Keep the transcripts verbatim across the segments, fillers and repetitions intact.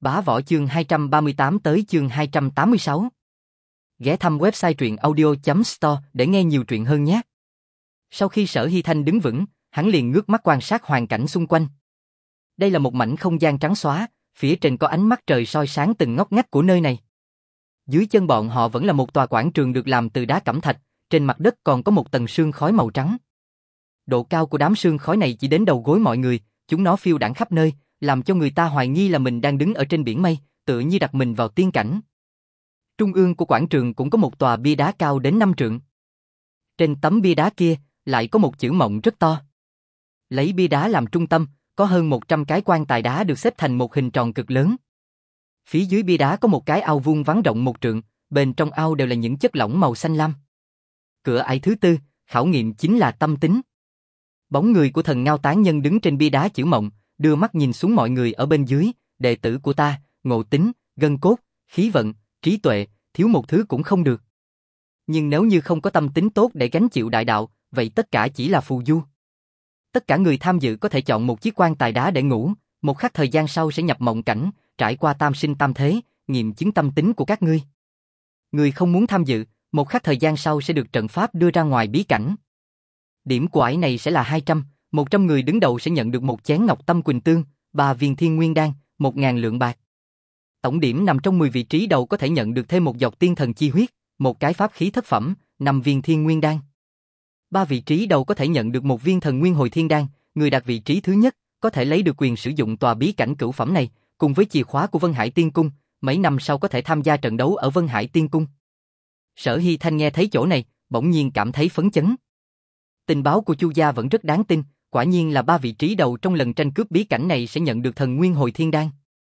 Bá Võ chương hai trăm ba mươi tám tới chương hai trăm tám mươi sáu. Ghé thăm website truyện audio chấm store để nghe nhiều truyện hơn nhé. Sau khi Sở Hy Thanh đứng vững, hắn liền ngước mắt quan sát hoàn cảnh xung quanh. Đây là một mảnh không gian trắng xóa, phía trên có ánh mắt trời soi sáng từng ngóc ngách của nơi này. Dưới chân bọn họ vẫn là một tòa quảng trường được làm từ đá cẩm thạch, trên mặt đất còn có một tầng sương khói màu trắng. Độ cao của đám sương khói này chỉ đến đầu gối mọi người, chúng nó phiêu đãng khắp nơi, làm cho người ta hoài nghi là mình đang đứng ở trên biển mây, tựa như đặt mình vào tiên cảnh. Trung ương của quảng trường cũng có một tòa bia đá cao đến năm trượng. Trên tấm bia đá kia lại có một chữ Mộng rất to. Lấy bia đá làm trung tâm, có hơn một trăm cái quan tài đá được xếp thành một hình tròn cực lớn. Phía dưới bia đá có một cái ao vuông vắn rộng một trượng, bên trong ao đều là những chất lỏng màu xanh lam. Cửa ải thứ tư, khảo nghiệm chính là tâm tính. Bóng người của thần Ngao Tán Nhân đứng trên bia đá chữ Mộng, đưa mắt nhìn xuống mọi người ở bên dưới. Đệ tử của ta, ngộ tính, gân cốt, khí vận, trí tuệ, thiếu một thứ cũng không được. Nhưng nếu như không có tâm tính tốt để gánh chịu đại đạo, vậy tất cả chỉ là phù du. Tất cả người tham dự có thể chọn một chiếc quan tài đá để ngủ, một khắc thời gian sau sẽ nhập mộng cảnh, trải qua tam sinh tam thế, nghiệm chứng tâm tính của các ngươi. Người không muốn tham dự, một khắc thời gian sau sẽ được trận pháp đưa ra ngoài bí cảnh. Điểm của ải này sẽ là hai trăm, một trăm người đứng đầu sẽ nhận được một chén ngọc tâm quỳnh tương, ba viên thiên nguyên đan, một ngàn lượng bạc. Tổng điểm nằm trong mười vị trí đầu có thể nhận được thêm một giọt tiên thần chi huyết, một cái pháp khí thất phẩm, năm viên thiên nguyên đan. Ba vị trí đầu có thể nhận được một viên thần nguyên hồi thiên đan, người đạt vị trí thứ nhất có thể lấy được quyền sử dụng tòa bí cảnh cửu phẩm này, cùng với chìa khóa của Vân Hải Tiên Cung, mấy năm sau có thể tham gia trận đấu ở Vân Hải Tiên Cung. Sở Hy Thanh nghe thấy chỗ này, bỗng nhiên cảm thấy phấn chấn. Tình báo của Chu gia vẫn rất đáng tin, quả nhiên là ba vị trí đầu trong lần tranh cướp bí cảnh này sẽ nhận được thần nguyên hồi thiên đan.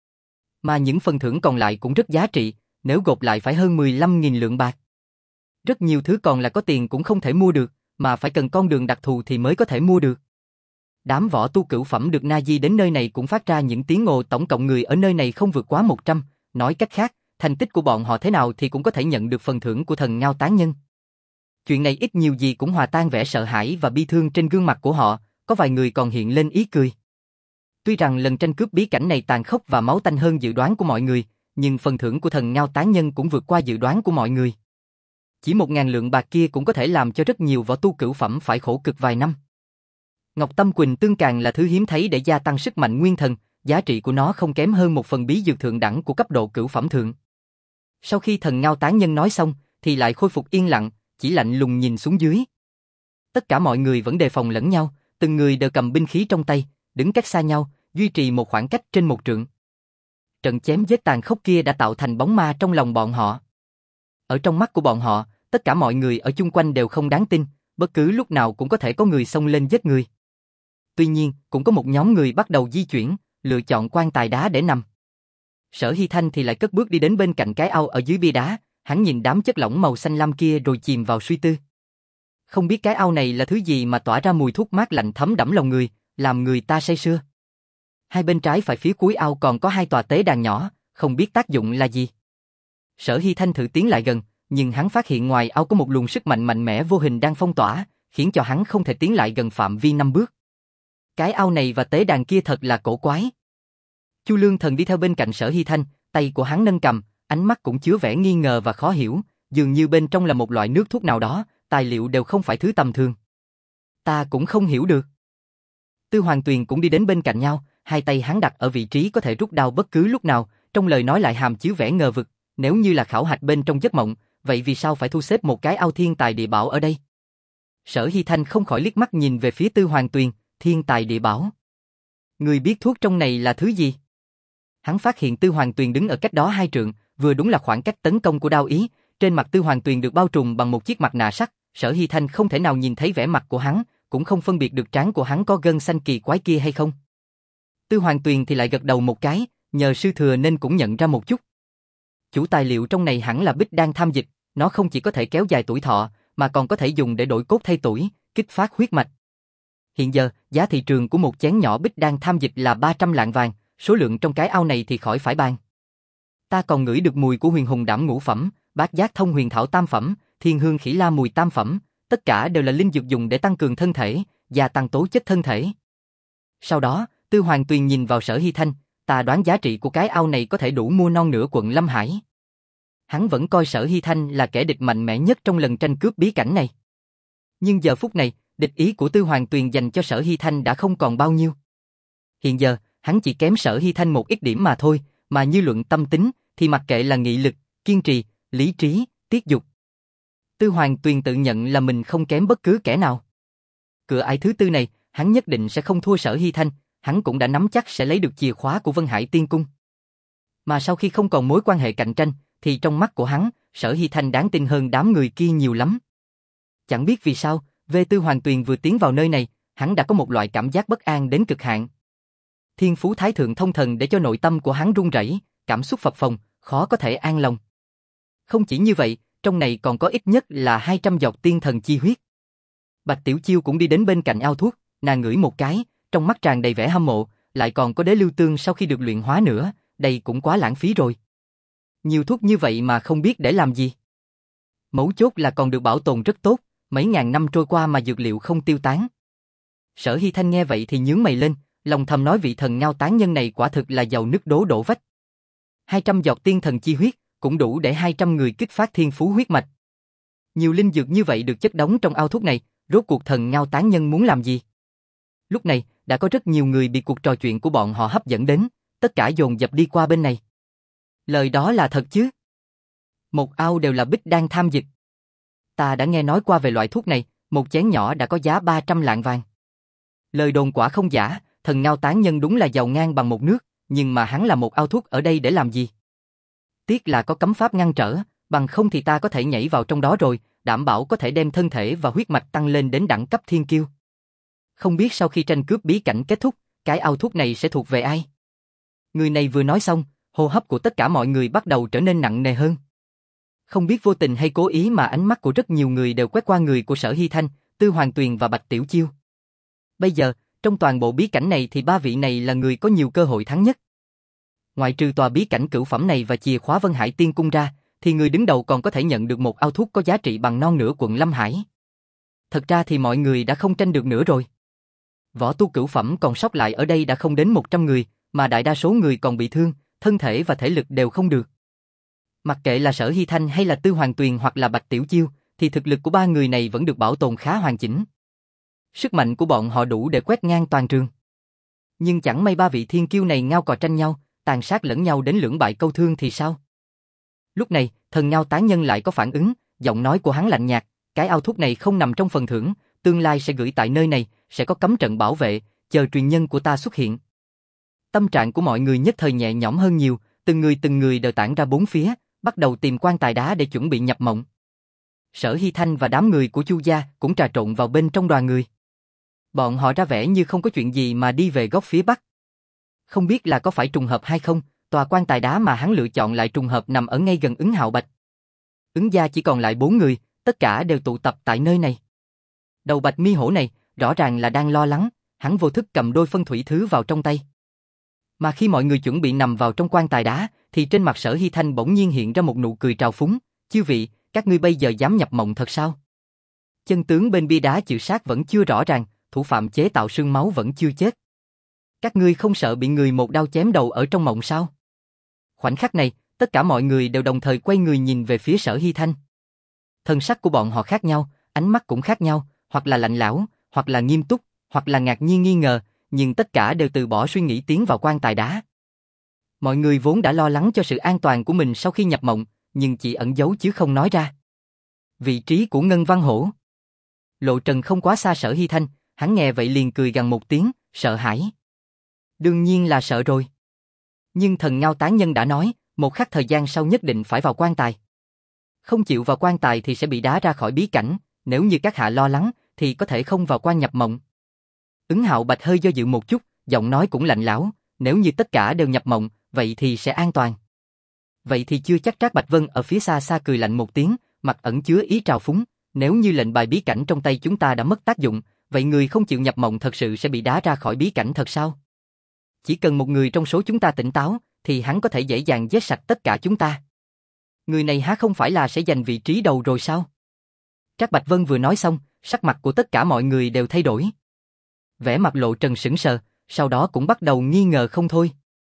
Mà những phần thưởng còn lại cũng rất giá trị, nếu gộp lại phải hơn mười lăm nghìn lượng bạc. Rất nhiều thứ còn là có tiền cũng không thể mua được, mà phải cần con đường đặc thù thì mới có thể mua được. Đám võ tu cửu phẩm được na di đến nơi này cũng phát ra những tiếng ồ, tổng cộng người ở nơi này không vượt quá một trăm, nói cách khác, thành tích của bọn họ thế nào thì cũng có thể nhận được phần thưởng của thần Ngao Tán Nhân. Chuyện này ít nhiều gì cũng hòa tan vẻ sợ hãi và bi thương trên gương mặt của họ, có vài người còn hiện lên ý cười. Tuy rằng lần tranh cướp bí cảnh này tàn khốc và máu tanh hơn dự đoán của mọi người, nhưng phần thưởng của thần Ngao Tán Nhân cũng vượt qua dự đoán của mọi người. Chỉ một ngàn lượng bạc kia cũng có thể làm cho rất nhiều võ tu cửu phẩm phải khổ cực vài năm. Ngọc Tâm Quỳnh Tương càng là thứ hiếm thấy để gia tăng sức mạnh nguyên thần, giá trị của nó không kém hơn một phần bí dược thượng đẳng của cấp độ cửu phẩm thượng. Sau khi thần Ngao Tán Nhân nói xong, thì lại khôi phục yên lặng, chỉ lạnh lùng nhìn xuống dưới. Tất cả mọi người vẫn đề phòng lẫn nhau, từng người đều cầm binh khí trong tay, đứng cách xa nhau, duy trì một khoảng cách trên một trượng. Trận chém giết tàn khốc kia đã tạo thành bóng ma trong lòng bọn họ. Ở trong mắt của bọn họ, tất cả mọi người ở chung quanh đều không đáng tin, bất cứ lúc nào cũng có thể có người xông lên giết người. Tuy nhiên, cũng có một nhóm người bắt đầu di chuyển, lựa chọn quan tài đá để nằm. Sở Hy Thanh thì lại cất bước đi đến bên cạnh cái ao ở dưới bia đá, hắn nhìn đám chất lỏng màu xanh lam kia rồi chìm vào suy tư. Không biết cái ao này là thứ gì mà tỏa ra mùi thuốc mát lạnh thấm đẫm lòng người, làm người ta say sưa. Hai bên trái phải phía cuối ao còn có hai tòa tế đàn nhỏ, không biết tác dụng là gì. Sở Hy Thanh thử tiến lại gần, nhưng hắn phát hiện ngoài ao có một luồng sức mạnh mạnh mẽ vô hình đang phong tỏa, khiến cho hắn không thể tiến lại gần phạm vi năm bước. Cái ao này và tế đàn kia thật là cổ quái. Chu Lương Thần đi theo bên cạnh Sở Hy Thanh, tay của hắn nâng cầm, ánh mắt cũng chứa vẻ nghi ngờ và khó hiểu, dường như bên trong là một loại nước thuốc nào đó, tài liệu đều không phải thứ tầm thường. Ta cũng không hiểu được. Tư Hoàng Tuyền cũng đi đến bên cạnh nhau, hai tay hắn đặt ở vị trí có thể rút đao bất cứ lúc nào, trong lời nói lại hàm chứa vẻ ngờ vực, nếu như là khảo hạch bên trong giấc mộng, vậy vì sao phải thu xếp một cái ao thiên tài địa bảo ở đây? Sở Hy Thanh không khỏi liếc mắt nhìn về phía Tư Hoàng Tuyền, thiên tài địa bảo. Người biết thuốc trong này là thứ gì? Hắn phát hiện Tư Hoàng Tuyền đứng ở cách đó hai trượng, vừa đúng là khoảng cách tấn công của đao ý, trên mặt Tư Hoàng Tuyền được bao trùm bằng một chiếc mặt nạ sắt, Sở Hy Thanh không thể nào nhìn thấy vẻ mặt của hắn, cũng không phân biệt được trán của hắn có gân xanh kỳ quái kia hay không. Tư Hoàng Tuyền thì lại gật đầu một cái, nhờ sư thừa nên cũng nhận ra một chút. Chủ tài liệu trong này hẳn là bích đan tham dịch, nó không chỉ có thể kéo dài tuổi thọ, mà còn có thể dùng để đổi cốt thay tuổi, kích phát huyết mạch. Hiện giờ, giá thị trường của một chén nhỏ bích đan tham dịch là ba trăm lạng vàng, số lượng trong cái ao này thì khỏi phải bàn. Ta còn ngửi được mùi của huyền hùng đảm ngũ phẩm, bát giác thông huyền thảo tam phẩm, thiên hương khỉ la mùi tam phẩm, tất cả đều là linh dược dùng để tăng cường thân thể, gia tăng tố chất thân thể. Sau đó, Tư Hoàng Tuyền nhìn vào Sở Hy Thanh, ta đoán giá trị của cái ao này có thể đủ mua non nửa quận Lâm Hải. Hắn vẫn coi Sở Hy Thanh là kẻ địch mạnh mẽ nhất trong lần tranh cướp bí cảnh này. Nhưng giờ phút này, địch ý của Tư Hoàng Tuyền dành cho Sở Hy Thanh đã không còn bao nhiêu. Hiện giờ, hắn chỉ kém Sở Hy Thanh một ít điểm mà thôi, mà như luận tâm tính, thì mặc kệ là nghị lực, kiên trì, lý trí, tiết dục. Tư Hoàng Tuyền tự nhận là mình không kém bất cứ kẻ nào. Cửa ải thứ tư này, hắn nhất định sẽ không thua Sở Hy Thanh, hắn cũng đã nắm chắc sẽ lấy được chìa khóa của Vân Hải Tiên Cung. Mà sau khi không còn mối quan hệ cạnh tranh, thì trong mắt của hắn, Sở Hy Thanh đáng tin hơn đám người kia nhiều lắm. Chẳng biết vì sao, về Tư Hoàng Tuyền vừa tiến vào nơi này, hắn đã có một loại cảm giác bất an đến cực hạn. Thiên phú thái thượng thông thần để cho nội tâm của hắn run rẩy, cảm xúc phập phồng, khó có thể an lòng. Không chỉ như vậy, trong này còn có ít nhất là hai trăm giọt tiên thần chi huyết. Bạch Tiểu Chiêu cũng đi đến bên cạnh ao thuốc, nàng ngửi một cái, trong mắt tràn đầy vẻ hâm mộ, lại còn có đế lưu tương sau khi được luyện hóa nữa, đây cũng quá lãng phí rồi. Nhiều thuốc như vậy mà không biết để làm gì. Mấu chốt là còn được bảo tồn rất tốt, mấy ngàn năm trôi qua mà dược liệu không tiêu tán. Sở Hy Thanh nghe vậy thì nhướng mày lên, lòng thầm nói vị thần ngao tán nhân này quả thực là giàu nứt đố đổ vách. hai trăm giọt tiên thần chi huyết, cũng đủ để hai trăm người kích phát thiên phú huyết mạch. Nhiều linh dược như vậy được chất đóng trong ao thuốc này, rốt cuộc thần ngao tán nhân muốn làm gì? Lúc này, đã có rất nhiều người bị cuộc trò chuyện của bọn họ hấp dẫn đến, tất cả dồn dập đi qua bên này. Lời đó là thật chứ? Một ao đều là bích đan tham dịch. Ta đã nghe nói qua về loại thuốc này, một chén nhỏ đã có giá ba trăm lạng vàng. Lời đồn quả không giả, thần ngao tán nhân đúng là giàu ngang bằng một nước, nhưng mà hắn là một ao thuốc ở đây để làm gì? Tiếc là có cấm pháp ngăn trở, bằng không thì ta có thể nhảy vào trong đó rồi, đảm bảo có thể đem thân thể và huyết mạch tăng lên đến đẳng cấp thiên kiêu. Không biết sau khi tranh cướp bí cảnh kết thúc, cái ao thuốc này sẽ thuộc về ai? Người này vừa nói xong, hô hấp của tất cả mọi người bắt đầu trở nên nặng nề hơn. Không biết vô tình hay cố ý mà ánh mắt của rất nhiều người đều quét qua người của Sở Hy Thanh, Tư Hoàng Tuyền và Bạch Tiểu Chiêu. Bây giờ, trong toàn bộ bí cảnh này thì ba vị này là người có nhiều cơ hội thắng nhất. Ngoại trừ tòa bí cảnh cửu phẩm này và chìa khóa Vân Hải Tiên Cung ra, thì người đứng đầu còn có thể nhận được một ao thuốc có giá trị bằng non nửa quận Lâm Hải. Thật ra thì mọi người đã không tranh được nữa rồi. Võ tu cửu phẩm còn sót lại ở đây đã không đến một trăm người, mà đại đa số người còn bị thương, thân thể và thể lực đều không được. Mặc kệ là Sở Hy Thanh hay là Tư Hoàng Tuyền hoặc là Bạch Tiểu Chiêu, thì thực lực của ba người này vẫn được bảo tồn khá hoàn chỉnh. Sức mạnh của bọn họ đủ để quét ngang toàn trường. Nhưng chẳng may ba vị thiên kiêu này ngao cò tranh nhau, tàn sát lẫn nhau đến lưỡng bại câu thương thì sao? Lúc này, thần ngao tán nhân lại có phản ứng, giọng nói của hắn lạnh nhạt, cái ao thuốc này không nằm trong phần thưởng, tương lai sẽ gửi tại nơi này, sẽ có cấm trận bảo vệ, chờ truyền nhân của ta xuất hiện. Tâm trạng của mọi người nhất thời nhẹ nhõm hơn nhiều, từng người từng người đều tản ra bốn phía, bắt đầu tìm quan tài đá để chuẩn bị nhập mộng. Sở Hy Thanh và đám người của Chu gia cũng trà trộn vào bên trong đoàn người. Bọn họ ra vẻ như không có chuyện gì mà đi về góc phía bắc. Không biết là có phải trùng hợp hay không, tòa quan tài đá mà hắn lựa chọn lại trùng hợp nằm ở ngay gần Ứng Hạo Bạch. Ứng gia chỉ còn lại bốn người, tất cả đều tụ tập tại nơi này. Đầu Bạch Mi Hổ này, rõ ràng là đang lo lắng, hắn vô thức cầm đôi phân thủy thứ vào trong tay. Mà khi mọi người chuẩn bị nằm vào trong quan tài đá, thì trên mặt Sở Hy Thanh bỗng nhiên hiện ra một nụ cười trào phúng, chư vị, các ngươi bây giờ dám nhập mộng thật sao? Chân tướng bên bia đá chữ sát vẫn chưa rõ ràng, thủ phạm chế tạo sương máu vẫn chưa chết. Các ngươi không sợ bị người một đao chém đầu ở trong mộng sao? Khoảnh khắc này, tất cả mọi người đều đồng thời quay người nhìn về phía Sở Hy Thanh. Thân sắc của bọn họ khác nhau, ánh mắt cũng khác nhau, hoặc là lạnh lẽo, hoặc là nghiêm túc, hoặc là ngạc nhiên nghi ngờ, nhưng tất cả đều từ bỏ suy nghĩ tiến vào quan tài đá. Mọi người vốn đã lo lắng cho sự an toàn của mình sau khi nhập mộng, nhưng chỉ ẩn giấu chứ không nói ra. Vị trí của Ngân Văn Hổ. Lộ Trần không quá xa Sở Hy Thanh, hắn nghe vậy liền cười gằn một tiếng, sợ hãi. Đương nhiên là sợ rồi. Nhưng thần ngao tán nhân đã nói, một khắc thời gian sau nhất định phải vào quan tài. Không chịu vào quan tài thì sẽ bị đá ra khỏi bí cảnh, nếu như các hạ lo lắng, thì có thể không vào quan nhập mộng. Ứng Hạo Bạch hơi do dự một chút, giọng nói cũng lạnh lẽo, nếu như tất cả đều nhập mộng, vậy thì sẽ an toàn. Vậy thì chưa chắc. Trác Bạch Vân ở phía xa xa cười lạnh một tiếng, mặt ẩn chứa ý trào phúng, nếu như lệnh bài bí cảnh trong tay chúng ta đã mất tác dụng, vậy người không chịu nhập mộng thật sự sẽ bị đá ra khỏi bí cảnh thật sao? Chỉ cần một người trong số chúng ta tỉnh táo, thì hắn có thể dễ dàng giết sạch tất cả chúng ta. Người này há không phải là sẽ giành vị trí đầu rồi sao? Trác Bạch Vân vừa nói xong, sắc mặt của tất cả mọi người đều thay đổi. Vẻ mặt Lộ Trần sững sờ, sau đó cũng bắt đầu nghi ngờ không thôi.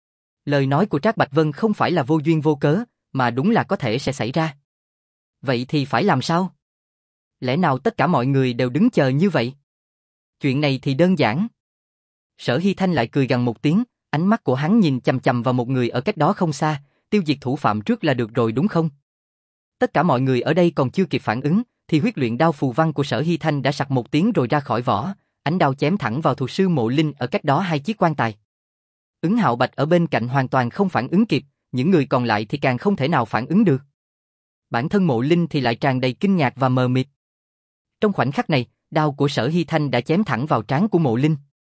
Lời nói của Trác Bạch Vân không phải là vô duyên vô cớ, mà đúng là có thể sẽ xảy ra. Vậy thì phải làm sao? Lẽ nào tất cả mọi người đều đứng chờ như vậy? Chuyện này thì đơn giản. Sở Hy Thanh lại cười gằn một tiếng, ánh mắt của hắn nhìn chằm chằm vào một người ở cách đó không xa, tiêu diệt thủ phạm trước là được rồi đúng không? Tất cả mọi người ở đây còn chưa kịp phản ứng, thì huyết luyện đao phù văn của Sở Hy Thanh đã sặc một tiếng rồi ra khỏi vỏ, ánh đao chém thẳng vào thuộc sư Mộ Linh ở cách đó hai chiếc quan tài. Ứng Hạo Bạch ở bên cạnh hoàn toàn không phản ứng kịp, những người còn lại thì càng không thể nào phản ứng được. Bản thân Mộ Linh thì lại tràn đầy kinh ngạc và mờ mịt. Trong khoảnh khắc này, đao của Sở Hy Thanh đã chém thẳng vào trán của Mộ Linh.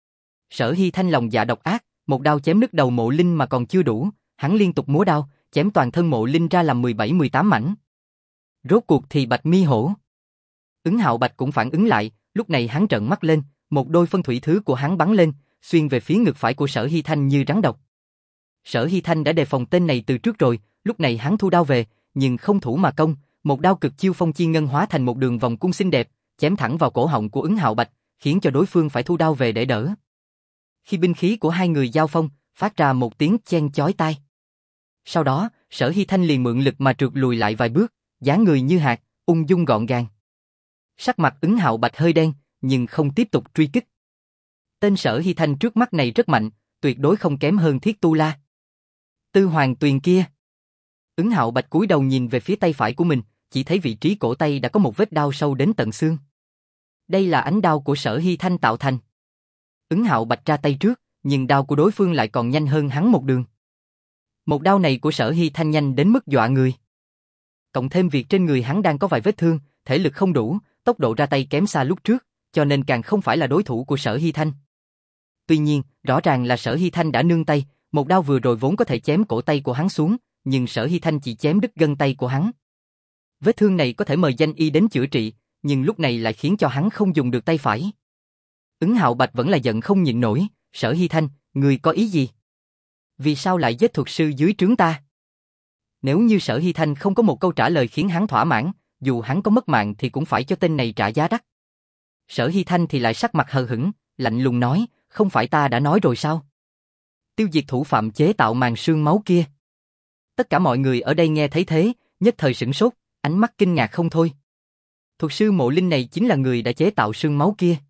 Sở Hy Thanh lòng dạ độc ác, một đao chém nứt đầu Mộ Linh mà còn chưa đủ, hắn liên tục múa đao, chém toàn thân Mộ Linh ra làm mười bảy mười tám mảnh. Rốt cuộc thì Bạch Mi Hổ. Ứng Hạo Bạch cũng phản ứng lại, lúc này hắn trợn mắt lên, một đôi phân thủy thứ của hắn bắn lên, xuyên về phía ngực phải của Sở Hy Thanh như rắn độc. Sở Hy Thanh đã đề phòng tên này từ trước rồi, lúc này hắn thu đao về, nhưng không thủ mà công, một đao cực chiêu phong chi ngân hóa thành một đường vòng cung xinh đẹp, chém thẳng vào cổ họng của Ứng Hạo Bạch, khiến cho đối phương phải thu đao về để đỡ. Khi binh khí của hai người giao phong, phát ra một tiếng chen chói tai. Sau đó, Sở Hy Thanh liền mượn lực mà trượt lùi lại vài bước, dáng người như hạt, ung dung gọn gàng. Sắc mặt Ứng Hạo Bạch hơi đen, nhưng không tiếp tục truy kích. Tên Sở Hy Thanh trước mắt này rất mạnh, tuyệt đối không kém hơn Thiết Tu La. Tư Hoàng Tuyền kia. Ứng Hạo Bạch cúi đầu nhìn về phía tay phải của mình, chỉ thấy vị trí cổ tay đã có một vết đao sâu đến tận xương. Đây là ánh đao của Sở Hy Thanh tạo thành. Ứng Hạo Bạch ra tay trước, nhưng đao của đối phương lại còn nhanh hơn hắn một đường. Một đao này của Sở Hy Thanh nhanh đến mức dọa người. Cộng thêm việc trên người hắn đang có vài vết thương, thể lực không đủ, tốc độ ra tay kém xa lúc trước, cho nên càng không phải là đối thủ của Sở Hy Thanh. Tuy nhiên, rõ ràng là Sở Hy Thanh đã nương tay, một đao vừa rồi vốn có thể chém cổ tay của hắn xuống, nhưng Sở Hy Thanh chỉ chém đứt gân tay của hắn. Vết thương này có thể mời danh y đến chữa trị, nhưng lúc này lại khiến cho hắn không dùng được tay phải. Ứng Hạo Bạch vẫn là giận không nhịn nổi, Sở Hy Thanh, ngươi có ý gì? Vì sao lại giết thuật sư dưới trướng ta? Nếu như Sở Hy Thanh không có một câu trả lời khiến hắn thỏa mãn, dù hắn có mất mạng thì cũng phải cho tên này trả giá đắt. Sở Hy Thanh thì lại sắc mặt hờ hững, lạnh lùng nói, không phải ta đã nói rồi sao? Tiêu diệt thủ phạm chế tạo màn sương máu kia. Tất cả mọi người ở đây nghe thấy thế, nhất thời sửng sốt, ánh mắt kinh ngạc không thôi. Thuật sư Mộ Linh này chính là người đã chế tạo sương máu kia.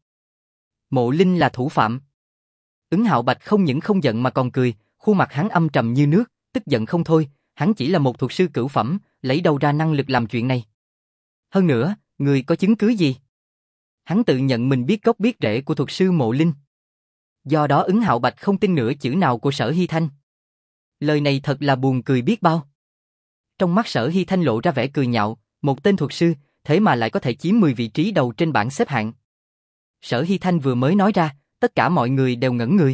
Mộ Linh là thủ phạm. Ứng Hạo Bạch không những không giận mà còn cười, khuôn mặt hắn âm trầm như nước, tức giận không thôi, hắn chỉ là một thuật sư cửu phẩm, lấy đâu ra năng lực làm chuyện này. Hơn nữa, người có chứng cứ gì? Hắn tự nhận mình biết gốc biết rễ của thuật sư Mộ Linh. Do đó Ứng Hạo Bạch không tin nửa chữ nào của Sở Hy Thanh. Lời này thật là buồn cười biết bao. Trong mắt Sở Hy Thanh lộ ra vẻ cười nhạo, một tên thuật sư, thế mà lại có thể chiếm mười vị trí đầu trên bảng xếp hạng. Sở Hy Thanh vừa mới nói ra, tất cả mọi người đều ngẩn người.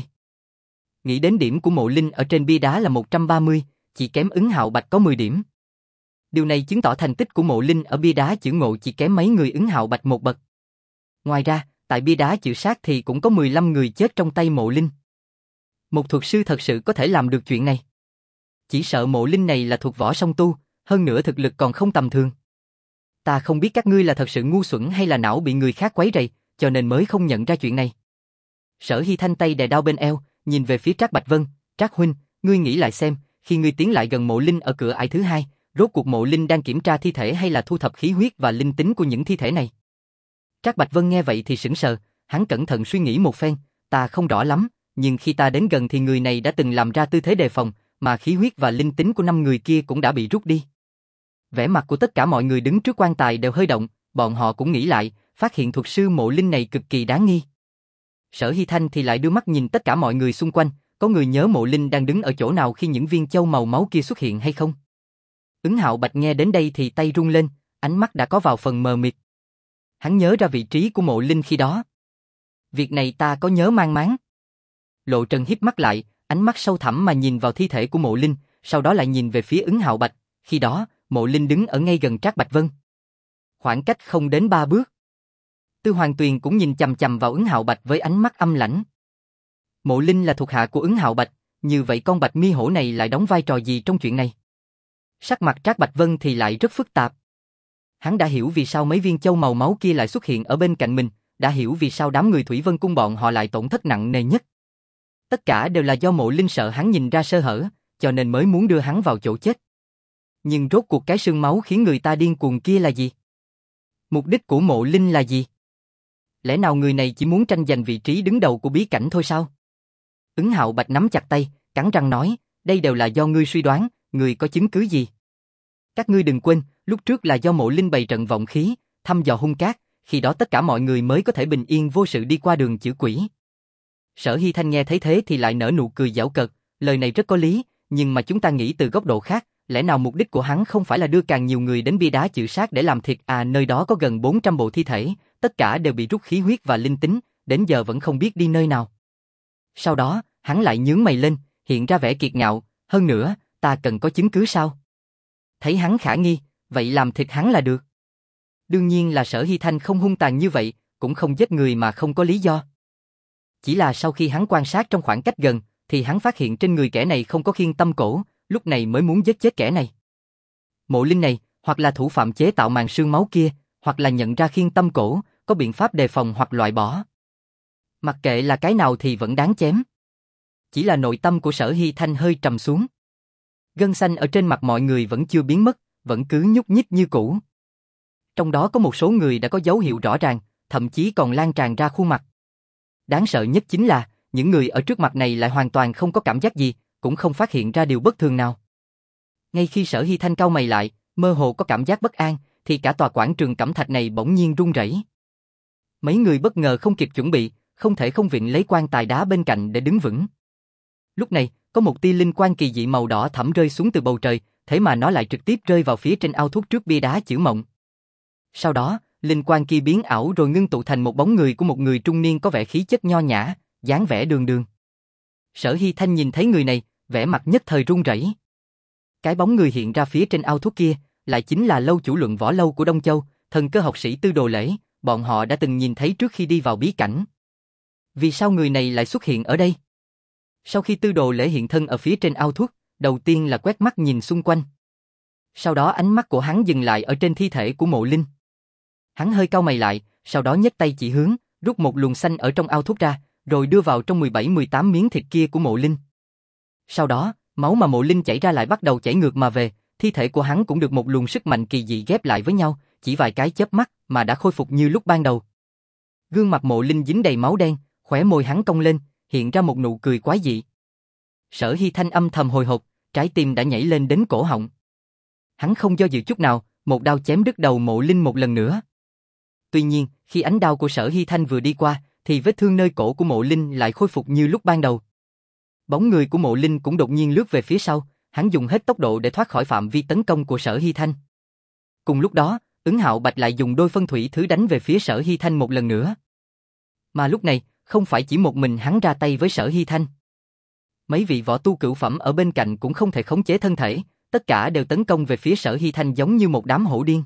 Nghĩ đến điểm của Mộ Linh ở trên bia đá là một trăm ba mươi, chỉ kém Ứng Hạo Bạch có mười điểm. Điều này chứng tỏ thành tích của Mộ Linh ở bia đá chữ ngộ chỉ kém mấy người Ứng Hạo Bạch một bậc. Ngoài ra, tại bia đá chữ sát thì cũng có mười lăm người chết trong tay Mộ Linh. Một thuật sư thật sự có thể làm được chuyện này. Chỉ sợ Mộ Linh này là thuộc võ song tu, hơn nữa thực lực còn không tầm thường. Ta không biết các ngươi là thật sự ngu xuẩn hay là não bị người khác quấy rầy, cho nên mới không nhận ra chuyện này. Sở Hy Thanh tay đè đao bên eo, nhìn về phía Trác Bạch Vân, Trác huynh, ngươi nghĩ lại xem, khi ngươi tiến lại gần Mộ Linh ở cửa ải thứ hai, rốt cuộc Mộ Linh đang kiểm tra thi thể hay là thu thập khí huyết và linh tính của những thi thể này? Trác Bạch Vân nghe vậy thì sững sờ, hắn cẩn thận suy nghĩ một phen, ta không rõ lắm, nhưng khi ta đến gần thì người này đã từng làm ra tư thế đề phòng, mà khí huyết và linh tính của năm người kia cũng đã bị rút đi. Vẻ mặt của tất cả mọi người đứng trước quan tài đều hơi động, bọn họ cũng nghĩ lại, phát hiện thuật sư Mộ Linh này cực kỳ đáng nghi. Sở Hy Thanh thì lại đưa mắt nhìn tất cả mọi người xung quanh, có người nhớ Mộ Linh đang đứng ở chỗ nào khi những viên châu màu máu kia xuất hiện hay không? Ứng Hạo Bạch nghe đến đây thì tay run lên, ánh mắt đã có vào phần mờ mịt. Hắn nhớ ra vị trí của Mộ Linh khi đó. Việc này ta có nhớ mang máng. Lộ Trần híp mắt lại, ánh mắt sâu thẳm mà nhìn vào thi thể của Mộ Linh, sau đó lại nhìn về phía Ứng Hạo Bạch, khi đó, Mộ Linh đứng ở ngay gần Trác Bạch Vân. Khoảng cách không đến ba bước. Tư Hoàng Tuyền cũng nhìn chằm chằm vào Ứng Hạo Bạch với ánh mắt âm lãnh. Mộ Linh là thuộc hạ của Ứng Hạo Bạch, như vậy con Bạch Mi Hổ này lại đóng vai trò gì trong chuyện này? Sắc mặt Trác Bạch Vân thì lại rất phức tạp. Hắn đã hiểu vì sao mấy viên châu màu máu kia lại xuất hiện ở bên cạnh mình, đã hiểu vì sao đám người Thủy Vân Cung bọn họ lại tổn thất nặng nề nhất. Tất cả đều là do Mộ Linh sợ hắn nhìn ra sơ hở, cho nên mới muốn đưa hắn vào chỗ chết. Nhưng rốt cuộc cái xương máu khiến người ta điên cuồng kia là gì? Mục đích của Mộ Linh là gì? Lẽ nào người này chỉ muốn tranh giành vị trí đứng đầu của bí cảnh thôi sao? Ứng Hạo Bạch nắm chặt tay, cắn răng nói, đây đều là do ngươi suy đoán, ngươi có chứng cứ gì? Các ngươi đừng quên, lúc trước là do Mộ Linh bày trận vọng khí, thăm dò hung cát, khi đó tất cả mọi người mới có thể bình yên vô sự đi qua đường chữ quỷ. Sở Hy Thanh nghe thấy thế thì lại nở nụ cười giảo cợt, lời này rất có lý, nhưng mà chúng ta nghĩ từ góc độ khác, lẽ nào mục đích của hắn không phải là đưa càng nhiều người đến bia đá chữ sát để làm thịt à? Nơi đó có gần bốn trăm bộ thi thể, tất cả đều bị rút khí huyết và linh tính, đến giờ vẫn không biết đi nơi nào. Sau đó, hắn lại nhướng mày lên, hiện ra vẻ kiệt ngạo, hơn nữa, ta cần có chứng cứ sao? Thấy hắn khả nghi, vậy làm thịt hắn là được. Đương nhiên là Sở Hy Thanh không hung tàn như vậy, cũng không giết người mà không có lý do. Chỉ là sau khi hắn quan sát trong khoảng cách gần, thì hắn phát hiện trên người kẻ này không có khiên tâm cổ, lúc này mới muốn giết chết kẻ này. Mộ Linh này, hoặc là thủ phạm chế tạo màn sương máu kia, hoặc là nhận ra khiên tâm cổ, có biện pháp đề phòng hoặc loại bỏ. Mặc kệ là cái nào thì vẫn đáng chém. Chỉ là nội tâm của Sở Hy Thanh hơi trầm xuống. Gân xanh ở trên mặt mọi người vẫn chưa biến mất, vẫn cứ nhúc nhích như cũ. Trong đó có một số người đã có dấu hiệu rõ ràng, thậm chí còn lan tràn ra khuôn mặt. Đáng sợ nhất chính là, những người ở trước mặt này lại hoàn toàn không có cảm giác gì, cũng không phát hiện ra điều bất thường nào. Ngay khi Sở Hy Thanh cau mày lại, mơ hồ có cảm giác bất an, thì cả tòa quảng trường cẩm thạch này bỗng nhiên rung rẩy. Mấy người bất ngờ không kịp chuẩn bị, không thể không vịn lấy quan tài đá bên cạnh để đứng vững. Lúc này, có một tia linh quang kỳ dị màu đỏ thẫm rơi xuống từ bầu trời, thế mà nó lại trực tiếp rơi vào phía trên ao thuốc trước bia đá chữ mộng. Sau đó, linh quang kia biến ảo rồi ngưng tụ thành một bóng người của một người trung niên có vẻ khí chất nho nhã, dáng vẻ đường đường. Sở Hy Thanh nhìn thấy người này, vẻ mặt nhất thời run rẩy. Cái bóng người hiện ra phía trên ao thuốc kia, lại chính là lâu chủ luận võ lâu của Đông Châu, thần cơ học sĩ Tư Đồ Lễ, bọn họ đã từng nhìn thấy trước khi đi vào bí cảnh. Vì sao người này lại xuất hiện ở đây? Sau khi Tư Đồ Lễ hiện thân ở phía trên ao thuốc, đầu tiên là quét mắt nhìn xung quanh. Sau đó ánh mắt của hắn dừng lại ở trên thi thể của Mộ Linh. Hắn hơi cau mày lại, sau đó nhấc tay chỉ hướng, rút một luồng xanh ở trong ao thuốc ra, rồi đưa vào trong mười bảy mười tám miếng thịt kia của Mộ Linh. Sau đó, máu mà Mộ Linh chảy ra lại bắt đầu chảy ngược mà về, thi thể của hắn cũng được một luồng sức mạnh kỳ dị ghép lại với nhau, chỉ vài cái chớp mắt mà đã khôi phục như lúc ban đầu. Gương mặt Mộ Linh dính đầy máu đen, khóe môi hắn cong lên, hiện ra một nụ cười quái dị. Sở Hy Thanh âm thầm hồi hộp, trái tim đã nhảy lên đến cổ họng. Hắn không do dự chút nào, một đao chém đứt đầu Mộ Linh một lần nữa. Tuy nhiên, khi ánh đao của Sở Hy Thanh vừa đi qua, thì vết thương nơi cổ của Mộ Linh lại khôi phục như lúc ban đầu. Bóng người của Mộ Linh cũng đột nhiên lướt về phía sau, hắn dùng hết tốc độ để thoát khỏi phạm vi tấn công của Sở Hy Thanh. Cùng lúc đó, Ứng Hạo Bạch lại dùng đôi phân thủy thứ đánh về phía Sở Hy Thanh một lần nữa. Mà lúc này, không phải chỉ một mình hắn ra tay với Sở Hy Thanh. Mấy vị võ tu cửu phẩm ở bên cạnh cũng không thể khống chế thân thể, tất cả đều tấn công về phía Sở Hy Thanh giống như một đám hổ điên.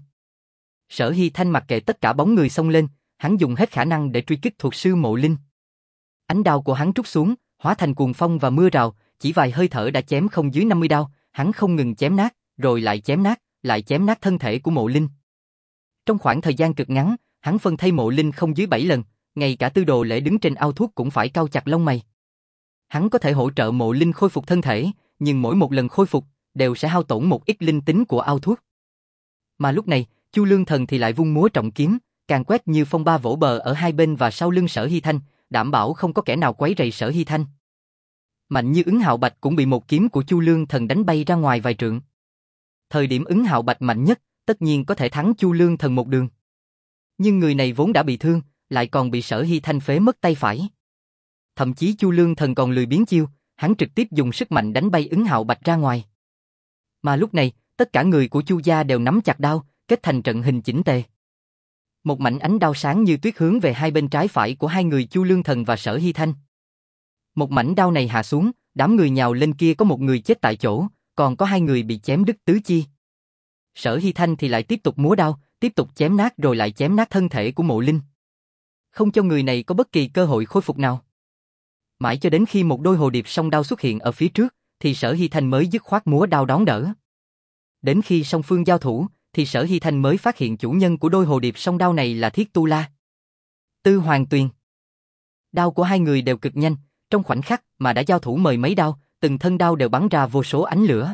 Sở Hy Thanh mặc kệ tất cả bóng người xông lên, hắn dùng hết khả năng để truy kích thuộc sư Mộ Linh. Ánh đao của hắn trút xuống, hóa thành cuồng phong và mưa rào, chỉ vài hơi thở đã chém không dưới năm mươi đao, hắn không ngừng chém nát, rồi lại chém nát, lại chém nát thân thể của Mộ Linh. Trong khoảng thời gian cực ngắn, hắn phân thây Mộ Linh không dưới bảy lần, ngay cả Tư Đồ Lễ đứng trên ao thuốc cũng phải cau chặt lông mày. Hắn có thể hỗ trợ Mộ Linh khôi phục thân thể, nhưng mỗi một lần khôi phục đều sẽ hao tổn một ít linh tính của ao thuốc. Mà lúc này, Chu Lương Thần thì lại vung múa trọng kiếm, càn quét như phong ba vỗ bờ ở hai bên và sau lưng Sở Hy Thanh, đảm bảo không có kẻ nào quấy rầy Sở Hy Thanh. Mạnh như Ứng Hạo Bạch cũng bị một kiếm của Chu Lương Thần đánh bay ra ngoài vài trượng. Thời điểm Ứng Hạo Bạch mạnh nhất, tất nhiên có thể thắng Chu Lương Thần một đường. Nhưng người này vốn đã bị thương, lại còn bị Sở Hy Thanh phế mất tay phải. Thậm chí Chu Lương Thần còn lười biến chiêu, hắn trực tiếp dùng sức mạnh đánh bay Ứng Hạo Bạch ra ngoài. Mà lúc này, tất cả người của Chu gia đều nắm chặt đao, kết thành trận hình chỉnh tề. Một mảnh ánh đao sáng như tuyết hướng về hai bên trái phải của hai người Chu Lương Thần và Sở Hy Thanh. Một mảnh đao này hạ xuống, đám người nhào lên kia có một người chết tại chỗ, còn có hai người bị chém đứt tứ chi. Sở Hy Thanh thì lại tiếp tục múa đao, tiếp tục chém nát rồi lại chém nát thân thể của Mộ Linh. Không cho người này có bất kỳ cơ hội khôi phục nào. Mãi cho đến khi một đôi hồ điệp song đao xuất hiện ở phía trước, thì Sở Hy Thanh mới dứt khoát múa đao đón đỡ. Đến khi song phương giao thủ, thì Sở Hy Thanh mới phát hiện chủ nhân của đôi hồ điệp song đao này là Thiết Tu La. Tư Hoàng Tuyền. Đao của hai người đều cực nhanh, trong khoảnh khắc mà đã giao thủ mười mấy đao, từng thân đao đều bắn ra vô số ánh lửa.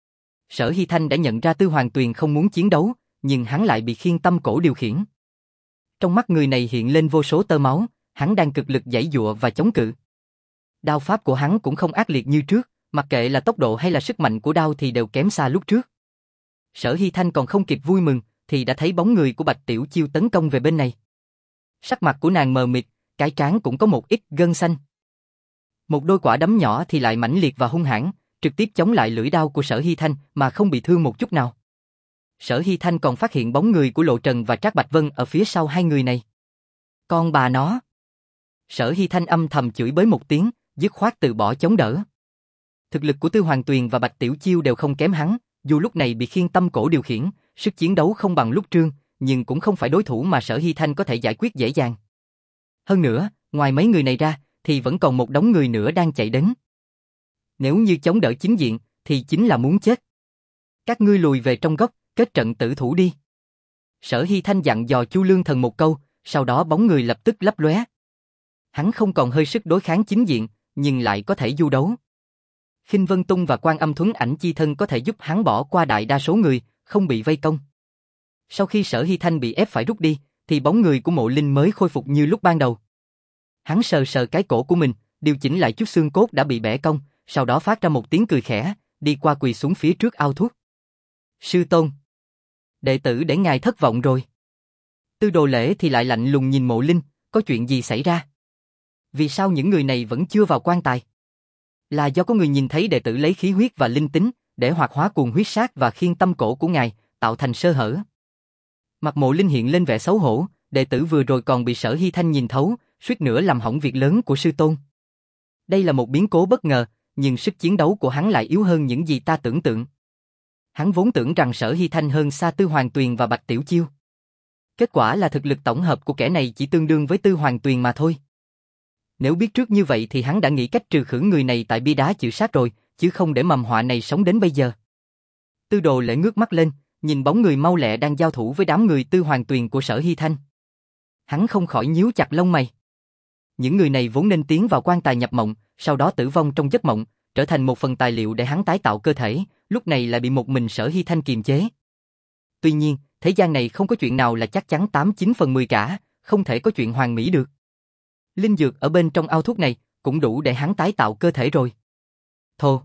Sở Hy Thanh đã nhận ra Tư Hoàng Tuyền không muốn chiến đấu, nhưng hắn lại bị khiên tâm cổ điều khiển. Trong mắt người này hiện lên vô số tơ máu, hắn đang cực lực giãy giụa và chống cự. Đao pháp của hắn cũng không ác liệt như trước, mặc kệ là tốc độ hay là sức mạnh của đao thì đều kém xa lúc trước. Sở Hy Thanh còn không kịp vui mừng, thì đã thấy bóng người của Bạch Tiểu Chiêu tấn công về bên này. Sắc mặt của nàng mờ mịt, cái trán cũng có một ít gân xanh. Một đôi quả đấm nhỏ thì lại mãnh liệt và hung hãn, trực tiếp chống lại lưỡi đao của Sở Hy Thanh mà không bị thương một chút nào. Sở Hy Thanh còn phát hiện bóng người của Lộ Trần và Trác Bạch Vân ở phía sau hai người này. Con bà nó! Sở Hy Thanh âm thầm chửi bới một tiếng, dứt khoát từ bỏ chống đỡ. Thực lực của Tư Hoàng Tuyền và Bạch Tiểu Chiêu đều không kém hắn, dù lúc này bị khiên tâm cổ điều khiển, sức chiến đấu không bằng lúc trương, nhưng cũng không phải đối thủ mà Sở Hy Thanh có thể giải quyết dễ dàng. Hơn nữa, ngoài mấy người này ra, thì vẫn còn một đống người nữa đang chạy đến. Nếu như chống đỡ chính diện, thì chính là muốn chết. Các ngươi lùi về trong góc, kết trận tử thủ đi. Sở Hy Thanh dặn dò Chu Lương Thần một câu, sau đó bóng người lập tức lấp lóe. Hắn không còn hơi sức đối kháng chính diện, nhưng lại có thể du đấu. Khinh Vân Tung và Quan Âm Thuấn Ảnh Chi Thân có thể giúp hắn bỏ qua đại đa số người, không bị vây công. Sau khi Sở Hy Thanh bị ép phải rút đi, thì bóng người của Mộ Linh mới khôi phục như lúc ban đầu. Hắn sờ sờ cái cổ của mình, điều chỉnh lại chút xương cốt đã bị bẻ cong, sau đó phát ra một tiếng cười khẽ, đi qua quỳ xuống phía trước ao thuốc. Sư tôn, đệ tử để ngài thất vọng rồi. Tư Đồ Lễ thì lại lạnh lùng nhìn Mộ Linh, có chuyện gì xảy ra? Vì sao những người này vẫn chưa vào quan tài? Là do có người nhìn thấy đệ tử lấy khí huyết và linh tính để hoạt hóa cuồng huyết sát và khiên tâm cổ của ngài, tạo thành sơ hở. Mặt Mộ Linh hiện lên vẻ xấu hổ, đệ tử vừa rồi còn bị Sở Hy Thanh nhìn thấu, suýt nữa làm hỏng việc lớn của sư tôn. Đây là một biến cố bất ngờ, nhưng sức chiến đấu của hắn lại yếu hơn những gì ta tưởng tượng. Hắn vốn tưởng rằng Sở Hy Thanh hơn xa Tư Hoàng Tuyền và Bạch Tiểu Chiêu. Kết quả là thực lực tổng hợp của kẻ này chỉ tương đương với Tư Hoàng Tuyền mà thôi. Nếu biết trước như vậy thì hắn đã nghĩ cách trừ khử người này tại bia đá chịu sát rồi, chứ không để mầm họa này sống đến bây giờ. Tư Đồ Lễ ngước mắt lên, nhìn bóng người mau lẹ đang giao thủ với đám người Tư Hoàng Tuyền của Sở Hy Thanh. Hắn không khỏi nhíu chặt lông mày. Những người này vốn nên tiến vào quan tài nhập mộng, sau đó tử vong trong giấc mộng, trở thành một phần tài liệu để hắn tái tạo cơ thể, lúc này lại bị một mình Sở Hy Thanh kiềm chế. Tuy nhiên, thế gian này không có chuyện nào là chắc chắn tám chín phần mười cả, không thể có chuyện hoàn mỹ được. Linh dược ở bên trong ao thuốc này cũng đủ để hắn tái tạo cơ thể rồi. Thô.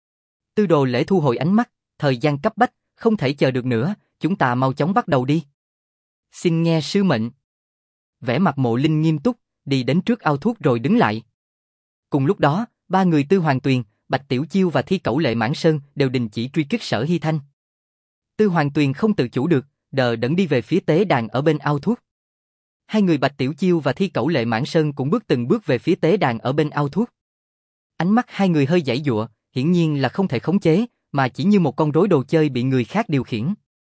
Tư Đồ Lễ thu hồi ánh mắt, thời gian cấp bách, không thể chờ được nữa, chúng ta mau chóng bắt đầu đi. Xin nghe sư mệnh. Vẻ mặt Mộ Linh nghiêm túc, đi đến trước ao thuốc rồi đứng lại. Cùng lúc đó, ba người Tư Hoàng Tuyền, Bạch Tiểu Chiêu và Thi Cẩu Lệ Mãn Sơn đều đình chỉ truy kích Sở Hy Thanh. Tư Hoàng Tuyền không tự chủ được, đờ đẫn đi về phía tế đàn ở bên ao thuốc. Hai người Bạch Tiểu Chiêu và Thi Cẩu Lệ Mãn Sơn cũng bước từng bước về phía tế đàn ở bên ao thuốc. Ánh mắt hai người hơi giãy giụa, hiển nhiên là không thể khống chế, mà chỉ như một con rối đồ chơi bị người khác điều khiển.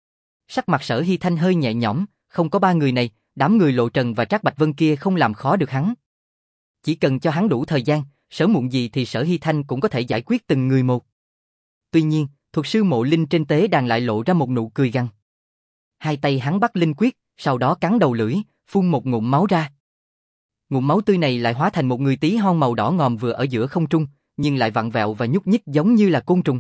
Sắc mặt Sở Hy Thanh hơi nhẹ nhõm, không có ba người này, đám người Lộ Trần và Trác Bạch Vân kia không làm khó được hắn. Chỉ cần cho hắn đủ thời gian, sớm muộn gì thì Sở Hy Thanh cũng có thể giải quyết từng người một. Tuy nhiên, thuật sư Mộ Linh trên tế đàn lại lộ ra một nụ cười gằn. Hai tay hắn bắt linh quyết, sau đó cắn đầu lưỡi, phun một ngụm máu ra. Ngụm máu tươi này lại hóa thành một người tí hon màu đỏ ngòm vừa ở giữa không trung, nhưng lại vặn vẹo và nhúc nhích giống như là côn trùng.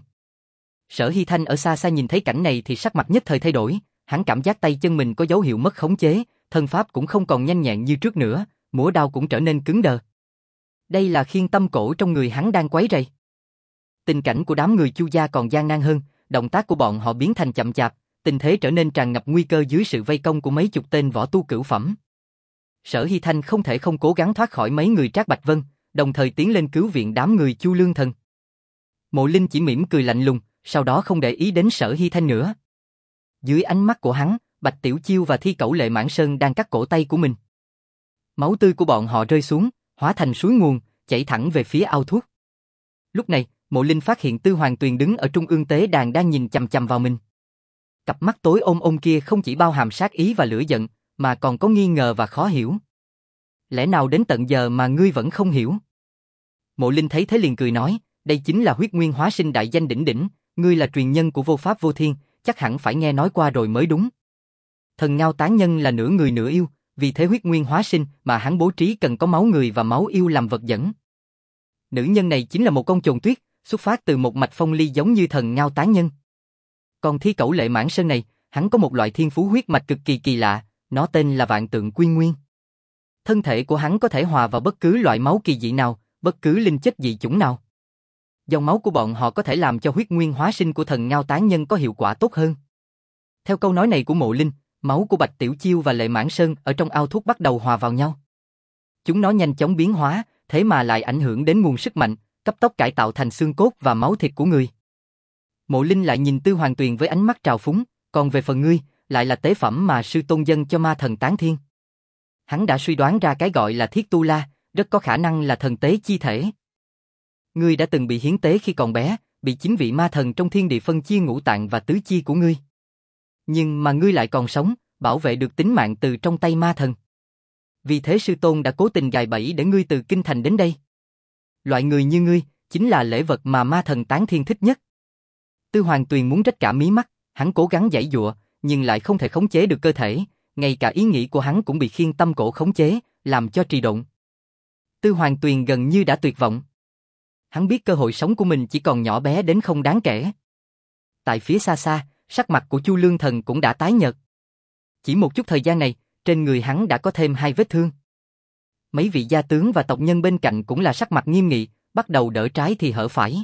Sở Hy Thanh ở xa xa nhìn thấy cảnh này thì sắc mặt nhất thời thay đổi, hắn cảm giác tay chân mình có dấu hiệu mất khống chế, thân pháp cũng không còn nhanh nhẹn như trước nữa, múa đao cũng trở nên cứng đờ. Đây là khiên tâm cổ trong người hắn đang quấy rầy. Tình cảnh của đám người Chu gia còn gian nan hơn, động tác của bọn họ biến thành chậm chạp, tình thế trở nên tràn ngập nguy cơ dưới sự vây công của mấy chục tên võ tu cửu phẩm. Sở Hy Thanh không thể không cố gắng thoát khỏi mấy người Trác Bạch Vân, đồng thời tiến lên cứu viện đám người Chu Lương Thần. Mộ Linh chỉ mỉm cười lạnh lùng, sau đó không để ý đến Sở Hy Thanh nữa. Dưới ánh mắt của hắn, Bạch Tiểu Chiêu và Thi Cẩu Lệ Mãn Sơn đang cắt cổ tay của mình. Máu tươi của bọn họ rơi xuống, hóa thành suối nguồn, chảy thẳng về phía ao thuốc. Lúc này, Mộ Linh phát hiện Tư Hoàng Tuyền đứng ở trung ương tế đàn đang nhìn chằm chằm vào mình. Cặp mắt tối ôm ôm kia không chỉ bao hàm sát ý và lửa giận, mà còn có nghi ngờ và khó hiểu. Lẽ nào đến tận giờ mà ngươi vẫn không hiểu? Mộ Linh thấy thế liền cười nói, đây chính là huyết nguyên hóa sinh đại danh đỉnh đỉnh, ngươi là truyền nhân của vô pháp vô thiên, chắc hẳn phải nghe nói qua rồi mới đúng. Thần Ngao Tán Nhân là nửa người nửa yêu, vì thế huyết nguyên hóa sinh mà hắn bố trí cần có máu người và máu yêu làm vật dẫn. nữ nhân này chính là một con trồn tuyết, xuất phát từ một mạch phong ly giống như thần Ngao Tán Nhân. Còn thi cẩu Lệ Mãn Sơn này, hắn có một loại thiên phú huyết mạch cực kỳ kỳ lạ, nó tên là Vạn Tượng Quy Nguyên. Thân thể của hắn có thể hòa vào bất cứ loại máu kỳ dị nào, bất cứ linh chất dị chủng nào. Dòng máu của bọn họ có thể làm cho huyết nguyên hóa sinh của thần Ngao Tán Nhân có hiệu quả tốt hơn. Theo câu nói này của Mộ Linh, máu của Bạch Tiểu Chiêu và Lệ Mãn Sơn ở trong ao thuốc bắt đầu hòa vào nhau. Chúng nó nhanh chóng biến hóa, thế mà lại ảnh hưởng đến nguồn sức mạnh, cấp tốc cải tạo thành xương cốt và máu thịt của người. Mộ Linh lại nhìn Tư Hoàng Tuyền với ánh mắt trào phúng, còn về phần ngươi, lại là tế phẩm mà sư tôn dâng cho ma thần Tán Thiên. Hắn đã suy đoán ra cái gọi là Thiết Tu La, rất có khả năng là thần tế chi thể. Ngươi đã từng bị hiến tế khi còn bé, bị chính vị ma thần trong thiên địa phân chia ngũ tạng và tứ chi của ngươi. Nhưng mà ngươi lại còn sống, bảo vệ được tính mạng từ trong tay ma thần. Vì thế sư tôn đã cố tình gài bẫy để ngươi từ kinh thành đến đây. Loại người như ngươi, chính là lễ vật mà ma thần Tán Thiên thích nhất. Tư Hoàng Tuyền muốn rách cả mí mắt, hắn cố gắng giãy giụa, nhưng lại không thể khống chế được cơ thể, ngay cả ý nghĩ của hắn cũng bị khiên tâm cổ khống chế, làm cho trì độn. Tư Hoàng Tuyền gần như đã tuyệt vọng. Hắn biết cơ hội sống của mình chỉ còn nhỏ bé đến không đáng kể. Tại phía xa xa, sắc mặt của Chu Lương Thần cũng đã tái nhợt. Chỉ một chút thời gian này, trên người hắn đã có thêm hai vết thương. Mấy vị gia tướng và tộc nhân bên cạnh cũng là sắc mặt nghiêm nghị, bắt đầu đỡ trái thì hở phải.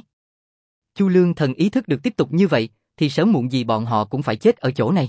Chu Lương Thần ý thức được tiếp tục như vậy, thì sớm muộn gì bọn họ cũng phải chết ở chỗ này.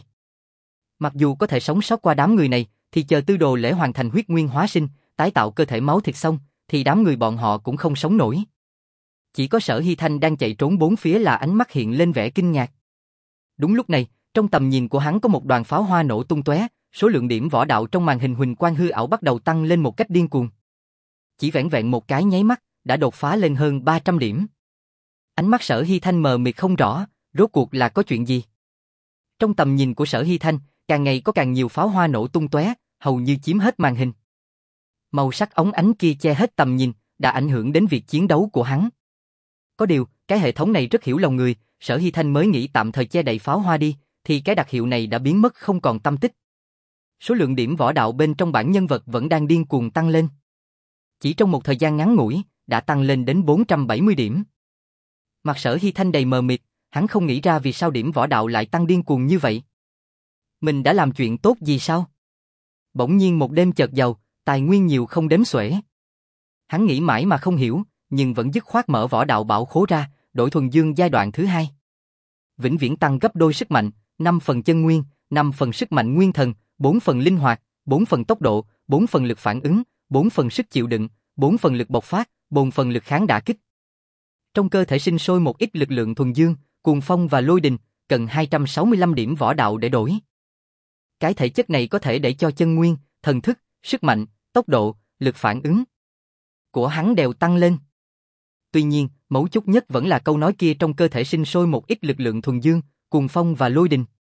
Mặc dù có thể sống sót qua đám người này, thì chờ Tư Đồ Lễ hoàn thành huyết nguyên hóa sinh, tái tạo cơ thể máu thịt xong, thì đám người bọn họ cũng không sống nổi. Chỉ có Sở Hy Thanh đang chạy trốn bốn phía là ánh mắt hiện lên vẻ kinh ngạc. Đúng lúc này, trong tầm nhìn của hắn có một đoàn pháo hoa nổ tung tóe, số lượng điểm võ đạo trong màn hình huỳnh quang hư ảo bắt đầu tăng lên một cách điên cuồng. Chỉ vẻn vẹn một cái nháy mắt, đã đột phá lên hơn ba trăm điểm. Ánh mắt Sở Hy Thanh mờ mịt không rõ, rốt cuộc là có chuyện gì? Trong tầm nhìn của Sở Hy Thanh, càng ngày có càng nhiều pháo hoa nổ tung tóe, hầu như chiếm hết màn hình. Màu sắc óng ánh kia che hết tầm nhìn, đã ảnh hưởng đến việc chiến đấu của hắn. Có điều, cái hệ thống này rất hiểu lòng người, Sở Hy Thanh mới nghĩ tạm thời che đậy pháo hoa đi, thì cái đặc hiệu này đã biến mất không còn tâm tích. Số lượng điểm võ đạo bên trong bản nhân vật vẫn đang điên cuồng tăng lên. Chỉ trong một thời gian ngắn ngủi, đã tăng lên đến bốn trăm bảy mươi điểm. Mặt Sở Hy Thanh đầy mờ mịt, hắn không nghĩ ra vì sao điểm võ đạo lại tăng điên cuồng như vậy. Mình đã làm chuyện tốt gì sao? Bỗng nhiên một đêm chợt giàu, tài nguyên nhiều không đếm xuể. Hắn nghĩ mãi mà không hiểu, nhưng vẫn dứt khoát mở võ đạo bảo khố ra, đổi thuần dương giai đoạn thứ hai. Vĩnh viễn tăng gấp đôi sức mạnh, năm phần chân nguyên, năm phần sức mạnh nguyên thần, bốn phần linh hoạt, bốn phần tốc độ, bốn phần lực phản ứng, bốn phần sức chịu đựng, bốn phần lực bộc phát, bốn phần lực kháng đả kích. Trong cơ thể sinh sôi một ít lực lượng thuần dương, cuồng phong và lôi đình, cần hai trăm sáu mươi lăm điểm võ đạo để đổi. Cái thể chất này có thể để cho chân nguyên, thần thức, sức mạnh, tốc độ, lực phản ứng của hắn đều tăng lên. Tuy nhiên, mấu chốt nhất vẫn là câu nói kia, trong cơ thể sinh sôi một ít lực lượng thuần dương, cuồng phong và lôi đình.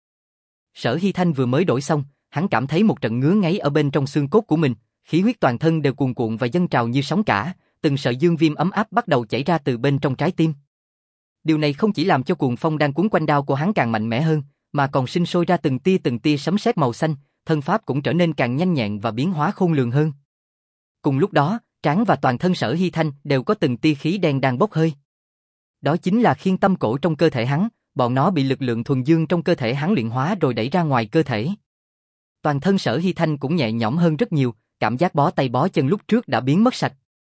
Sở Hy Thanh vừa mới đổi xong, hắn cảm thấy một trận ngứa ngáy ở bên trong xương cốt của mình, khí huyết toàn thân đều cuồn cuộn và dâng trào như sóng cả, từng sợi dương viêm ấm áp bắt đầu chảy ra từ bên trong trái tim. Điều này không chỉ làm cho cuồng phong đang cuốn quanh đao của hắn càng mạnh mẽ hơn, mà còn sinh sôi ra từng tia từng tia sấm sét màu xanh, thân pháp cũng trở nên càng nhanh nhẹn và biến hóa khôn lường hơn. Cùng lúc đó, trán và toàn thân Sở Hy Thanh đều có từng tia khí đen đang bốc hơi. Đó chính là khiên tâm cổ trong cơ thể hắn, bọn nó bị lực lượng thuần dương trong cơ thể hắn luyện hóa rồi đẩy ra ngoài cơ thể. Toàn thân Sở Hy Thanh cũng nhẹ nhõm hơn rất nhiều, cảm giác bó tay bó chân lúc trước đã biến mất sạch.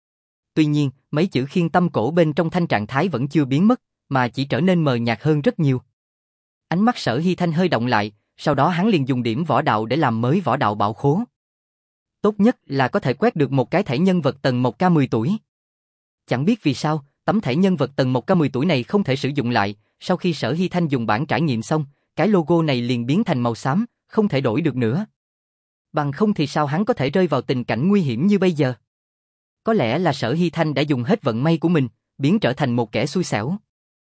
Tuy nhiên, mấy chữ khiên tâm cổ bên trong thanh trạng thái vẫn chưa biến mất, mà chỉ trở nên mờ nhạt hơn rất nhiều. Ánh mắt Sở Hy Thanh hơi động lại, sau đó hắn liền dùng điểm võ đạo để làm mới võ đạo bảo khố. Tốt nhất là có thể quét được một cái thẻ nhân vật tầng một K mười tuổi. Chẳng biết vì sao, tấm thẻ nhân vật tầng một K mười tuổi này không thể sử dụng lại, sau khi Sở Hy Thanh dùng bản trải nghiệm xong, cái logo này liền biến thành màu xám, không thể đổi được nữa. Bằng không thì sao hắn có thể rơi vào tình cảnh nguy hiểm như bây giờ? Có lẽ là Sở Hy Thanh đã dùng hết vận may của mình, biến trở thành một kẻ xui xẻo.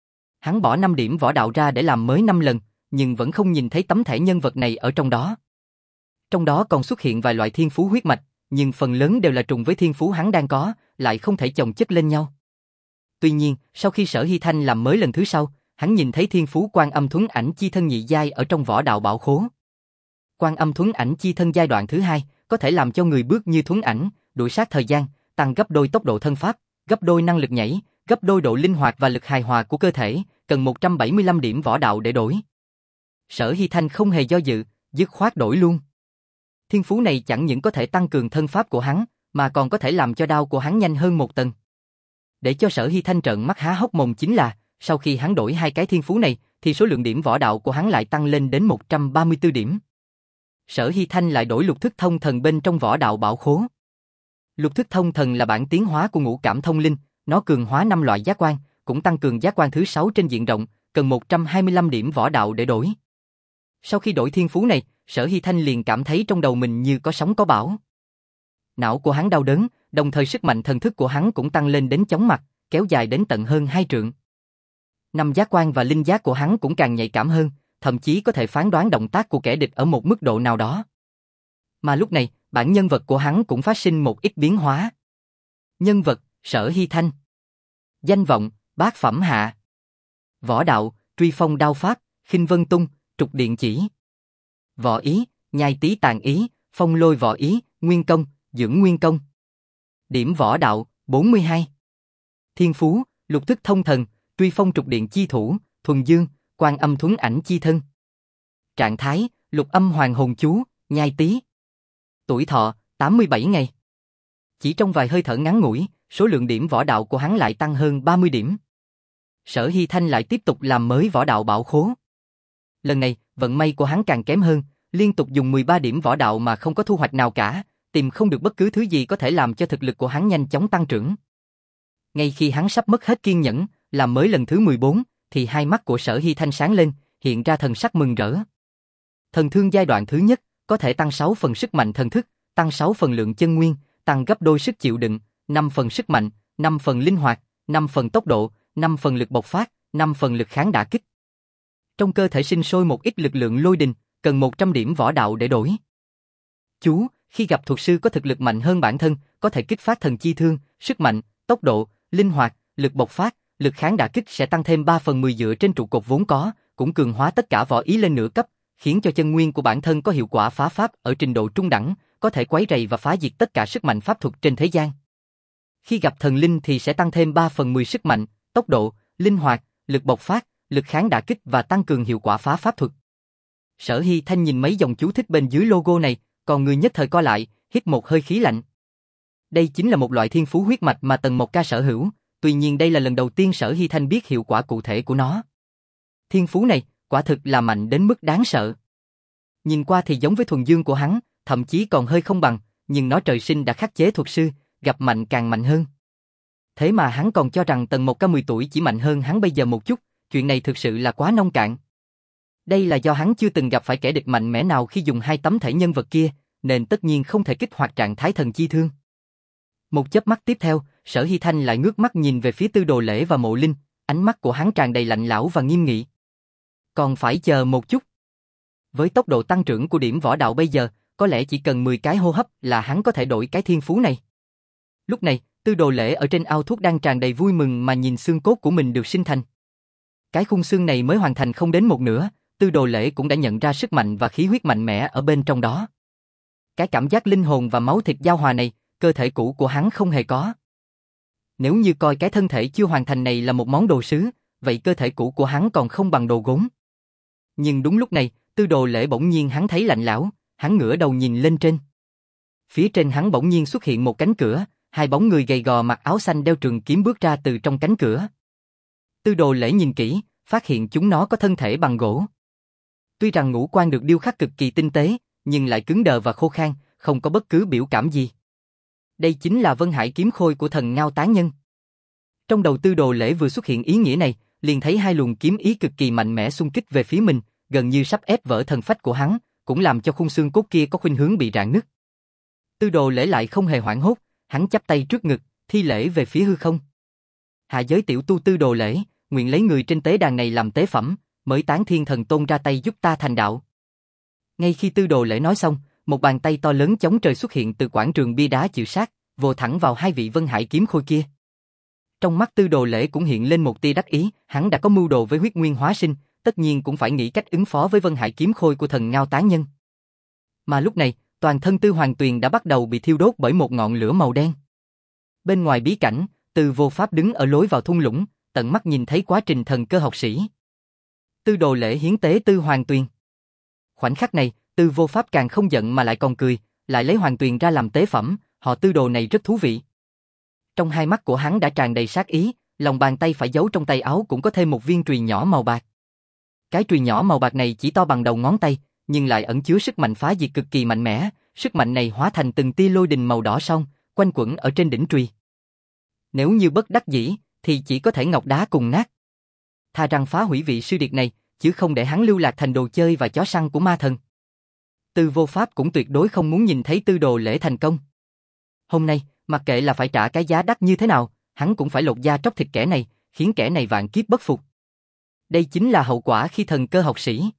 Hắn bỏ năm điểm võ đạo ra để làm mới năm lần, nhưng vẫn không nhìn thấy tấm thẻ nhân vật này ở trong đó. Trong đó còn xuất hiện vài loại thiên phú huyết mạch, nhưng phần lớn đều là trùng với thiên phú hắn đang có, lại không thể chồng chất lên nhau. Tuy nhiên, sau khi Sở Hy Thanh làm mới lần thứ sau, hắn nhìn thấy thiên phú Quan Âm Thuấn Ảnh Chi Thân nhị giai ở trong võ đạo bảo khố. Quan Âm Thuấn Ảnh Chi Thân giai đoạn thứ hai, có thể làm cho người bước như thuấn ảnh, đuổi sát thời gian, tăng gấp đôi tốc độ thân pháp, gấp đôi năng lực nhảy, gấp đôi độ linh hoạt và lực hài hòa của cơ thể, cần một trăm bảy mươi lăm điểm võ đạo để đổi. Sở Hy Thanh không hề do dự, dứt khoát đổi luôn. Thiên phú này chẳng những có thể tăng cường thân pháp của hắn, mà còn có thể làm cho đao của hắn nhanh hơn một tầng. Để cho Sở Hy Thanh trợn mắt há hốc mồm chính là, sau khi hắn đổi hai cái thiên phú này, thì số lượng điểm võ đạo của hắn lại tăng lên đến một trăm ba mươi tư điểm. Sở Hy Thanh lại đổi lục thức thông thần bên trong võ đạo bảo khố. Lục thức thông thần là bản tiến hóa của ngũ cảm thông linh, nó cường hóa năm loại giác quan, cũng tăng cường giác quan thứ sáu trên diện rộng, cần một trăm hai mươi lăm điểm võ đạo để đổi. Sau khi đổi thiên phú này, Sở Hy Thanh liền cảm thấy trong đầu mình như có sóng có bão. Não của hắn đau đớn, đồng thời sức mạnh thần thức của hắn cũng tăng lên đến chóng mặt, kéo dài đến tận hơn hai trượng. Năm giác quan và linh giác của hắn cũng càng nhạy cảm hơn, thậm chí có thể phán đoán động tác của kẻ địch ở một mức độ nào đó. Mà lúc này, bản nhân vật của hắn cũng phát sinh một ít biến hóa. Nhân vật, Sở Hy Thanh. Danh vọng, bát phẩm hạ. Võ đạo, truy phong đao pháp, khinh vân tung, trục điện chỉ. Võ ý, nhai tí tàn ý, phong lôi võ ý, nguyên công, dưỡng nguyên công. Điểm võ đạo, bốn mươi hai. Thiên phú, lục thức thông thần, truy phong trục điện chi thủ, thuần dương, quan âm thuấn ảnh chi thân. Trạng thái, lục âm hoàng hồn chú, nhai tí. Tuổi thọ, tám mươi bảy ngày. Chỉ trong vài hơi thở ngắn ngủi, số lượng điểm võ đạo của hắn lại tăng hơn ba mươi điểm. Sở Hy Thanh lại tiếp tục làm mới võ đạo bảo khố. Lần này, vận may của hắn càng kém hơn, liên tục dùng mười ba điểm võ đạo mà không có thu hoạch nào cả, tìm không được bất cứ thứ gì có thể làm cho thực lực của hắn nhanh chóng tăng trưởng. Ngay khi hắn sắp mất hết kiên nhẫn, làm mới lần thứ mười bốn, thì hai mắt của Sở Hy Thanh sáng lên, hiện ra thần sắc mừng rỡ. Thần thương giai đoạn thứ nhất, có thể tăng sáu phần sức mạnh thần thức, tăng sáu phần lượng chân nguyên, tăng gấp đôi sức chịu đựng, năm phần sức mạnh, năm phần linh hoạt, năm phần tốc độ, năm phần lực bộc phát, năm phần lực kháng đả kích. Trong cơ thể sinh sôi một ít lực lượng lôi đình, cần một trăm điểm võ đạo để đổi. Chú, khi gặp thuật sư có thực lực mạnh hơn bản thân, có thể kích phát thần chi thương, sức mạnh, tốc độ, linh hoạt, lực bộc phát, lực kháng đả kích sẽ tăng thêm ba phần mười dựa trên trụ cột vốn có, cũng cường hóa tất cả võ ý lên nửa cấp, khiến cho chân nguyên của bản thân có hiệu quả phá pháp ở trình độ trung đẳng, có thể quấy rầy và phá diệt tất cả sức mạnh pháp thuật trên thế gian. Khi gặp thần linh thì sẽ tăng thêm ba phần mười sức mạnh, tốc độ, linh hoạt, lực bộc phát, lực kháng đả kích và tăng cường hiệu quả phá pháp thuật. Sở Hy Thanh nhìn mấy dòng chú thích bên dưới logo này, còn người nhất thời co lại, hít một hơi khí lạnh. Đây chính là một loại thiên phú huyết mạch mà Tần Mộc Ca sở hữu, tuy nhiên đây là lần đầu tiên Sở Hy Thanh biết hiệu quả cụ thể của nó. Thiên phú này, quả thực là mạnh đến mức đáng sợ. Nhìn qua thì giống với thuần dương của hắn, thậm chí còn hơi không bằng, nhưng nó trời sinh đã khắc chế thuật sư, gặp mạnh càng mạnh hơn. Thế mà hắn còn cho rằng Tần Mộc Ca mười tuổi chỉ mạnh hơn hắn bây giờ một chút, chuyện này thực sự là quá nông cạn. Đây là do hắn chưa từng gặp phải kẻ địch mạnh mẽ nào khi dùng hai tấm thể nhân vật kia, nên tất nhiên không thể kích hoạt trạng thái thần chi thương. Một chớp mắt tiếp theo, Sở Hy Thanh lại ngước mắt nhìn về phía Tư Đồ Lễ và Mộ Linh, ánh mắt của hắn tràn đầy lạnh lẽo và nghiêm nghị. Còn phải chờ một chút. Với tốc độ tăng trưởng của điểm võ đạo bây giờ, có lẽ chỉ cần mười cái hô hấp là hắn có thể đổi cái thiên phú này. Lúc này, Tư Đồ Lễ ở trên ao thuốc đang tràn đầy vui mừng mà nhìn xương cốt của mình được sinh thành. Cái khung xương này mới hoàn thành không đến một nửa, Tư Đồ Lễ cũng đã nhận ra sức mạnh và khí huyết mạnh mẽ ở bên trong đó. Cái cảm giác linh hồn và máu thịt giao hòa này, cơ thể cũ của hắn không hề có. Nếu như coi cái thân thể chưa hoàn thành này là một món đồ sứ, vậy cơ thể cũ của hắn còn không bằng đồ gốm. Nhưng đúng lúc này, Tư Đồ Lễ bỗng nhiên hắn thấy lạnh lẽo, hắn ngửa đầu nhìn lên trên. Phía trên hắn bỗng nhiên xuất hiện một cánh cửa, hai bóng người gầy gò mặc áo xanh đeo trường kiếm bước ra từ trong cánh cửa. Tư Đồ Lễ nhìn kỹ, phát hiện chúng nó có thân thể bằng gỗ. Tuy rằng ngũ quan được điêu khắc cực kỳ tinh tế, nhưng lại cứng đờ và khô khan, không có bất cứ biểu cảm gì. Đây chính là Vân Hải kiếm khôi của thần Ngao Tán Nhân. Trong đầu Tư Đồ Lễ vừa xuất hiện ý nghĩa này, liền thấy hai luồng kiếm ý cực kỳ mạnh mẽ xung kích về phía mình, gần như sắp ép vỡ thần phách của hắn, cũng làm cho khung xương cốt kia có khuynh hướng bị rạn nứt. Tư Đồ Lễ lại không hề hoảng hốt, hắn chắp tay trước ngực, thi lễ về phía hư không. Hạ giới tiểu tu Tư Đồ Lễ, nguyện lấy người trên tế đàn này làm tế phẩm, mới Tán Thiên Thần Tôn ra tay giúp ta thành đạo. Ngay khi Tư Đồ Lễ nói xong, một bàn tay to lớn chống trời xuất hiện từ quảng trường bia đá chịu sát, vồ thẳng vào hai vị Vân Hải kiếm khôi kia. Trong mắt Tư Đồ Lễ cũng hiện lên một tia đắc ý, hắn đã có mưu đồ với huyết nguyên hóa sinh, tất nhiên cũng phải nghĩ cách ứng phó với Vân Hải kiếm khôi của thần Ngao Tán Nhân. Mà lúc này, toàn thân Tư Hoàng Tuyền đã bắt đầu bị thiêu đốt bởi một ngọn lửa màu đen. Bên ngoài bí cảnh, Tư Vô Pháp đứng ở lối vào thung lũng, tận mắt nhìn thấy quá trình thần cơ học sĩ Tư Đồ Lễ hiến tế Tư Hoàng Tuyền. Khoảnh khắc này, Tư Vô Pháp càng không giận mà lại còn cười, lại lấy Hoàng Tuyền ra làm tế phẩm, họ Tư Đồ này rất thú vị. Trong hai mắt của hắn đã tràn đầy sát ý, lòng bàn tay phải giấu trong tay áo cũng có thêm một viên chùy nhỏ màu bạc. Cái chùy nhỏ màu bạc này chỉ to bằng đầu ngón tay, nhưng lại ẩn chứa sức mạnh phá diệt cực kỳ mạnh mẽ, sức mạnh này hóa thành từng tia lôi đình màu đỏ son, quanh quẩn ở trên đỉnh chùy. Nếu như bất đắc dĩ, thì chỉ có thể ngọc đá cùng nát. Tha rằng phá hủy vị sư điệt này, chứ không để hắn lưu lạc thành đồ chơi và chó săn của ma thần. Tư Vô Pháp cũng tuyệt đối không muốn nhìn thấy Tư Đồ Lễ thành công. Hôm nay, mặc kệ là phải trả cái giá đắt như thế nào, hắn cũng phải lột da tróc thịt kẻ này, khiến kẻ này vạn kiếp bất phục. Đây chính là hậu quả khi thần cơ học sĩ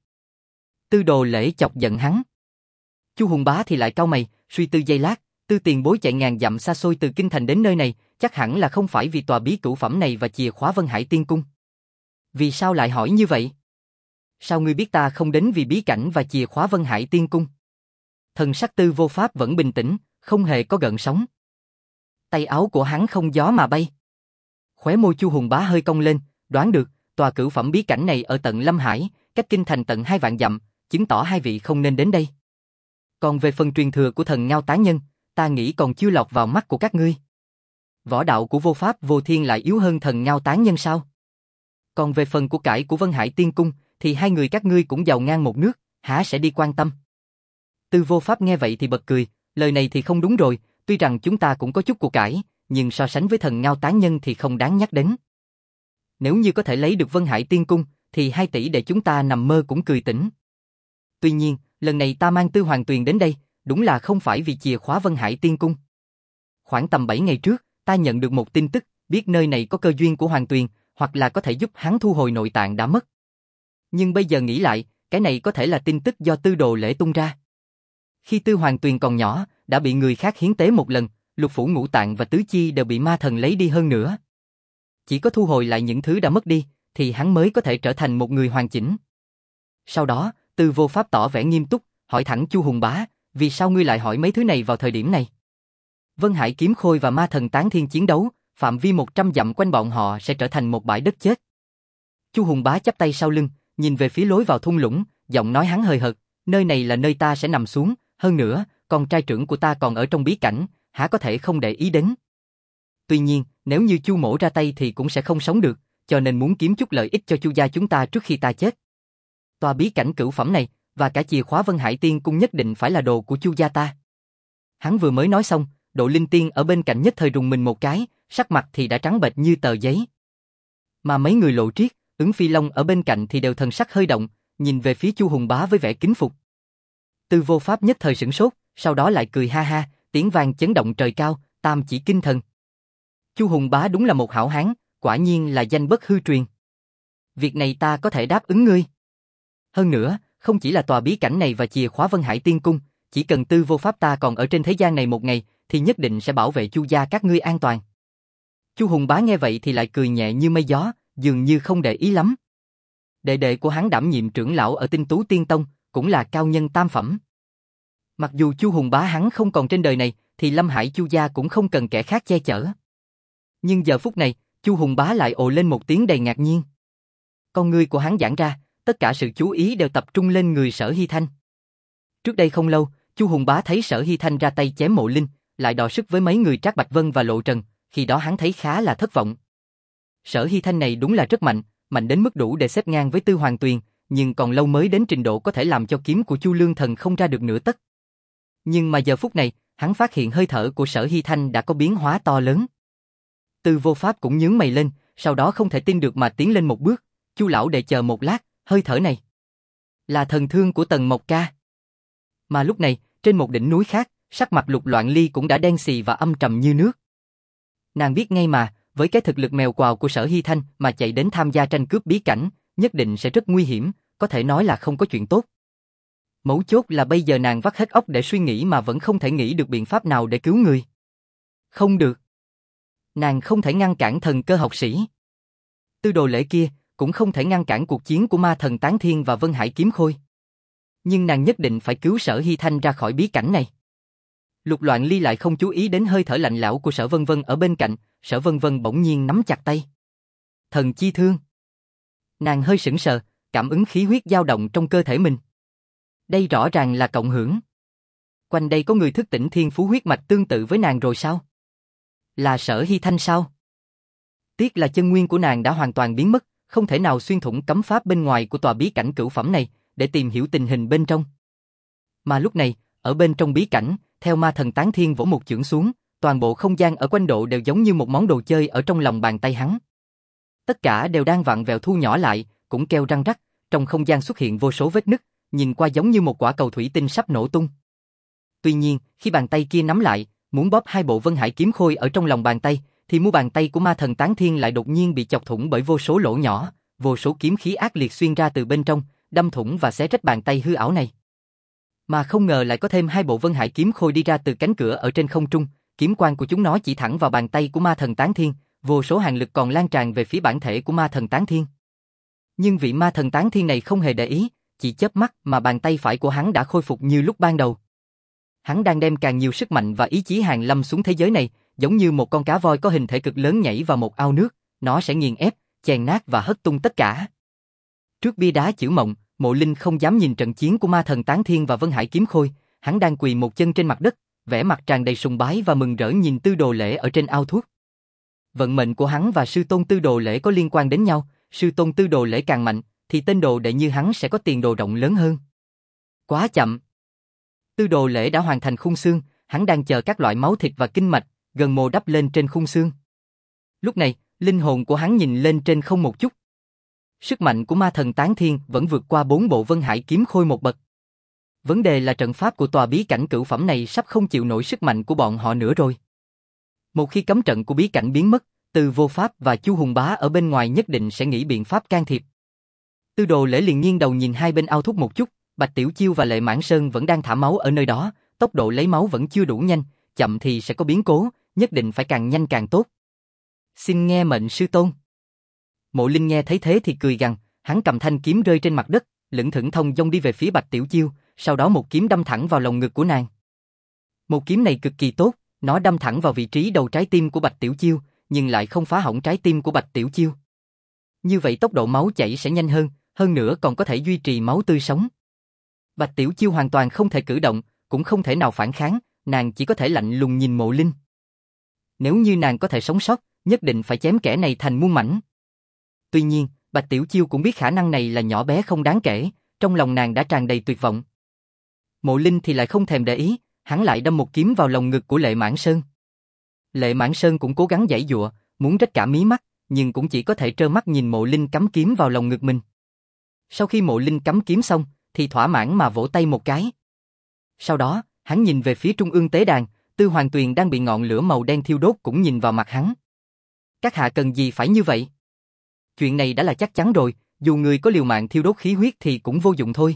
Tư Đồ Lễ chọc giận hắn. Chu Hùng Bá thì lại cau mày, suy tư giây lát, Tư tiền bối chạy ngàn dặm xa xôi từ kinh thành đến nơi này, chắc hẳn là không phải vì tòa bí cửu phẩm này và chìa khóa Vân Hải Tiên Cung. Vì sao lại hỏi như vậy? Sao ngươi biết ta không đến vì bí cảnh và chìa khóa Vân Hải Tiên Cung? Thần sắc Tư Vô Pháp vẫn bình tĩnh, không hề có gợn sóng. Tay áo của hắn không gió mà bay. Khóe môi Chu Hùng Bá hơi cong lên, đoán được, tòa cửu phẩm bí cảnh này ở tận Lâm Hải, cách kinh thành tận hai vạn dặm, chứng tỏ hai vị không nên đến đây. Còn về phần truyền thừa của thần Ngao Tán Nhân, ta nghĩ còn chưa lọt vào mắt của các ngươi. Võ đạo của Vô Pháp Vô Thiên lại yếu hơn thần Ngao Tán Nhân sao? Còn về phần của cải của Vân Hải Tiên Cung, thì hai người các ngươi cũng giàu ngang một nước, há sẽ đi quan tâm? Tư Vô Pháp nghe vậy thì bật cười, lời này thì không đúng rồi, tuy rằng chúng ta cũng có chút của cải, nhưng so sánh với thần Ngao Tán Nhân thì không đáng nhắc đến. Nếu như có thể lấy được Vân Hải Tiên Cung, thì hai tỷ đệ chúng ta nằm mơ cũng cười tỉnh. Tuy nhiên, lần này ta mang Tư Hoàng Tuyền đến đây, đúng là không phải vì chìa khóa Vân Hải Tiên Cung. Khoảng tầm bảy ngày trước, ta nhận được một tin tức, biết nơi này có cơ duyên của Hoàng Tuyền, hoặc là có thể giúp hắn thu hồi nội tạng đã mất. Nhưng bây giờ nghĩ lại, cái này có thể là tin tức do Tư Đồ Lễ tung ra. Khi Tư Hoàng Tuyền còn nhỏ, đã bị người khác hiến tế một lần, lục phủ ngũ tạng và tứ chi đều bị ma thần lấy đi hơn nữa. Chỉ có thu hồi lại những thứ đã mất đi, thì hắn mới có thể trở thành một người hoàn chỉnh. Sau đó, Tư Vô Pháp tỏ vẻ nghiêm túc, hỏi thẳng Chu Hùng Bá, vì sao ngươi lại hỏi mấy thứ này vào thời điểm này? Vân Hải Kiếm Khôi và ma thần Tán Thiên chiến đấu, phạm vi một trăm dặm quanh bọn họ sẽ trở thành một bãi đất chết. Chu Hùng Bá chắp tay sau lưng, nhìn về phía lối vào thung lũng, giọng nói hắn hời hợt, nơi này là nơi ta sẽ nằm xuống, hơn nữa, con trai trưởng của ta còn ở trong bí cảnh, há có thể không để ý đến. Tuy nhiên, nếu như Chu mỗ ra tay thì cũng sẽ không sống được, cho nên muốn kiếm chút lợi ích cho Chu gia chúng ta trước khi ta chết. Tòa bí cảnh cửu phẩm này, và cả chìa khóa Vân Hải Tiên Cung nhất định phải là đồ của Chu gia ta. Hắn vừa mới nói xong, Độ Linh Tiên ở bên cạnh nhất thời rùng mình một cái, sắc mặt thì đã trắng bệch như tờ giấy. Mà mấy người Lộ Triết, Ứng Phi Long ở bên cạnh thì đều thần sắc hơi động, nhìn về phía Chu Hùng Bá với vẻ kính phục. Tư Vô Pháp nhất thời sửng sốt, sau đó lại cười ha ha, tiếng vang chấn động trời cao, tam chỉ kinh thần. Chu Hùng Bá đúng là một hảo hán, quả nhiên là danh bất hư truyền. Việc này ta có thể đáp ứng ngươi. Hơn nữa, không chỉ là tòa bí cảnh này và chìa khóa Vân Hải Tiên Cung, chỉ cần Tư Vô Pháp ta còn ở trên thế gian này một ngày, thì nhất định sẽ bảo vệ Chu gia các ngươi an toàn. Chu Hùng Bá nghe vậy thì lại cười nhẹ như mây gió, dường như không để ý lắm. Đệ đệ của hắn đảm nhiệm trưởng lão ở Tinh Tú Tiên Tông, cũng là cao nhân tam phẩm. Mặc dù Chu Hùng Bá hắn không còn trên đời này, thì Lâm Hải Chu gia cũng không cần kẻ khác che chở. Nhưng giờ phút này, Chu Hùng Bá lại ồ lên một tiếng đầy ngạc nhiên. Con ngươi của hắn giãn ra, tất cả sự chú ý đều tập trung lên người Sở Hy Thanh. Trước đây không lâu, Chu Hùng Bá thấy Sở Hy Thanh ra tay chém Mộ Linh, lại đọ sức với mấy người Trác Bạch Vân và Lộ Trần, khi đó hắn thấy khá là thất vọng. Sở Hy Thanh này đúng là rất mạnh, mạnh đến mức đủ để xếp ngang với Tư Hoàng Tuyền, nhưng còn lâu mới đến trình độ có thể làm cho kiếm của Chu Lương Thần không ra được nửa tấc. Nhưng mà giờ phút này, hắn phát hiện hơi thở của Sở Hy Thanh đã có biến hóa to lớn. Tư Vô Pháp cũng nhướng mày lên, sau đó không thể tin được mà tiến lên một bước, Chu lão đệ chờ một lát, hơi thở này là thần thương của Tần Mộc Ca. Mà lúc này, trên một đỉnh núi khác, sắc mặt Lục Loạn Ly cũng đã đen xì và âm trầm như nước. Nàng biết ngay mà, với cái thực lực mèo quào của Sở Hy Thanh mà chạy đến tham gia tranh cướp bí cảnh, nhất định sẽ rất nguy hiểm, có thể nói là không có chuyện tốt. Mấu chốt là bây giờ nàng vắt hết óc để suy nghĩ mà vẫn không thể nghĩ được biện pháp nào để cứu người. Không được. Nàng không thể ngăn cản thần cơ học sĩ Tư Đồ Lễ kia, cũng không thể ngăn cản cuộc chiến của ma thần Tán Thiên và Vân Hải Kiếm Khôi. Nhưng nàng nhất định phải cứu Sở Hy Thanh ra khỏi bí cảnh này. Lục Loạn Ly lại không chú ý đến hơi thở lạnh lẽo của Sở Vân Vân ở bên cạnh, Sở Vân Vân bỗng nhiên nắm chặt tay. Thần chi thương. Nàng hơi sững sờ, cảm ứng khí huyết dao động trong cơ thể mình. Đây rõ ràng là cộng hưởng. Quanh đây có người thức tỉnh thiên phú huyết mạch tương tự với nàng rồi sao? Là Sở Hy Thanh sao? Tiếc là chân nguyên của nàng đã hoàn toàn biến mất, không thể nào xuyên thủng cấm pháp bên ngoài của tòa bí cảnh cửu phẩm này, để tìm hiểu tình hình bên trong. Mà lúc này, ở bên trong bí cảnh, theo ma thần Tán Thiên vỗ một chưởng xuống, toàn bộ không gian ở quanh độ đều giống như một món đồ chơi ở trong lòng bàn tay hắn. Tất cả đều đang vặn vẹo thu nhỏ lại, cũng kêu răng rắc, trong không gian xuất hiện vô số vết nứt, nhìn qua giống như một quả cầu thủy tinh sắp nổ tung. Tuy nhiên, khi bàn tay kia nắm lại, muốn bóp hai bộ Vân Hải kiếm khôi ở trong lòng bàn tay, thì mu bàn tay của ma thần Tán Thiên lại đột nhiên bị chọc thủng bởi vô số lỗ nhỏ, vô số kiếm khí ác liệt xuyên ra từ bên trong, đâm thủng và xé rách bàn tay hư ảo này. Mà không ngờ lại có thêm hai bộ Vân Hải kiếm khôi đi ra từ cánh cửa ở trên không trung, kiếm quang của chúng nó chỉ thẳng vào bàn tay của ma thần Tán Thiên, vô số hàn lực còn lan tràn về phía bản thể của ma thần Tán Thiên. Nhưng vị ma thần Tán Thiên này không hề để ý, chỉ chớp mắt mà bàn tay phải của hắn đã khôi phục như lúc ban đầu. Hắn đang đem càng nhiều sức mạnh và ý chí hàn lâm xuống thế giới này, giống như một con cá voi có hình thể cực lớn nhảy vào một ao nước, nó sẽ nghiền ép, chèn nát và hất tung tất cả. Trước bia đá chữ mộng, Mộ Linh không dám nhìn trận chiến của ma thần Tán Thiên và Vân Hải kiếm khôi, hắn đang quỳ một chân trên mặt đất, vẻ mặt tràn đầy sùng bái và mừng rỡ nhìn Tư Đồ Lễ ở trên ao thuốc. Vận mệnh của hắn và sư tôn Tư Đồ Lễ có liên quan đến nhau, sư tôn Tư Đồ Lễ càng mạnh, thì tên đồ đệ như hắn sẽ có tiền đồ rộng lớn hơn. Quá chậm. Tư Đồ Lễ đã hoàn thành khung xương, hắn đang chờ các loại máu thịt và kinh mạch, gần mồ đắp lên trên khung xương. Lúc này, linh hồn của hắn nhìn lên trên không một chút. Sức mạnh của ma thần Tán Thiên vẫn vượt qua bốn bộ Vân Hải kiếm khôi một bậc. Vấn đề là trận pháp của tòa bí cảnh cửu phẩm này sắp không chịu nổi sức mạnh của bọn họ nữa rồi. Một khi cấm trận của bí cảnh biến mất, Từ Vô Pháp và Chu Hùng Bá ở bên ngoài nhất định sẽ nghĩ biện pháp can thiệp. Tư Đồ Lễ liền nghiêng đầu nhìn hai bên ao thuốc một chút, Bạch Tiểu Chiêu và Lệ Mãn Sơn vẫn đang thả máu ở nơi đó, tốc độ lấy máu vẫn chưa đủ nhanh, chậm thì sẽ có biến cố, nhất định phải càng nhanh càng tốt. Xin nghe mệnh sư tôn. Mộ Linh nghe thấy thế thì cười gằn, hắn cầm thanh kiếm rơi trên mặt đất, lững thững thông dong đi về phía Bạch Tiểu Chiêu, sau đó một kiếm đâm thẳng vào lồng ngực của nàng. Một kiếm này cực kỳ tốt, nó đâm thẳng vào vị trí đầu trái tim của Bạch Tiểu Chiêu, nhưng lại không phá hỏng trái tim của Bạch Tiểu Chiêu. Như vậy tốc độ máu chảy sẽ nhanh hơn, hơn nữa còn có thể duy trì máu tươi sống. Bạch Tiểu Chiêu hoàn toàn không thể cử động, cũng không thể nào phản kháng, nàng chỉ có thể lạnh lùng nhìn Mộ Linh. Nếu như nàng có thể sống sót, nhất định phải chém kẻ này thành muôn mảnh. Tuy nhiên, Bạch Tiểu Chiêu cũng biết khả năng này là nhỏ bé không đáng kể, trong lòng nàng đã tràn đầy tuyệt vọng. Mộ Linh thì lại không thèm để ý, hắn lại đâm một kiếm vào lồng ngực của Lệ Mãn Sơn. Lệ Mãn Sơn cũng cố gắng giãy giụa, muốn rách cả mí mắt, nhưng cũng chỉ có thể trơ mắt nhìn Mộ Linh cắm kiếm vào lồng ngực mình. Sau khi Mộ Linh cắm kiếm xong, thì thỏa mãn mà vỗ tay một cái. Sau đó, hắn nhìn về phía trung ương tế đàn, Tư Hoàng Tuyền đang bị ngọn lửa màu đen thiêu đốt cũng nhìn vào mặt hắn. Các hạ cần gì phải như vậy? Chuyện này đã là chắc chắn rồi, dù người có liều mạng thiêu đốt khí huyết thì cũng vô dụng thôi.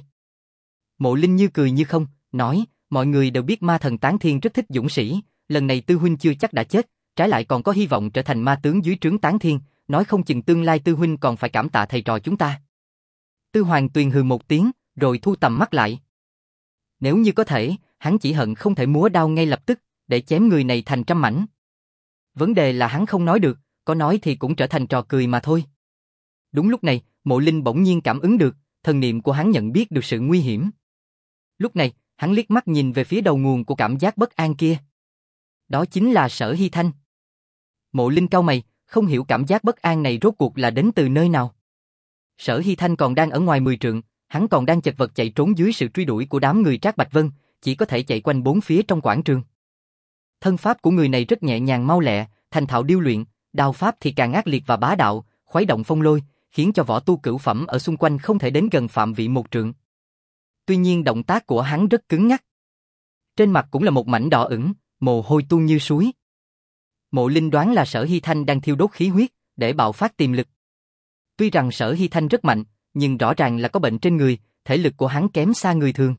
Mộ Linh như cười như không, nói, mọi người đều biết ma thần Tán Thiên rất thích dũng sĩ, lần này Tư huynh chưa chắc đã chết, trái lại còn có hy vọng trở thành ma tướng dưới trướng Tán Thiên, nói không chừng tương lai Tư huynh còn phải cảm tạ thầy trò chúng ta. Tư Hoàng Tuyền hừ một tiếng, rồi thu tầm mắt lại. Nếu như có thể, hắn chỉ hận không thể múa đao ngay lập tức, để chém người này thành trăm mảnh. Vấn đề là hắn không nói được, có nói thì cũng trở thành trò cười mà thôi. Đúng lúc này, Mộ Linh bỗng nhiên cảm ứng được, thần niệm của hắn nhận biết được sự nguy hiểm. Lúc này, hắn liếc mắt nhìn về phía đầu nguồn của cảm giác bất an kia. Đó chính là Sở Hy Thanh. Mộ Linh cau mày, không hiểu cảm giác bất an này rốt cuộc là đến từ nơi nào. Sở Hy Thanh còn đang ở ngoài mười trượng, hắn còn đang chật vật chạy trốn dưới sự truy đuổi của đám người Trác Bạch Vân, chỉ có thể chạy quanh bốn phía trong quảng trường. Thân pháp của người này rất nhẹ nhàng mau lẹ, thành thạo điêu luyện, đao pháp thì càng ác liệt và bá đạo, khuấy động phong lôi, khiến cho võ tu cửu phẩm ở xung quanh không thể đến gần phạm vị một trượng. Tuy nhiên động tác của hắn rất cứng ngắc. Trên mặt cũng là một mảnh đỏ ửng, mồ hôi tuôn như suối. Mộ Linh đoán là Sở Hy Thanh đang thiêu đốt khí huyết, để bạo phát tiềm lực. Tuy rằng Sở Hy Thanh rất mạnh, nhưng rõ ràng là có bệnh trên người, thể lực của hắn kém xa người thường.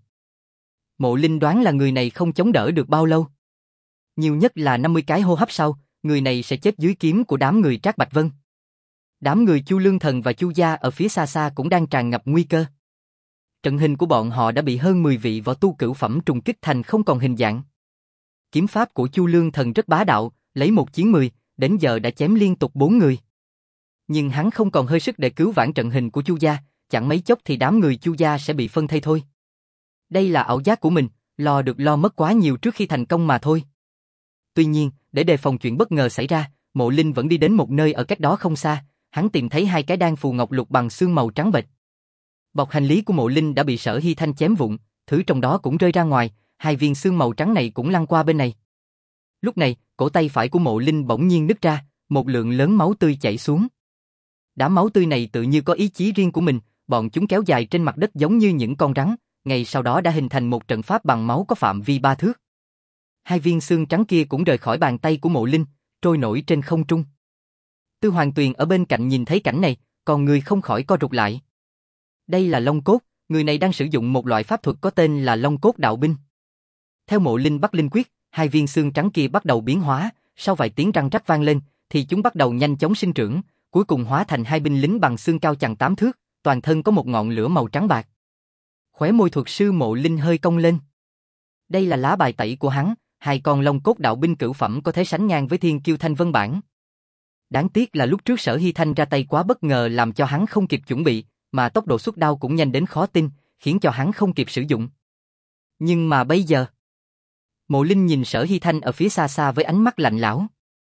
Mộ Linh đoán là người này không chống đỡ được bao lâu. Nhiều nhất là năm mươi cái hô hấp sau, người này sẽ chết dưới kiếm của đám người Trác Bạch Vân. Đám người Chu Lương Thần và Chu Gia ở phía xa xa cũng đang tràn ngập nguy cơ. Trận hình của bọn họ đã bị hơn mười vị võ tu cửu phẩm trùng kích thành không còn hình dạng. Kiếm pháp của Chu Lương Thần rất bá đạo, lấy một chiến mười, đến giờ đã chém liên tục bốn người. Nhưng hắn không còn hơi sức để cứu vãn trận hình của Chu gia, chẳng mấy chốc thì đám người Chu gia sẽ bị phân thây thôi. Đây là ảo giác của mình, lo được lo mất quá nhiều trước khi thành công mà thôi. Tuy nhiên, để đề phòng chuyện bất ngờ xảy ra, Mộ Linh vẫn đi đến một nơi ở cách đó không xa, hắn tìm thấy hai cái đan phù ngọc lục bằng xương màu trắng bệch. Bọc hành lý của Mộ Linh đã bị Sở Hy Thanh chém vụn, thứ trong đó cũng rơi ra ngoài, hai viên xương màu trắng này cũng lăn qua bên này. Lúc này, cổ tay phải của Mộ Linh bỗng nhiên nứt ra, một lượng lớn máu tươi chảy xuống. Đám máu tươi này tự như có ý chí riêng của mình, bọn chúng kéo dài trên mặt đất giống như những con rắn, ngay sau đó đã hình thành một trận pháp bằng máu có phạm vi ba thước. Hai viên xương trắng kia cũng rời khỏi bàn tay của Mộ Linh, trôi nổi trên không trung. Tư Hoàng Tuyền ở bên cạnh nhìn thấy cảnh này, còn người không khỏi co rụt lại. Đây là Long Cốt, người này đang sử dụng một loại pháp thuật có tên là Long Cốt Đạo Binh. Theo Mộ Linh bắt linh quyết, hai viên xương trắng kia bắt đầu biến hóa, sau vài tiếng răng rắc vang lên, thì chúng bắt đầu nhanh chóng sinh trưởng, cuối cùng hóa thành hai binh lính bằng xương cao chằng tám thước, toàn thân có một ngọn lửa màu trắng bạc. Khóe môi thuật sư Mộ Linh hơi cong lên. Đây là lá bài tẩy của hắn, hai con Long Cốt Đạo Binh cửu phẩm có thể sánh ngang với Thiên Kiêu Thanh Vân bản. Đáng tiếc là lúc trước Sở Hy Thanh ra tay quá bất ngờ làm cho hắn không kịp chuẩn bị, mà tốc độ xuất đao cũng nhanh đến khó tin, khiến cho hắn không kịp sử dụng. Nhưng mà bây giờ... Mộ Linh nhìn Sở Hy Thanh ở phía xa xa với ánh mắt lạnh lẽo.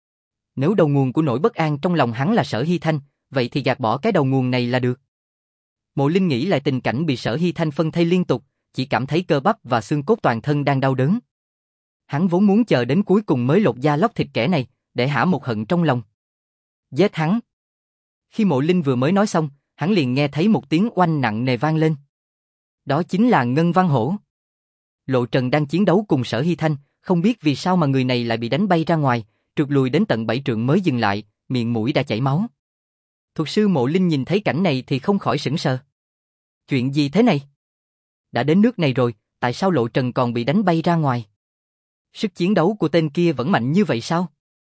Nếu đầu nguồn của nỗi bất an trong lòng hắn là Sở Hy Thanh, vậy thì gạt bỏ cái đầu nguồn này là được. Mộ Linh nghĩ lại tình cảnh bị Sở Hy Thanh phân thây liên tục, chỉ cảm thấy cơ bắp và xương cốt toàn thân đang đau đớn. Hắn vốn muốn chờ đến cuối cùng mới lột da lóc thịt kẻ này, để hả một hận trong lòng. Giết hắn. Khi Mộ Linh vừa mới nói xong, hắn liền nghe thấy một tiếng oanh nặng nề vang lên. Đó chính là Ngân Văn Hổ. Lộ Trần đang chiến đấu cùng Sở Hy Thanh, không biết vì sao mà người này lại bị đánh bay ra ngoài, trượt lùi đến tận bảy trượng mới dừng lại, miệng mũi đã chảy máu. Thuật sư Mộ Linh nhìn thấy cảnh này thì không khỏi sửng sờ. Chuyện gì thế này? Đã đến nước này rồi, tại sao Lộ Trần còn bị đánh bay ra ngoài? Sức chiến đấu của tên kia vẫn mạnh như vậy sao?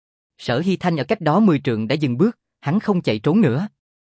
Sở Hy Thanh ở cách đó mười trượng đã dừng bước, hắn không chạy trốn nữa.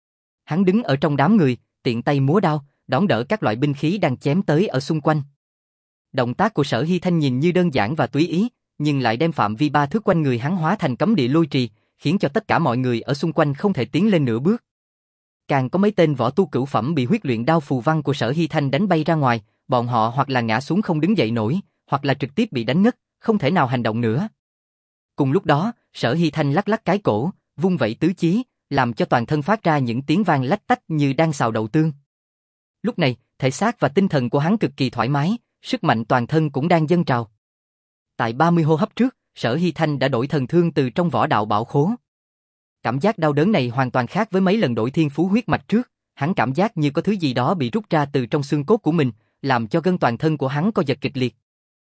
Hắn đứng ở trong đám người, tiện tay múa đao, đón đỡ các loại binh khí đang chém tới ở xung quanh. Động tác của Sở Hy Thanh nhìn như đơn giản và tùy ý, nhưng lại đem phạm vi ba thước quanh người hắn hóa thành cấm địa lôi trì, khiến cho tất cả mọi người ở xung quanh không thể tiến lên nửa bước. Càng có mấy tên võ tu cửu phẩm bị huyết luyện đao phù văn của Sở Hy Thanh đánh bay ra ngoài, bọn họ hoặc là ngã xuống không đứng dậy nổi, hoặc là trực tiếp bị đánh ngất, không thể nào hành động nữa. Cùng lúc đó, Sở Hy Thanh lắc lắc cái cổ, vung vẩy tứ chí, làm cho toàn thân phát ra những tiếng vang lách tách như đang xào đậu tương. Lúc này, thể xác và tinh thần của hắn cực kỳ thoải mái, sức mạnh toàn thân cũng đang dâng trào. Tại ba mươi hô hấp trước, Sở Hy Thanh đã đổi thần thương từ trong võ đạo bảo khố. Cảm giác đau đớn này hoàn toàn khác với mấy lần đổi thiên phú huyết mạch trước, hắn cảm giác như có thứ gì đó bị rút ra từ trong xương cốt của mình, làm cho gân toàn thân của hắn co giật kịch liệt.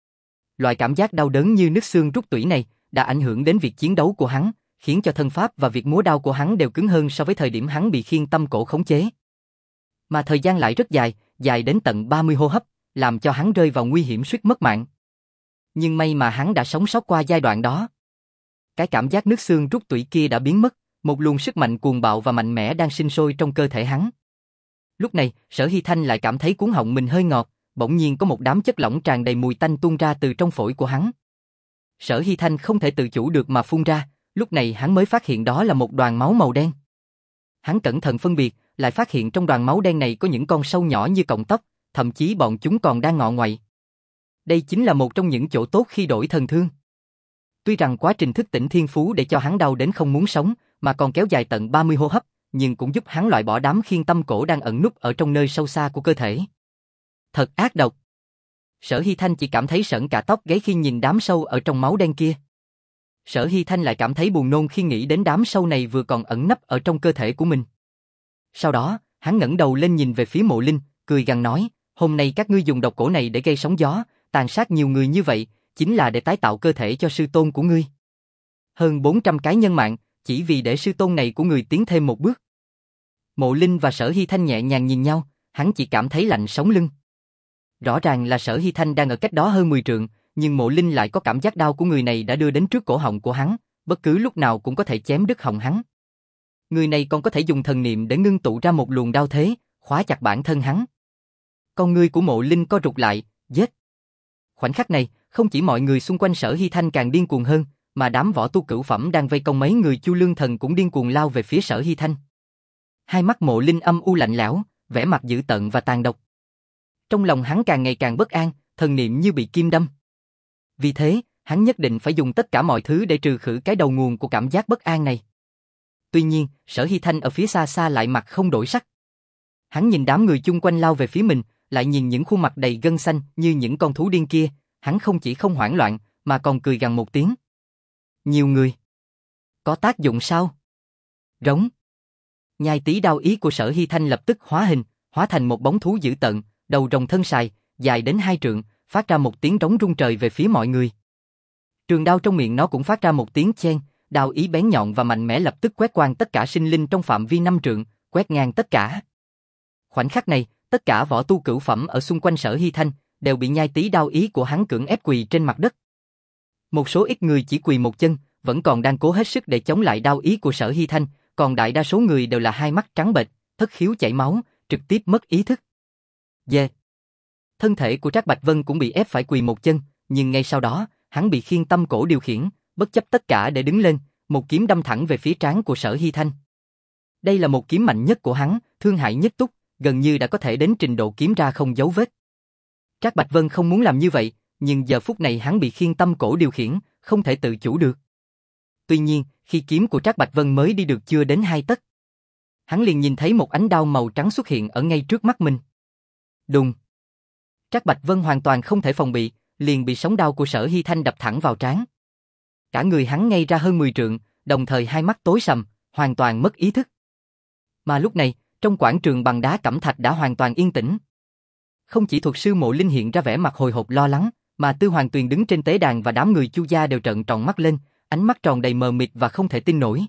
Loại cảm giác đau đớn như nứt xương rút tủy này đã ảnh hưởng đến việc chiến đấu của hắn, khiến cho thân pháp và việc múa đao của hắn đều cứng hơn so với thời điểm hắn bị khiên tâm cổ khống chế. Mà thời gian lại rất dài, dài đến tận ba mươi hô hấp, làm cho hắn rơi vào nguy hiểm suýt mất mạng. Nhưng may mà hắn đã sống sót qua giai đoạn đó. Cái cảm giác nứt xương rút tủy kia đã biến mất, một luồng sức mạnh cuồng bạo và mạnh mẽ đang sinh sôi trong cơ thể hắn. Lúc này, Sở Hy Thanh lại cảm thấy cuống họng mình hơi ngọt, bỗng nhiên có một đám chất lỏng tràn đầy mùi tanh tuôn ra từ trong phổi của hắn. Sở Hy Thanh không thể tự chủ được mà phun ra, lúc này hắn mới phát hiện đó là một đoàn máu màu đen. Hắn cẩn thận phân biệt, lại phát hiện trong đoàn máu đen này có những con sâu nhỏ như cọng tóc, thậm chí bọn chúng còn đang ngọ ngoậy. Đây chính là một trong những chỗ tốt khi đổi thần thương. Tuy rằng quá trình thức tỉnh thiên phú để cho hắn đau đến không muốn sống, mà còn kéo dài tận ba mươi hô hấp, nhưng cũng giúp hắn loại bỏ đám khiên tâm cổ đang ẩn núp ở trong nơi sâu xa của cơ thể. Thật ác độc. Sở Hy Thanh chỉ cảm thấy sởn cả tóc gáy khi nhìn đám sâu ở trong máu đen kia. Sở Hy Thanh lại cảm thấy buồn nôn khi nghĩ đến đám sâu này vừa còn ẩn nấp ở trong cơ thể của mình. Sau đó, hắn ngẩng đầu lên nhìn về phía Mộ Linh, cười gằn nói, hôm nay các ngươi dùng độc cổ này để gây sóng gió, tàn sát nhiều người như vậy, chính là để tái tạo cơ thể cho sư tôn của ngươi. Hơn bốn trăm cái nhân mạng, chỉ vì để sư tôn này của người tiến thêm một bước. Mộ Linh và Sở Hy Thanh nhẹ nhàng nhìn nhau, hắn chỉ cảm thấy lạnh sống lưng. Rõ ràng là Sở Hy Thanh đang ở cách đó hơn mười trượng, nhưng Mộ Linh lại có cảm giác đau của người này đã đưa đến trước cổ họng của hắn, bất cứ lúc nào cũng có thể chém đứt họng hắn. Người này còn có thể dùng thần niệm để ngưng tụ ra một luồng đao thế, khóa chặt bản thân hắn. Con ngươi của Mộ Linh co rụt lại, giết. Khoảnh khắc này, không chỉ mọi người xung quanh Sở Hy Thanh càng điên cuồng hơn, mà đám võ tu cửu phẩm đang vây công mấy người Chu Lương Thần cũng điên cuồng lao về phía Sở Hy Thanh. Hai mắt Mộ Linh âm u lạnh lẽo, vẻ mặt dữ tợn và tàn độc. Trong lòng hắn càng ngày càng bất an, thần niệm như bị kim đâm. Vì thế, hắn nhất định phải dùng tất cả mọi thứ để trừ khử cái đầu nguồn của cảm giác bất an này. Tuy nhiên, Sở Hy Thanh ở phía xa xa lại mặt không đổi sắc. Hắn nhìn đám người chung quanh lao về phía mình, lại nhìn những khuôn mặt đầy gân xanh như những con thú điên kia, hắn không chỉ không hoảng loạn, mà còn cười gằn một tiếng. Nhiều người. Có tác dụng sao? Rống. Nhai tí đao ý của Sở Hy Thanh lập tức hóa hình, hóa thành một bóng thú dữ tợn, đầu rồng thân sài, dài đến hai trượng, phát ra một tiếng rống rung trời về phía mọi người. Trường đao trong miệng nó cũng phát ra một tiếng chen, đao ý bén nhọn và mạnh mẽ lập tức quét qua tất cả sinh linh trong phạm vi năm trượng, quét ngang tất cả. Khoảnh khắc này, tất cả võ tu cửu phẩm ở xung quanh Sở Hy Thanh đều bị nhai tí đao ý của hắn cưỡng ép quỳ trên mặt đất. Một số ít người chỉ quỳ một chân, vẫn còn đang cố hết sức để chống lại đao ý của Sở Hy Thanh, còn đại đa số người đều là hai mắt trắng bệch, thất khiếu chảy máu, trực tiếp mất ý thức. Dê. Thân thể của Trác Bạch Vân cũng bị ép phải quỳ một chân, nhưng ngay sau đó, hắn bị khiên tâm cổ điều khiển, bất chấp tất cả để đứng lên, một kiếm đâm thẳng về phía trán của Sở Hy Thanh. Đây là một kiếm mạnh nhất của hắn, thương hại nhất túc, gần như đã có thể đến trình độ kiếm ra không dấu vết. Trác Bạch Vân không muốn làm như vậy, nhưng giờ phút này hắn bị khiên tâm cổ điều khiển, không thể tự chủ được. Tuy nhiên, khi kiếm của Trác Bạch Vân mới đi được chưa đến hai tấc, hắn liền nhìn thấy một ánh đao màu trắng xuất hiện ở ngay trước mắt mình. Đùng. Trác Bạch Vân hoàn toàn không thể phòng bị, liền bị sóng đao của Sở Hy Thanh đập thẳng vào trán. Cả người hắn ngay ra hơn mười trượng, đồng thời hai mắt tối sầm, hoàn toàn mất ý thức. Mà lúc này, trong quảng trường bằng đá cẩm thạch đã hoàn toàn yên tĩnh. Không chỉ thuật sư Mộ Linh hiện ra vẻ mặt hồi hộp lo lắng, mà Tư Hoàng Tuyền đứng trên tế đàn và đám người Chu gia đều trợn tròn mắt lên, ánh mắt tròn đầy mờ mịt và không thể tin nổi.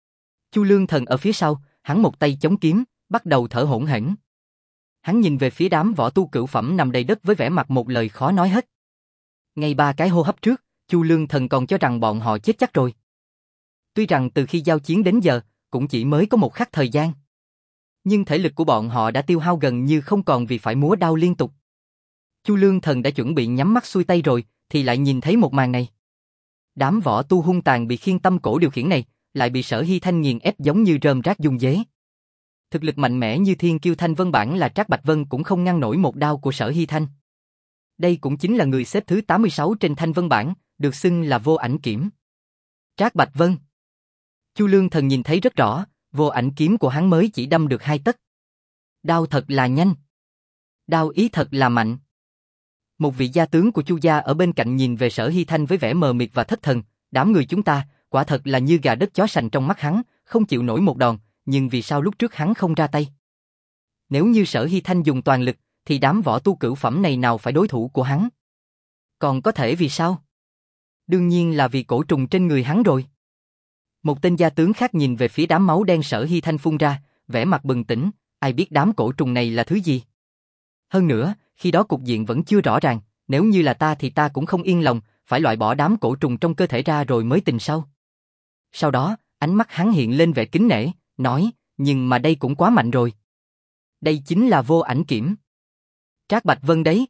Chu Lương Thần ở phía sau, hắn một tay chống kiếm, bắt đầu thở hổn hển. Hắn nhìn về phía đám võ tu cửu phẩm nằm đầy đất với vẻ mặt một lời khó nói hết. Ngay ba cái hô hấp trước, Chu Lương Thần còn cho rằng bọn họ chết chắc rồi. Tuy rằng từ khi giao chiến đến giờ, cũng chỉ mới có một khắc thời gian. Nhưng thể lực của bọn họ đã tiêu hao gần như không còn vì phải múa đao liên tục. Chu Lương Thần đã chuẩn bị nhắm mắt xuôi tay rồi, thì lại nhìn thấy một màn này. Đám võ tu hung tàn bị khiên tâm cổ điều khiển này, lại bị Sở Hy Thanh nghiền ép giống như rơm rác dung dế. Thực lực mạnh mẽ như thiên kiêu Thanh Vân bản là Trác Bạch Vân cũng không ngăn nổi một đao của Sở Hy Thanh. Đây cũng chính là người xếp thứ tám mươi sáu trên Thanh Vân bản, được xưng là vô ảnh kiểm. Trác Bạch Vân. Chu Lương Thần nhìn thấy rất rõ, vô ảnh kiếm của hắn mới chỉ đâm được hai tấc. Đao thật là nhanh. Đao ý thật là mạnh. Một vị gia tướng của Chu gia ở bên cạnh nhìn về Sở Hy Thanh với vẻ mờ mịt và thất thần, đám người chúng ta, quả thật là như gà đất chó sành trong mắt hắn, không chịu nổi một đòn, nhưng vì sao lúc trước hắn không ra tay? Nếu như Sở Hy Thanh dùng toàn lực, thì đám võ tu cửu phẩm này nào phải đối thủ của hắn? Còn có thể vì sao? Đương nhiên là vì cổ trùng trên người hắn rồi. Một tên gia tướng khác nhìn về phía đám máu đen Sở Hy Thanh phun ra, vẻ mặt bừng tỉnh, ai biết đám cổ trùng này là thứ gì? Hơn nữa, khi đó cục diện vẫn chưa rõ ràng, nếu như là ta thì ta cũng không yên lòng, phải loại bỏ đám cổ trùng trong cơ thể ra rồi mới tình sau. Sau đó, ánh mắt hắn hiện lên vẻ kính nể, nói, nhưng mà đây cũng quá mạnh rồi. Đây chính là vô ảnh kiểm. Trác Bạch Vân đấy.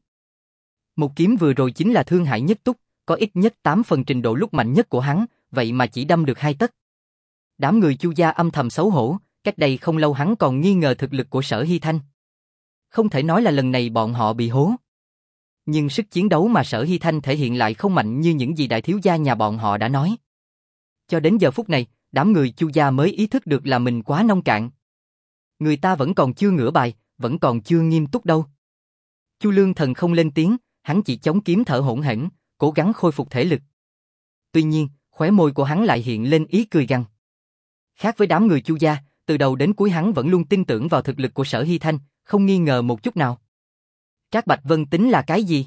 Một kiếm vừa rồi chính là thương hại nhất túc, có ít nhất tám phần trình độ lúc mạnh nhất của hắn, vậy mà chỉ đâm được hai tấc. Đám người Chu gia âm thầm xấu hổ, cách đây không lâu hắn còn nghi ngờ thực lực của Sở Hy Thanh. Không thể nói là lần này bọn họ bị hố. Nhưng sức chiến đấu mà Sở Hy Thanh thể hiện lại không mạnh như những gì đại thiếu gia nhà bọn họ đã nói. Cho đến giờ phút này, đám người Chu gia mới ý thức được là mình quá nông cạn. Người ta vẫn còn chưa ngửa bài, vẫn còn chưa nghiêm túc đâu. Chu Lương Thần không lên tiếng, hắn chỉ chống kiếm thở hổn hển, cố gắng khôi phục thể lực. Tuy nhiên, khóe môi của hắn lại hiện lên ý cười gằn. Khác với đám người Chu gia, từ đầu đến cuối hắn vẫn luôn tin tưởng vào thực lực của Sở Hy Thanh, không nghi ngờ một chút nào. Trác Bạch Vân tính là cái gì?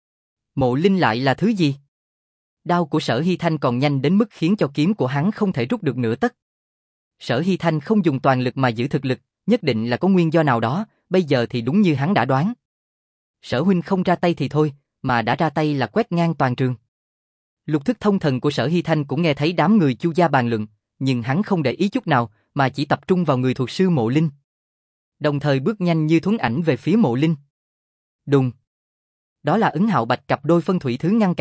Mộ Linh lại là thứ gì? Đao của Sở Hy Thanh còn nhanh đến mức khiến cho kiếm của hắn không thể rút được nửa tấc. Sở Hy Thanh không dùng toàn lực mà giữ thực lực, nhất định là có nguyên do nào đó, bây giờ thì đúng như hắn đã đoán. Sở huynh không ra tay thì thôi, mà đã ra tay là quét ngang toàn trường. Lục thức thông thần của Sở Hy Thanh cũng nghe thấy đám người Chu gia bàn luận, nhưng hắn không để ý chút nào, mà chỉ tập trung vào người thuật sư Mộ Linh. Đồng thời bước nhanh như thuấn ảnh về phía Mộ Linh. Đùng. Đó là Ứng Hạo Bạch cặp đôi phân thủy thứ ngăn cản,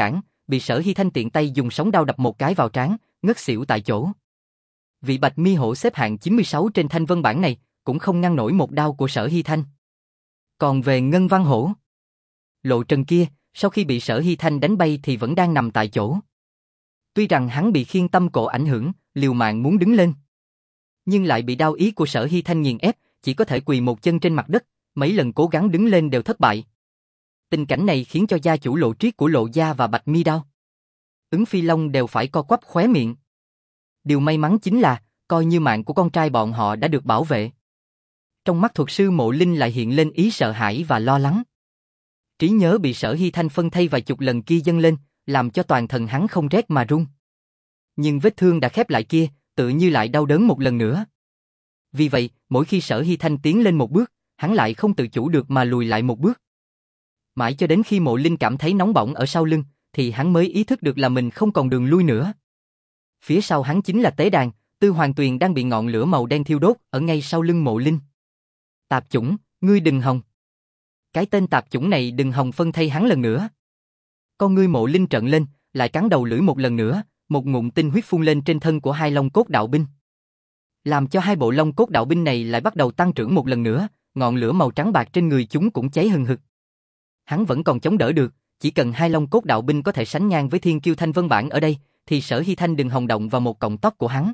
bị Sở Hy Thanh tiện tay dùng sóng đao đập một cái vào trán, ngất xỉu tại chỗ. Vị Bạch Mi Hổ xếp hạng chín mươi sáu trên thanh vân bảng này, cũng không ngăn nổi một đao của Sở Hy Thanh. Còn về Ngân Văn Hổ, Lộ Trần kia, sau khi bị Sở Hy Thanh đánh bay thì vẫn đang nằm tại chỗ. Tuy rằng hắn bị khiên tâm cổ ảnh hưởng, liều mạng muốn đứng lên, nhưng lại bị đao ý của Sở Hy Thanh nghiền ép, chỉ có thể quỳ một chân trên mặt đất, mấy lần cố gắng đứng lên đều thất bại. Tình cảnh này khiến cho gia chủ Lộ Triết của Lộ gia và Bạch Mi Đao, Ứng Phi Long đều phải co quắp khóe miệng. Điều may mắn chính là, coi như mạng của con trai bọn họ đã được bảo vệ. Trong mắt thuật sư Mộ Linh lại hiện lên ý sợ hãi và lo lắng. Trí nhớ bị Sở Hy Thanh phân thây vài chục lần kia dâng lên, làm cho toàn thân hắn không rét mà run. Nhưng vết thương đã khép lại kia, tự như lại đau đớn một lần nữa. Vì vậy, mỗi khi Sở Hy Thanh tiến lên một bước, hắn lại không tự chủ được mà lùi lại một bước. Mãi cho đến khi Mộ Linh cảm thấy nóng bỏng ở sau lưng, thì hắn mới ý thức được là mình không còn đường lui nữa. Phía sau hắn chính là tế đàn, Tư Hoàng Tuyền đang bị ngọn lửa màu đen thiêu đốt ở ngay sau lưng Mộ Linh. Tạp chủng, ngươi đừng hòng. Cái tên tạp chủng này đừng hòng phân thây hắn lần nữa. Con ngươi Mộ Linh trợn lên, lại cắn đầu lưỡi một lần nữa, một ngụm tinh huyết phun lên trên thân của hai Long Cốt Đạo Binh. Làm cho hai bộ Long Cốt Đạo Binh này lại bắt đầu tăng trưởng một lần nữa, ngọn lửa màu trắng bạc trên người chúng cũng cháy hừng hực. Hắn vẫn còn chống đỡ được, chỉ cần hai Long Cốt Đạo Binh có thể sánh ngang với Thiên Kiêu Thanh Vân Bảng ở đây, thì Sở Hy Thanh đừng hòng động vào một cọng tóc của hắn.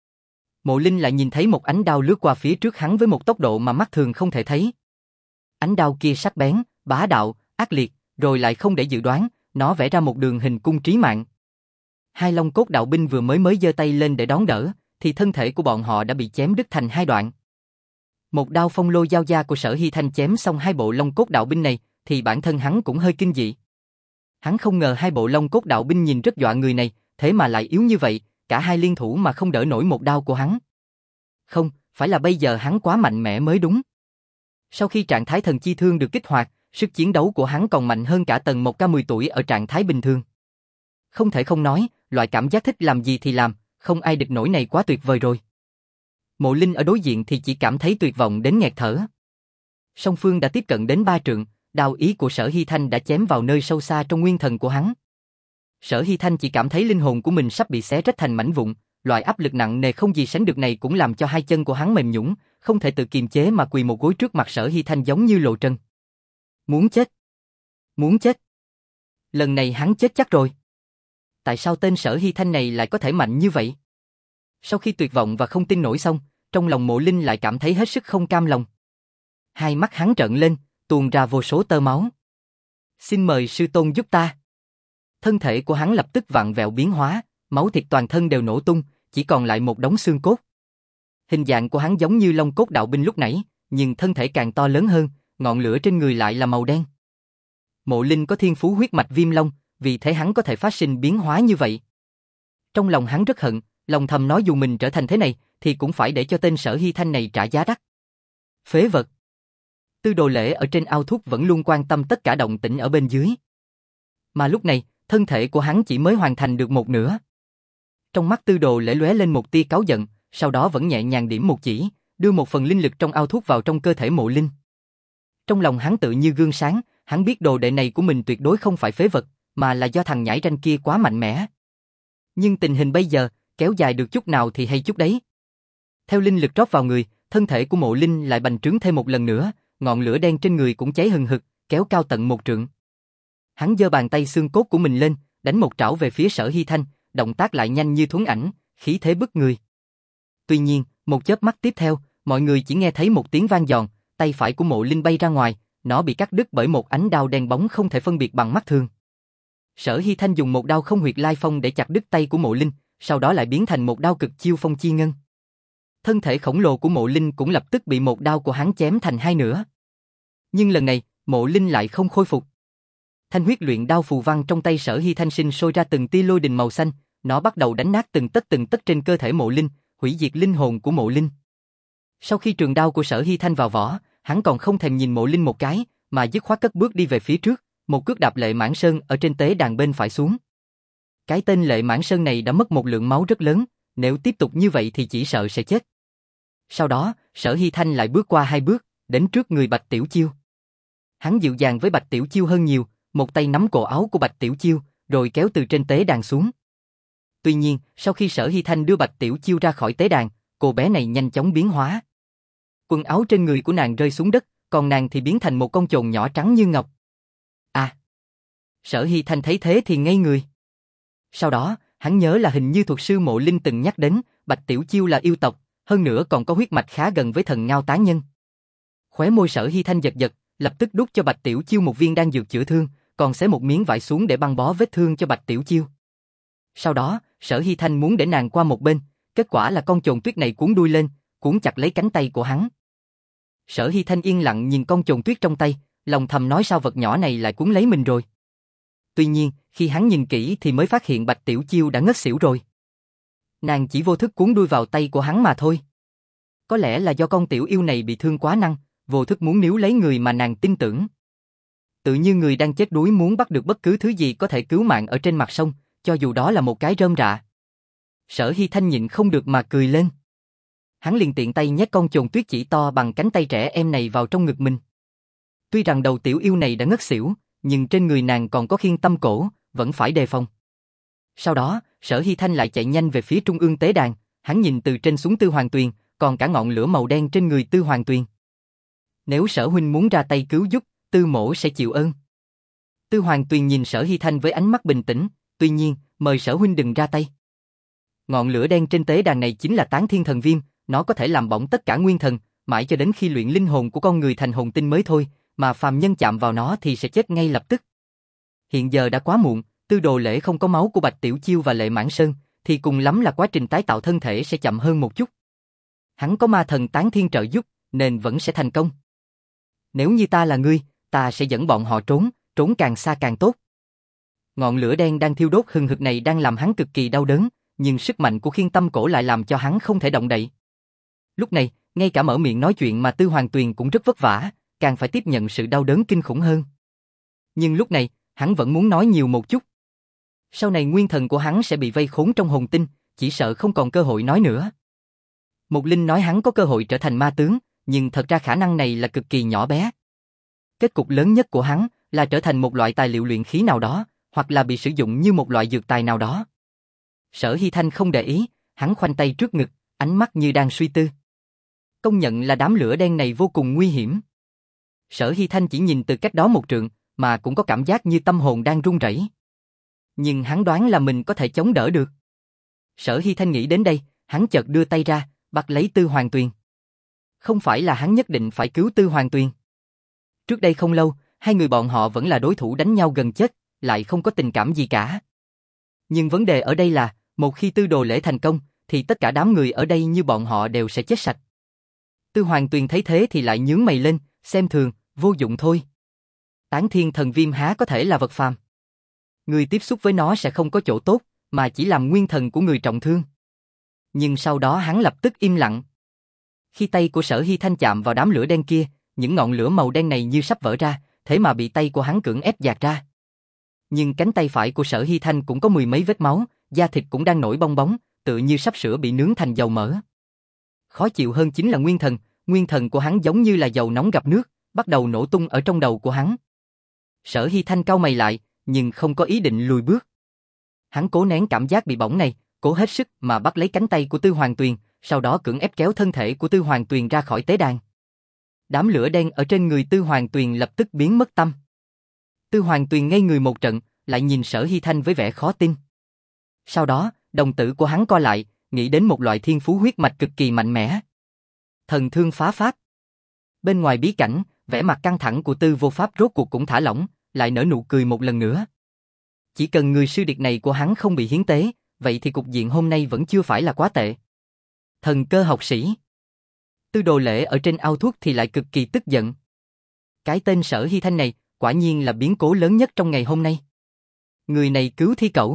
Mộ Linh lại nhìn thấy một ánh đao lướt qua phía trước hắn với một tốc độ mà mắt thường không thể thấy. Ánh đao kia sắc bén, bá đạo, ác liệt, rồi lại không để dự đoán, nó vẽ ra một đường hình cung trí mạng. Hai Long Cốt Đạo Binh vừa mới mới giơ tay lên để đón đỡ, thì thân thể của bọn họ đã bị chém đứt thành hai đoạn. Một đao phong lô giao gia của Sở Hy Thanh chém xong hai bộ Long Cốt Đạo Binh này, thì bản thân hắn cũng hơi kinh dị. Hắn không ngờ hai bộ Long Cốt Đạo Binh nhìn rất dọa người này, thế mà lại yếu như vậy, cả hai liên thủ mà không đỡ nổi một đao của hắn. Không, phải là bây giờ hắn quá mạnh mẽ mới đúng. Sau khi trạng thái thần chi thương được kích hoạt, sức chiến đấu của hắn còn mạnh hơn cả Tần Mộc Ca mười tuổi ở trạng thái bình thường. Không thể không nói, loại cảm giác thích làm gì thì làm, không ai địch nổi này quá tuyệt vời rồi. Mộ Linh ở đối diện thì chỉ cảm thấy tuyệt vọng đến nghẹt thở. Song phương đã tiếp cận đến ba trượng, đao ý của Sở Hy Thanh đã chém vào nơi sâu xa trong nguyên thần của hắn. Sở Hy Thanh chỉ cảm thấy linh hồn của mình sắp bị xé rách thành mảnh vụn, loại áp lực nặng nề không gì sánh được này cũng làm cho hai chân của hắn mềm nhũn, không thể tự kiềm chế mà quỳ một gối trước mặt Sở Hy Thanh giống như Lộ Trần. Muốn chết, muốn chết. Lần này hắn chết chắc rồi. Tại sao tên Sở Hy Thanh này lại có thể mạnh như vậy? Sau khi tuyệt vọng và không tin nổi xong, trong lòng Mộ Linh lại cảm thấy hết sức không cam lòng. Hai mắt hắn trợn lên, tuôn ra vô số tơ máu. Xin mời sư tôn giúp ta. Thân thể của hắn lập tức vặn vẹo biến hóa, máu thịt toàn thân đều nổ tung, chỉ còn lại một đống xương cốt. Hình dạng của hắn giống như Long Cốt Đạo Binh lúc nãy, nhưng thân thể càng to lớn hơn, ngọn lửa trên người lại là màu đen. Mộ Linh có thiên phú huyết mạch viêm long, vì thế hắn có thể phát sinh biến hóa như vậy. Trong lòng hắn rất hận, lòng thầm nói dù mình trở thành thế này, thì cũng phải để cho tên Sở Hy Thanh này trả giá đắt. Phế vật. Tư Đồ Lễ ở trên ao thuốc vẫn luôn quan tâm tất cả động tĩnh ở bên dưới. Mà lúc này, thân thể của hắn chỉ mới hoàn thành được một nửa. Trong mắt Tư Đồ Lễ lóe lên một tia cáu giận, sau đó vẫn nhẹ nhàng điểm một chỉ, đưa một phần linh lực trong ao thuốc vào trong cơ thể Mộ Linh. Trong lòng hắn tự như gương sáng, hắn biết đồ đệ này của mình tuyệt đối không phải phế vật, mà là do thằng nhãi ranh kia quá mạnh mẽ. Nhưng tình hình bây giờ, kéo dài được chút nào thì hay chút đấy. Theo linh lực rót vào người, thân thể của Mộ Linh lại bành trướng thêm một lần nữa, ngọn lửa đen trên người cũng cháy hừng hực, kéo cao tận một trượng. Hắn giơ bàn tay xương cốt của mình lên, đánh một trảo về phía Sở Hy Thanh, động tác lại nhanh như thuấn ảnh, khí thế bức người. Tuy nhiên, một chớp mắt tiếp theo, mọi người chỉ nghe thấy một tiếng vang giòn, tay phải của Mộ Linh bay ra ngoài, nó bị cắt đứt bởi một ánh đao đen bóng không thể phân biệt bằng mắt thường. Sở Hy Thanh dùng một đao không huyệt lai phong để chặt đứt tay của Mộ Linh, sau đó lại biến thành một đao cực chiêu phong chi ngân. Thân thể khổng lồ của Mộ Linh cũng lập tức bị một đao của hắn chém thành hai nửa. Nhưng lần này, Mộ Linh lại không khôi phục. Thanh huyết luyện đao phù văn trong tay Sở Hy Thanh sinh sôi ra từng tia lôi đình màu xanh, nó bắt đầu đánh nát từng tấc từng tấc trên cơ thể Mộ Linh, hủy diệt linh hồn của Mộ Linh. Sau khi trường đao của Sở Hy Thanh vào vỏ, hắn còn không thèm nhìn Mộ Linh một cái, mà dứt khoát cất bước đi về phía trước, một cước đạp Lệ Mãn Sơn ở trên tế đàn bên phải xuống. Cái tên Lệ Mãn Sơn này đã mất một lượng máu rất lớn, nếu tiếp tục như vậy thì chỉ sợ sẽ chết. Sau đó, Sở Hy Thanh lại bước qua hai bước, đến trước người Bạch Tiểu Chiêu. Hắn dịu dàng với Bạch Tiểu Chiêu hơn nhiều, một tay nắm cổ áo của Bạch Tiểu Chiêu, rồi kéo từ trên tế đàn xuống. Tuy nhiên, sau khi Sở Hy Thanh đưa Bạch Tiểu Chiêu ra khỏi tế đàn, cô bé này nhanh chóng biến hóa. Quần áo trên người của nàng rơi xuống đất, còn nàng thì biến thành một con chồn nhỏ trắng như ngọc. À! Sở Hy Thanh thấy thế thì ngây người. Sau đó, hắn nhớ là hình như thuật sư Mộ Linh từng nhắc đến, Bạch Tiểu Chiêu là yêu tộc, hơn nữa còn có huyết mạch khá gần với thần Ngao Tán Nhân. Khóe môi Sở Hy Thanh giật giật, lập tức đút cho Bạch Tiểu Chiêu một viên đan dược chữa thương, còn xé một miếng vải xuống để băng bó vết thương cho Bạch Tiểu Chiêu. Sau đó, Sở Hy Thanh muốn để nàng qua một bên, kết quả là con chồn tuyết này cuốn đuôi lên, cuốn chặt lấy cánh tay của hắn. Sở Hy Thanh yên lặng nhìn con chồn tuyết trong tay, lòng thầm nói sao vật nhỏ này lại cuốn lấy mình rồi. Tuy nhiên, khi hắn nhìn kỹ thì mới phát hiện Bạch Tiểu Chiêu đã ngất xỉu rồi. Nàng chỉ vô thức cuốn đuôi vào tay của hắn mà thôi. Có lẽ là do con tiểu yêu này bị thương quá năng, vô thức muốn níu lấy người mà nàng tin tưởng. Tự như người đang chết đuối muốn bắt được bất cứ thứ gì có thể cứu mạng ở trên mặt sông, cho dù đó là một cái rơm rạ. Sở Hy Thanh nhịn không được mà cười lên. Hắn liền tiện tay nhét con chồn tuyết chỉ to bằng cánh tay trẻ em này vào trong ngực mình. Tuy rằng đầu tiểu yêu này đã ngất xỉu, nhưng trên người nàng còn có khiên tâm cổ, vẫn phải đề phòng. Sau đó, Sở Hy Thanh lại chạy nhanh về phía trung ương tế đàn, hắn nhìn từ trên xuống Tư Hoàng Tuyền, còn cả ngọn lửa màu đen trên người Tư Hoàng Tuyền. Nếu Sở huynh muốn ra tay cứu giúp, Tư mỗ sẽ chịu ơn. Tư Hoàng Tuyền nhìn Sở Hy Thanh với ánh mắt bình tĩnh, tuy nhiên, mời Sở huynh đừng ra tay. Ngọn lửa đen trên tế đàn này chính là Tán Thiên Thần Viêm, nó có thể làm bỏng tất cả nguyên thần, mãi cho đến khi luyện linh hồn của con người thành hồn tinh mới thôi, mà phàm nhân chạm vào nó thì sẽ chết ngay lập tức. Hiện giờ đã quá muộn, Tư Đồ Lễ không có máu của Bạch Tiểu Chiêu và Lệ Mãn Sơn, thì cùng lắm là quá trình tái tạo thân thể sẽ chậm hơn một chút. Hắn có ma thần Tán Thiên trợ giúp, nên vẫn sẽ thành công. Nếu như ta là ngươi, ta sẽ dẫn bọn họ trốn, trốn càng xa càng tốt. Ngọn lửa đen đang thiêu đốt hừng hực này đang làm hắn cực kỳ đau đớn, nhưng sức mạnh của khiên tâm cổ lại làm cho hắn không thể động đậy. Lúc này, ngay cả mở miệng nói chuyện mà Tư Hoàng Tuyền cũng rất vất vả, càng phải tiếp nhận sự đau đớn kinh khủng hơn. Nhưng lúc này, hắn vẫn muốn nói nhiều một chút. Sau này nguyên thần của hắn sẽ bị vây khốn trong hồn tinh, chỉ sợ không còn cơ hội nói nữa. Một Linh nói hắn có cơ hội trở thành ma tướng, nhưng thật ra khả năng này là cực kỳ nhỏ bé. Kết cục lớn nhất của hắn là trở thành một loại tài liệu luyện khí nào đó, hoặc là bị sử dụng như một loại dược tài nào đó. Sở Hy Thanh không để ý, hắn khoanh tay trước ngực, ánh mắt như đang suy tư. Công nhận là đám lửa đen này vô cùng nguy hiểm. Sở Hy Thanh chỉ nhìn từ cách đó một trượng, mà cũng có cảm giác như tâm hồn đang run rẩy. Nhưng hắn đoán là mình có thể chống đỡ được. Sở Hy Thanh nghĩ đến đây, hắn chợt đưa tay ra, bắt lấy Tư Hoàng Tuyền. Không phải là hắn nhất định phải cứu Tư Hoàng Tuyền. Trước đây không lâu, hai người bọn họ vẫn là đối thủ đánh nhau gần chết, lại không có tình cảm gì cả. Nhưng vấn đề ở đây là, một khi Tư Đồ Lễ thành công, thì tất cả đám người ở đây như bọn họ đều sẽ chết sạch. Tư Hoàng Tuyền thấy thế thì lại nhướng mày lên, xem thường, vô dụng thôi. Tán Thiên Thần Viêm há có thể là vật phàm. Người tiếp xúc với nó sẽ không có chỗ tốt, mà chỉ làm nguyên thần của người trọng thương. Nhưng sau đó hắn lập tức im lặng. Khi tay của Sở Hy Thanh chạm vào đám lửa đen kia, những ngọn lửa màu đen này như sắp vỡ ra, thế mà bị tay của hắn cưỡng ép dạt ra. Nhưng cánh tay phải của Sở Hy Thanh cũng có mười mấy vết máu, da thịt cũng đang nổi bong bóng, tựa như sắp sửa bị nướng thành dầu mỡ. Khó chịu hơn chính là nguyên thần, nguyên thần của hắn giống như là dầu nóng gặp nước, bắt đầu nổ tung ở trong đầu của hắn. Sở Hy Thanh cau mày lại, nhưng không có ý định lùi bước. Hắn cố nén cảm giác bị bỏng này, cố hết sức mà bắt lấy cánh tay của Tư Hoàng Tuyền, sau đó cưỡng ép kéo thân thể của Tư Hoàng Tuyền ra khỏi tế đàn. Đám lửa đen ở trên người Tư Hoàng Tuyền lập tức biến mất tâm. Tư Hoàng Tuyền ngây người một trận, lại nhìn Sở Hy Thanh với vẻ khó tin. Sau đó, đồng tử của hắn co lại, nghĩ đến một loại thiên phú huyết mạch cực kỳ mạnh mẽ. Thần thương phá pháp. Bên ngoài bí cảnh, vẻ mặt căng thẳng của Tư Vô Pháp rốt cuộc cũng thả lỏng, lại nở nụ cười một lần nữa. Chỉ cần người sư điệt này của hắn không bị hiến tế, vậy thì cục diện hôm nay vẫn chưa phải là quá tệ. Thần cơ học sĩ. Tư Đồ Lễ ở trên ao thuốc thì lại cực kỳ tức giận. Cái tên Sở Hy Thanh này, quả nhiên là biến cố lớn nhất trong ngày hôm nay. Người này cứu thi cẩu.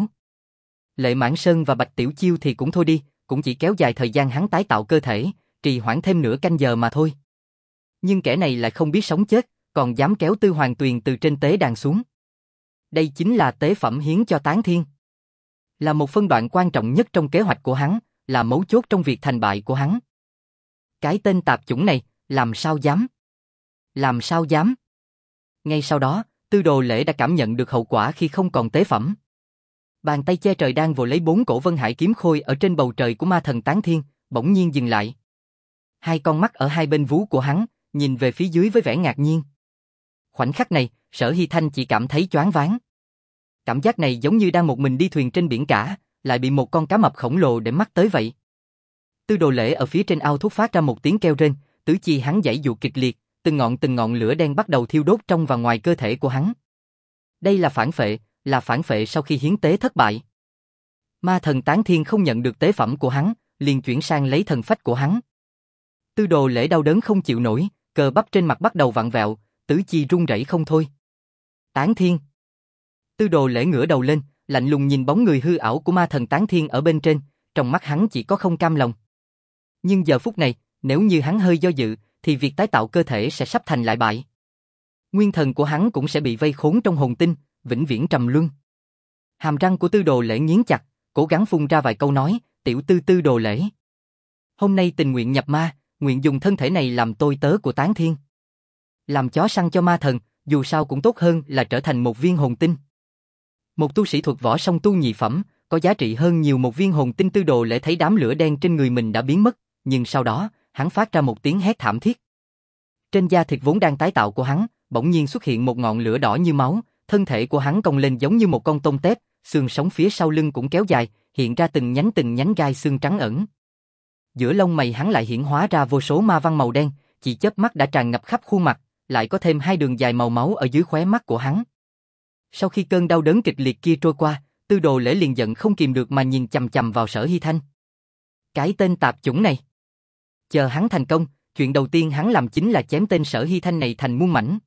Lệ Mãn Sơn và Bạch Tiểu Chiêu thì cũng thôi đi, cũng chỉ kéo dài thời gian hắn tái tạo cơ thể, trì hoãn thêm nửa canh giờ mà thôi. Nhưng kẻ này lại không biết sống chết, còn dám kéo Tư Hoàng Tuyền từ trên tế đàn xuống. Đây chính là tế phẩm hiến cho Tán Thiên. Là một phân đoạn quan trọng nhất trong kế hoạch của hắn, là mấu chốt trong việc thành bại của hắn. Cái tên tạp chủng này, làm sao dám? Làm sao dám? Ngay sau đó, Tư Đồ Lễ đã cảm nhận được hậu quả khi không còn tế phẩm. Bàn tay che trời đang vồ lấy bốn cổ Vân Hải kiếm khôi ở trên bầu trời của ma thần Tán Thiên, bỗng nhiên dừng lại. Hai con mắt ở hai bên vú của hắn, nhìn về phía dưới với vẻ ngạc nhiên. Khoảnh khắc này, Sở Hy Thanh chỉ cảm thấy choáng váng. Cảm giác này giống như đang một mình đi thuyền trên biển cả, lại bị một con cá mập khổng lồ để mắt tới vậy. Tư Đồ Lễ ở phía trên ao thuốc phát ra một tiếng kêu rên, tứ chi hắn giãy giụa kịch liệt, từng ngọn từng ngọn lửa đen bắt đầu thiêu đốt trong và ngoài cơ thể của hắn. Đây là phản phệ, là phản phệ sau khi hiến tế thất bại. Ma thần Tán Thiên không nhận được tế phẩm của hắn, liền chuyển sang lấy thần phách của hắn. Tư Đồ Lễ đau đớn không chịu nổi, cơ bắp trên mặt bắt đầu vặn vẹo, tứ chi run rẩy không thôi. Tán Thiên. Tư Đồ Lễ ngửa đầu lên, lạnh lùng nhìn bóng người hư ảo của ma thần Tán Thiên ở bên trên, trong mắt hắn chỉ có không cam lòng. Nhưng giờ phút này, nếu như hắn hơi do dự, thì việc tái tạo cơ thể sẽ sắp thành lại bại. Nguyên thần của hắn cũng sẽ bị vây khốn trong hồn tinh, vĩnh viễn trầm luân. Hàm răng của Tư Đồ Lễ nghiến chặt, cố gắng phun ra vài câu nói, tiểu tư Tư Đồ Lễ. Hôm nay tình nguyện nhập ma, nguyện dùng thân thể này làm tôi tớ của Tán Thiên. Làm chó săn cho ma thần, dù sao cũng tốt hơn là trở thành một viên hồn tinh. Một tu sĩ thuật võ song tu nhị phẩm, có giá trị hơn nhiều một viên hồn tinh. Tư Đồ Lễ thấy đám lửa đen trên người mình đã biến mất, nhưng sau đó, hắn phát ra một tiếng hét thảm thiết. Trên da thịt vốn đang tái tạo của hắn, bỗng nhiên xuất hiện một ngọn lửa đỏ như máu, thân thể của hắn cong lên giống như một con tôm tép, xương sống phía sau lưng cũng kéo dài, hiện ra từng nhánh từng nhánh gai xương trắng ẩn. Giữa lông mày hắn lại hiển hóa ra vô số ma văn màu đen, chỉ chớp mắt đã tràn ngập khắp khuôn mặt, lại có thêm hai đường dài màu máu ở dưới khóe mắt của hắn. Sau khi cơn đau đớn kịch liệt kia trôi qua, Tư Đồ Lễ liền giận không kìm được mà nhìn chằm chằm vào Sở Hy Thanh. Cái tên tạp chủng này. Chờ hắn thành công, chuyện đầu tiên hắn làm chính là chém tên Sở Hy Thanh này thành muôn mảnh.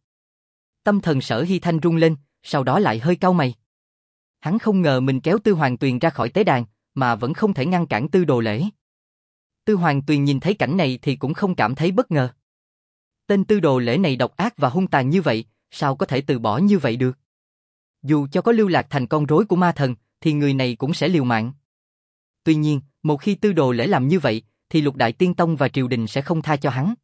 Tâm thần Sở Hy Thanh rung lên, sau đó lại hơi cau mày. Hắn không ngờ mình kéo Tư Hoàng Tuyền ra khỏi tế đàn, mà vẫn không thể ngăn cản Tư Đồ Lễ. Tư Hoàng Tuyền nhìn thấy cảnh này thì cũng không cảm thấy bất ngờ. Tên Tư Đồ Lễ này độc ác và hung tàn như vậy, sao có thể từ bỏ như vậy được? Dù cho có lưu lạc thành con rối của ma thần, thì người này cũng sẽ liều mạng. Tuy nhiên, một khi Tư Đồ Lễ làm như vậy, thì Lục Đại Tiên Tông và triều đình sẽ không tha cho hắn.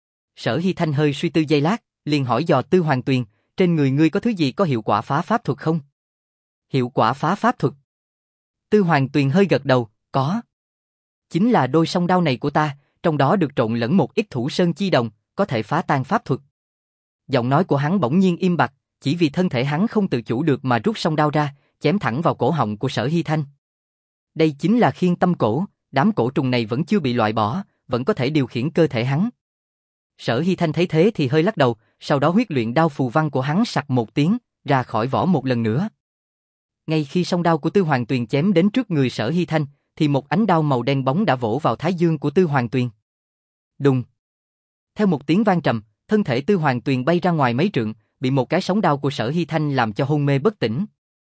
Sở Hy Thanh hơi suy tư giây lát, liền hỏi dò Tư Hoàng Tuyền, trên người ngươi có thứ gì có hiệu quả phá pháp thuật không? Hiệu quả phá pháp thuật? Tư Hoàng Tuyền hơi gật đầu, có. Chính là đôi song đao này của ta, trong đó được trộn lẫn một ít thủ sơn chi đồng, có thể phá tan pháp thuật. Giọng nói của hắn bỗng nhiên im bặt, chỉ vì thân thể hắn không tự chủ được mà rút song đao ra, chém thẳng vào cổ họng của Sở Hy Thanh. Đây chính là khiên tâm cổ, đám cổ trùng này vẫn chưa bị loại bỏ, vẫn có thể điều khiển cơ thể hắn. Sở Hy Thanh thấy thế thì hơi lắc đầu, sau đó huyết luyện đao phù văn của hắn sặc một tiếng, ra khỏi vỏ một lần nữa. Ngay khi song đao của Tư Hoàng Tuyền chém đến trước người Sở Hy Thanh, thì một ánh đao màu đen bóng đã vỗ vào thái dương của Tư Hoàng Tuyền. Đùng! Theo một tiếng vang trầm, thân thể Tư Hoàng Tuyền bay ra ngoài mấy trượng, bị một cái sóng đao của Sở Hy Thanh làm cho hôn mê bất tỉnh.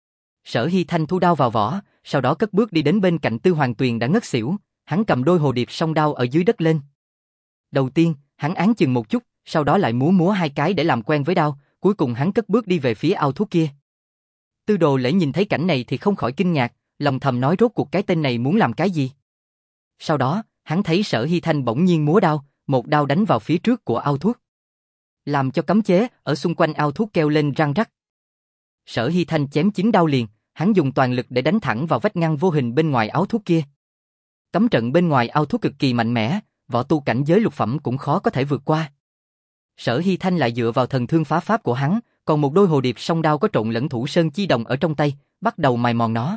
Sở Hy Thanh thu đao vào vỏ, sau đó cất bước đi đến bên cạnh Tư Hoàng Tuyền đã ngất xỉu, hắn cầm đôi hồ điệp song đao ở dưới đất lên. Đầu tiên, hắn án chừng một chút, sau đó lại múa múa hai cái để làm quen với đao, cuối cùng hắn cất bước đi về phía ao thuốc kia. Tư Đồ Lễ nhìn thấy cảnh này thì không khỏi kinh ngạc, lòng thầm nói rốt cuộc cái tên này muốn làm cái gì. Sau đó, hắn thấy Sở Hy Thanh bỗng nhiên múa đao, một đao đánh vào phía trước của ao thuốc, làm cho cấm chế ở xung quanh ao thuốc kêu lên răng rắc. Sở Hy Thanh chém chín đao liền, hắn dùng toàn lực để đánh thẳng vào vách ngăn vô hình bên ngoài áo thuốc kia. Cấm trận bên ngoài ao thuốc cực kỳ mạnh mẽ, võ tu cảnh giới lục phẩm cũng khó có thể vượt qua. Sở Hy Thanh lại dựa vào thần thương phá pháp của hắn, còn một đôi hồ điệp song đao có trộn lẫn thủ sơn chi đồng ở trong tay, bắt đầu mài mòn nó.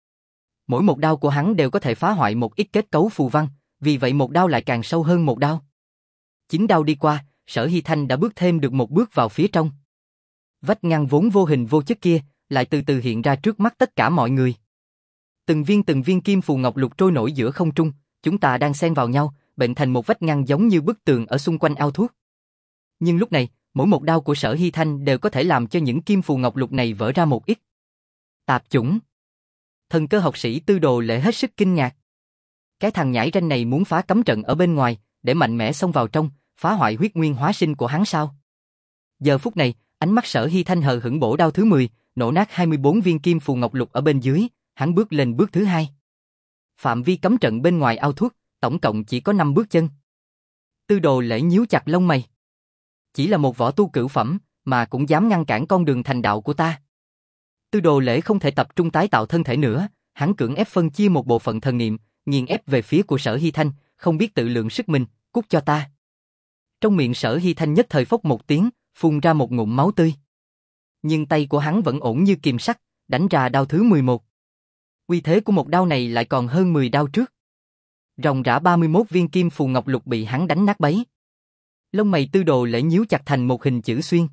Mỗi một đao của hắn đều có thể phá hoại một ít kết cấu phù văn, vì vậy một đao lại càng sâu hơn một đao. Chín đao đi qua, Sở Hy Thanh đã bước thêm được một bước vào phía trong. Vách ngăn vốn vô hình vô chất kia, lại từ từ hiện ra trước mắt tất cả mọi người. Từng viên từng viên kim phù ngọc lục trôi nổi giữa không trung, chúng ta đang xen vào nhau, bệnh thành một vách ngăn giống như bức tường ở xung quanh ao thuốc. Nhưng lúc này, mỗi một đao của Sở Hy Thanh đều có thể làm cho những kim phù ngọc lục này vỡ ra một ít. Tạp chủng! Thần cơ học sĩ Tư Đồ Lễ hết sức kinh ngạc. Cái thằng nhãi ranh này muốn phá cấm trận ở bên ngoài, để mạnh mẽ xông vào trong, phá hoại huyết nguyên hóa sinh của hắn sao? Giờ phút này, ánh mắt Sở Hy Thanh hờ hững bổ đao thứ mười, nổ nát hai mươi bốn viên kim phù ngọc lục ở bên dưới, hắn bước lên bước thứ hai. Phạm vi cấm trận bên ngoài ao thuốc, tổng cộng chỉ có năm bước chân. Tư Đồ Lễ nhíu chặt lông mày. Chỉ là một võ tu cửu phẩm, mà cũng dám ngăn cản con đường thành đạo của ta. Tư Đồ Lễ không thể tập trung tái tạo thân thể nữa, hắn cưỡng ép phân chia một bộ phận thần niệm, nghiền ép về phía của Sở Hy Thanh, không biết tự lượng sức mình, cút cho ta. Trong miệng Sở Hy Thanh nhất thời phốc một tiếng, phun ra một ngụm máu tươi. Nhưng tay của hắn vẫn ổn như kìm sắt, đánh ra đao thứ mười một. Uy thế của một đao này lại còn hơn mười đao trước. Ròng rã ba mươi mốt viên kim phù ngọc lục bị hắn đánh nát bấy. Lông mày Tư Đồ Lễ nhíu chặt thành một hình chữ xuyên.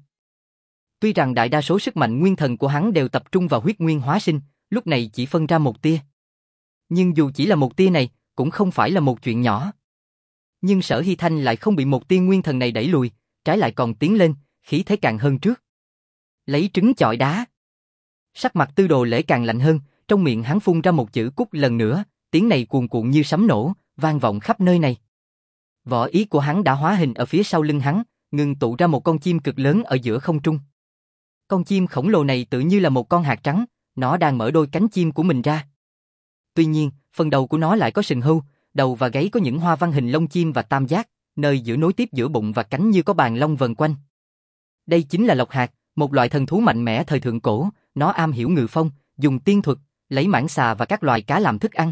Tuy rằng đại đa số sức mạnh nguyên thần của hắn đều tập trung vào huyết nguyên hóa sinh, lúc này chỉ phân ra một tia. Nhưng dù chỉ là một tia này, cũng không phải là một chuyện nhỏ. Nhưng Sở Hy Thanh lại không bị một tia nguyên thần này đẩy lùi, trái lại còn tiến lên, khí thế càng hơn trước. Lấy trứng chọi đá. Sắc mặt Tư Đồ Lễ càng lạnh hơn, trong miệng hắn phun ra một chữ cút lần nữa, tiếng này cuồn cuộn như sấm nổ, vang vọng khắp nơi này. Võ ý của hắn đã hóa hình ở phía sau lưng hắn, ngưng tụ ra một con chim cực lớn ở giữa không trung. Con chim khổng lồ này tự như là một con hạt trắng, nó đang mở đôi cánh chim của mình ra. Tuy nhiên, phần đầu của nó lại có sừng hưu, đầu và gáy có những hoa văn hình lông chim và tam giác, nơi giữa nối tiếp giữa bụng và cánh như có bàn long vần quanh. Đây chính là lộc hạc, một loại thần thú mạnh mẽ thời thượng cổ, nó am hiểu ngự phong, dùng tiên thuật, lấy mãng xà và các loài cá làm thức ăn.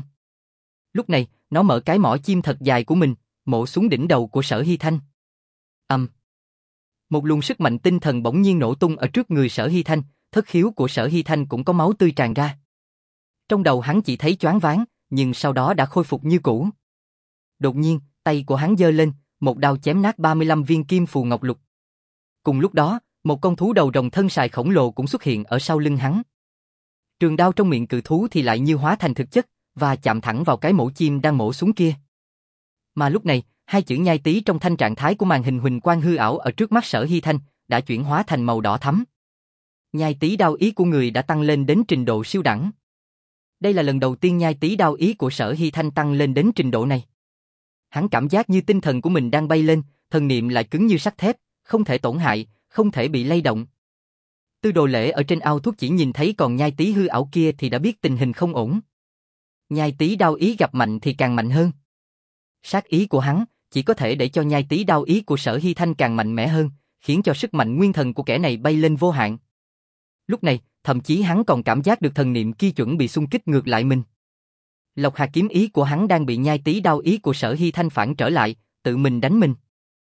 Lúc này, nó mở cái mỏ chim thật dài của mình, mổ xuống đỉnh đầu của Sở Hy Thanh. Ầm. Um. Một luồng sức mạnh tinh thần bỗng nhiên nổ tung ở trước người Sở Hy Thanh, thất khiếu của Sở Hy Thanh cũng có máu tươi tràn ra. Trong đầu hắn chỉ thấy choáng váng, nhưng sau đó đã khôi phục như cũ. Đột nhiên, tay của hắn giơ lên, một đao chém nát ba mươi lăm viên kim phù ngọc lục. Cùng lúc đó, một con thú đầu rồng thân sài khổng lồ cũng xuất hiện ở sau lưng hắn. Trường đao trong miệng cự thú thì lại như hóa thành thực chất, và chạm thẳng vào cái mổ chim đang mổ xuống kia. Mà lúc này, hai chữ nhai tí trong thanh trạng thái của màn hình huỳnh quang hư ảo ở trước mắt Sở Hy Thanh đã chuyển hóa thành màu đỏ thắm. Nhai tí đao ý của người đã tăng lên đến trình độ siêu đẳng. Đây là lần đầu tiên nhai tí đao ý của Sở Hy Thanh tăng lên đến trình độ này. Hắn cảm giác như tinh thần của mình đang bay lên, thần niệm lại cứng như sắt thép, không thể tổn hại, không thể bị lay động. Tư Đồ Lễ ở trên ao thuốc chỉ nhìn thấy còn nhai tí hư ảo kia thì đã biết tình hình không ổn. Nhai tí đao ý gặp mạnh thì càng mạnh hơn. Sát ý của hắn chỉ có thể để cho nhai tí đao ý của Sở Hy Thanh càng mạnh mẽ hơn, khiến cho sức mạnh nguyên thần của kẻ này bay lên vô hạn. Lúc này, thậm chí hắn còn cảm giác được thần niệm kia chuẩn bị xung kích ngược lại mình. Lộc hạt kiếm ý của hắn đang bị nhai tí đao ý của Sở Hy Thanh phản trở lại, tự mình đánh mình.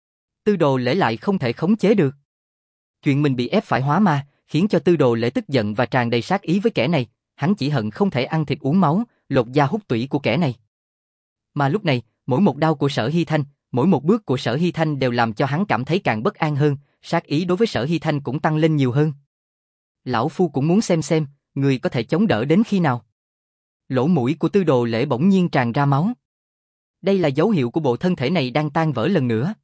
Tư Đồ Lễ lại không thể khống chế được. Chuyện mình bị ép phải hóa ma, khiến cho Tư Đồ Lễ tức giận và tràn đầy sát ý với kẻ này, hắn chỉ hận không thể ăn thịt uống máu, lột da hút tủy của kẻ này. Mà lúc này, mỗi một đao của Sở Hy Thanh, mỗi một bước của Sở Hy Thanh đều làm cho hắn cảm thấy càng bất an hơn, sát ý đối với Sở Hy Thanh cũng tăng lên nhiều hơn. Lão phu cũng muốn xem xem, người có thể chống đỡ đến khi nào. Lỗ mũi của Tư Đồ Lễ bỗng nhiên tràn ra máu. Đây là dấu hiệu của bộ thân thể này đang tan vỡ lần nữa.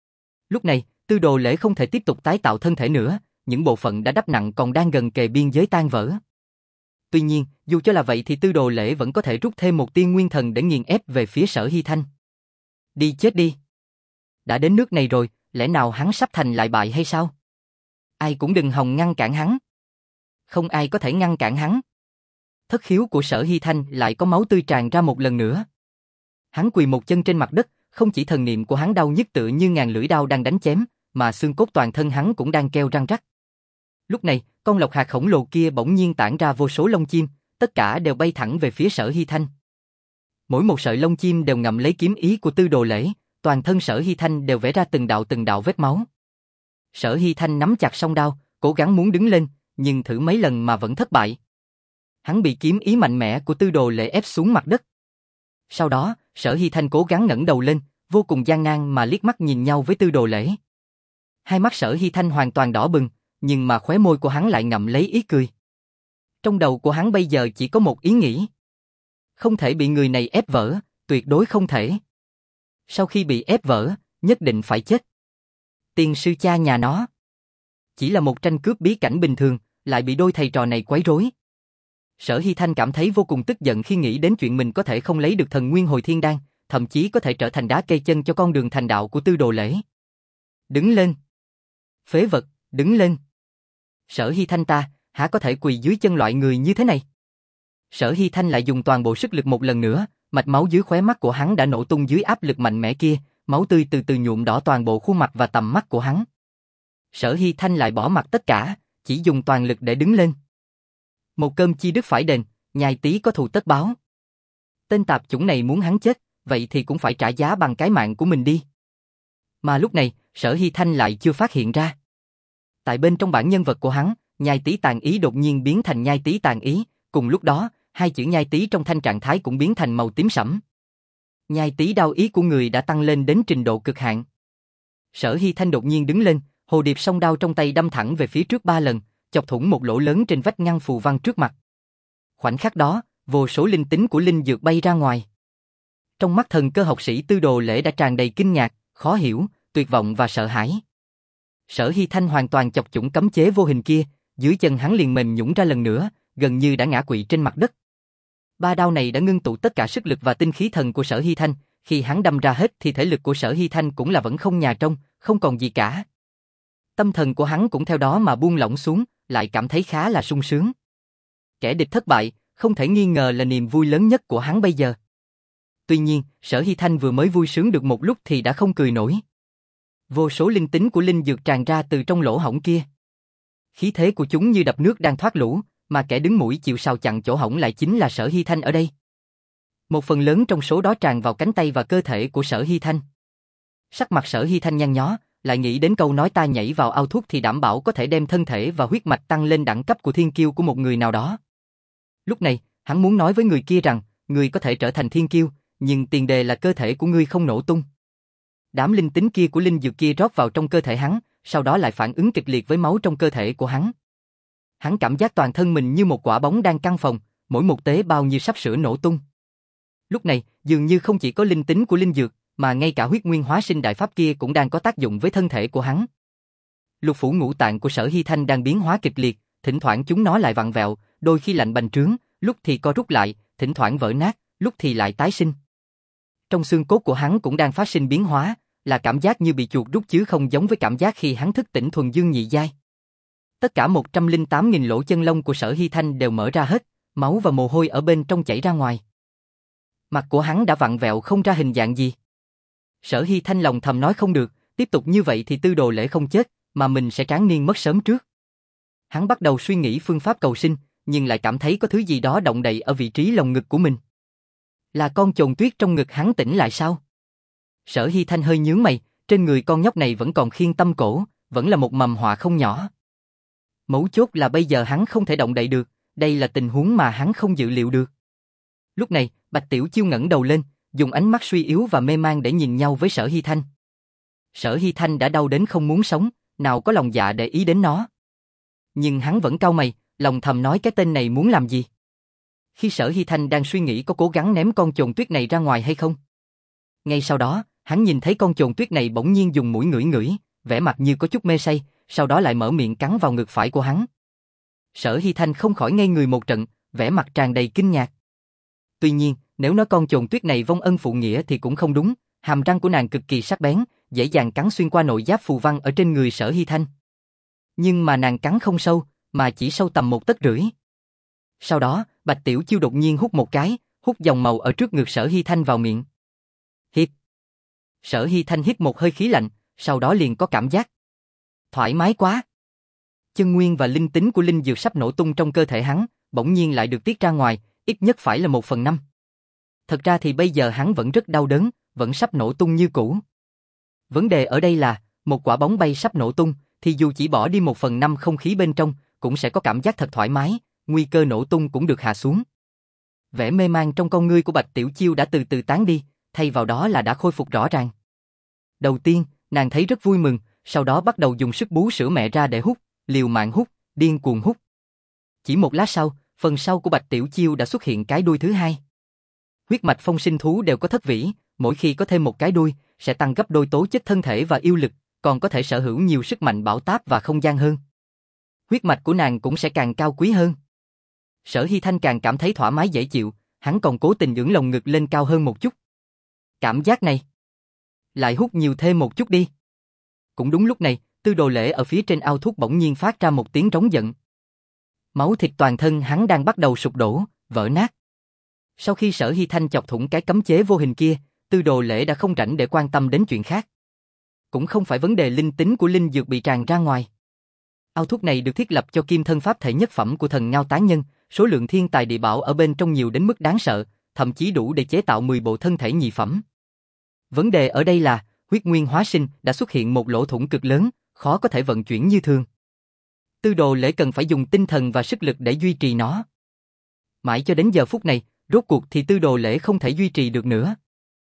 Lúc này, Tư Đồ Lễ không thể tiếp tục tái tạo thân thể nữa, những bộ phận đã đắp nặng còn đang gần kề biên giới tan vỡ. Tuy nhiên, dù cho là vậy thì Tư Đồ Lễ vẫn có thể rút thêm một tia nguyên thần để nghiền ép về phía Sở Hy Thanh. Đi chết đi. Đã đến nước này rồi, lẽ nào hắn sắp thành lại bại hay sao? Ai cũng đừng hòng ngăn cản hắn. Không ai có thể ngăn cản hắn. Thất khiếu của Sở Hy Thanh lại có máu tươi tràn ra một lần nữa. Hắn quỳ một chân trên mặt đất, không chỉ thần niệm của hắn đau nhức tựa như ngàn lưỡi đao đang đánh chém, mà xương cốt toàn thân hắn cũng đang kêu răng rắc. Lúc này, con lộc hạt khổng lồ kia bỗng nhiên tản ra vô số lông chim, tất cả đều bay thẳng về phía Sở Hy Thanh. Mỗi một sợi lông chim đều ngậm lấy kiếm ý của Tư Đồ Lễ, toàn thân Sở Hy Thanh đều vẽ ra từng đạo từng đạo vết máu. Sở Hy Thanh nắm chặt song đao, cố gắng muốn đứng lên, nhưng thử mấy lần mà vẫn thất bại. Hắn bị kiếm ý mạnh mẽ của Tư Đồ Lễ ép xuống mặt đất. Sau đó, Sở Hy Thanh cố gắng ngẩng đầu lên, vô cùng gian nan mà liếc mắt nhìn nhau với Tư Đồ Lễ. Hai mắt Sở Hy Thanh hoàn toàn đỏ bừng, nhưng mà khóe môi của hắn lại ngậm lấy ý cười. Trong đầu của hắn bây giờ chỉ có một ý nghĩ. Không thể bị người này ép vỡ, tuyệt đối không thể. Sau khi bị ép vỡ, nhất định phải chết. Tiên sư cha nhà nó. Chỉ là một tranh cướp bí cảnh bình thường, lại bị đôi thầy trò này quấy rối. Sở Hy Thanh cảm thấy vô cùng tức giận khi nghĩ đến chuyện mình có thể không lấy được thần nguyên hồi thiên đan, thậm chí có thể trở thành đá cây chân cho con đường thành đạo của Tư Đồ Lễ. Đứng lên. Phế vật, đứng lên. Sở Hy Thanh ta, hả có thể quỳ dưới chân loại người như thế này? Sở Hy Thanh lại dùng toàn bộ sức lực một lần nữa, mạch máu dưới khóe mắt của hắn đã nổ tung dưới áp lực mạnh mẽ kia, máu tươi từ từ nhuộm đỏ toàn bộ khuôn mặt và tầm mắt của hắn. Sở Hy Thanh lại bỏ mặc tất cả, chỉ dùng toàn lực để đứng lên. Một cơm chi đức phải đền, nhai tí có thù tất báo. Tên tạp chủng này muốn hắn chết, vậy thì cũng phải trả giá bằng cái mạng của mình đi. Mà lúc này, Sở Hy Thanh lại chưa phát hiện ra. Tại bên trong bản nhân vật của hắn, nhai tí tàn ý đột nhiên biến thành nhai tí tàn ý, cùng lúc đó, hai chữ nhai tí trong thanh trạng thái cũng biến thành màu tím sẫm. Nhai tí đao ý của người đã tăng lên đến trình độ cực hạn. Sở Hy Thanh đột nhiên đứng lên, hồ điệp song đao trong tay đâm thẳng về phía trước ba lần, chọc thủng một lỗ lớn trên vách ngăn phù văn trước mặt. Khoảnh khắc đó, vô số linh tính của linh dược bay ra ngoài. Trong mắt thần cơ học sĩ Tư Đồ Lễ đã tràn đầy kinh ngạc, khó hiểu, tuyệt vọng và sợ hãi. Sở Hy Thanh hoàn toàn chọc chủng cấm chế vô hình kia, dưới chân hắn liền mềm nhũn ra lần nữa, gần như đã ngã quỵ trên mặt đất. Ba đao này đã ngưng tụ tất cả sức lực và tinh khí thần của Sở Hy Thanh, khi hắn đâm ra hết thì thể lực của Sở Hy Thanh cũng là vẫn không nhà trông, không còn gì cả. Tâm thần của hắn cũng theo đó mà buông lỏng xuống, lại cảm thấy khá là sung sướng. Kẻ địch thất bại, không thể nghi ngờ là niềm vui lớn nhất của hắn bây giờ. Tuy nhiên, Sở Hy Thanh vừa mới vui sướng được một lúc thì đã không cười nổi. Vô số linh tính của linh dược tràn ra từ trong lỗ hổng kia. Khí thế của chúng như đập nước đang thoát lũ, mà kẻ đứng mũi chịu sào chặn chỗ hổng lại chính là Sở Hy Thanh ở đây. Một phần lớn trong số đó tràn vào cánh tay và cơ thể của Sở Hy Thanh. Sắc mặt Sở Hy Thanh nhăn nhó, lại nghĩ đến câu nói ta nhảy vào ao thuốc thì đảm bảo có thể đem thân thể và huyết mạch tăng lên đẳng cấp của thiên kiêu của một người nào đó. Lúc này, hắn muốn nói với người kia rằng, người có thể trở thành thiên kiêu, nhưng tiền đề là cơ thể của ngươi không nổ tung. Đám linh tính kia của linh dược kia rót vào trong cơ thể hắn, sau đó lại phản ứng kịch liệt với máu trong cơ thể của hắn. Hắn cảm giác toàn thân mình như một quả bóng đang căng phồng, mỗi một tế bào như sắp sửa nổ tung. Lúc này, dường như không chỉ có linh tính của linh dược, mà ngay cả huyết nguyên hóa sinh đại pháp kia cũng đang có tác dụng với thân thể của hắn. Lục phủ ngũ tạng của Sở Hy Thanh đang biến hóa kịch liệt, thỉnh thoảng chúng nó lại vặn vẹo, đôi khi lạnh bành trướng, lúc thì co rút lại, thỉnh thoảng vỡ nát, lúc thì lại tái sinh. Trong xương cốt của hắn cũng đang phát sinh biến hóa, là cảm giác như bị chuột rút chứ không giống với cảm giác khi hắn thức tỉnh thuần dương nhị giai. Tất cả một trăm lẻ tám nghìn lỗ chân lông của Sở Hy Thanh đều mở ra hết, máu và mồ hôi ở bên trong chảy ra ngoài. Mặt của hắn đã vặn vẹo không ra hình dạng gì. Sở Hy Thanh lòng thầm nói không được, tiếp tục như vậy thì Tư Đồ Lễ không chết, mà mình sẽ tráng niên mất sớm trước. Hắn bắt đầu suy nghĩ phương pháp cầu sinh, nhưng lại cảm thấy có thứ gì đó động đậy ở vị trí lồng ngực của mình. Là con chồn tuyết trong ngực hắn tỉnh lại sao? Sở Hy Thanh hơi nhướng mày, trên người con nhóc này vẫn còn khiên tâm cổ, vẫn là một mầm họa không nhỏ. Mấu chốt là bây giờ hắn không thể động đậy được, đây là tình huống mà hắn không dự liệu được. Lúc này, Bạch Tiểu Chiêu ngẩng đầu lên, dùng ánh mắt suy yếu và mê man để nhìn nhau với Sở Hy Thanh. Sở Hy Thanh đã đau đến không muốn sống, nào có lòng dạ để ý đến nó. Nhưng hắn vẫn cau mày, lòng thầm nói cái tên này muốn làm gì. Khi Sở Hy Thanh đang suy nghĩ có cố gắng ném con chồn tuyết này ra ngoài hay không. Ngay sau đó, hắn nhìn thấy con chồn tuyết này bỗng nhiên dùng mũi ngửi ngửi, vẻ mặt như có chút mê say, sau đó lại mở miệng cắn vào ngực phải của hắn. Sở Hy Thanh không khỏi ngây người một trận, vẻ mặt tràn đầy kinh ngạc. Tuy nhiên, nếu nói con chồn tuyết này vong ân phụ nghĩa thì cũng không đúng, hàm răng của nàng cực kỳ sắc bén, dễ dàng cắn xuyên qua nội giáp phù văn ở trên người Sở Hy Thanh. Nhưng mà nàng cắn không sâu, mà chỉ sâu tầm một tấc rưỡi. Sau đó, Bạch Tiểu Chiêu đột nhiên hút một cái, hút dòng màu ở trước ngực Sở Hy Thanh vào miệng. Hít. Sở Hy Thanh hít một hơi khí lạnh, sau đó liền có cảm giác thoải mái quá. Chân nguyên và linh tính của linh dược sắp nổ tung trong cơ thể hắn, bỗng nhiên lại được tiết ra ngoài, ít nhất phải là một phần năm. Thật ra thì bây giờ hắn vẫn rất đau đớn, vẫn sắp nổ tung như cũ. Vấn đề ở đây là, một quả bóng bay sắp nổ tung, thì dù chỉ bỏ đi một phần năm không khí bên trong, cũng sẽ có cảm giác thật thoải mái, nguy cơ nổ tung cũng được hạ xuống. Vẻ mê man trong con ngươi của Bạch Tiểu Chiêu đã từ từ tán đi, thay vào đó là đã khôi phục rõ ràng. Đầu tiên, nàng thấy rất vui mừng, sau đó bắt đầu dùng sức bú sữa mẹ ra để hút, liều mạng hút, điên cuồng hút. Chỉ một lát sau, phần sau của Bạch Tiểu Chiêu đã xuất hiện cái đuôi thứ hai. Huyết mạch phong sinh thú đều có thất vĩ, mỗi khi có thêm một cái đuôi, sẽ tăng gấp đôi tố chất thân thể và yêu lực, còn có thể sở hữu nhiều sức mạnh bảo táp và không gian hơn. Huyết mạch của nàng cũng sẽ càng cao quý hơn. Sở Hy Thanh càng cảm thấy thoải mái dễ chịu, hắn còn cố tình ưỡn lồng ngực lên cao hơn một chút. Cảm giác này, lại hút nhiều thêm một chút đi. Cũng đúng lúc này, Tư Đồ Lễ ở phía trên ao thuốc bỗng nhiên phát ra một tiếng rống giận. Máu thịt toàn thân hắn đang bắt đầu sụp đổ, vỡ nát. Sau khi Sở Hy Thanh chọc thủng cái cấm chế vô hình kia, Tư Đồ Lễ đã không rảnh để quan tâm đến chuyện khác. Cũng không phải vấn đề linh tính của linh dược bị tràn ra ngoài. Ao thuốc này được thiết lập cho kim thân pháp thể nhất phẩm của thần Ngao Tán Nhân, số lượng thiên tài địa bảo ở bên trong nhiều đến mức đáng sợ, thậm chí đủ để chế tạo mười bộ thân thể nhị phẩm. Vấn đề ở đây là, huyết nguyên hóa sinh đã xuất hiện một lỗ thủng cực lớn, khó có thể vận chuyển như thường. Tư đồ lễ cần phải dùng tinh thần và sức lực để duy trì nó. Mãi cho đến giờ phút này, rốt cuộc thì tư đồ lễ không thể duy trì được nữa.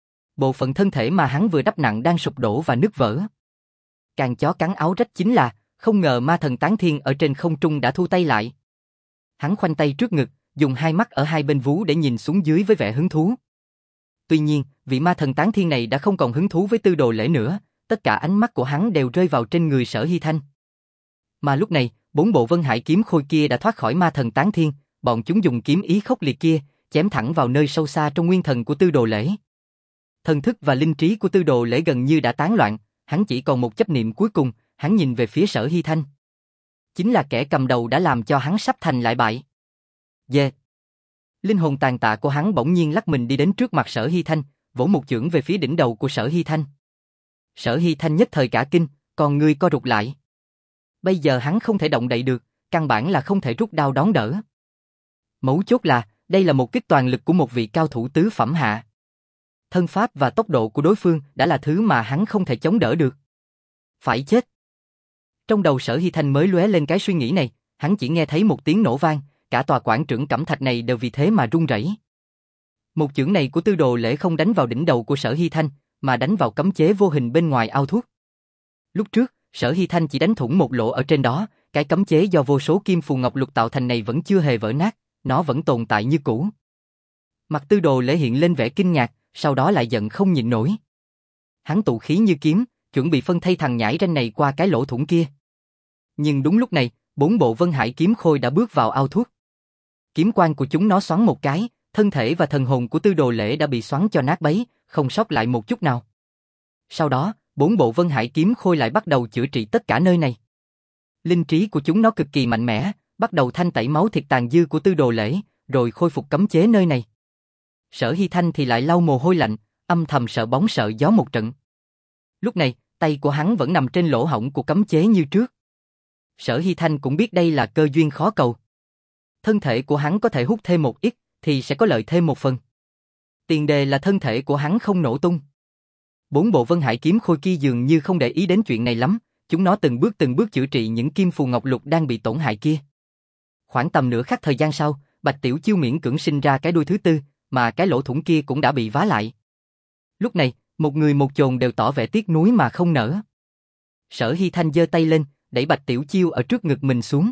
Bộ phận thân thể mà hắn vừa đắp nặng đang sụp đổ và nứt vỡ. Càng chó cắn áo rách chính là, không ngờ ma thần Tán Thiên ở trên không trung đã thu tay lại. Hắn khoanh tay trước ngực, dùng hai mắt ở hai bên vú để nhìn xuống dưới với vẻ hứng thú. Tuy nhiên, vị ma thần Tán Thiên này đã không còn hứng thú với tư đồ lễ nữa, tất cả ánh mắt của hắn đều rơi vào trên người Sở Hy Thanh. Mà lúc này, bốn bộ Vân Hải kiếm khôi kia đã thoát khỏi ma thần Tán Thiên, bọn chúng dùng kiếm ý khốc liệt kia, chém thẳng vào nơi sâu xa trong nguyên thần của tư đồ lễ. Thần thức và linh trí của tư đồ lễ gần như đã tán loạn, hắn chỉ còn một chấp niệm cuối cùng, hắn nhìn về phía Sở Hy Thanh. Chính là kẻ cầm đầu đã làm cho hắn sắp thành lại bại. Dê! Linh hồn tàn tạ của hắn bỗng nhiên lắc mình đi đến trước mặt Sở Hy Thanh, vỗ một chưởng về phía đỉnh đầu của Sở Hy Thanh. Sở Hy Thanh nhất thời cả kinh, còn người co rụt lại. Bây giờ hắn không thể động đậy được, căn bản là không thể rút đao đón đỡ. Mấu chốt là, đây là một kích toàn lực của một vị cao thủ tứ phẩm hạ. Thân pháp và tốc độ của đối phương đã là thứ mà hắn không thể chống đỡ được. Phải chết. Trong đầu Sở Hy Thanh mới lóe lên cái suy nghĩ này, hắn chỉ nghe thấy một tiếng nổ vang, cả tòa quảng trưởng cẩm thạch này đều vì thế mà rung rẩy. Một chưởng này của tư đồ lễ không đánh vào đỉnh đầu của Sở Hy Thanh, mà đánh vào cấm chế vô hình bên ngoài ao thuốc. Lúc trước, Sở Hy Thanh chỉ đánh thủng một lỗ ở trên đó, cái cấm chế do vô số kim phù ngọc lục tạo thành này vẫn chưa hề vỡ nát, nó vẫn tồn tại như cũ. Mặt tư đồ lễ hiện lên vẻ kinh ngạc, sau đó lại giận không nhịn nổi. Hắn tụ khí như kiếm, chuẩn bị phân thây thằng nhãi ranh này qua cái lỗ thủng kia. Nhưng đúng lúc này, bốn bộ Vân Hải kiếm khôi đã bước vào ao thuốc. Kiếm quang của chúng nó xoắn một cái, thân thể và thần hồn của tư đồ lễ đã bị xoắn cho nát bấy, không sót lại một chút nào. Sau đó, bốn bộ Vân Hải kiếm khôi lại bắt đầu chữa trị tất cả nơi này. Linh trí của chúng nó cực kỳ mạnh mẽ, bắt đầu thanh tẩy máu thịt tàn dư của tư đồ lễ, rồi khôi phục cấm chế nơi này. Sở Hy Thanh thì lại lau mồ hôi lạnh, âm thầm sợ bóng sợ gió một trận. Lúc này, tay của hắn vẫn nằm trên lỗ hổng của cấm chế như trước. Sở Hy Thanh cũng biết đây là cơ duyên khó cầu. Thân thể của hắn có thể hút thêm một ít, thì sẽ có lợi thêm một phần. Tiền đề là thân thể của hắn không nổ tung. Bốn bộ Vân Hải kiếm khôi kia dường như không để ý đến chuyện này lắm, chúng nó từng bước từng bước chữa trị những kim phù ngọc lục đang bị tổn hại kia. Khoảng tầm nửa khắc thời gian sau, Bạch Tiểu Chiêu miễn cưỡng sinh ra cái đuôi thứ tư, mà cái lỗ thủng kia cũng đã bị vá lại. Lúc này, một người một chồn đều tỏ vẻ tiếc nuối mà không nỡ. Sở Hy Thanh giơ tay lên, đẩy Bạch Tiểu Chiêu ở trước ngực mình xuống.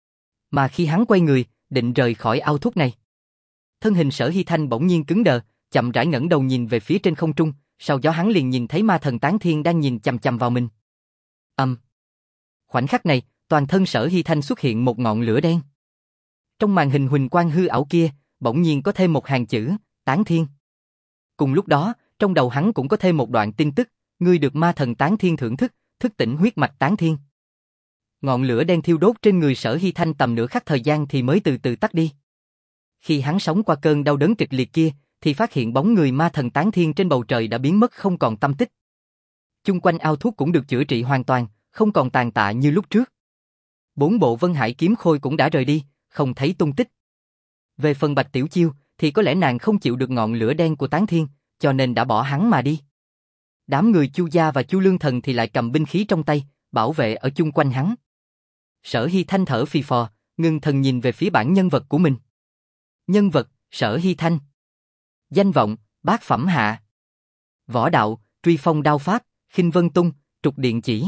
Mà khi hắn quay người, định rời khỏi ao thuốc này, thân hình Sở Hy Thanh bỗng nhiên cứng đờ, chậm rãi ngẩng đầu nhìn về phía trên không trung, sau đó hắn liền nhìn thấy ma thần Tán Thiên đang nhìn chằm chằm vào mình. Ầm. Um. Khoảnh khắc này, toàn thân Sở Hy Thanh xuất hiện một ngọn lửa đen. Trong màn hình huỳnh quang hư ảo kia, bỗng nhiên có thêm một hàng chữ, Tán Thiên. Cùng lúc đó, trong đầu hắn cũng có thêm một đoạn tin tức, ngươi được ma thần Tán Thiên thưởng thức, thức tỉnh huyết mạch Tán Thiên. Ngọn lửa đen thiêu đốt trên người Sở Hy Thanh tầm nửa khắc thời gian thì mới từ từ tắt đi. Khi hắn sống qua cơn đau đớn kịch liệt kia, thì phát hiện bóng người ma thần Tán Thiên trên bầu trời đã biến mất không còn tăm tích. Chung quanh ao thuốc cũng được chữa trị hoàn toàn, không còn tàn tạ như lúc trước. Bốn bộ Vân Hải kiếm khôi cũng đã rời đi, không thấy tung tích. Về phần Bạch Tiểu Chiêu, thì có lẽ nàng không chịu được ngọn lửa đen của Tán Thiên, cho nên đã bỏ hắn mà đi. Đám người Chu Gia và Chu Lương Thần thì lại cầm binh khí trong tay, bảo vệ ở chung quanh hắn. Sở Hy Thanh thở phì phò, ngưng thần nhìn về phía bản nhân vật của mình. Nhân vật, Sở Hy Thanh. Danh vọng, bát phẩm hạ. Võ đạo, truy phong đao pháp, khinh vân tung, trục điện chỉ.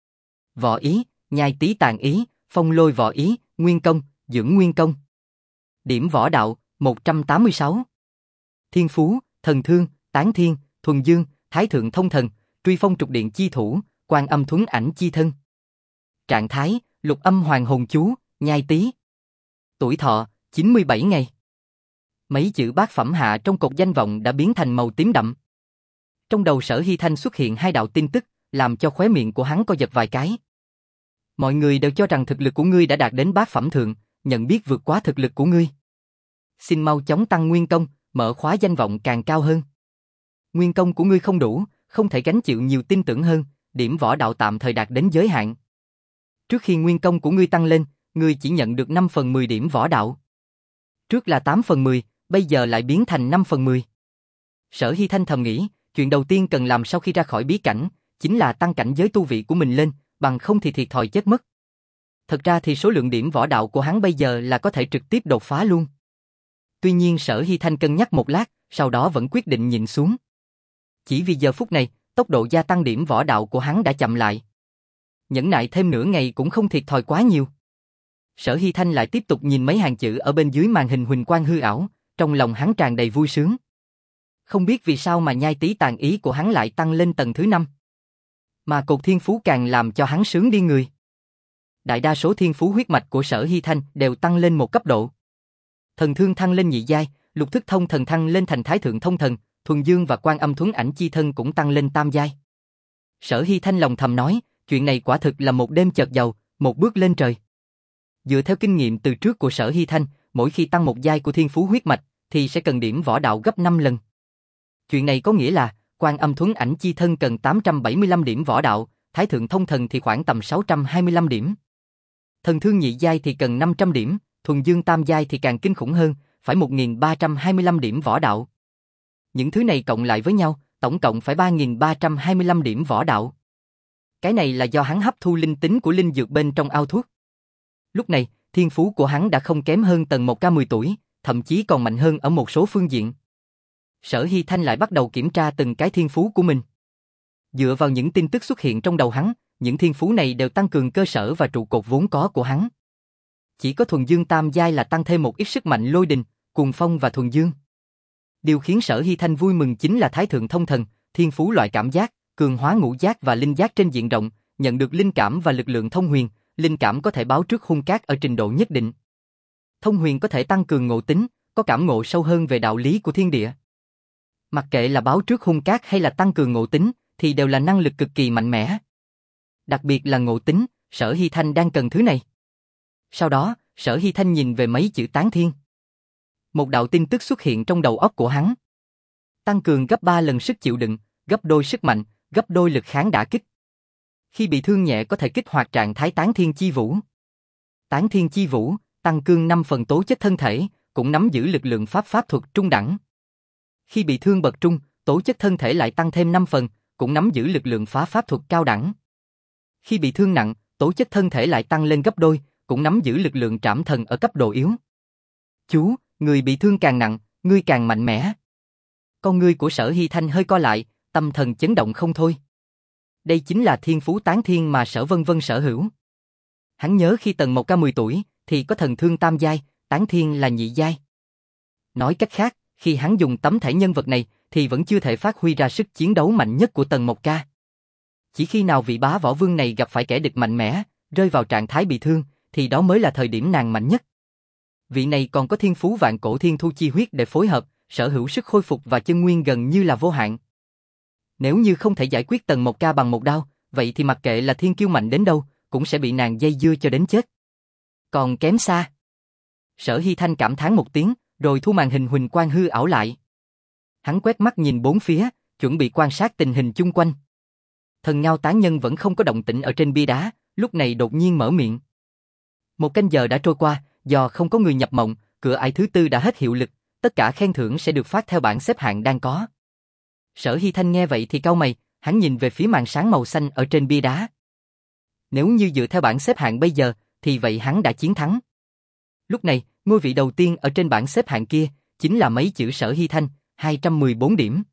Võ ý, nhai tí tàn ý, phong lôi võ ý, nguyên công, dưỡng nguyên công. Điểm võ đạo, một trăm tám mươi sáu. Thiên phú, thần thương, tán thiên, thuần dương, thái thượng thông thần, truy phong trục điện chi thủ, quan âm thuấn ảnh chi thân. Trạng thái, lục âm hoàng hồn chú, nhai tí. Tuổi thọ, chín mươi bảy ngày. Mấy chữ bát phẩm hạ trong cột danh vọng đã biến thành màu tím đậm. Trong đầu Sở Hy Thanh xuất hiện hai đạo tin tức, làm cho khóe miệng của hắn co giật vài cái. Mọi người đều cho rằng thực lực của ngươi đã đạt đến bát phẩm thượng, nhận biết vượt quá thực lực của ngươi. Xin mau chóng tăng nguyên công, mở khóa danh vọng càng cao hơn. Nguyên công của ngươi không đủ, không thể gánh chịu nhiều tin tưởng hơn, điểm võ đạo tạm thời đạt đến giới hạn. Trước khi nguyên công của ngươi tăng lên, ngươi chỉ nhận được năm phần mười điểm võ đạo. Trước là tám phần mười, bây giờ lại biến thành năm phần mười. Sở Hy Thanh thầm nghĩ, chuyện đầu tiên cần làm sau khi ra khỏi bí cảnh, chính là tăng cảnh giới tu vị của mình lên, bằng không thì thiệt thòi chết mất. Thật ra thì số lượng điểm võ đạo của hắn bây giờ là có thể trực tiếp đột phá luôn. Tuy nhiên Sở Hy Thanh cân nhắc một lát, sau đó vẫn quyết định nhịn xuống. Chỉ vì giờ phút này, tốc độ gia tăng điểm võ đạo của hắn đã chậm lại. Nhẫn nại thêm nửa ngày cũng không thiệt thòi quá nhiều. Sở Hy Thanh lại tiếp tục nhìn mấy hàng chữ ở bên dưới màn hình huỳnh quang hư ảo, trong lòng hắn tràn đầy vui sướng. Không biết vì sao mà nhai tí tàn ý của hắn lại tăng lên tầng thứ năm. Mà cột thiên phú càng làm cho hắn sướng đi người. Đại đa số thiên phú huyết mạch của Sở Hy Thanh đều tăng lên một cấp độ. Thần thương thăng lên nhị giai, lục thức thông thần thăng lên thành thái thượng thông thần, thuần dương và quan âm thuấn ảnh chi thân cũng tăng lên tam giai. Sở Hy Thanh lòng thầm nói, chuyện này quả thực là một đêm chợt giàu, một bước lên trời. Dựa theo kinh nghiệm từ trước của Sở Hy Thanh, mỗi khi tăng một giai của thiên phú huyết mạch, thì sẽ cần điểm võ đạo gấp năm lần. Chuyện này có nghĩa là, quan âm thuấn ảnh chi thân cần tám trăm bảy mươi lăm điểm võ đạo, thái thượng thông thần thì khoảng tầm sáu trăm hai mươi lăm điểm. Thần thương nhị giai thì cần năm trăm điểm, thuần dương tam giai thì càng kinh khủng hơn, phải một nghìn ba trăm hai mươi lăm điểm võ đạo. Những thứ này cộng lại với nhau, tổng cộng phải ba nghìn ba trăm hai mươi lăm điểm võ đạo. Cái này là do hắn hấp thu linh tính của linh dược bên trong ao thuốc. Lúc này, thiên phú của hắn đã không kém hơn Tần Mộc Ca mười tuổi, thậm chí còn mạnh hơn ở một số phương diện. Sở Hy Thanh lại bắt đầu kiểm tra từng cái thiên phú của mình. Dựa vào những tin tức xuất hiện trong đầu hắn, những thiên phú này đều tăng cường cơ sở và trụ cột vốn có của hắn. Chỉ có thuần dương tam giai là tăng thêm một ít sức mạnh lôi đình, cuồng phong và thuần dương. Điều khiến Sở Hy Thanh vui mừng chính là thái thượng thông thần, thiên phú loại cảm giác, cường hóa ngũ giác và linh giác trên diện rộng, nhận được linh cảm và lực lượng thông huyền, linh cảm có thể báo trước hung cát ở trình độ nhất định. Thông huyền có thể tăng cường ngộ tính, có cảm ngộ sâu hơn về đạo lý của thiên địa. Mặc kệ là báo trước hung cát hay là tăng cường ngộ tính, thì đều là năng lực cực kỳ mạnh mẽ. Đặc biệt là ngộ tính, Sở Hy Thanh đang cần thứ này. Sau đó, Sở Hy Thanh nhìn về mấy chữ tán thiên. Một đạo tin tức xuất hiện trong đầu óc của hắn. Tăng cường gấp ba lần sức chịu đựng, gấp đôi sức mạnh, gấp đôi lực kháng đả kích. Khi bị thương nhẹ có thể kích hoạt trạng thái tán thiên chi vũ. Tán thiên chi vũ, tăng cường năm phần tố chất thân thể, cũng nắm giữ lực lượng pháp pháp thuật trung đẳng. Khi bị thương bậc trung, tố chất thân thể lại tăng thêm năm phần, cũng nắm giữ lực lượng phá pháp thuật cao đẳng. Khi bị thương nặng, tố chất thân thể lại tăng lên gấp đôi, cũng nắm giữ lực lượng trảm thần ở cấp độ yếu. Chú, người bị thương càng nặng, ngươi càng mạnh mẽ. Con ngươi của Sở Hy Thanh hơi co lại, tâm thần chấn động không thôi. Đây chính là thiên phú tán thiên mà Sở Vân Vân sở hữu. Hắn nhớ khi Tần Mộc Ca mười tuổi, thì có thần thương tam giai, tán thiên là nhị giai. Nói cách khác, khi hắn dùng tấm thẻ nhân vật này, thì vẫn chưa thể phát huy ra sức chiến đấu mạnh nhất của Tần Mộc Ca. Chỉ khi nào vị bá võ vương này gặp phải kẻ địch mạnh mẽ, rơi vào trạng thái bị thương, thì đó mới là thời điểm nàng mạnh nhất. Vị này còn có thiên phú vạn cổ thiên thu chi huyết để phối hợp, sở hữu sức khôi phục và chân nguyên gần như là vô hạn. Nếu như không thể giải quyết Tần Mộc Ca bằng một đao, vậy thì mặc kệ là thiên kiêu mạnh đến đâu, cũng sẽ bị nàng dây dưa cho đến chết. Còn kém xa. Sở Hy Thanh cảm thán một tiếng, rồi thu màn hình huỳnh quang hư ảo lại. Hắn quét mắt nhìn bốn phía, chuẩn bị quan sát tình hình chung quanh. Thần Ngao Tán Nhân vẫn không có động tĩnh ở trên bia đá, lúc này đột nhiên mở miệng. Một canh giờ đã trôi qua, do không có người nhập mộng, cửa ải thứ tư đã hết hiệu lực, tất cả khen thưởng sẽ được phát theo bảng xếp hạng đang có. Sở Hy Thanh nghe vậy thì cau mày, hắn nhìn về phía màn sáng màu xanh ở trên bia đá. Nếu như dựa theo bảng xếp hạng bây giờ, thì vậy hắn đã chiến thắng. Lúc này, ngôi vị đầu tiên ở trên bảng xếp hạng kia, chính là mấy chữ Sở Hy Thanh, hai trăm mười bốn điểm.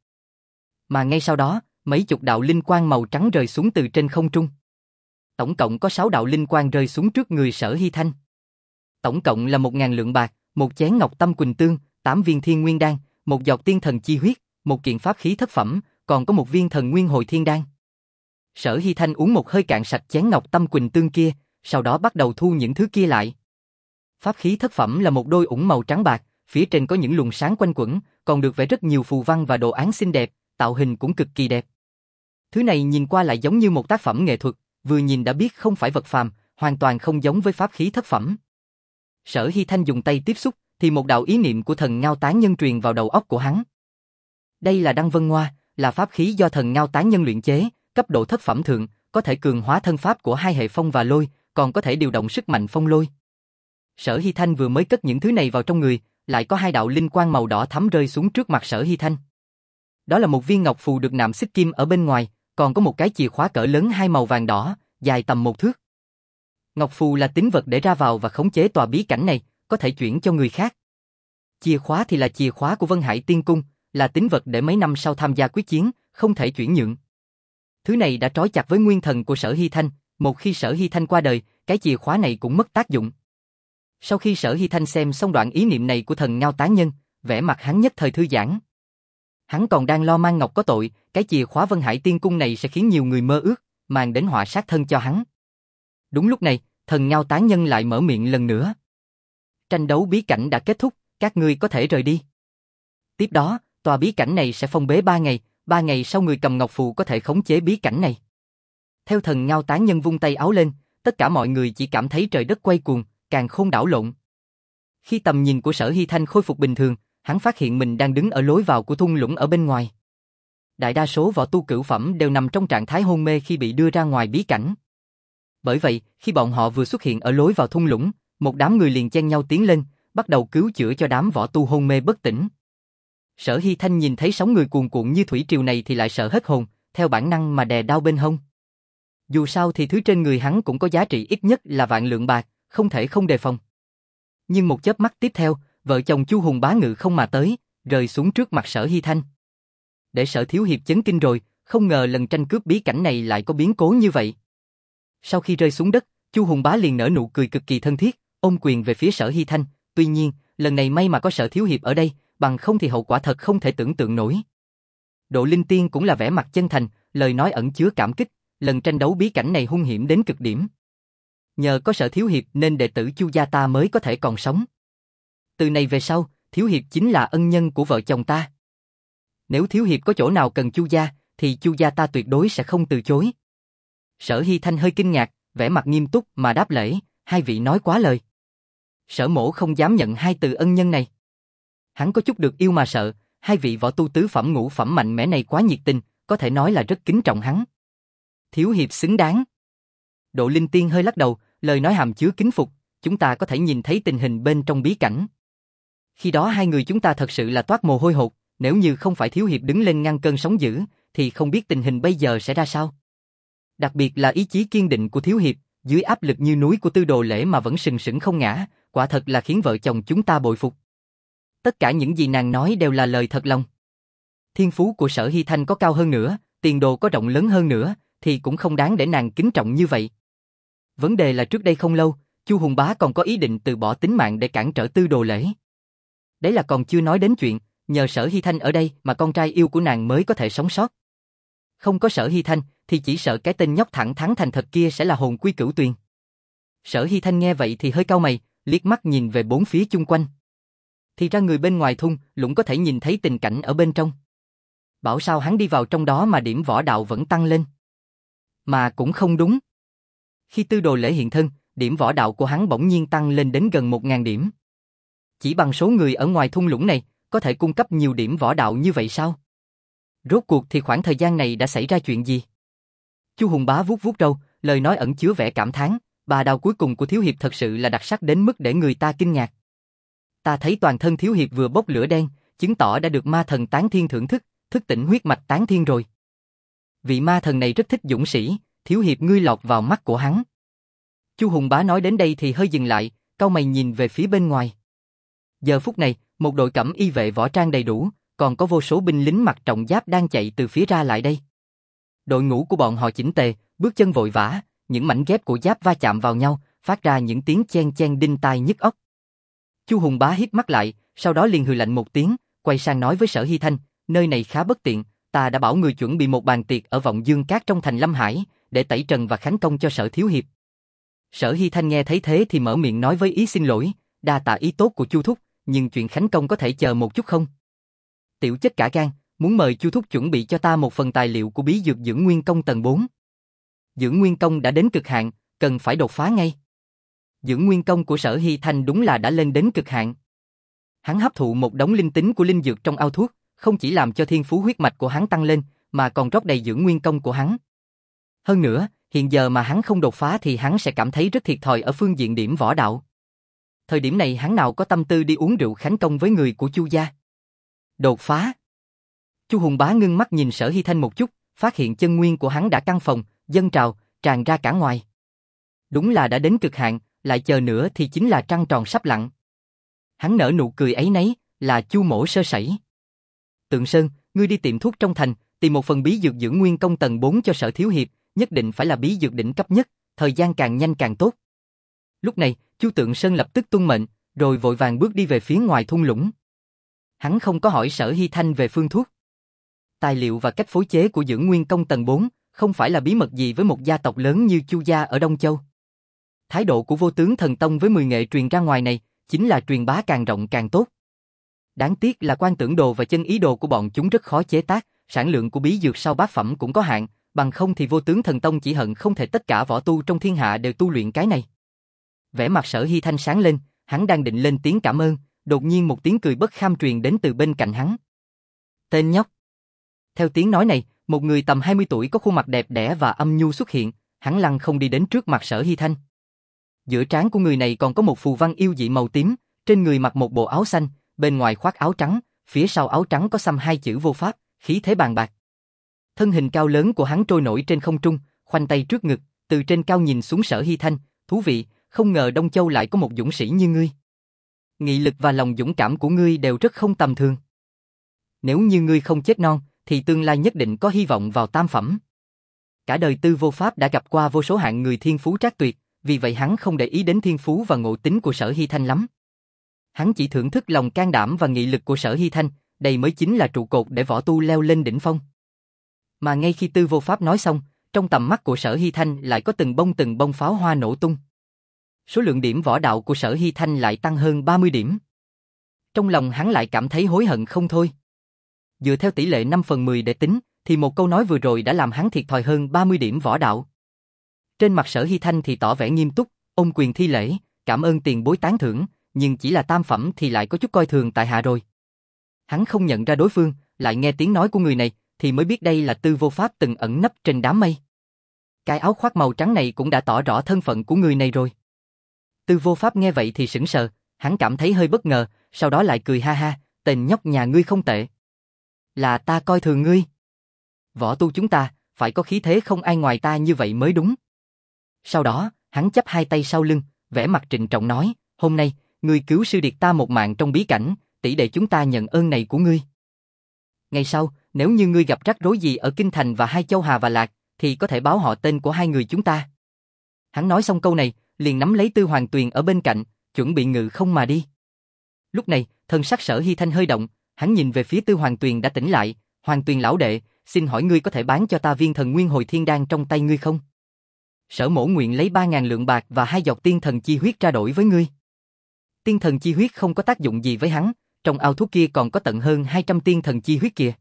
Mà ngay sau đó, mấy chục đạo linh quang màu trắng rơi xuống từ trên không trung. Tổng cộng có sáu đạo linh quang rơi xuống trước người Sở Hy Thanh. Tổng cộng là một ngàn lượng bạc, một chén ngọc tâm quỳnh tương, tám viên thiên nguyên đan, một giọt tiên thần chi huyết, một kiện pháp khí thất phẩm, còn có một viên thần nguyên hồi thiên đan. Sở Hy Thanh uống một hơi cạn sạch chén ngọc tâm quỳnh tương kia, sau đó bắt đầu thu những thứ kia lại. Pháp khí thất phẩm là một đôi ủng màu trắng bạc, phía trên có những luồng sáng quanh quẩn, còn được vẽ rất nhiều phù văn và đồ án xinh đẹp, tạo hình cũng cực kỳ đẹp. Thứ này nhìn qua lại giống như một tác phẩm nghệ thuật, vừa nhìn đã biết không phải vật phàm, hoàn toàn không giống với pháp khí thất phẩm. Sở Hy Thanh dùng tay tiếp xúc, thì một đạo ý niệm của Thần Ngao Tán Nhân truyền vào đầu óc của hắn. Đây là Đăng Vân Ngoa, là pháp khí do Thần Ngao Tán Nhân luyện chế, cấp độ thất phẩm thượng, có thể cường hóa thân pháp của hai hệ phong và lôi, còn có thể điều động sức mạnh phong lôi. Sở Hy Thanh vừa mới cất những thứ này vào trong người, lại có hai đạo linh quang màu đỏ thắm rơi xuống trước mặt Sở Hy Thanh. Đó là một viên ngọc phù được nạm xích kim ở bên ngoài, còn có một cái chìa khóa cỡ lớn hai màu vàng đỏ, dài tầm một thước. Ngọc phù là tín vật để ra vào và khống chế tòa bí cảnh này, có thể chuyển cho người khác. Chìa khóa thì là chìa khóa của Vân Hải Tiên Cung, là tín vật để mấy năm sau tham gia quyết chiến, không thể chuyển nhượng. Thứ này đã trói chặt với nguyên thần của Sở Hy Thanh, một khi Sở Hy Thanh qua đời, cái chìa khóa này cũng mất tác dụng. Sau khi Sở Hy Thanh xem xong đoạn ý niệm này của thần Ngao Tán Nhân, vẻ mặt hắn nhất thời thư giãn. Hắn còn đang lo mang ngọc có tội, cái chìa khóa Vân Hải Tiên Cung này sẽ khiến nhiều người mơ ước, mang đến họa sát thân cho hắn. Đúng lúc này, thần Ngao Tán Nhân lại mở miệng lần nữa. Tranh đấu bí cảnh đã kết thúc, các ngươi có thể rời đi. Tiếp đó, tòa bí cảnh này sẽ phong bế ba ngày, ba ngày sau người cầm ngọc phù có thể khống chế bí cảnh này. Theo thần Ngao Tán Nhân vung tay áo lên, tất cả mọi người chỉ cảm thấy trời đất quay cuồng, càn khôn đảo lộn. Khi tầm nhìn của Sở Hy Thanh khôi phục bình thường, hắn phát hiện mình đang đứng ở lối vào của thung lũng ở bên ngoài. Đại đa số võ tu cửu phẩm đều nằm trong trạng thái hôn mê khi bị đưa ra ngoài bí cảnh. Bởi vậy, khi bọn họ vừa xuất hiện ở lối vào thung lũng, một đám người liền chen nhau tiến lên, bắt đầu cứu chữa cho đám võ tu hôn mê bất tỉnh. Sở Hy Thanh nhìn thấy sóng người cuồn cuộn như thủy triều này thì lại sợ hết hồn, theo bản năng mà đè đau bên hông. Dù sao thì thứ trên người hắn cũng có giá trị ít nhất là vạn lượng bạc, không thể không đề phòng. Nhưng một chớp mắt tiếp theo, vợ chồng Chu Hùng bá ngự không mà tới, rơi xuống trước mặt Sở Hy Thanh. Để Sở thiếu hiệp chấn kinh rồi, không ngờ lần tranh cướp bí cảnh này lại có biến cố như vậy. Sau khi rơi xuống đất, Chu Hùng bá liền nở nụ cười cực kỳ thân thiết, ôm quyền về phía Sở Hy Thanh. Tuy nhiên, lần này may mà có Sở thiếu hiệp ở đây, bằng không thì hậu quả thật không thể tưởng tượng nổi. Độ Linh Tiên cũng là vẻ mặt chân thành, lời nói ẩn chứa cảm kích. Lần tranh đấu bí cảnh này hung hiểm đến cực điểm. Nhờ có Sở thiếu hiệp nên đệ tử Chu gia ta mới có thể còn sống. Từ này về sau, thiếu hiệp chính là ân nhân của vợ chồng ta. Nếu thiếu hiệp có chỗ nào cần Chu gia, thì Chu gia ta tuyệt đối sẽ không từ chối. Sở Hy Thanh hơi kinh ngạc, vẻ mặt nghiêm túc mà đáp lễ, hai vị nói quá lời. Sở mỗ không dám nhận hai từ ân nhân này. Hắn có chút được yêu mà sợ, hai vị võ tu tứ phẩm ngũ phẩm mạnh mẽ này quá nhiệt tình, có thể nói là rất kính trọng hắn. Thiếu hiệp xứng đáng. Độ Linh Tiên hơi lắc đầu, lời nói hàm chứa kính phục, chúng ta có thể nhìn thấy tình hình bên trong bí cảnh. Khi đó hai người chúng ta thật sự là toát mồ hôi hột, nếu như không phải thiếu hiệp đứng lên ngăn cơn sóng dữ, thì không biết tình hình bây giờ sẽ ra sao. Đặc biệt là ý chí kiên định của thiếu hiệp, dưới áp lực như núi của Tư Đồ Lễ mà vẫn sừng sững không ngã, quả thật là khiến vợ chồng chúng ta bội phục. Tất cả những gì nàng nói đều là lời thật lòng. Thiên phú của Sở Hy Thanh có cao hơn nữa, tiền đồ có rộng lớn hơn nữa, thì cũng không đáng để nàng kính trọng như vậy. Vấn đề là trước đây không lâu, Chu Hùng bá còn có ý định từ bỏ tính mạng để cản trở Tư Đồ Lễ. Đấy là còn chưa nói đến chuyện, nhờ Sở Hy Thanh ở đây mà con trai yêu của nàng mới có thể sống sót. Không có Sở Hy Thanh thì chỉ sợ cái tên nhóc thẳng thắn thành thật kia sẽ là hồn quy cửu tuyền. Sở Hy Thanh nghe vậy thì hơi cau mày, liếc mắt nhìn về bốn phía chung quanh. Thì ra người bên ngoài thung lũng có thể nhìn thấy tình cảnh ở bên trong. Bảo sao hắn đi vào trong đó mà điểm võ đạo vẫn tăng lên. Mà cũng không đúng. Khi Tư Đồ Lễ hiện thân, điểm võ đạo của hắn bỗng nhiên tăng lên đến gần một nghìn điểm. Chỉ bằng số người ở ngoài thung lũng này, có thể cung cấp nhiều điểm võ đạo như vậy sao? Rốt cuộc thì khoảng thời gian này đã xảy ra chuyện gì? Chu Hùng bá vuốt vuốt râu, lời nói ẩn chứa vẻ cảm thán, bà đao cuối cùng của thiếu hiệp thật sự là đặc sắc đến mức để người ta kinh ngạc. Ta thấy toàn thân thiếu hiệp vừa bốc lửa đen, chứng tỏ đã được ma thần Tán Thiên thưởng thức, thức tỉnh huyết mạch Tán Thiên rồi. Vị ma thần này rất thích dũng sĩ, thiếu hiệp ngươi lọt vào mắt của hắn. Chu Hùng bá nói đến đây thì hơi dừng lại, cau mày nhìn về phía bên ngoài. Giờ phút này, một đội cẩm y vệ võ trang đầy đủ, còn có vô số binh lính mặc trọng giáp đang chạy từ phía ra lại đây. Đội ngũ của bọn họ chỉnh tề, bước chân vội vã, những mảnh ghép của giáp va chạm vào nhau, phát ra những tiếng chen chen đinh tai nhức óc. Chu Hùng bá híp mắt lại, sau đó liền hừ lạnh một tiếng, quay sang nói với Sở Hy Thanh, nơi này khá bất tiện, ta đã bảo người chuẩn bị một bàn tiệc ở Vọng Dương Cát trong thành Lâm Hải, để tẩy trần và khánh công cho Sở thiếu hiệp. Sở Hy Thanh nghe thấy thế thì mở miệng nói với ý xin lỗi, đa tạ ý tốt của Chu thúc, nhưng chuyện khánh công có thể chờ một chút không? Tiểu chất cả gan, muốn mời Chu thúc chuẩn bị cho ta một phần tài liệu của bí dược dưỡng nguyên công tầng bốn. Dưỡng nguyên công đã đến cực hạn, cần phải đột phá ngay. Dưỡng nguyên công của Sở Hy Thanh đúng là đã lên đến cực hạn. Hắn hấp thụ một đống linh tính của linh dược trong ao thuốc, không chỉ làm cho thiên phú huyết mạch của hắn tăng lên, mà còn rót đầy dưỡng nguyên công của hắn. Hơn nữa, hiện giờ mà hắn không đột phá thì hắn sẽ cảm thấy rất thiệt thòi ở phương diện điểm võ đạo. Thời điểm này hắn nào có tâm tư đi uống rượu khánh công với người của Chu gia. Đột phá. Chu Hùng Bá ngưng mắt nhìn Sở Hy Thanh một chút, phát hiện chân nguyên của hắn đã căng phồng, dâng trào, tràn ra cả ngoài. Đúng là đã đến cực hạn, lại chờ nữa thì chính là trăng tròn sắp lặn. Hắn nở nụ cười ấy nấy, là Chu mỗ sơ sẩy. Tượng Sơn, ngươi đi tiệm thuốc trong thành, tìm một phần bí dược dưỡng nguyên công tầng bốn cho Sở thiếu hiệp, nhất định phải là bí dược đỉnh cấp nhất, thời gian càng nhanh càng tốt. Lúc này, Chu Tượng Sơn lập tức tuân mệnh, rồi vội vàng bước đi về phía ngoài thung lũng. Hắn không có hỏi Sở Hy Thanh về phương thuốc. Tài liệu và cách phối chế của dưỡng nguyên công tầng bốn không phải là bí mật gì với một gia tộc lớn như Chu gia ở Đông Châu. Thái độ của Vô Tướng Thần Tông với mười nghệ truyền ra ngoài này chính là truyền bá càng rộng càng tốt. Đáng tiếc là quan tưởng đồ và chân ý đồ của bọn chúng rất khó chế tác, sản lượng của bí dược sau bát phẩm cũng có hạn, bằng không thì Vô Tướng Thần Tông chỉ hận không thể tất cả võ tu trong thiên hạ đều tu luyện cái này. Vẻ mặt Sở Hy Thanh sáng lên, hắn đang định lên tiếng cảm ơn, đột nhiên một tiếng cười bất kham truyền đến từ bên cạnh hắn. Tên nhóc. Theo tiếng nói này, một người tầm hai mươi tuổi có khuôn mặt đẹp đẽ và âm nhu xuất hiện, hắn lăng không đi đến trước mặt Sở Hy Thanh. Giữa trán của người này còn có một phù văn yêu dị màu tím, trên người mặc một bộ áo xanh, bên ngoài khoác áo trắng, phía sau áo trắng có xăm hai chữ Vô Pháp, khí thế bàn bạc. Thân hình cao lớn của hắn trôi nổi trên không trung, khoanh tay trước ngực, từ trên cao nhìn xuống Sở Hy Thanh, thú vị, không ngờ Đông Châu lại có một dũng sĩ như ngươi. Nghị lực và lòng dũng cảm của ngươi đều rất không tầm thường. Nếu như ngươi không chết non, thì tương lai nhất định có hy vọng vào tam phẩm. Cả đời Tư Vô Pháp đã gặp qua vô số hạng người thiên phú trác tuyệt, vì vậy hắn không để ý đến thiên phú và ngộ tính của Sở Hy Thanh lắm. Hắn chỉ thưởng thức lòng can đảm và nghị lực của Sở Hy Thanh, đây mới chính là trụ cột để võ tu leo lên đỉnh phong. Mà ngay khi Tư Vô Pháp nói xong, trong tầm mắt của Sở Hy Thanh lại có từng bông từng bông pháo hoa nổ tung. Số lượng điểm võ đạo của Sở Hy Thanh lại tăng hơn ba mươi điểm. Trong lòng hắn lại cảm thấy hối hận không thôi. Dựa theo tỷ lệ năm phần mười để tính, thì một câu nói vừa rồi đã làm hắn thiệt thòi hơn ba mươi điểm võ đạo. Trên mặt Sở Hy Thanh thì tỏ vẻ nghiêm túc, ôm quyền thi lễ, cảm ơn tiền bối tán thưởng, nhưng chỉ là tam phẩm thì lại có chút coi thường tại hạ rồi. Hắn không nhận ra đối phương, lại nghe tiếng nói của người này, thì mới biết đây là Tư Vô Pháp từng ẩn nấp trên đám mây. Cái áo khoác màu trắng này cũng đã tỏ rõ thân phận của người này rồi. Tư Vô Pháp nghe vậy thì sững sờ, hắn cảm thấy hơi bất ngờ, sau đó lại cười ha ha, tên nhóc nhà ngươi không tệ. Là ta coi thường ngươi. Võ tu chúng ta, phải có khí thế không ai ngoài ta như vậy mới đúng. Sau đó, hắn chắp hai tay sau lưng, vẻ mặt trịnh trọng nói, hôm nay, ngươi cứu sư điệt ta một mạng trong bí cảnh, tỷ đệ chúng ta nhận ơn này của ngươi. Ngày sau, nếu như ngươi gặp rắc rối gì ở Kinh Thành và hai châu Hà và Lạc, thì có thể báo họ tên của hai người chúng ta. Hắn nói xong câu này, liền nắm lấy Tư Hoàng Tuyền ở bên cạnh, chuẩn bị ngự không mà đi. Lúc này, thân sắc Sở Hy Thanh hơi động, hắn nhìn về phía Tư Hoàng Tuyền đã tỉnh lại, Hoàng Tuyền lão đệ, xin hỏi ngươi có thể bán cho ta viên thần nguyên hồi thiên đan trong tay ngươi không? Sở mổ nguyện lấy ba ngàn lượng bạc và hai giọt tiên thần chi huyết ra đổi với ngươi. Tiên thần chi huyết không có tác dụng gì với hắn, trong ao thuốc kia còn có tận hơn hai trăm tiên thần chi huyết kìa.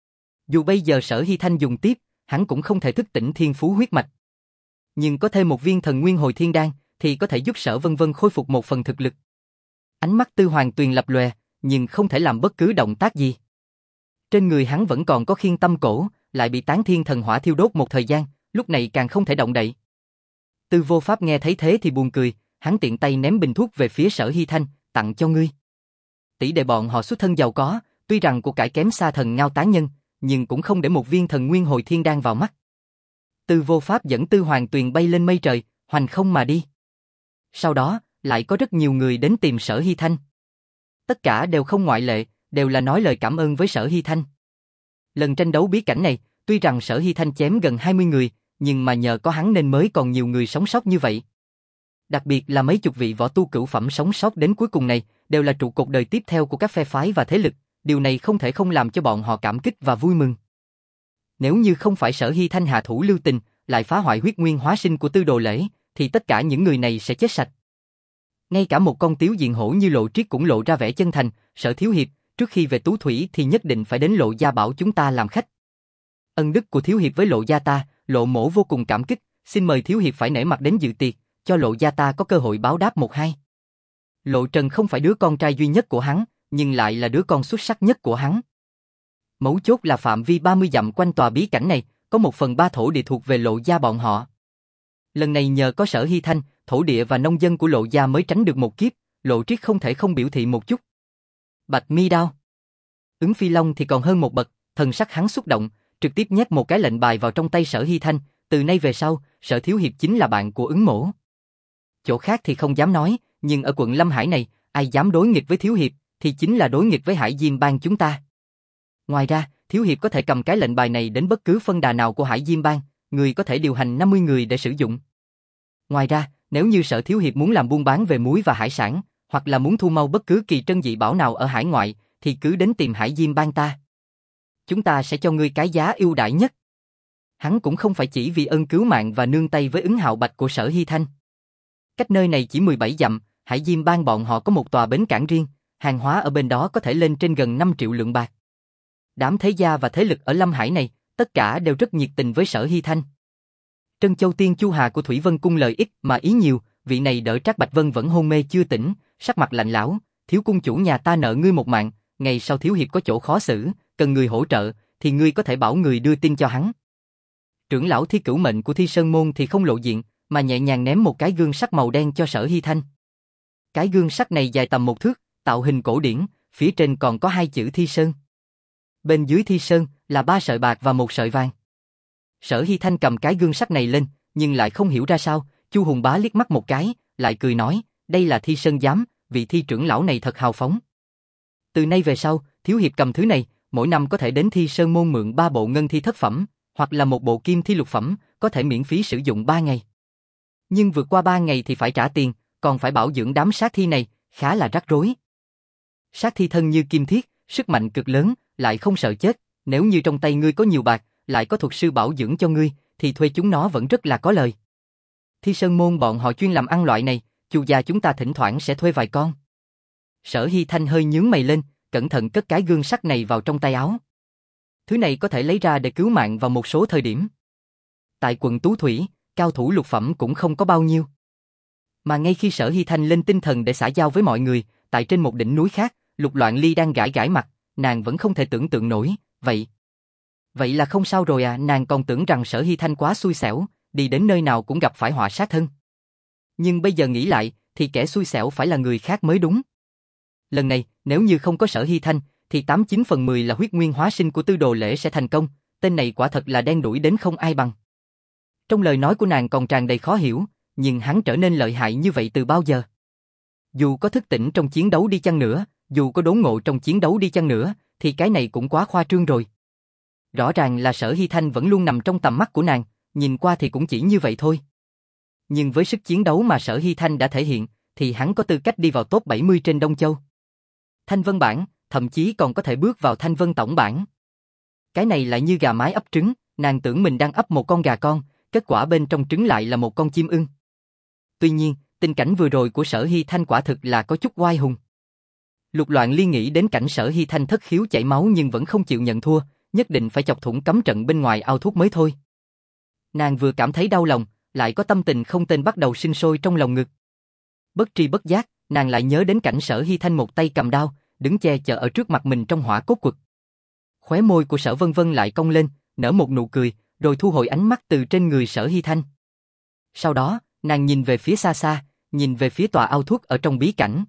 Dù bây giờ Sở Hy Thanh dùng tiếp, hắn cũng không thể thức tỉnh thiên phú huyết mạch. Nhưng có thêm một viên thần nguyên hồi thiên đan, thì có thể giúp Sở Vân Vân khôi phục một phần thực lực. Ánh mắt Tư Hoàng Tuyền lập lòe, nhưng không thể làm bất cứ động tác gì. Trên người hắn vẫn còn có khiên tâm cổ, lại bị tán thiên thần hỏa thiêu đốt một thời gian, lúc này càng không thể động đậy. Tư Vô Pháp nghe thấy thế thì buồn cười, hắn tiện tay ném bình thuốc về phía Sở Hy Thanh, tặng cho ngươi. Tỷ đệ bọn họ xuất thân giàu có, tuy rằng của cải kém xa thần Ngao Tán Nhân, nhưng cũng không để một viên thần nguyên hồi thiên đan vào mắt. Tư Vô Pháp dẫn Tư Hoàng Tuyền bay lên mây trời, hoành không mà đi. Sau đó, lại có rất nhiều người đến tìm Sở Hy Thanh. Tất cả đều không ngoại lệ, đều là nói lời cảm ơn với Sở Hy Thanh. Lần tranh đấu bí cảnh này, tuy rằng Sở Hy Thanh chém gần hai mươi người, nhưng mà nhờ có hắn nên mới còn nhiều người sống sót như vậy. Đặc biệt là mấy chục vị võ tu cửu phẩm sống sót đến cuối cùng này, đều là trụ cột đời tiếp theo của các phe phái và thế lực, điều này không thể không làm cho bọn họ cảm kích và vui mừng. Nếu như không phải Sở Hy Thanh hạ thủ lưu tình, lại phá hoại huyết nguyên hóa sinh của Tư Đồ Lễ, thì tất cả những người này sẽ chết sạch. Ngay cả một con tiếu diện hổ như Lộ Triết cũng lộ ra vẻ chân thành, Sở thiếu hiệp, trước khi về Tú Thủy thì nhất định phải đến Lộ gia bảo chúng ta làm khách. Ân đức của thiếu hiệp với Lộ gia ta, Lộ mỗ vô cùng cảm kích, xin mời thiếu hiệp phải nể mặt đến dự tiệc, cho Lộ gia ta có cơ hội báo đáp một hai. Lộ Trần không phải đứa con trai duy nhất của hắn, nhưng lại là đứa con xuất sắc nhất của hắn. Mấu chốt là phạm vi ba mươi dặm quanh tòa bí cảnh này, có một phần ba thổ địa thuộc về Lộ gia bọn họ. Lần này nhờ có Sở Hy Thanh, thổ địa và nông dân của Lộ gia mới tránh được một kiếp, Lộ Triết không thể không biểu thị một chút. Bạch mi đao. Ứng Phi Long thì còn hơn một bậc, thần sắc hắn xúc động, trực tiếp nhét một cái lệnh bài vào trong tay Sở Hy Thanh, từ nay về sau, Sở thiếu hiệp chính là bạn của Ứng mỗ. Chỗ khác thì không dám nói, nhưng ở quận Lâm Hải này, ai dám đối nghịch với thiếu hiệp, thì chính là đối nghịch với Hải Diêm Bang chúng ta. Ngoài ra, thiếu hiệp có thể cầm cái lệnh bài này đến bất cứ phân đà nào của Hải Diêm Bang, người có thể điều hành năm mươi người để sử dụng. Ngoài ra, nếu như Sở thiếu hiệp muốn làm buôn bán về muối và hải sản, hoặc là muốn thu mau bất cứ kỳ trân dị bảo nào ở hải ngoại, thì cứ đến tìm Hải Diêm Bang ta. Chúng ta sẽ cho ngươi cái giá ưu đãi nhất. Hắn cũng không phải chỉ vì ơn cứu mạng và nương tay với Ứng Hạo Bạch của Sở Hy Thanh. Cách nơi này chỉ mười bảy dặm, Hải Diêm Bang bọn họ có một tòa bến cảng riêng, hàng hóa ở bên đó có thể lên trên gần năm triệu lượng bạc. Đám thế gia và thế lực ở Lâm Hải này, tất cả đều rất nhiệt tình với Sở Hy Thanh. Trân Châu Tiên Chu Hà của Thủy Vân Cung lời ít mà ý nhiều, vị này đỡ Trác Bạch Vân vẫn hôn mê chưa tỉnh, sắc mặt lạnh lẽo, thiếu cung chủ nhà ta nợ ngươi một mạng, ngày sau thiếu hiệp có chỗ khó xử, cần người hỗ trợ, thì ngươi có thể bảo người đưa tin cho hắn. Trưởng lão Thi Cửu Mệnh của Thi Sơn Môn thì không lộ diện, mà nhẹ nhàng ném một cái gương sắt màu đen cho Sở Hy Thanh. Cái gương sắt này dài tầm một thước, tạo hình cổ điển, phía trên còn có hai chữ Thi Sơn. Bên dưới Thi Sơn là ba sợi bạc và một sợi vàng. Sở Hy Thanh cầm cái gương sắt này lên, nhưng lại không hiểu ra sao, Chu Hùng Bá liếc mắt một cái, lại cười nói, đây là Thi Sơn giám, vị thi trưởng lão này thật hào phóng. Từ nay về sau, thiếu hiệp cầm thứ này, mỗi năm có thể đến Thi Sơn môn mượn ba bộ ngân thi thất phẩm, hoặc là một bộ kim thi lục phẩm, có thể miễn phí sử dụng ba ngày. Nhưng vượt qua ba ngày thì phải trả tiền, còn phải bảo dưỡng đám sát thi này, khá là rắc rối. Sát thi thân như kim thiết, sức mạnh cực lớn, lại không sợ chết, nếu như trong tay ngươi có nhiều bạc, lại có thuật sư bảo dưỡng cho ngươi, thì thuê chúng nó vẫn rất là có lời. Thi Sơn môn bọn họ chuyên làm ăn loại này, Chu gia chúng ta thỉnh thoảng sẽ thuê vài con. Sở Hy Thanh hơi nhướng mày lên, cẩn thận cất cái gương sắt này vào trong tay áo. Thứ này có thể lấy ra để cứu mạng vào một số thời điểm. Tại quận Tú Thủy, cao thủ lục phẩm cũng không có bao nhiêu. Mà ngay khi Sở Hy Thanh lên tinh thần để xã giao với mọi người, tại trên một đỉnh núi khác, Lục Loạn Ly đang gãi gãi mặt, nàng vẫn không thể tưởng tượng nổi, vậy. Vậy là không sao rồi à, nàng còn tưởng rằng Sở Hy Thanh quá xui xẻo, đi đến nơi nào cũng gặp phải họa sát thân. Nhưng bây giờ nghĩ lại, thì kẻ xui xẻo phải là người khác mới đúng. Lần này, nếu như không có Sở Hy Thanh, thì tám chín phần mười là huyết nguyên hóa sinh của Tư Đồ Lễ sẽ thành công, tên này quả thật là đen đủi đến không ai bằng. Trong lời nói của nàng còn tràn đầy khó hiểu, nhưng hắn trở nên lợi hại như vậy từ bao giờ? Dù có thức tỉnh trong chiến đấu đi chăng nữa, dù có đốn ngộ trong chiến đấu đi chăng nữa, thì cái này cũng quá khoa trương rồi. Rõ ràng là Sở Hy Thanh vẫn luôn nằm trong tầm mắt của nàng, nhìn qua thì cũng chỉ như vậy thôi. Nhưng với sức chiến đấu mà Sở Hy Thanh đã thể hiện, thì hắn có tư cách đi vào top bảy mươi trên Đông Châu. Thanh Vân bảng, thậm chí còn có thể bước vào Thanh Vân tổng bảng. Cái này lại như gà mái ấp trứng, nàng tưởng mình đang ấp một con gà con, kết quả bên trong trứng lại là một con chim ưng. Tuy nhiên, tình cảnh vừa rồi của Sở Hy Thanh quả thực là có chút oai hùng. Lục Loạn Ly nghĩ đến cảnh Sở Hy Thanh thất khiếu chảy máu nhưng vẫn không chịu nhận thua, nhất định phải chọc thủng cấm trận bên ngoài ao thuốc mới thôi. Nàng vừa cảm thấy đau lòng, lại có tâm tình không tên bắt đầu sinh sôi trong lòng ngực. Bất tri bất giác, nàng lại nhớ đến cảnh Sở Hy Thanh một tay cầm đao, đứng che chở ở trước mặt mình trong hỏa cốt quật. Khóe môi của Sở Vân Vân lại cong lên, nở một nụ cười, rồi thu hồi ánh mắt từ trên người Sở Hy Thanh. Sau đó, nàng nhìn về phía xa xa, nhìn về phía tòa ao thuốc ở trong bí cảnh.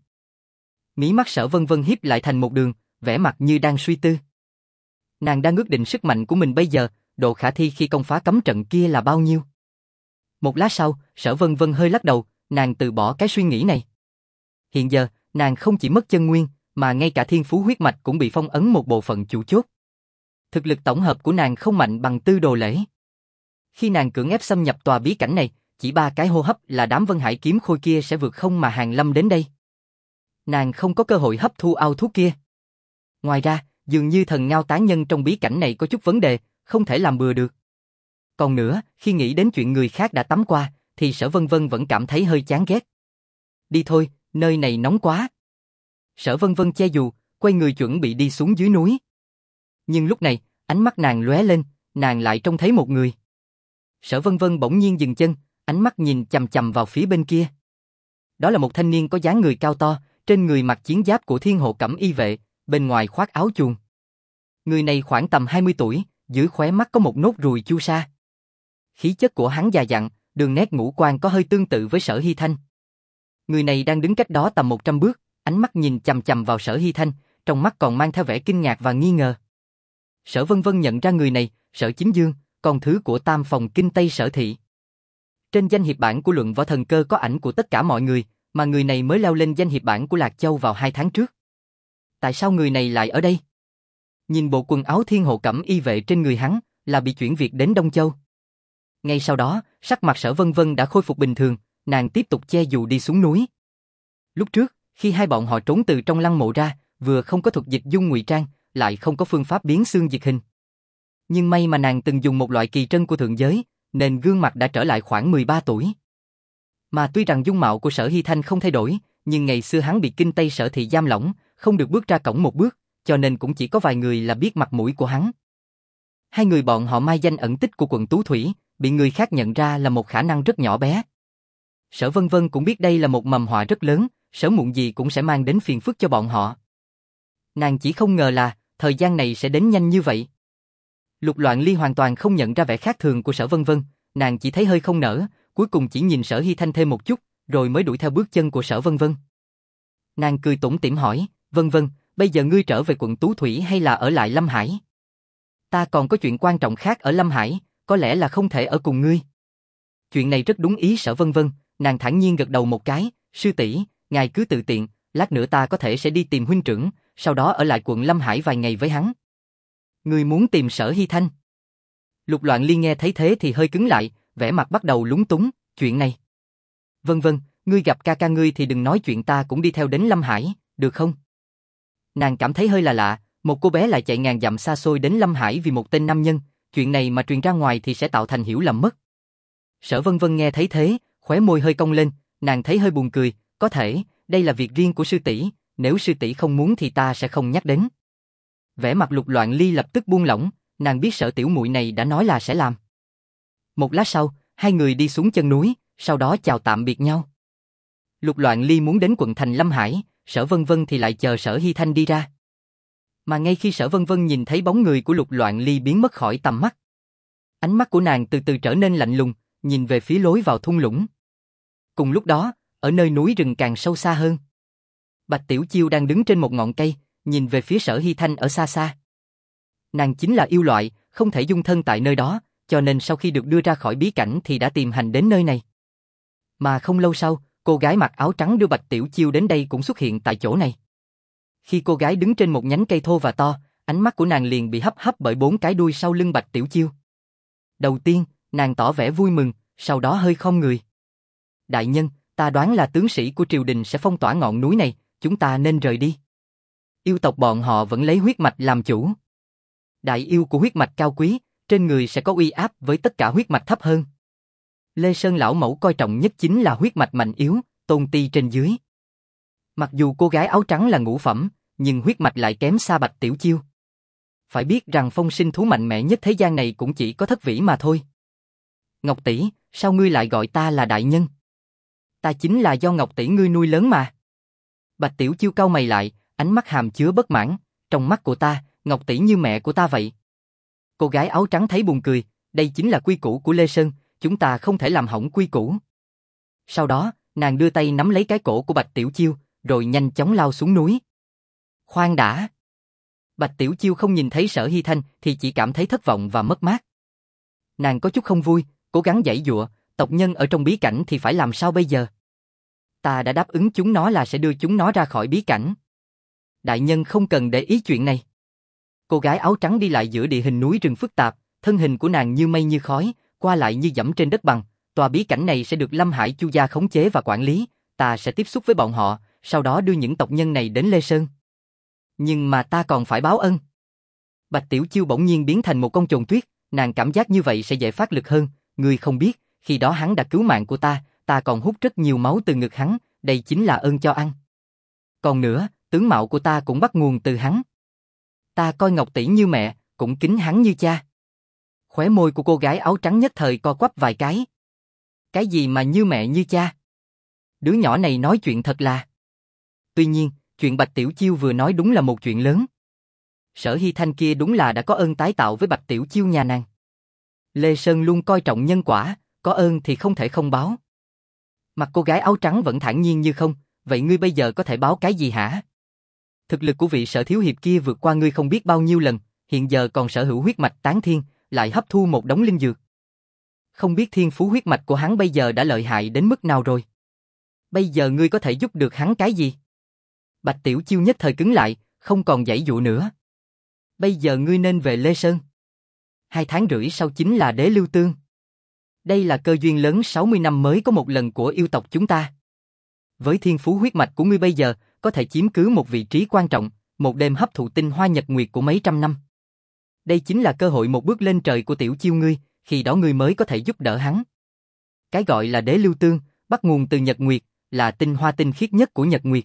Mí mắt Sở Vân Vân híp lại thành một đường, vẻ mặt như đang suy tư. Nàng đang ước định sức mạnh của mình bây giờ, độ khả thi khi công phá cấm trận kia là bao nhiêu. Một lát sau, Sở Vân Vân hơi lắc đầu, nàng từ bỏ cái suy nghĩ này. Hiện giờ, nàng không chỉ mất chân nguyên, mà ngay cả thiên phú huyết mạch cũng bị phong ấn một bộ phận chủ chốt. Thực lực tổng hợp của nàng không mạnh bằng Tư Đồ Lễ. Khi nàng cưỡng ép xâm nhập tòa bí cảnh này, chỉ ba cái hô hấp là đám Vân Hải kiếm khôi kia sẽ vượt không mà hàng lâm đến đây. Nàng không có cơ hội hấp thu ao thuốc kia. Ngoài ra, dường như thần ngao tán nhân trong bí cảnh này có chút vấn đề, không thể làm bừa được. Còn nữa, khi nghĩ đến chuyện người khác đã tắm qua, thì Sở Vân Vân vẫn cảm thấy hơi chán ghét. Đi thôi, nơi này nóng quá. Sở Vân Vân che dù, quay người chuẩn bị đi xuống dưới núi. Nhưng lúc này, ánh mắt nàng lóe lên, nàng lại trông thấy một người. Sở Vân Vân bỗng nhiên dừng chân, ánh mắt nhìn chằm chằm vào phía bên kia. Đó là một thanh niên có dáng người cao to, trên người mặc chiến giáp của Thiên Hộ Cẩm Y vệ, bên ngoài khoác áo chuồng. Người này khoảng tầm hai mươi tuổi, dưới khóe mắt có một nốt ruồi chu sa. Khí chất của hắn già dặn, đường nét ngũ quan có hơi tương tự với Sở Hy Thanh. Người này đang đứng cách đó tầm một trăm bước, ánh mắt nhìn chằm chằm vào Sở Hy Thanh, trong mắt còn mang theo vẻ kinh ngạc và nghi ngờ. Sở Vân Vân nhận ra người này, Sở Chính Dương, con thứ của Tam Phòng Kinh Tây Sở Thị. Trên danh hiệp bảng của luận võ thần cơ có ảnh của tất cả mọi người, mà người này mới leo lên danh hiệp bảng của Lạc Châu vào hai tháng trước. Tại sao người này lại ở đây? Nhìn bộ quần áo thiên hộ cẩm y vệ trên người hắn, là bị chuyển việc đến Đông Châu. Ngay sau đó, sắc mặt Sở Vân Vân đã khôi phục bình thường, nàng tiếp tục che dù đi xuống núi. Lúc trước, khi hai bọn họ trốn từ trong lăng mộ ra, vừa không có thuật dịch dung ngụy trang, lại không có phương pháp biến xương diệt hình. Nhưng may mà nàng từng dùng một loại kỳ trân của thượng giới, nên gương mặt đã trở lại khoảng mười ba tuổi. Mà tuy rằng dung mạo của Sở Hy Thanh không thay đổi, nhưng ngày xưa hắn bị Kinh Tây Sở Thị giam lỏng, không được bước ra cổng một bước, cho nên cũng chỉ có vài người là biết mặt mũi của hắn. Hai người bọn họ mai danh ẩn tích của quận Tú Thủy, bị người khác nhận ra là một khả năng rất nhỏ bé. Sở Vân Vân cũng biết đây là một mầm họa rất lớn, sớm muộn gì cũng sẽ mang đến phiền phức cho bọn họ. Nàng chỉ không ngờ là, thời gian này sẽ đến nhanh như vậy. Lục Loạn Ly hoàn toàn không nhận ra vẻ khác thường của Sở Vân Vân, nàng chỉ thấy hơi không nỡ, cuối cùng chỉ nhìn Sở Hy Thanh thêm một chút, rồi mới đuổi theo bước chân của Sở Vân Vân. Nàng cười tủm tỉm hỏi, Vân Vân, bây giờ ngươi trở về quận Tú Thủy hay là ở lại Lâm Hải? Ta còn có chuyện quan trọng khác ở Lâm Hải, có lẽ là không thể ở cùng ngươi. Chuyện này rất đúng ý Sở Vân Vân, nàng thản nhiên gật đầu một cái, sư tỷ, ngài cứ tự tiện, lát nữa ta có thể sẽ đi tìm huynh trưởng, sau đó ở lại quận Lâm Hải vài ngày với hắn. Ngươi muốn tìm Sở Hy Thanh? Lục Loạn Ly nghe thấy thế thì hơi cứng lại, vẻ mặt bắt đầu lúng túng, chuyện này. Vân Vân, ngươi gặp ca ca ngươi thì đừng nói chuyện ta cũng đi theo đến Lâm Hải, được không? Nàng cảm thấy hơi là lạ, một cô bé lại chạy ngàn dặm xa xôi đến Lâm Hải vì một tên nam nhân, chuyện này mà truyền ra ngoài thì sẽ tạo thành hiểu lầm mất. Sở Vân Vân nghe thấy thế, khóe môi hơi cong lên, nàng thấy hơi buồn cười, có thể, đây là việc riêng của sư tỷ, nếu sư tỷ không muốn thì ta sẽ không nhắc đến. Vẻ mặt Lục Loạn Ly lập tức buông lỏng, nàng biết Sở tiểu muội này đã nói là sẽ làm. Một lát sau, hai người đi xuống chân núi, sau đó chào tạm biệt nhau. Lục Loạn Ly muốn đến quận thành Lâm Hải, Sở Vân Vân thì lại chờ Sở Hy Thanh đi ra. Mà ngay khi Sở Vân Vân nhìn thấy bóng người của Lục Loạn Ly biến mất khỏi tầm mắt, ánh mắt của nàng từ từ trở nên lạnh lùng, nhìn về phía lối vào thung lũng. Cùng lúc đó, ở nơi núi rừng càng sâu xa hơn, Bạch Tiểu Chiêu đang đứng trên một ngọn cây, nhìn về phía Sở Hy Thanh ở xa xa. Nàng chính là yêu loại, không thể dung thân tại nơi đó, cho nên sau khi được đưa ra khỏi bí cảnh thì đã tìm hành đến nơi này. Mà không lâu sau, cô gái mặc áo trắng đưa Bạch Tiểu Chiêu đến đây cũng xuất hiện tại chỗ này. Khi cô gái đứng trên một nhánh cây thô và to, ánh mắt của nàng liền bị hấp hấp bởi bốn cái đuôi sau lưng Bạch Tiểu Chiêu. Đầu tiên, nàng tỏ vẻ vui mừng, sau đó hơi khom người. Đại nhân, ta đoán là tướng sĩ của triều đình sẽ phong tỏa ngọn núi này, chúng ta nên rời đi. Yêu tộc bọn họ vẫn lấy huyết mạch làm chủ. Đại yêu của huyết mạch cao quý, trên người sẽ có uy áp với tất cả huyết mạch thấp hơn. Lê Sơn lão mẫu coi trọng nhất chính là huyết mạch mạnh yếu, tôn ti trên dưới. Mặc dù cô gái áo trắng là ngũ phẩm, nhưng huyết mạch lại kém xa Bạch Tiểu Chiêu. Phải biết rằng phong sinh thú mạnh mẽ nhất thế gian này cũng chỉ có Thất Vĩ mà thôi. Ngọc tỷ, sao ngươi lại gọi ta là đại nhân? Ta chính là do Ngọc tỷ ngươi nuôi lớn mà. Bạch Tiểu Chiêu cau mày lại, ánh mắt hàm chứa bất mãn, trong mắt của ta, Ngọc tỷ như mẹ của ta vậy. Cô gái áo trắng thấy buồn cười, đây chính là quy củ của Lê Sơn, chúng ta không thể làm hỏng quy củ. Sau đó, nàng đưa tay nắm lấy cái cổ của Bạch Tiểu Chiêu, rồi nhanh chóng lao xuống núi. Khoan đã! Bạch Tiểu Chiêu không nhìn thấy Sở Hy Thanh thì chỉ cảm thấy thất vọng và mất mát. Nàng có chút không vui, cố gắng giãy giụa, tộc nhân ở trong bí cảnh thì phải làm sao bây giờ? Ta đã đáp ứng chúng nó là sẽ đưa chúng nó ra khỏi bí cảnh. Đại nhân không cần để ý chuyện này. Cô gái áo trắng đi lại giữa địa hình núi rừng phức tạp, thân hình của nàng như mây như khói, qua lại như dẫm trên đất bằng. Tòa bí cảnh này sẽ được Lâm Hải Chu gia khống chế và quản lý, ta sẽ tiếp xúc với bọn họ, sau đó đưa những tộc nhân này đến Lê Sơn. Nhưng mà ta còn phải báo ân. Bạch Tiểu Chiêu bỗng nhiên biến thành một con trồn tuyết, nàng cảm giác như vậy sẽ dễ phát lực hơn, ngươi không biết, khi đó hắn đã cứu mạng của ta, ta còn hút rất nhiều máu từ ngực hắn, đây chính là ơn cho ăn. Còn nữa, tướng mạo của ta cũng bắt nguồn từ hắn. Ta coi Ngọc tỷ như mẹ, cũng kính hắn như cha. Khóe môi của cô gái áo trắng nhất thời co quắp vài cái. Cái gì mà như mẹ như cha? Đứa nhỏ này nói chuyện thật là... Tuy nhiên, chuyện Bạch Tiểu Chiêu vừa nói đúng là một chuyện lớn. Sở Hy Thanh kia đúng là đã có ơn tái tạo với Bạch Tiểu Chiêu nhà nàng. Lê Sơn luôn coi trọng nhân quả, có ơn thì không thể không báo. Mặt cô gái áo trắng vẫn thản nhiên như không, vậy ngươi bây giờ có thể báo cái gì hả? Thực lực của vị Sở thiếu hiệp kia vượt qua ngươi không biết bao nhiêu lần, hiện giờ còn sở hữu huyết mạch tán thiên, lại hấp thu một đống linh dược. Không biết thiên phú huyết mạch của hắn bây giờ đã lợi hại đến mức nào rồi? Bây giờ ngươi có thể giúp được hắn cái gì? Bạch Tiểu Chiêu nhất thời cứng lại, không còn giãy dụa nữa. Bây giờ ngươi nên về Lê Sơn. Hai tháng rưỡi sau chính là Đế Lưu Tương. Đây là cơ duyên lớn sáu mươi năm mới có một lần của yêu tộc chúng ta. Với thiên phú huyết mạch của ngươi bây giờ, có thể chiếm cứ một vị trí quan trọng, một đêm hấp thụ tinh hoa nhật nguyệt của mấy trăm năm. Đây chính là cơ hội một bước lên trời của Tiểu Chiêu ngươi, khi đó ngươi mới có thể giúp đỡ hắn. Cái gọi là Đế Lưu Tương, bắt nguồn từ nhật nguyệt, là tinh hoa tinh khiết nhất của nhật nguyệt.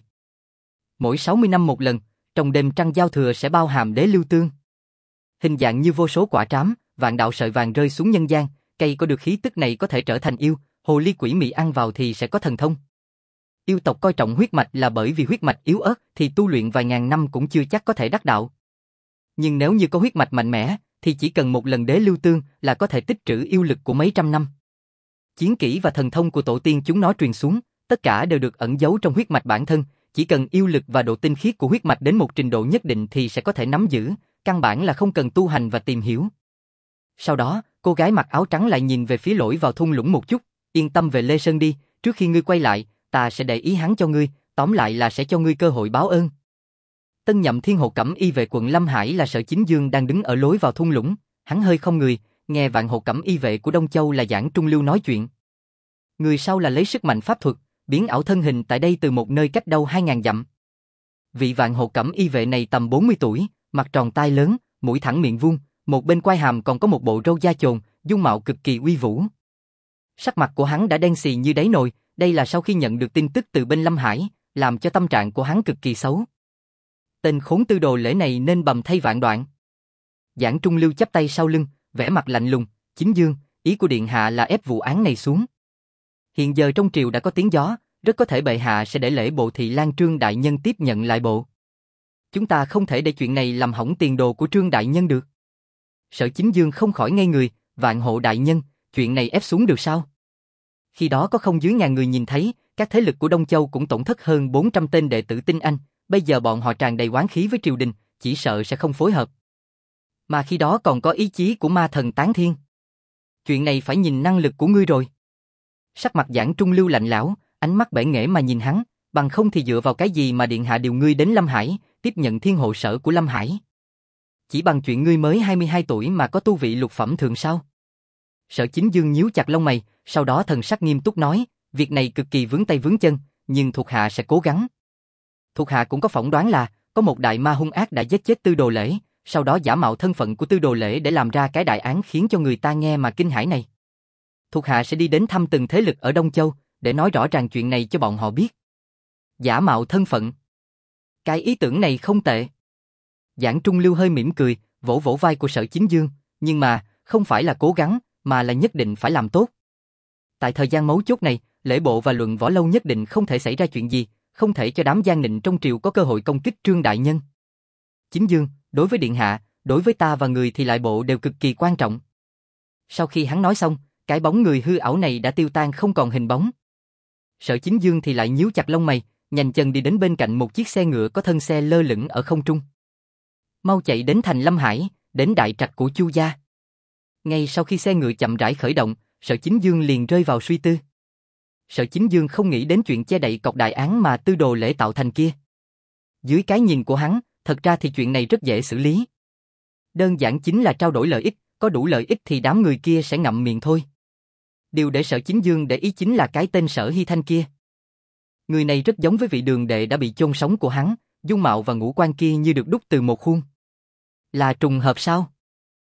Mỗi sáu mươi năm một lần, trong đêm trăng giao thừa sẽ bao hàm Đế Lưu Tương. Hình dạng như vô số quả trám, vạn đạo sợi vàng rơi xuống nhân gian, cây có được khí tức này có thể trở thành yêu, hồ ly quỷ mị ăn vào thì sẽ có thần thông. Yêu tộc coi trọng huyết mạch là bởi vì huyết mạch yếu ớt thì tu luyện vài ngàn năm cũng chưa chắc có thể đắc đạo. Nhưng nếu như có huyết mạch mạnh mẽ, thì chỉ cần một lần Đế Lưu Tương là có thể tích trữ yêu lực của mấy trăm năm. Chiến kỹ và thần thông của tổ tiên chúng nó truyền xuống, tất cả đều được ẩn giấu trong huyết mạch bản thân, chỉ cần yêu lực và độ tinh khiết của huyết mạch đến một trình độ nhất định thì sẽ có thể nắm giữ, căn bản là không cần tu hành và tìm hiểu. Sau đó, cô gái mặc áo trắng lại nhìn về phía Lỗi Vào thung lũng một chút, yên tâm về Lê Sơn đi, trước khi ngươi quay lại, ta sẽ để ý hắn cho ngươi, tóm lại là sẽ cho ngươi cơ hội báo ơn. Tân nhậm thiên hộ cẩm y vệ quận Lâm Hải là Sở Chính Dương đang đứng ở lối vào thung lũng, hắn hơi không người, nghe vạn hộ cẩm y vệ của Đông Châu là Giảng Trung Lưu nói chuyện. Người sau là lấy sức mạnh pháp thuật, biến ảo thân hình tại đây từ một nơi cách đâu hai ngàn dặm. Vị vạn hộ cẩm y vệ này tầm bốn mươi tuổi, mặt tròn tai lớn, mũi thẳng miệng vuông, một bên quai hàm còn có một bộ râu da chồn, dung mạo cực kỳ uy vũ. Sắc mặt của hắn đã đen xì như đáy nồi, đây là sau khi nhận được tin tức từ bên Lâm Hải, làm cho tâm trạng của hắn cực kỳ xấu. Tên khốn Tư Đồ Lễ này nên bầm thay vạn đoạn. Giảng Trung Lưu chắp tay sau lưng, vẻ mặt lạnh lùng, Chính Dương, ý của điện hạ là ép vụ án này xuống. Hiện giờ trong triều đã có tiếng gió, rất có thể bệ hạ sẽ để lễ bộ thị lang Trương đại nhân tiếp nhận lại bộ. Chúng ta không thể để chuyện này làm hỏng tiền đồ của Trương đại nhân được. Sở Chính Dương không khỏi ngây người, vạn hộ đại nhân, chuyện này ép xuống được sao? Khi đó có không dưới ngàn người nhìn thấy, các thế lực của Đông Châu cũng tổn thất hơn bốn trăm tên đệ tử tinh anh, bây giờ bọn họ tràn đầy oán khí với triều đình, chỉ sợ sẽ không phối hợp. Mà khi đó còn có ý chí của ma thần Tán Thiên. Chuyện này phải nhìn năng lực của ngươi rồi. Sắc mặt Giảng Trung Lưu lạnh lẽo, ánh mắt bể nghễ mà nhìn hắn, bằng không thì dựa vào cái gì mà điện hạ điều ngươi đến Lâm Hải, tiếp nhận thiên hộ sở của Lâm Hải. Chỉ bằng chuyện ngươi mới hai mươi hai tuổi mà có tu vị lục phẩm thường sao? Sở Chính Dương nhíu chặt lông mày, sau đó thần sắc nghiêm túc nói, việc này cực kỳ vướng tay vướng chân, nhưng thuộc hạ sẽ cố gắng. Thuộc hạ cũng có phỏng đoán là, có một đại ma hung ác đã giết chết Tư Đồ Lễ, sau đó giả mạo thân phận của Tư Đồ Lễ để làm ra cái đại án khiến cho người ta nghe mà kinh hãi này. Thuộc hạ sẽ đi đến thăm từng thế lực ở Đông Châu, để nói rõ ràng chuyện này cho bọn họ biết. Giả mạo thân phận. Cái ý tưởng này không tệ. Giảng Trung Lưu hơi mỉm cười, vỗ vỗ vai của Sở Chính Dương, nhưng mà, không phải là cố gắng, mà là nhất định phải làm tốt. Tại thời gian mấu chốt này, lễ bộ và luận võ lâu nhất định không thể xảy ra chuyện gì, không thể cho đám gian nịnh trong triều có cơ hội công kích Trương đại nhân. Chính Dương, đối với điện hạ, đối với ta và người thì lại bộ đều cực kỳ quan trọng. Sau khi hắn nói xong, cái bóng người hư ảo này đã tiêu tan không còn hình bóng. Sở Chính Dương thì lại nhíu chặt lông mày, nhanh chân đi đến bên cạnh một chiếc xe ngựa có thân xe lơ lửng ở không trung. Mau chạy đến thành Lâm Hải, đến đại trạch của Chu gia. Ngay sau khi xe ngựa chậm rãi khởi động, Sở Chính Dương liền rơi vào suy tư. Sở Chính Dương không nghĩ đến chuyện che đậy cọc đại án mà Tư Đồ Lễ tạo thành kia. Dưới cái nhìn của hắn, thật ra thì chuyện này rất dễ xử lý. Đơn giản chính là trao đổi lợi ích, có đủ lợi ích thì đám người kia sẽ ngậm miệng thôi. Điều để Sở Chính Dương để ý chính là cái tên Sở Hy Thanh kia. Người này rất giống với vị Đường đệ đã bị chôn sống của hắn, dung mạo và ngũ quan kia như được đúc từ một khuôn. Là trùng hợp sao?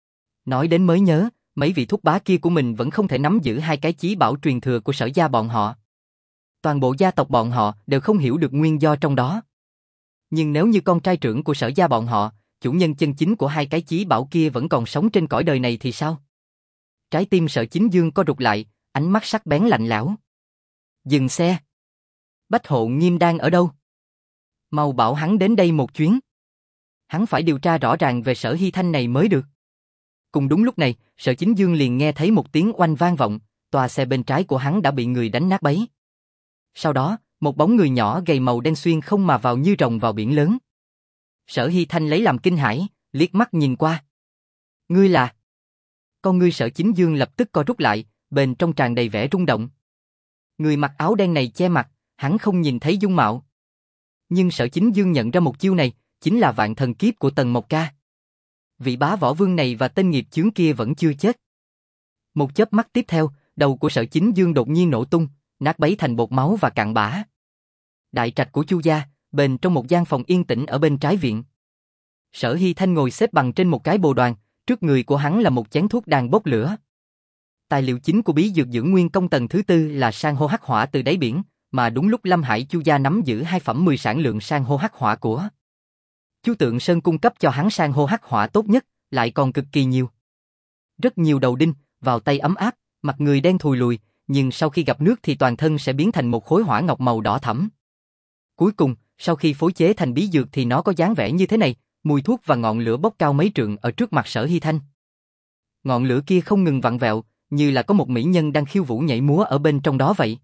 Nói đến mới nhớ, mấy vị thúc bá kia của mình vẫn không thể nắm giữ hai cái chí bảo truyền thừa của Sở gia bọn họ. Toàn bộ gia tộc bọn họ đều không hiểu được nguyên do trong đó. Nhưng nếu như con trai trưởng của Sở gia bọn họ, chủ nhân chân chính của hai cái chí bảo kia vẫn còn sống trên cõi đời này thì sao? Trái tim Sở Chính Dương co rụt lại, ánh mắt sắc bén lạnh lẽo. Dừng xe. Bách Hộ Nghiêm đang ở đâu? Mau bảo hắn đến đây một chuyến. Hắn phải điều tra rõ ràng về Sở Hy Thanh này mới được. Cùng đúng lúc này, Sở Chính Dương liền nghe thấy một tiếng oanh vang vọng, toa xe bên trái của hắn đã bị người đánh nát bấy. Sau đó, một bóng người nhỏ gầy màu đen xuyên không mà vào như rồng vào biển lớn. Sở Hy Thanh lấy làm kinh hãi, liếc mắt nhìn qua. Ngươi là... Con ngươi Sở Chính Dương lập tức co rút lại, bên trong tràn đầy vẻ rung động. Người mặc áo đen này che mặt, hắn không nhìn thấy dung mạo. Nhưng Sở Chính Dương nhận ra một chiêu này, chính là vạn thần kiếp của Tần Mộc Ca. Vị bá võ vương này và tên nghiệp chướng kia vẫn chưa chết. Một chớp mắt tiếp theo, đầu của Sở Chính Dương đột nhiên nổ tung, nát bấy thành bột máu và cạn bã. Đại trạch của Chu gia, bên trong một gian phòng yên tĩnh ở bên trái viện. Sở Hy Thanh ngồi xếp bằng trên một cái bồ đoàn, trước người của hắn là một chén thuốc đang bốc lửa. Tài liệu chính của bí dược dưỡng nguyên công tầng thứ tư là san hô hắc hỏa từ đáy biển, mà đúng lúc Lâm Hải Chu gia nắm giữ hai phẩm mười sản lượng san hô hắc hỏa của Chu Tượng Sơn cung cấp cho hắn san hô hắc hỏa tốt nhất, lại còn cực kỳ nhiều. Rất nhiều đầu đinh, vào tay ấm áp, mặt người đen thùi lùi, nhưng sau khi gặp nước thì toàn thân sẽ biến thành một khối hỏa ngọc màu đỏ thẫm. Cuối cùng, sau khi phối chế thành bí dược thì nó có dáng vẻ như thế này, mùi thuốc và ngọn lửa bốc cao mấy trượng ở trước mặt Sở Hy Thanh. Ngọn lửa kia không ngừng vặn vẹo, như là có một mỹ nhân đang khiêu vũ nhảy múa ở bên trong đó vậy.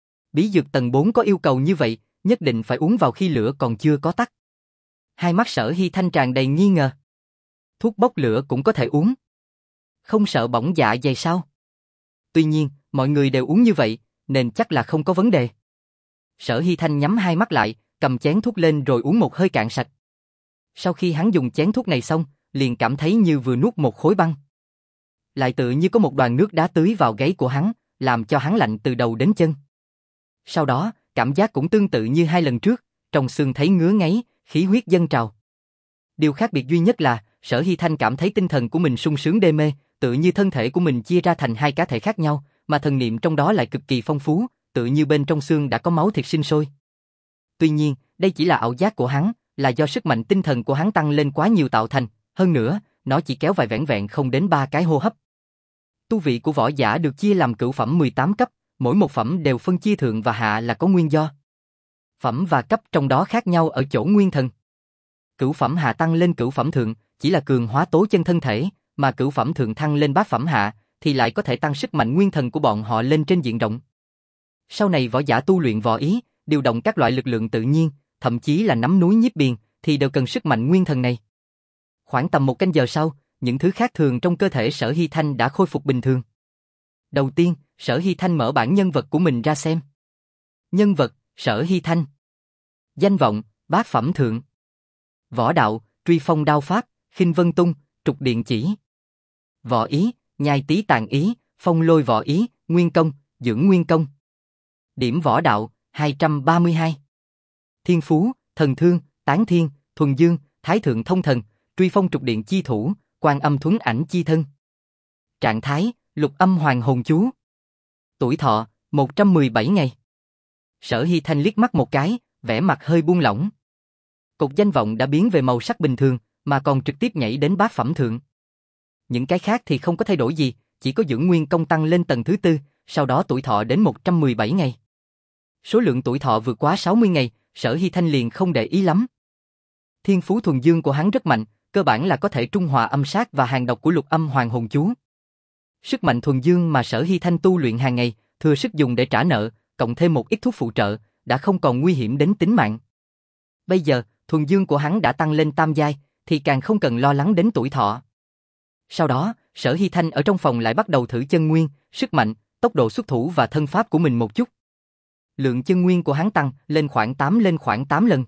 Bí dược tầng bốn có yêu cầu như vậy, nhất định phải uống vào khi lửa còn chưa có tắt. Hai mắt Sở Hy Thanh tràn đầy nghi ngờ. Thuốc bốc lửa cũng có thể uống. Không sợ bỏng dạ dày sao? Tuy nhiên, mọi người đều uống như vậy, nên chắc là không có vấn đề. Sở Hy Thanh nhắm hai mắt lại, cầm chén thuốc lên rồi uống một hơi cạn sạch. Sau khi hắn dùng chén thuốc này xong, liền cảm thấy như vừa nuốt một khối băng. Lại tự như có một đoàn nước đá tưới vào gáy của hắn, làm cho hắn lạnh từ đầu đến chân. Sau đó, cảm giác cũng tương tự như hai lần trước, trong xương thấy ngứa ngáy, khí huyết dâng trào. Điều khác biệt duy nhất là, Sở Hy Thanh cảm thấy tinh thần của mình sung sướng đê mê, tự như thân thể của mình chia ra thành hai cá thể khác nhau, mà thần niệm trong đó lại cực kỳ phong phú, tự như bên trong xương đã có máu thịt sinh sôi. Tuy nhiên, đây chỉ là ảo giác của hắn, là do sức mạnh tinh thần của hắn tăng lên quá nhiều tạo thành, hơn nữa, nó chỉ kéo vài vẻn vẹn không đến ba cái hô hấp. Tu vị của võ giả được chia làm cửu phẩm mười tám cấp, mỗi một phẩm đều phân chia thượng và hạ là có nguyên do. Phẩm và cấp trong đó khác nhau ở chỗ nguyên thần. Cửu phẩm hạ tăng lên cửu phẩm thượng, chỉ là cường hóa tố chân thân thể, mà cửu phẩm thượng thăng lên bát phẩm hạ, thì lại có thể tăng sức mạnh nguyên thần của bọn họ lên trên diện rộng. Sau này võ giả tu luyện võ ý, điều động các loại lực lượng tự nhiên, thậm chí là nắm núi nhiếp biên, thì đều cần sức mạnh nguyên thần này. Khoảng tầm một canh giờ sau, những thứ khác thường trong cơ thể Sở Hy Thanh đã khôi phục bình thường. Đầu tiên, Sở Hy Thanh mở bản nhân vật của mình ra xem. Nhân vật, Sở Hy Thanh. Danh vọng, bát phẩm thượng. Võ đạo, truy phong đao pháp, khinh vân tung, trục điện chỉ. Võ ý, nhai tí tàn ý, phong lôi võ ý, nguyên công, dưỡng nguyên công. Điểm võ đạo, hai trăm ba mươi hai. Thiên phú, thần thương, tán thiên, thuần dương, thái thượng thông thần, truy phong trục điện chi thủ, quan âm thuấn ảnh chi thân. Trạng thái, lục âm hoàng hồn chú. Tuổi thọ, một trăm mười bảy ngày. Sở Hy Thanh liếc mắt một cái, vẻ mặt hơi buông lỏng. Cột danh vọng đã biến về màu sắc bình thường, mà còn trực tiếp nhảy đến bát phẩm thượng. Những cái khác thì không có thay đổi gì, chỉ có dưỡng nguyên công tăng lên tầng thứ tư, sau đó tuổi thọ đến một trăm mười bảy ngày. Số lượng tuổi thọ vượt quá sáu mươi ngày, Sở Hy Thanh liền không để ý lắm. Thiên phú thuần dương của hắn rất mạnh, cơ bản là có thể trung hòa âm sát và hàng độc của lục âm hoàng hồn chú. Sức mạnh thuần dương mà Sở Hy Thanh tu luyện hàng ngày, thừa sức dùng để trả nợ, cộng thêm một ít thuốc phụ trợ, đã không còn nguy hiểm đến tính mạng. Bây giờ, thuần dương của hắn đã tăng lên tam giai, thì càng không cần lo lắng đến tuổi thọ. Sau đó, Sở Hy Thanh ở trong phòng lại bắt đầu thử chân nguyên, sức mạnh, tốc độ xuất thủ và thân pháp của mình một chút. Lượng chân nguyên của hắn tăng lên khoảng tám lên khoảng tám lần.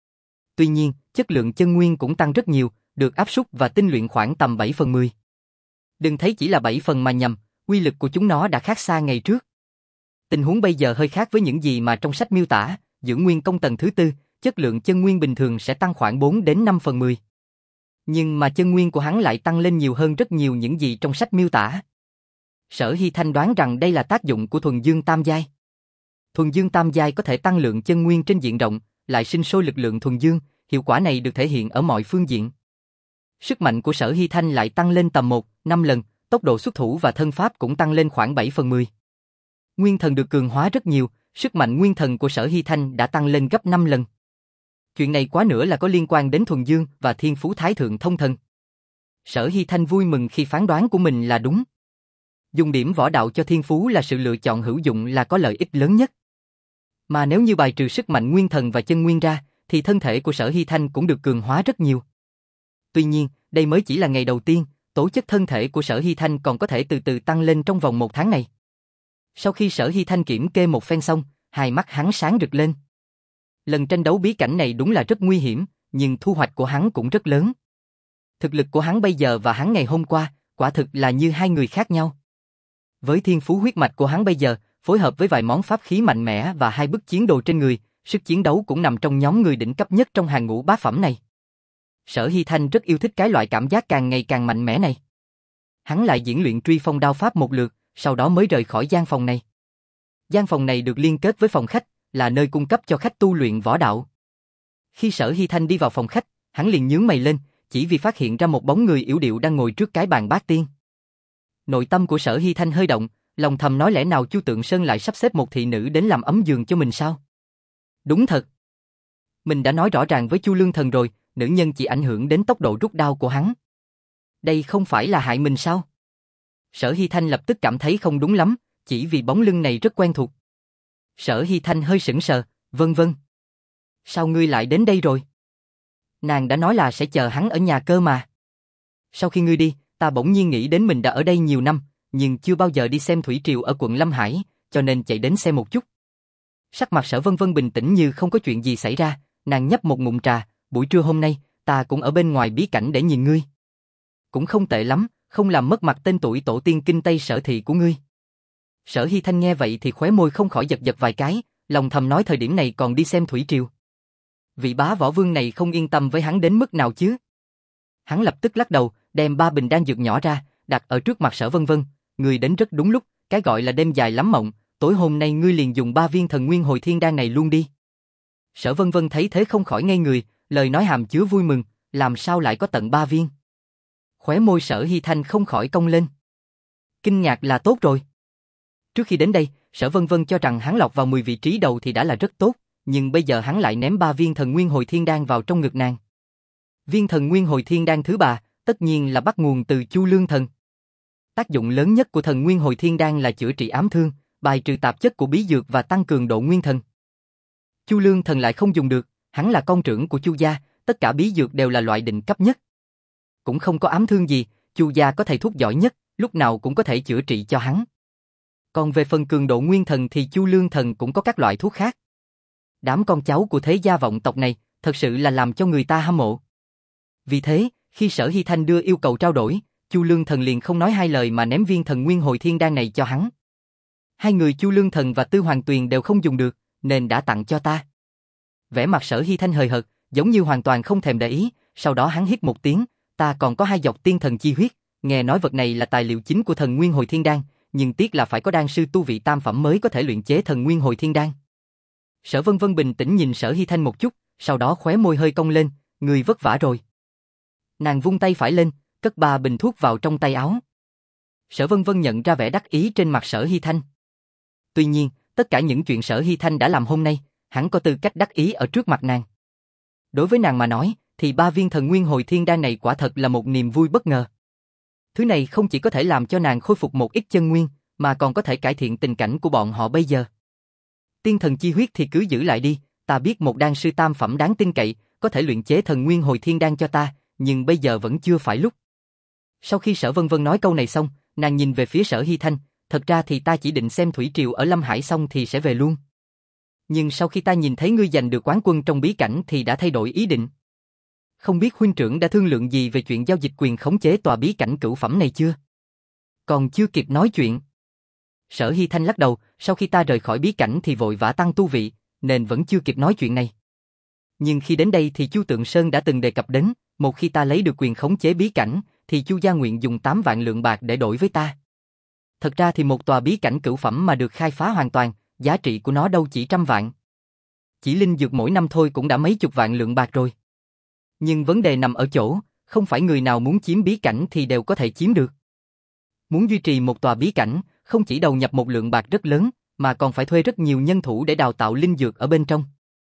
Tuy nhiên, chất lượng chân nguyên cũng tăng rất nhiều, được áp suất và tinh luyện khoảng tầm bảy phần mười. Đừng thấy chỉ là bảy phần mà nhầm, uy lực của chúng nó đã khác xa ngày trước. Tình huống bây giờ hơi khác với những gì mà trong sách miêu tả, dưỡng nguyên công tầng thứ tư, chất lượng chân nguyên bình thường sẽ tăng khoảng bốn đến năm phần mười. Nhưng mà chân nguyên của hắn lại tăng lên nhiều hơn rất nhiều những gì trong sách miêu tả. Sở Hy Thanh đoán rằng đây là tác dụng của thuần dương tam giai. Thuần dương tam giai có thể tăng lượng chân nguyên trên diện rộng, lại sinh sôi lực lượng thuần dương, hiệu quả này được thể hiện ở mọi phương diện. Sức mạnh của Sở Hy Thanh lại tăng lên tầm một, năm lần, tốc độ xuất thủ và thân pháp cũng tăng lên khoảng bảy phần mười. Nguyên thần được cường hóa rất nhiều, sức mạnh nguyên thần của Sở Hy Thanh đã tăng lên gấp năm lần. Chuyện này quá nữa là có liên quan đến thuần dương và thiên phú thái thượng thông thần. Sở Hy Thanh vui mừng khi phán đoán của mình là đúng. Dùng điểm võ đạo cho thiên phú là sự lựa chọn hữu dụng là có lợi ích lớn nhất. Mà nếu như bài trừ sức mạnh nguyên thần và chân nguyên ra, thì thân thể của Sở Hy Thanh cũng được cường hóa rất nhiều. Tuy nhiên, đây mới chỉ là ngày đầu tiên, tố chất thân thể của Sở Hy Thanh còn có thể từ từ tăng lên trong vòng một tháng này. Sau khi Sở Hy Thanh kiểm kê một phen xong, hai mắt hắn sáng rực lên. Lần tranh đấu bí cảnh này đúng là rất nguy hiểm, nhưng thu hoạch của hắn cũng rất lớn. Thực lực của hắn bây giờ và hắn ngày hôm qua, quả thực là như hai người khác nhau. Với thiên phú huyết mạch của hắn bây giờ, phối hợp với vài món pháp khí mạnh mẽ và hai bức chiến đồ trên người, sức chiến đấu cũng nằm trong nhóm người đỉnh cấp nhất trong hàng ngũ bá phẩm này. Sở Hy Thanh rất yêu thích cái loại cảm giác càng ngày càng mạnh mẽ này. Hắn lại diễn luyện truy phong đao pháp một lượt, sau đó mới rời khỏi gian phòng này. Gian phòng này được liên kết với phòng khách, là nơi cung cấp cho khách tu luyện võ đạo. Khi Sở Hy Thanh đi vào phòng khách, hắn liền nhướng mày lên, chỉ vì phát hiện ra một bóng người yểu điệu đang ngồi trước cái bàn bát tiên. Nội tâm của Sở Hy Thanh hơi động, lòng thầm nói lẽ nào Chu Tượng Sơn lại sắp xếp một thị nữ đến làm ấm giường cho mình sao? Đúng thật. Mình đã nói rõ ràng với Chu Lương Thần rồi, nữ nhân chỉ ảnh hưởng đến tốc độ rút đao của hắn. Đây không phải là hại mình sao? Sở Hy Thanh lập tức cảm thấy không đúng lắm, chỉ vì bóng lưng này rất quen thuộc. Sở Hy Thanh hơi sững sờ, vân vân. Sao ngươi lại đến đây rồi? Nàng đã nói là sẽ chờ hắn ở nhà cơ mà. Sau khi ngươi đi, ta bỗng nhiên nghĩ đến mình đã ở đây nhiều năm, nhưng chưa bao giờ đi xem thủy triều ở quận Lâm Hải, cho nên chạy đến xem một chút. Sắc mặt Sở Vân Vân bình tĩnh như không có chuyện gì xảy ra, nàng nhấp một ngụm trà, buổi trưa hôm nay, ta cũng ở bên ngoài bí cảnh để nhìn ngươi. Cũng không tệ lắm, không làm mất mặt tên tuổi tổ tiên kinh Tây Sở thị của ngươi. Sở Hy Thanh nghe vậy thì khóe môi không khỏi giật giật vài cái, lòng thầm nói thời điểm này còn đi xem thủy triều. Vị bá võ vương này không yên tâm với hắn đến mức nào chứ? Hắn lập tức lắc đầu, đem ba bình đan dược nhỏ ra, đặt ở trước mặt Sở Vân Vân. Ngươi đến rất đúng lúc, cái gọi là đêm dài lắm mộng, tối hôm nay ngươi liền dùng ba viên thần nguyên hồi thiên đan này luôn đi. Sở Vân Vân thấy thế không khỏi ngây người, lời nói hàm chứa vui mừng, làm sao lại có tận ba viên? Khóe môi Sở Hy Thanh không khỏi cong lên. Kinh ngạc là tốt rồi. Trước khi đến đây, Sở Vân Vân cho rằng hắn lọt vào mười vị trí đầu thì đã là rất tốt, nhưng bây giờ hắn lại ném ba viên thần nguyên hồi thiên đan vào trong ngực nàng. Viên thần nguyên hồi thiên đan thứ ba, tất nhiên là bắt nguồn từ Chu Lương Thần. Tác dụng lớn nhất của thần nguyên hồi thiên đan là chữa trị ám thương, bài trừ tạp chất của bí dược và tăng cường độ nguyên thần. Chu Lương Thần lại không dùng được, hắn là con trưởng của Chu gia, tất cả bí dược đều là loại đỉnh cấp nhất. Cũng không có ám thương gì, Chu gia có thầy thuốc giỏi nhất, lúc nào cũng có thể chữa trị cho hắn. Còn về phần cường độ nguyên thần thì Chu Lương Thần cũng có các loại thuốc khác. Đám con cháu của thế gia vọng tộc này, thật sự là làm cho người ta hâm mộ. Vì thế, khi Sở Hy Thanh đưa yêu cầu trao đổi, Chu Lương Thần liền không nói hai lời mà ném viên thần nguyên hồi thiên đan này cho hắn. Hai người Chu Lương Thần và Tư Hoàng Tuyền đều không dùng được, nên đã tặng cho ta. Vẻ mặt Sở Hy Thanh hời hợt, giống như hoàn toàn không thèm để ý, sau đó hắn hít một tiếng, ta còn có hai giọt tiên thần chi huyết, nghe nói vật này là tài liệu chính của thần nguyên hồi thiên đan, nhưng tiếc là phải có đan sư tu vị tam phẩm mới có thể luyện chế thần nguyên hồi thiên đan. Sở Vân Vân bình tĩnh nhìn Sở Hy Thanh một chút, sau đó khóe môi hơi cong lên, người vất vả rồi. Nàng vung tay phải lên, cất ba bình thuốc vào trong tay áo. Sở Vân Vân nhận ra vẻ đắc ý trên mặt Sở Hy Thanh. Tuy nhiên, tất cả những chuyện Sở Hy Thanh đã làm hôm nay, hắn có tư cách đắc ý ở trước mặt nàng. Đối với nàng mà nói, thì ba viên thần nguyên hồi thiên đan này quả thật là một niềm vui bất ngờ. Thứ này không chỉ có thể làm cho nàng khôi phục một ít chân nguyên, mà còn có thể cải thiện tình cảnh của bọn họ bây giờ. Tiên thần chi huyết thì cứ giữ lại đi, ta biết một đan sư tam phẩm đáng tin cậy, có thể luyện chế thần nguyên hồi thiên đan cho ta, nhưng bây giờ vẫn chưa phải lúc. Sau khi Sở Vân Vân nói câu này xong, nàng nhìn về phía Sở Hy Thanh, thật ra thì ta chỉ định xem thủy triều ở Lâm Hải xong thì sẽ về luôn. Nhưng sau khi ta nhìn thấy ngươi giành được quán quân trong bí cảnh thì đã thay đổi ý định. Không biết huynh trưởng đã thương lượng gì về chuyện giao dịch quyền khống chế tòa bí cảnh cửu phẩm này chưa? Còn chưa kịp nói chuyện. Sở Hy Thanh lắc đầu, sau khi ta rời khỏi bí cảnh thì vội vã tăng tu vị, nên vẫn chưa kịp nói chuyện này. Nhưng khi đến đây thì Chu Tượng Sơn đã từng đề cập đến, một khi ta lấy được quyền khống chế bí cảnh, thì Chu gia nguyện dùng tám vạn lượng bạc để đổi với ta. Thật ra thì một tòa bí cảnh cửu phẩm mà được khai phá hoàn toàn, giá trị của nó đâu chỉ trăm vạn. Chỉ linh dược mỗi năm thôi cũng đã mấy chục vạn lượng bạc rồi. Nhưng vấn đề nằm ở chỗ, không phải người nào muốn chiếm bí cảnh thì đều có thể chiếm được. Muốn duy trì một tòa bí cảnh, không chỉ đầu nhập một lượng bạc rất lớn, mà còn phải thuê rất nhiều nhân thủ để đào tạo linh dược ở bên trong.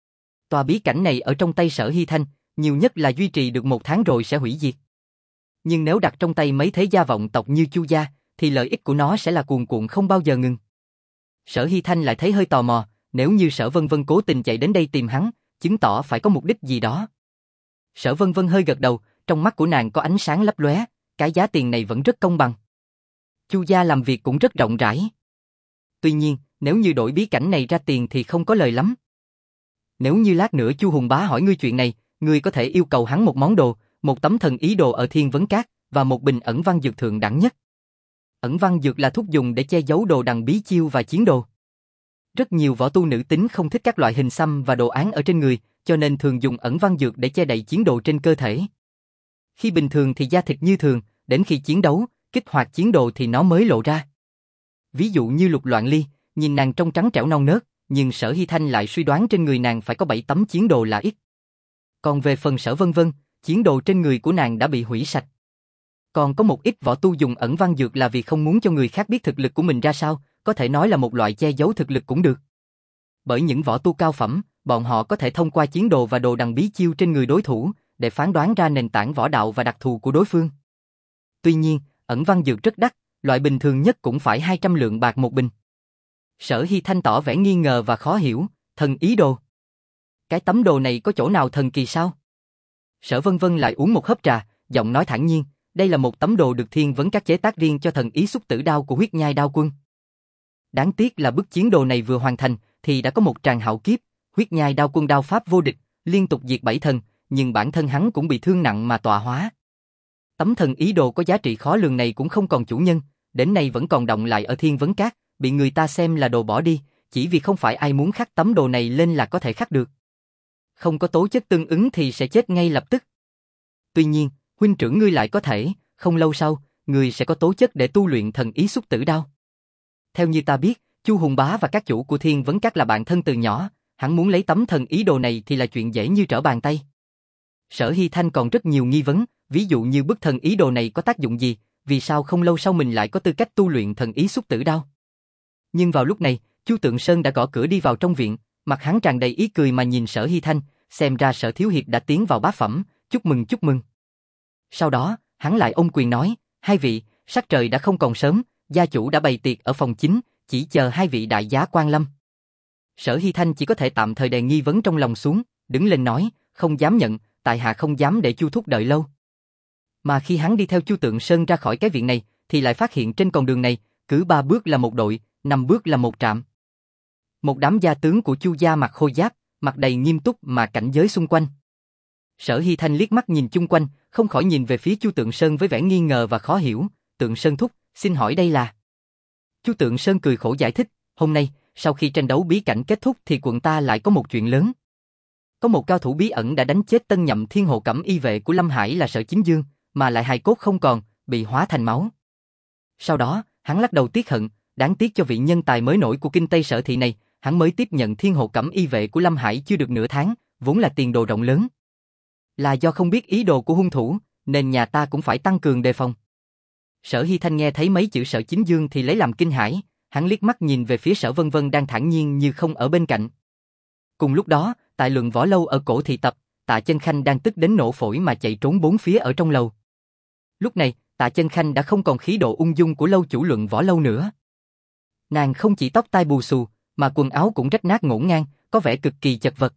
Tòa bí cảnh này ở trong tay Sở Hy Thanh, nhiều nhất là duy trì được một tháng rồi sẽ hủy diệt. Nhưng nếu đặt trong tay mấy thế gia vọng tộc như Chu gia, thì lợi ích của nó sẽ là cuồn cuộn không bao giờ ngừng. Sở Hy Thanh lại thấy hơi tò mò, nếu như Sở Vân Vân cố tình chạy đến đây tìm hắn, chứng tỏ phải có mục đích gì đó. Sở Vân Vân hơi gật đầu, trong mắt của nàng có ánh sáng lấp lóe, cái giá tiền này vẫn rất công bằng. Chu gia làm việc cũng rất rộng rãi. Tuy nhiên, nếu như đổi bí cảnh này ra tiền thì không có lời lắm. Nếu như lát nữa Chu Hùng Bá hỏi ngươi chuyện này, ngươi có thể yêu cầu hắn một món đồ, một tấm thần ý đồ ở Thiên Vấn Các và một bình ẩn văn dược thượng đẳng nhất. Ẩn văn dược là thuốc dùng để che giấu đồ đằng bí chiêu và chiến đồ. Rất nhiều võ tu nữ tính không thích các loại hình xăm và đồ án ở trên người, cho nên thường dùng ẩn văn dược để che đậy chiến đồ trên cơ thể. Khi bình thường thì da thịt như thường, đến khi chiến đấu, kích hoạt chiến đồ thì nó mới lộ ra. Ví dụ như Lục Loạn Ly, nhìn nàng trông trắng trẻo non nớt, nhưng Sở Hy Thanh lại suy đoán trên người nàng phải có bảy tấm chiến đồ là ít. Còn về phần Sở Vân Vân, chiến đồ trên người của nàng đã bị hủy sạch. Còn có một ít võ tu dùng ẩn văn dược là vì không muốn cho người khác biết thực lực của mình ra sao, có thể nói là một loại che giấu thực lực cũng được. Bởi những võ tu cao phẩm, bọn họ có thể thông qua chiến đồ và đồ đằng bí chiêu trên người đối thủ, để phán đoán ra nền tảng võ đạo và đặc thù của đối phương. Tuy nhiên, ẩn văn dược rất đắt, loại bình thường nhất cũng phải hai trăm lượng bạc một bình. Sở Hy Thanh tỏ vẻ nghi ngờ và khó hiểu, thần ý đồ. Cái tấm đồ này có chỗ nào thần kỳ sao? Sở Vân Vân lại uống một hớp trà, giọng nói thản nhiên, đây là một tấm đồ được Thiên Vấn Các chế tác riêng cho thần ý xúc tử đao của Huyết Nhai Đao Quân. Đáng tiếc là bức chiến đồ này vừa hoàn thành thì đã có một tràng hạo kiếp, Huyết Nhai Đao Quân đao pháp vô địch, liên tục diệt bảy thần, nhưng bản thân hắn cũng bị thương nặng mà tọa hóa. Tấm thần ý đồ có giá trị khó lường này cũng không còn chủ nhân, đến nay vẫn còn đọng lại ở Thiên Vấn Các, bị người ta xem là đồ bỏ đi, chỉ vì không phải ai muốn khắc tấm đồ này lên là có thể khắc được. Không có tố chất tương ứng thì sẽ chết ngay lập tức. Tuy nhiên, huynh trưởng ngươi lại có thể, không lâu sau, ngươi sẽ có tố chất để tu luyện thần ý xúc tử đao. Theo như ta biết, Chu Hùng Bá và các chủ của Thiên Vấn Các là bạn thân từ nhỏ, hắn muốn lấy tấm thần ý đồ này thì là chuyện dễ như trở bàn tay. Sở Hy Thanh còn rất nhiều nghi vấn, ví dụ như bức thần ý đồ này có tác dụng gì, vì sao không lâu sau mình lại có tư cách tu luyện thần ý xúc tử đao. Nhưng vào lúc này, Chu Tượng Sơn đã gõ cửa đi vào trong viện, mặt hắn tràn đầy ý cười mà nhìn Sở Hy Thanh, xem ra Sở thiếu hiệp đã tiến vào bá phẩm, chúc mừng chúc mừng. Sau đó, hắn lại ôm quyền nói, hai vị, sắc trời đã không còn sớm, gia chủ đã bày tiệc ở phòng chính, chỉ chờ hai vị đại giá quan lâm. Sở Hy Thanh chỉ có thể tạm thời đè nghi vấn trong lòng xuống, đứng lên nói, không dám nhận, tại hạ không dám để Chu thúc đợi lâu. Mà khi hắn đi theo Chu Tượng Sơn ra khỏi cái viện này, thì lại phát hiện trên con đường này, cứ ba bước là một đội, năm bước là một trạm. Một đám gia tướng của Chu gia mặc khôi giáp, mặt đầy nghiêm túc mà cảnh giới xung quanh. Sở Hy Thanh liếc mắt nhìn chung quanh, không khỏi nhìn về phía Chu Tượng Sơn với vẻ nghi ngờ và khó hiểu, Tượng Sơn thúc, xin hỏi đây là... Chu Tượng Sơn cười khổ giải thích, hôm nay, sau khi tranh đấu bí cảnh kết thúc thì quận ta lại có một chuyện lớn. Có một cao thủ bí ẩn đã đánh chết tân nhậm thiên hộ cẩm y vệ của Lâm Hải là Sở Chính Dương, mà lại hài cốt không còn, bị hóa thành máu. Sau đó, hắn lắc đầu tiếc hận, đáng tiếc cho vị nhân tài mới nổi của kinh Tây Sở thị này, hắn mới tiếp nhận thiên hộ cẩm y vệ của Lâm Hải chưa được nửa tháng, vốn là tiền đồ rộng lớn. Là do không biết ý đồ của hung thủ, nên nhà ta cũng phải tăng cường đề phòng. Sở Hy Thanh nghe thấy mấy chữ Sở Chính Dương thì lấy làm kinh hãi, hắn liếc mắt nhìn về phía Sở Vân Vân đang thản nhiên như không ở bên cạnh. Cùng lúc đó, tại luận võ lâu ở cổ thị tập, Tạ Chân Khanh đang tức đến nổ phổi mà chạy trốn bốn phía ở trong lầu. Lúc này, Tạ Chân Khanh đã không còn khí độ ung dung của lâu chủ luận võ lâu nữa. Nàng không chỉ tóc tai bù xù, mà quần áo cũng rách nát ngổn ngang, có vẻ cực kỳ chật vật.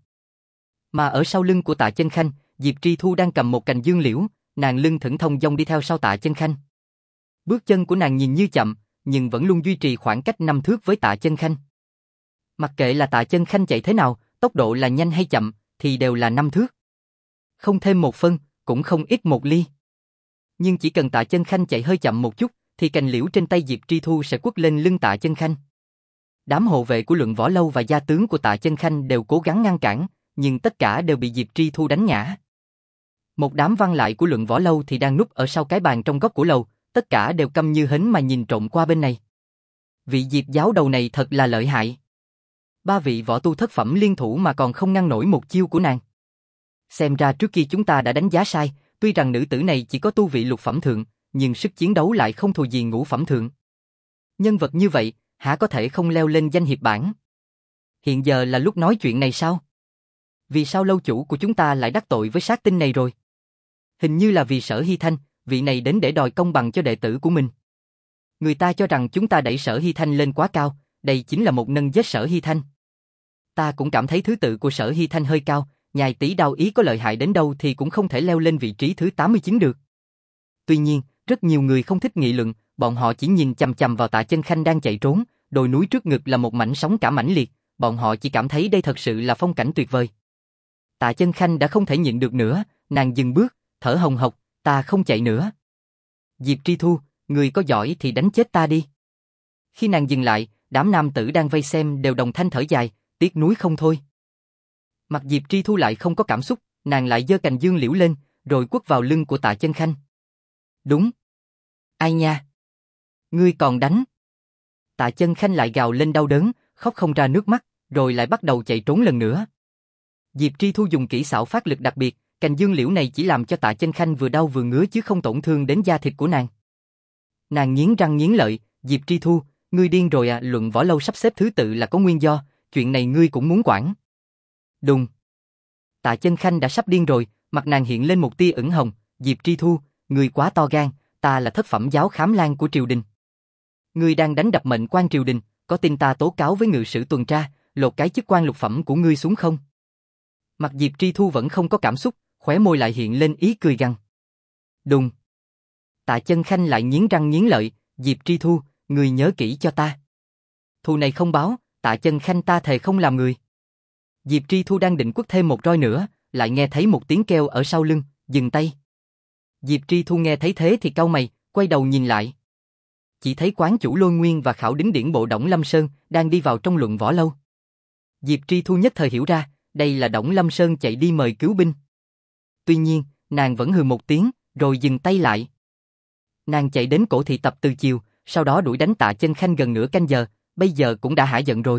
Mà ở sau lưng của Tạ Chân Khanh, Diệp Tri Thu đang cầm một cành dương liễu, nàng lưng thững thong dong đi theo sau Tạ Chân Khanh. Bước chân của nàng nhìn như chậm, nhưng vẫn luôn duy trì khoảng cách năm thước với Tạ Chân Khanh. Mặc kệ là Tạ Chân Khanh chạy thế nào, tốc độ là nhanh hay chậm, thì đều là năm thước. Không thêm một phân, cũng không ít một ly. Nhưng chỉ cần Tạ Chân Khanh chạy hơi chậm một chút, thì cành liễu trên tay Diệp Tri Thu sẽ quất lên lưng Tạ Chân Khanh. Đám hộ vệ của luận võ lâu và gia tướng của Tạ Chân Khanh đều cố gắng ngăn cản, nhưng tất cả đều bị Diệp Tri Thu đánh ngã. Một đám văn lại của luận võ lâu thì đang núp ở sau cái bàn trong góc của lầu, tất cả đều câm như hến mà nhìn trộm qua bên này. Vị Diệp giáo đầu này thật là lợi hại. Ba vị võ tu thất phẩm liên thủ mà còn không ngăn nổi một chiêu của nàng. Xem ra trước kia chúng ta đã đánh giá sai, tuy rằng nữ tử này chỉ có tu vị lục phẩm thượng, nhưng sức chiến đấu lại không thua gì ngũ phẩm thượng. Nhân vật như vậy, hả có thể không leo lên danh hiệp bảng? Hiện giờ là lúc nói chuyện này sao? Vì sao lâu chủ của chúng ta lại đắc tội với sát tinh này rồi? Hình như là vì Sở Hy Thanh, vị này đến để đòi công bằng cho đệ tử của mình. Người ta cho rằng chúng ta đẩy Sở Hy Thanh lên quá cao, đây chính là một nâng vết Sở Hy Thanh. Ta cũng cảm thấy thứ tự của Sở Hy Thanh hơi cao, nhài tỷ đao ý có lợi hại đến đâu thì cũng không thể leo lên vị trí thứ tám mươi chín được. Tuy nhiên, rất nhiều người không thích nghị luận, bọn họ chỉ nhìn chằm chằm vào Tạ Chân Khanh đang chạy trốn, đồi núi trước ngực là một mảnh sóng cả mãnh liệt, bọn họ chỉ cảm thấy đây thật sự là phong cảnh tuyệt vời. Tạ Chân Khanh đã không thể nhịn được nữa, nàng dừng bước, thở hồng hộc, ta không chạy nữa. Diệp Tri Thu, người có giỏi thì đánh chết ta đi. Khi nàng dừng lại, đám nam tử đang vây xem đều đồng thanh thở dài, tiếc nuối không thôi. Mặt Diệp Tri Thu lại không có cảm xúc, nàng lại giơ cành dương liễu lên, rồi quất vào lưng của Tạ Chân Khanh. Đúng. Ai nha? Ngươi còn đánh. Tạ Chân Khanh lại gào lên đau đớn, khóc không ra nước mắt, rồi lại bắt đầu chạy trốn lần nữa. Diệp Tri Thu dùng kỹ xảo phát lực đặc biệt, cành dương liễu này chỉ làm cho Tạ Chân Khanh vừa đau vừa ngứa chứ không tổn thương đến da thịt của nàng. Nàng nghiến răng nghiến lợi, Diệp Tri Thu, ngươi điên rồi à, luận võ lâu sắp xếp thứ tự là có nguyên do, chuyện này ngươi cũng muốn quản. Đùng. Tạ Chân Khanh đã sắp điên rồi, mặt nàng hiện lên một tia ửng hồng, Diệp Tri Thu, ngươi quá to gan, ta là thất phẩm giáo khám lan của triều đình. Ngươi đang đánh đập mệnh quan triều đình, có tin ta tố cáo với ngự sử tuần tra, lột cái chức quan lục phẩm của ngươi xuống không? Mặt Diệp Tri Thu vẫn không có cảm xúc, khóe môi lại hiện lên ý cười gằn. Đùng. Tạ Chân Khanh lại nghiến răng nghiến lợi, Diệp Tri Thu, ngươi nhớ kỹ cho ta. Thù này không báo, Tạ Chân Khanh ta thề không làm người. Diệp Tri Thu đang định quất thêm một roi nữa, lại nghe thấy một tiếng kêu ở sau lưng, dừng tay. Diệp Tri Thu nghe thấy thế thì cau mày, quay đầu nhìn lại. Chỉ thấy quán chủ Lôi Nguyên và khảo đính điển bộ Đổng Lâm Sơn đang đi vào trong luận võ lâu. Diệp Tri Thu nhất thời hiểu ra, đây là Đổng Lâm Sơn chạy đi mời cứu binh. Tuy nhiên, nàng vẫn hừ một tiếng, rồi dừng tay lại. Nàng chạy đến cổ thị tập từ chiều, sau đó đuổi đánh Tạ Chân Khanh gần nửa canh giờ, bây giờ cũng đã hả giận rồi.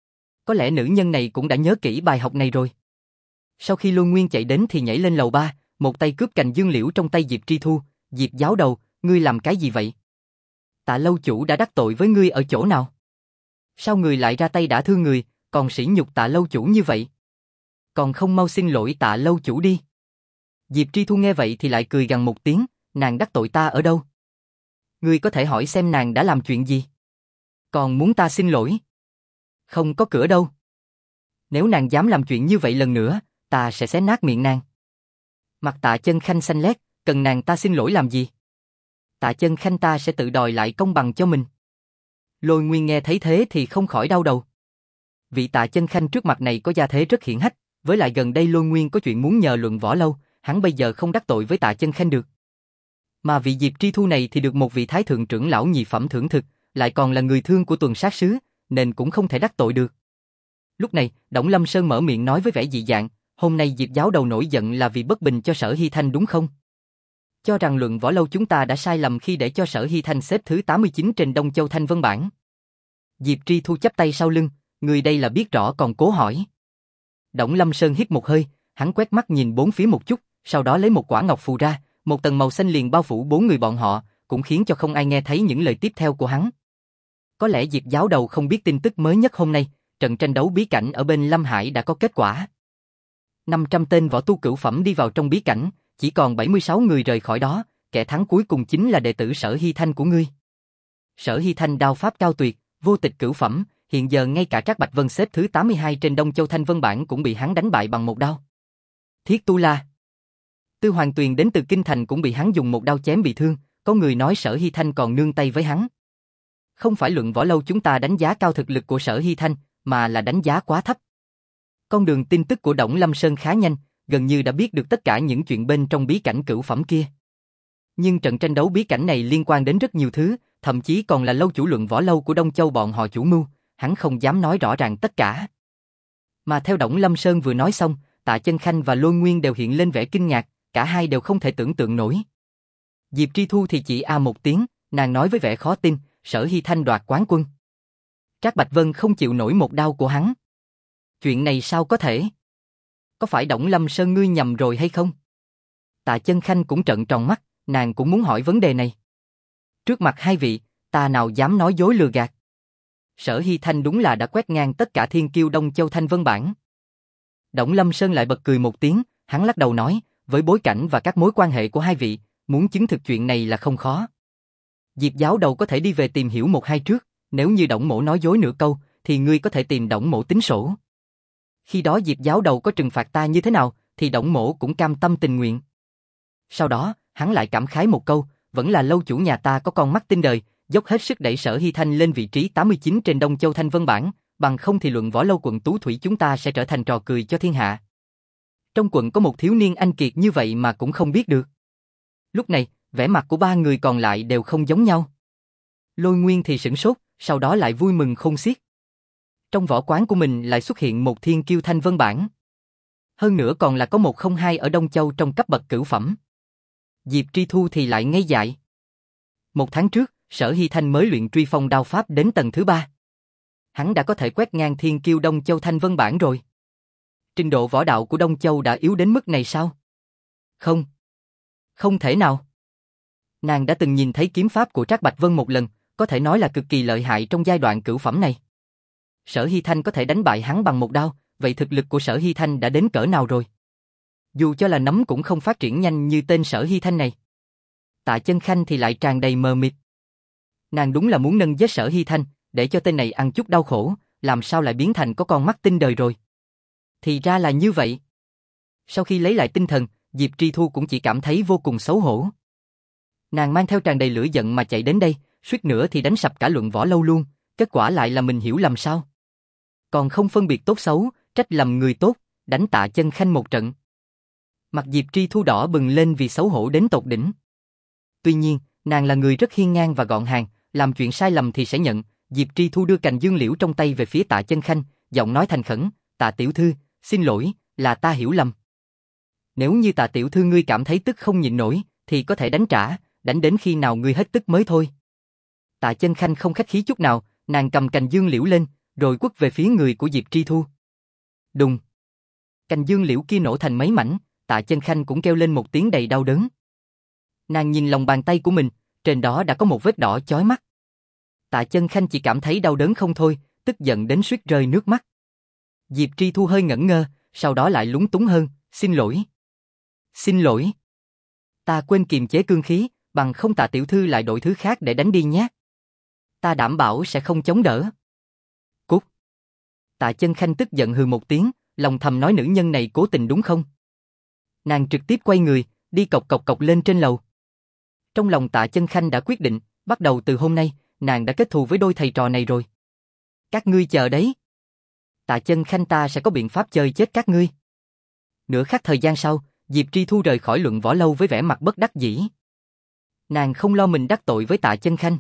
Có lẽ nữ nhân này cũng đã nhớ kỹ bài học này rồi. Sau khi Lôi Nguyên chạy đến thì nhảy lên lầu ba, một tay cướp cành dương liễu trong tay Diệp Tri Thu, Diệp giáo đầu, ngươi làm cái gì vậy? Tạ lâu chủ đã đắc tội với ngươi ở chỗ nào? Sao người lại ra tay đã thương người, còn sỉ nhục Tạ lâu chủ như vậy? Còn không mau xin lỗi Tạ lâu chủ đi. Diệp Tri Thu nghe vậy thì lại cười gằn một tiếng, nàng đắc tội ta ở đâu? Ngươi có thể hỏi xem nàng đã làm chuyện gì? Còn muốn ta xin lỗi? Không có cửa đâu. Nếu nàng dám làm chuyện như vậy lần nữa, ta sẽ xé nát miệng nàng. Mặt Tạ Chân Khanh xanh lét, cần nàng ta xin lỗi làm gì? Tạ Chân Khanh ta sẽ tự đòi lại công bằng cho mình. Lôi Nguyên nghe thấy thế thì không khỏi đau đầu. Vị Tạ Chân Khanh trước mặt này có gia thế rất hiển hách, với lại gần đây Lôi Nguyên có chuyện muốn nhờ luận võ lâu, hắn bây giờ không đắc tội với Tạ Chân Khanh được. Mà vị Diệp Tri Thu này thì được một vị thái thượng trưởng lão nhị phẩm thưởng thực, lại còn là người thương của tuần sát sứ, nên cũng không thể đắc tội được. Lúc này, Đổng Lâm Sơn mở miệng nói với vẻ dị dạng, hôm nay Diệp giáo đầu nổi giận là vì bất bình cho Sở Hy Thanh đúng không? Cho rằng luận võ lâu chúng ta đã sai lầm khi để cho Sở Hy Thanh xếp thứ tám mươi chín trên Đông Châu Thanh Vân bảng. Diệp Tri Thu chắp tay sau lưng, người đây là biết rõ còn cố hỏi. Đổng Lâm Sơn hít một hơi, hắn quét mắt nhìn bốn phía một chút, sau đó lấy một quả ngọc phù ra, một tầng màu xanh liền bao phủ bốn người bọn họ, cũng khiến cho không ai nghe thấy những lời tiếp theo của hắn. Có lẽ Diệp giáo đầu không biết tin tức mới nhất hôm nay, trận tranh đấu bí cảnh ở bên Lâm Hải đã có kết quả. năm trăm tên võ tu cửu phẩm đi vào trong bí cảnh, chỉ còn bảy mươi sáu người rời khỏi đó, kẻ thắng cuối cùng chính là đệ tử Sở Hy Thanh của ngươi. Sở Hy Thanh đao pháp cao tuyệt, vô tịch cửu phẩm, hiện giờ ngay cả Trác Bạch Vân xếp thứ tám mươi hai trên Đông Châu Thanh Vân bảng cũng bị hắn đánh bại bằng một đao. Thiết Tu La, Tư Hoàng Tuyền đến từ Kinh Thành cũng bị hắn dùng một đao chém bị thương, có người nói Sở Hy Thanh còn nương tay với hắn. Không phải luận võ lâu chúng ta đánh giá cao thực lực của Sở Hy Thanh, mà là đánh giá quá thấp. Con đường tin tức của Đổng Lâm Sơn khá nhanh, gần như đã biết được tất cả những chuyện bên trong bí cảnh cửu phẩm kia. Nhưng trận tranh đấu bí cảnh này liên quan đến rất nhiều thứ, thậm chí còn là lâu chủ luận võ lâu của Đông Châu bọn họ chủ mưu, hắn không dám nói rõ ràng tất cả. Mà theo Đổng Lâm Sơn vừa nói xong, Tạ Chân Khanh và Lôi Nguyên đều hiện lên vẻ kinh ngạc, cả hai đều không thể tưởng tượng nổi. Diệp Tri Thu thì chỉ a một tiếng, nàng nói với vẻ khó tin, Sở Hy Thanh đoạt quán quân. Trác Bạch Vân không chịu nổi một đao của hắn. Chuyện này sao có thể? Có phải Đổng Lâm Sơn ngươi nhầm rồi hay không? Tạ Chân Khanh cũng trợn tròn mắt, nàng cũng muốn hỏi vấn đề này. Trước mặt hai vị, ta nào dám nói dối lừa gạt. Sở Hy Thanh đúng là đã quét ngang tất cả thiên kiêu Đông Châu Thanh Vân bảng. Đổng Lâm Sơn lại bật cười một tiếng, hắn lắc đầu nói, với bối cảnh và các mối quan hệ của hai vị, muốn chứng thực chuyện này là không khó. Diệp giáo đầu có thể đi về tìm hiểu một hai trước, nếu như Đổng Mỗ nói dối nửa câu, thì ngươi có thể tìm Đổng Mỗ tính sổ. Khi đó Diệp giáo đầu có trừng phạt ta như thế nào, thì Đổng Mỗ cũng cam tâm tình nguyện. Sau đó, hắn lại cảm khái một câu, vẫn là lâu chủ nhà ta có con mắt tinh đời, dốc hết sức đẩy Sở Hy Thanh lên vị trí tám mươi chín trên Đông Châu Thanh Vân bảng, bằng không thì luận võ lâu quận Tú Thủy chúng ta sẽ trở thành trò cười cho thiên hạ. Trong quận có một thiếu niên anh kiệt như vậy mà cũng không biết được. Lúc này, vẻ mặt của ba người còn lại đều không giống nhau. Lôi Nguyên thì sửng sốt, sau đó lại vui mừng khôn xiết. Trong võ quán của mình lại xuất hiện một thiên kiêu Thanh Vân bảng. Hơn nữa còn là có một không hai ở Đông Châu trong cấp bậc cửu phẩm. Diệp Tri Thu thì lại ngây dại. Một tháng trước, Sở Hy Thanh mới luyện truy phong đao pháp đến tầng thứ ba. Hắn đã có thể quét ngang thiên kiêu Đông Châu Thanh Vân bảng rồi. Trình độ võ đạo của Đông Châu đã yếu đến mức này sao? Không. Không thể nào. Nàng đã từng nhìn thấy kiếm pháp của Trác Bạch Vân một lần, có thể nói là cực kỳ lợi hại trong giai đoạn cửu phẩm này. Sở Hy Thanh có thể đánh bại hắn bằng một đao, vậy thực lực của Sở Hy Thanh đã đến cỡ nào rồi? Dù cho là nấm cũng không phát triển nhanh như tên Sở Hy Thanh này. Tạ Chân Khanh thì lại tràn đầy mờ mịt. Nàng đúng là muốn nâng giết Sở Hy Thanh, để cho tên này ăn chút đau khổ, làm sao lại biến thành có con mắt tinh đời rồi. Thì ra là như vậy. Sau khi lấy lại tinh thần, Diệp Tri Thu cũng chỉ cảm thấy vô cùng xấu hổ. Nàng mang theo tràn đầy lửa giận mà chạy đến đây, suýt nữa thì đánh sập cả luận võ lâu luôn, kết quả lại là mình hiểu lầm sao. Còn không phân biệt tốt xấu, trách lầm người tốt, đánh Tạ Chân Khanh một trận. Mặt Diệp Tri Thu đỏ bừng lên vì xấu hổ đến tột đỉnh. Tuy nhiên, nàng là người rất hiên ngang và gọn gàng, làm chuyện sai lầm thì sẽ nhận. Diệp Tri Thu đưa cành dương liễu trong tay về phía Tạ Chân Khanh, giọng nói thành khẩn, Tạ tiểu thư, xin lỗi, là ta hiểu lầm. Nếu như Tạ tiểu thư ngươi cảm thấy tức không nhịn nổi, thì có thể đánh trả, đánh đến khi nào ngươi hết tức mới thôi. Tạ Chân Khanh không khách khí chút nào, nàng cầm cành dương liễu lên, rồi quất về phía người của Diệp Tri Thu. Đùng. Cành dương liễu kia nổ thành mấy mảnh, Tạ Chân Khanh cũng kêu lên một tiếng đầy đau đớn. Nàng nhìn lòng bàn tay của mình, trên đó đã có một vết đỏ chói mắt. Tạ Chân Khanh chỉ cảm thấy đau đớn không thôi, tức giận đến suýt rơi nước mắt. Diệp Tri Thu hơi ngẩn ngơ, sau đó lại lúng túng hơn, xin lỗi. Xin lỗi. Ta quên kiềm chế cương khí, bằng không Tạ tiểu thư lại đổi thứ khác để đánh đi nhé. Ta đảm bảo sẽ không chống đỡ. Cút. Tạ Chân Khanh tức giận hừ một tiếng, lòng thầm nói nữ nhân này cố tình đúng không? Nàng trực tiếp quay người, đi cộc cộc cộc lên trên lầu. Trong lòng Tạ Chân Khanh đã quyết định, bắt đầu từ hôm nay, nàng đã kết thù với đôi thầy trò này rồi. Các ngươi chờ đấy. Tạ Chân Khanh ta sẽ có biện pháp chơi chết các ngươi. Nửa khắc thời gian sau, Diệp Tri Thu rời khỏi luận võ lâu với vẻ mặt bất đắc dĩ. Nàng không lo mình đắc tội với Tạ Chân Khanh.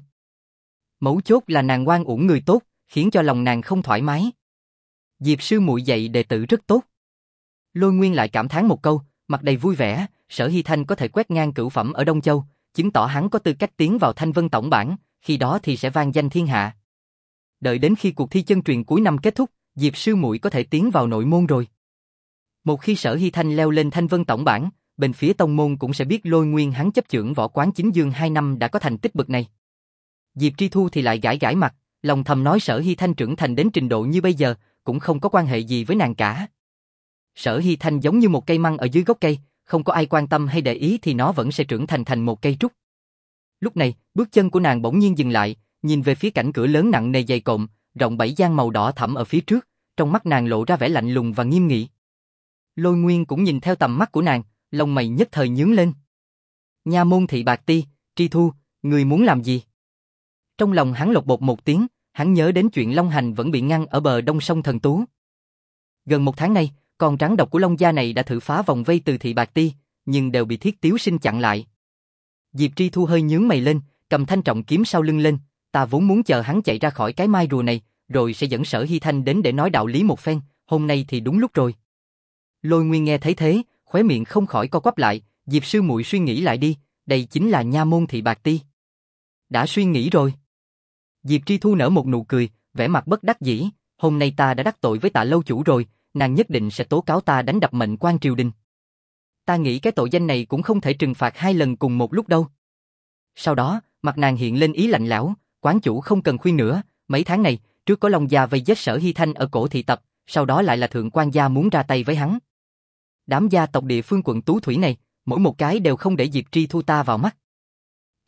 Mấu chốt là nàng ngoan uổng người tốt, khiến cho lòng nàng không thoải mái. Diệp sư muội dạy đệ tử rất tốt. Lôi Nguyên lại cảm thán một câu, mặt đầy vui vẻ, Sở Hy Thanh có thể quét ngang cửu phẩm ở Đông Châu, chứng tỏ hắn có tư cách tiến vào Thanh Vân tổng bảng, khi đó thì sẽ vang danh thiên hạ. Đợi đến khi cuộc thi chân truyền cuối năm kết thúc, Diệp sư muội có thể tiến vào nội môn rồi. Một khi Sở Hy Thanh leo lên Thanh Vân tổng bảng, bên phía tông môn cũng sẽ biết Lôi Nguyên hắn chấp chưởng võ quán chính dương hai năm đã có thành tích bậc này. Diệp Tri Thu thì lại gãi gãi mặt, lòng thầm nói Sở Hy Thanh trưởng thành đến trình độ như bây giờ, cũng không có quan hệ gì với nàng cả. Sở Hy Thanh giống như một cây măng ở dưới gốc cây, không có ai quan tâm hay để ý thì nó vẫn sẽ trưởng thành thành một cây trúc. Lúc này, bước chân của nàng bỗng nhiên dừng lại, nhìn về phía cảnh cửa lớn nặng nề dày cộm, rộng bảy gian màu đỏ thẫm ở phía trước, trong mắt nàng lộ ra vẻ lạnh lùng và nghiêm nghị. Lôi Nguyên cũng nhìn theo tầm mắt của nàng, lông mày nhất thời nhướng lên. Nha môn thị Bạc Ti, Tri Thu, người muốn làm gì? Trong lòng hắn lột bột một tiếng, hắn nhớ đến chuyện Long Hành vẫn bị ngăn ở bờ đông sông Thần Tú. Gần một tháng nay, con rắn độc của Long gia này đã thử phá vòng vây từ thị Bạc Ti, nhưng đều bị Thiết Tiếu Sinh chặn lại. Diệp Tri Thu hơi nhướng mày lên, cầm thanh trọng kiếm sau lưng lên, ta vốn muốn chờ hắn chạy ra khỏi cái mai rùa này, rồi sẽ dẫn Sở Hy Thanh đến để nói đạo lý một phen, hôm nay thì đúng lúc rồi. Lôi Nguyên nghe thấy thế, khóe miệng không khỏi co quắp lại, Diệp sư muội suy nghĩ lại đi, đây chính là nha môn thị Bạc Ti. Đã suy nghĩ rồi. Diệp Tri Thu nở một nụ cười, vẻ mặt bất đắc dĩ, hôm nay ta đã đắc tội với Tạ lâu chủ rồi, nàng nhất định sẽ tố cáo ta đánh đập mệnh quan triều đình. Ta nghĩ cái tội danh này cũng không thể trừng phạt hai lần cùng một lúc đâu. Sau đó, mặt nàng hiện lên ý lạnh lẽo, quán chủ không cần khuyên nữa, mấy tháng này, trước có Long gia vây giết Sở Hy Thanh ở cổ thị tập, sau đó lại là thượng quan gia muốn ra tay với hắn. Đám gia tộc địa phương quận Tú Thủy này, mỗi một cái đều không để Diệp Tri Thu ta vào mắt.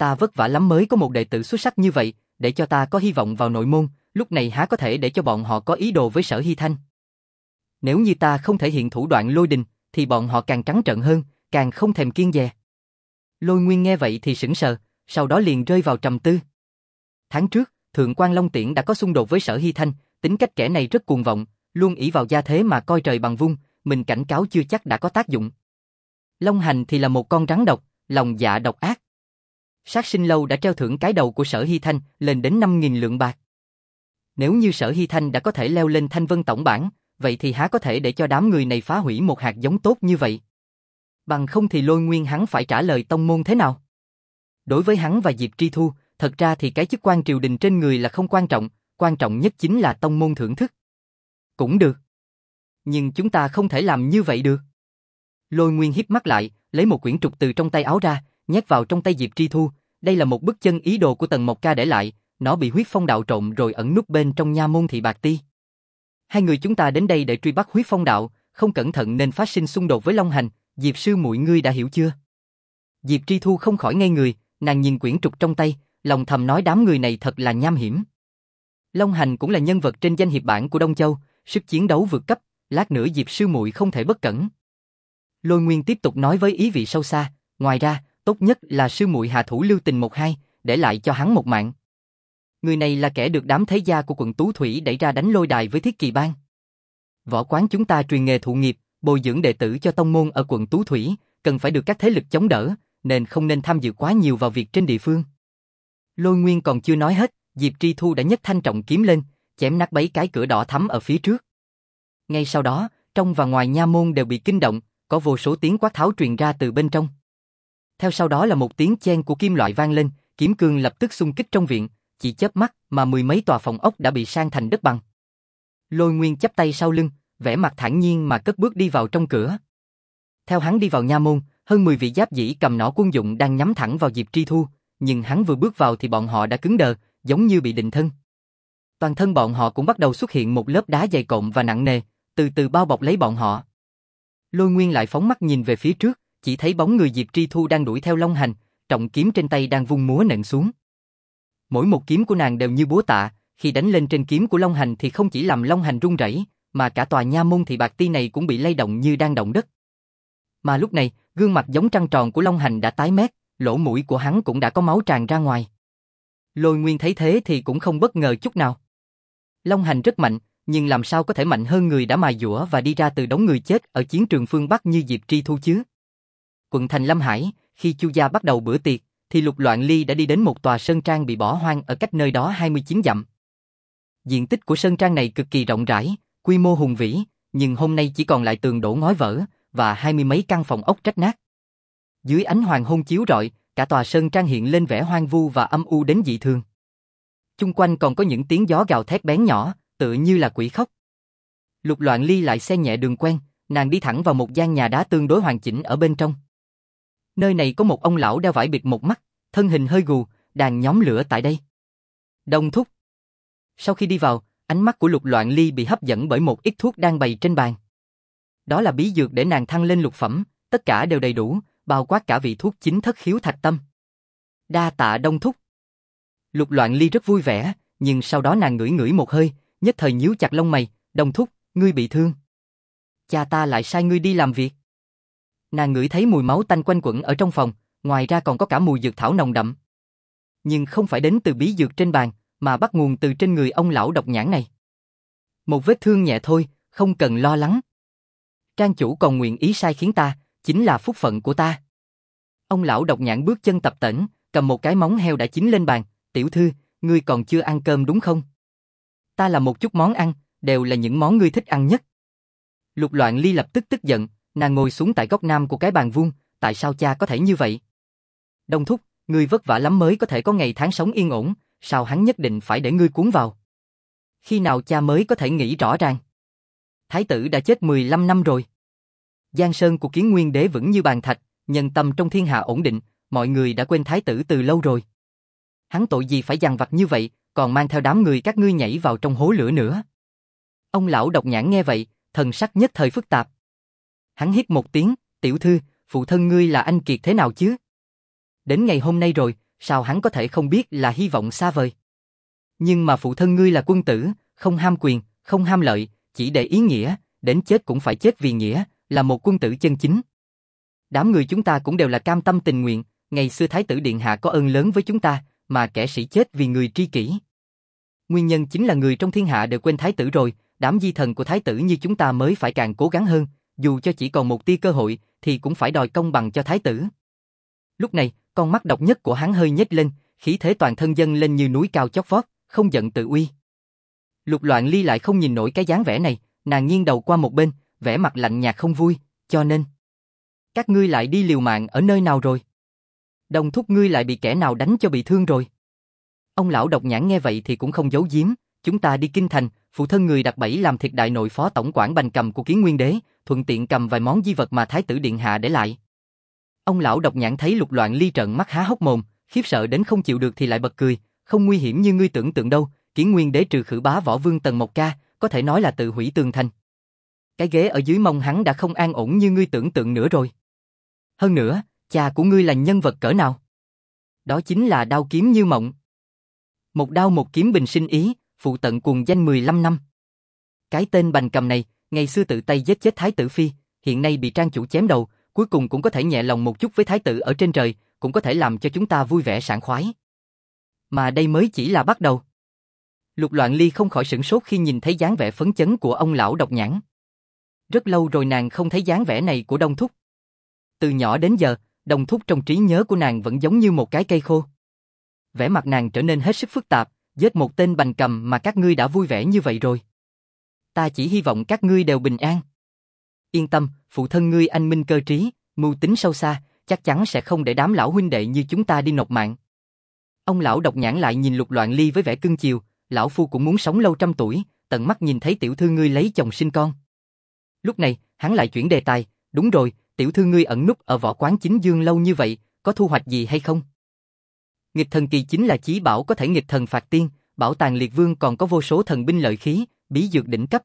Ta vất vả lắm mới có một đệ tử xuất sắc như vậy, để cho ta có hy vọng vào nội môn, lúc này há có thể để cho bọn họ có ý đồ với Sở Hy Thanh. Nếu như ta không thể hiện thủ đoạn lôi đình, thì bọn họ càng trắng trợn hơn, càng không thèm kiêng dè. Lôi Nguyên nghe vậy thì sững sờ, sau đó liền rơi vào trầm tư. Tháng trước, Thượng quan Long Tiễn đã có xung đột với Sở Hy Thanh, tính cách kẻ này rất cuồng vọng, luôn ỷ vào gia thế mà coi trời bằng vung, mình cảnh cáo chưa chắc đã có tác dụng. Long Hành thì là một con rắn độc, lòng dạ độc ác. Sát Sinh Lâu đã treo thưởng cái đầu của Sở Hy Thanh lên đến năm nghìn lượng bạc. Nếu như Sở Hy Thanh đã có thể leo lên Thanh Vân tổng bảng, vậy thì há có thể để cho đám người này phá hủy một hạt giống tốt như vậy? Bằng không thì Lôi Nguyên hắn phải trả lời tông môn thế nào? Đối với hắn và Diệp Tri Thu, thật ra thì cái chức quan triều đình trên người là không quan trọng, quan trọng nhất chính là tông môn thưởng thức. Cũng được. Nhưng chúng ta không thể làm như vậy được. Lôi Nguyên híp mắt lại, lấy một quyển trục từ trong tay áo ra, nhét vào trong tay Diệp Tri Thu. Đây là một bức chân ý đồ của Tần Mộc Ca để lại, nó bị huyết phong đạo trộn rồi ẩn núp bên trong nha môn Thị Bạc Ti. Hai người chúng ta đến đây để truy bắt huyết phong đạo, không cẩn thận nên phát sinh xung đột với Long Hành, Diệp sư muội ngươi đã hiểu chưa? Diệp Tri Thu không khỏi ngây người, nàng nhìn quyển trục trong tay, lòng thầm nói đám người này thật là nham hiểm. Long Hành cũng là nhân vật trên danh hiệp bảng của Đông Châu, sức chiến đấu vượt cấp, lát nữa Diệp sư muội không thể bất cẩn. Lôi Nguyên tiếp tục nói với ý vị sâu xa, ngoài ra, tốt nhất là sư muội hạ thủ lưu tình một hai, để lại cho hắn một mạng. Người này là kẻ được đám thế gia của quận Tú Thủy đẩy ra đánh lôi đài với Thiết Kỳ Bang. Võ quán chúng ta truyền nghề thụ nghiệp, bồi dưỡng đệ tử cho tông môn ở quận Tú Thủy, cần phải được các thế lực chống đỡ, nên không nên tham dự quá nhiều vào việc trên địa phương. Lôi Nguyên còn chưa nói hết, Diệp Tri Thu đã nhấc thanh trọng kiếm lên, chém nát bấy cái cửa đỏ thắm ở phía trước. Ngay sau đó, trong và ngoài nha môn đều bị kinh động, có vô số tiếng quát tháo truyền ra từ bên trong. Theo sau đó là một tiếng chen của kim loại vang lên, kiếm cương lập tức xung kích trong viện, chỉ chớp mắt mà mười mấy tòa phòng ốc đã bị san thành đất bằng. Lôi Nguyên chắp tay sau lưng, vẻ mặt thản nhiên mà cất bước đi vào trong cửa. Theo hắn đi vào nha môn, hơn mười vị giáp dĩ cầm nỏ quân dụng đang nhắm thẳng vào Diệp Tri Thu, nhưng hắn vừa bước vào thì bọn họ đã cứng đờ, giống như bị định thân. Toàn thân bọn họ cũng bắt đầu xuất hiện một lớp đá dày cộm và nặng nề, từ từ bao bọc lấy bọn họ. Lôi Nguyên lại phóng mắt nhìn về phía trước, chỉ thấy bóng người Diệp Tri Thu đang đuổi theo Long Hành, trọng kiếm trên tay đang vung múa nện xuống. Mỗi một kiếm của nàng đều như búa tạ, khi đánh lên trên kiếm của Long Hành thì không chỉ làm Long Hành rung rẩy, mà cả tòa nha môn Thị Bạc Ti này cũng bị lay động như đang động đất. Mà lúc này, gương mặt giống trăng tròn của Long Hành đã tái mét, lỗ mũi của hắn cũng đã có máu tràn ra ngoài. Lôi Nguyên thấy thế thì cũng không bất ngờ chút nào. Long Hành rất mạnh, nhưng làm sao có thể mạnh hơn người đã mài dũa và đi ra từ đống người chết ở chiến trường phương Bắc như Diệp Tri Thu chứ? Quận thành Lâm Hải, khi Chu gia bắt đầu bữa tiệc, thì Lục Loạn Ly đã đi đến một tòa sơn trang bị bỏ hoang ở cách nơi đó hai mươi chín dặm. Diện tích của sơn trang này cực kỳ rộng rãi, quy mô hùng vĩ, nhưng hôm nay chỉ còn lại tường đổ ngói vỡ và hai mươi mấy căn phòng ốc rách nát. Dưới ánh hoàng hôn chiếu rọi, cả tòa sơn trang hiện lên vẻ hoang vu và âm u đến dị thường. Chung quanh còn có những tiếng gió gào thét bén nhỏ, tựa như là quỷ khóc. Lục Loạn Ly lại xe nhẹ đường quen, nàng đi thẳng vào một gian nhà đá tương đối hoàn chỉnh ở bên trong. Nơi này có một ông lão đeo vải bịt một mắt, thân hình hơi gù, đang nhóm lửa tại đây. Đông thúc. Sau khi đi vào, ánh mắt của Lục Loạn Ly bị hấp dẫn bởi một ít thuốc đang bày trên bàn. Đó là bí dược để nàng thăng lên lục phẩm, tất cả đều đầy đủ, bao quát cả vị thuốc chính thất khiếu thạch tâm. Đa tạ Đông thúc. Lục Loạn Ly rất vui vẻ, nhưng sau đó nàng ngửi ngửi một hơi, nhất thời nhíu chặt lông mày, Đông thúc, ngươi bị thương. Cha ta lại sai ngươi đi làm việc. Nàng ngửi thấy mùi máu tanh quanh quẩn ở trong phòng, ngoài ra còn có cả mùi dược thảo nồng đậm. Nhưng không phải đến từ bí dược trên bàn, mà bắt nguồn từ trên người ông lão độc nhãn này. Một vết thương nhẹ thôi, không cần lo lắng. Trang chủ còn nguyện ý sai khiến ta, chính là phúc phận của ta. Ông lão độc nhãn bước chân tập tễnh, cầm một cái móng heo đã chín lên bàn, tiểu thư, ngươi còn chưa ăn cơm đúng không? Ta làm một chút món ăn, đều là những món ngươi thích ăn nhất. Lục Loạn Ly lập tức tức giận, nàng ngồi xuống tại góc nam của cái bàn vuông, tại sao cha có thể như vậy? Đông thúc, ngươi vất vả lắm mới có thể có ngày tháng sống yên ổn, sao hắn nhất định phải để ngươi cuốn vào? Khi nào cha mới có thể nghĩ rõ ràng? Thái tử đã chết mười lăm năm rồi. Giang sơn của Kiến Nguyên đế vững như bàn thạch, nhân tâm trong thiên hạ ổn định, mọi người đã quên thái tử từ lâu rồi. Hắn tội gì phải dằn vặt như vậy, còn mang theo đám người các ngươi nhảy vào trong hố lửa nữa. Ông lão độc nhãn nghe vậy, thần sắc nhất thời phức tạp. Hắn hít một tiếng, tiểu thư, phụ thân ngươi là anh kiệt thế nào chứ? Đến ngày hôm nay rồi, sao hắn có thể không biết là hy vọng xa vời. Nhưng mà phụ thân ngươi là quân tử, không ham quyền, không ham lợi, chỉ để ý nghĩa, đến chết cũng phải chết vì nghĩa, là một quân tử chân chính. Đám người chúng ta cũng đều là cam tâm tình nguyện, ngày xưa Thái tử Điện Hạ có ơn lớn với chúng ta, mà kẻ sĩ chết vì người tri kỷ. Nguyên nhân chính là người trong thiên hạ đều quên Thái tử rồi, đám di thần của Thái tử như chúng ta mới phải càng cố gắng hơn, dù cho chỉ còn một tia cơ hội, thì cũng phải đòi công bằng cho Thái tử. Lúc này, con mắt độc nhất của hắn hơi nhếch lên, khí thế toàn thân dâng lên như núi cao chót vót, không giận tự uy. Lục Loạn Ly lại không nhìn nổi cái dáng vẻ này, nàng nghiêng đầu qua một bên, vẻ mặt lạnh nhạt không vui, cho nên các ngươi lại đi liều mạng ở nơi nào rồi? Đồng thúc ngươi lại bị kẻ nào đánh cho bị thương rồi? Ông lão độc nhãn nghe vậy thì cũng không giấu giếm, chúng ta đi kinh thành, phụ thân người đặt bẫy làm thịt đại nội phó tổng quản Bành Cầm của Kiến Nguyên Đế, thuận tiện cầm vài món di vật mà Thái tử Điện Hạ để lại. Ông lão độc nhãn thấy Lục Loạn Ly trợn mắt há hốc mồm, khiếp sợ đến không chịu được thì lại bật cười, không nguy hiểm như ngươi tưởng tượng đâu, Kiến Nguyên Đế trừ khử bá võ vương Tần Mộc Ca, có thể nói là tự hủy tường thành. Cái ghế ở dưới mông hắn đã không an ổn như ngươi tưởng tượng nữa rồi. Hơn nữa, cha của ngươi là nhân vật cỡ nào? Đó chính là đao kiếm như mộng. Một đao một kiếm bình sinh ý, phụ tận cuồng danh mười lăm năm. Cái tên Bành Cầm này, ngày xưa tự tay giết chết Thái tử Phi, hiện nay bị trang chủ chém đầu, cuối cùng cũng có thể nhẹ lòng một chút với Thái tử ở trên trời, cũng có thể làm cho chúng ta vui vẻ sảng khoái. Mà đây mới chỉ là bắt đầu. Lục Loạn Ly không khỏi sửng sốt khi nhìn thấy dáng vẻ phấn chấn của ông lão độc nhãn. Rất lâu rồi nàng không thấy dáng vẻ này của Đông Thúc. Từ nhỏ đến giờ, Đông Thúc trong trí nhớ của nàng vẫn giống như một cái cây khô. Vẻ mặt nàng trở nên hết sức phức tạp, giết một tên Bành Cầm mà các ngươi đã vui vẻ như vậy rồi. Ta chỉ hy vọng các ngươi đều bình an. Yên tâm, phụ thân ngươi anh minh cơ trí, mưu tính sâu xa, chắc chắn sẽ không để đám lão huynh đệ như chúng ta đi nộp mạng. Ông lão độc nhãn lại nhìn Lục Loạn Ly với vẻ cưng chiều, lão phu cũng muốn sống lâu trăm tuổi, tận mắt nhìn thấy tiểu thư ngươi lấy chồng sinh con. Lúc này, hắn lại chuyển đề tài, đúng rồi, tiểu thư ngươi ẩn núp ở võ quán Chính Dương lâu như vậy, có thu hoạch gì hay không? Nghịch thần kỳ chính là chí bảo có thể nghịch thần phạt tiên, bảo tàng liệt vương còn có vô số thần binh lợi khí, bí dược đỉnh cấp.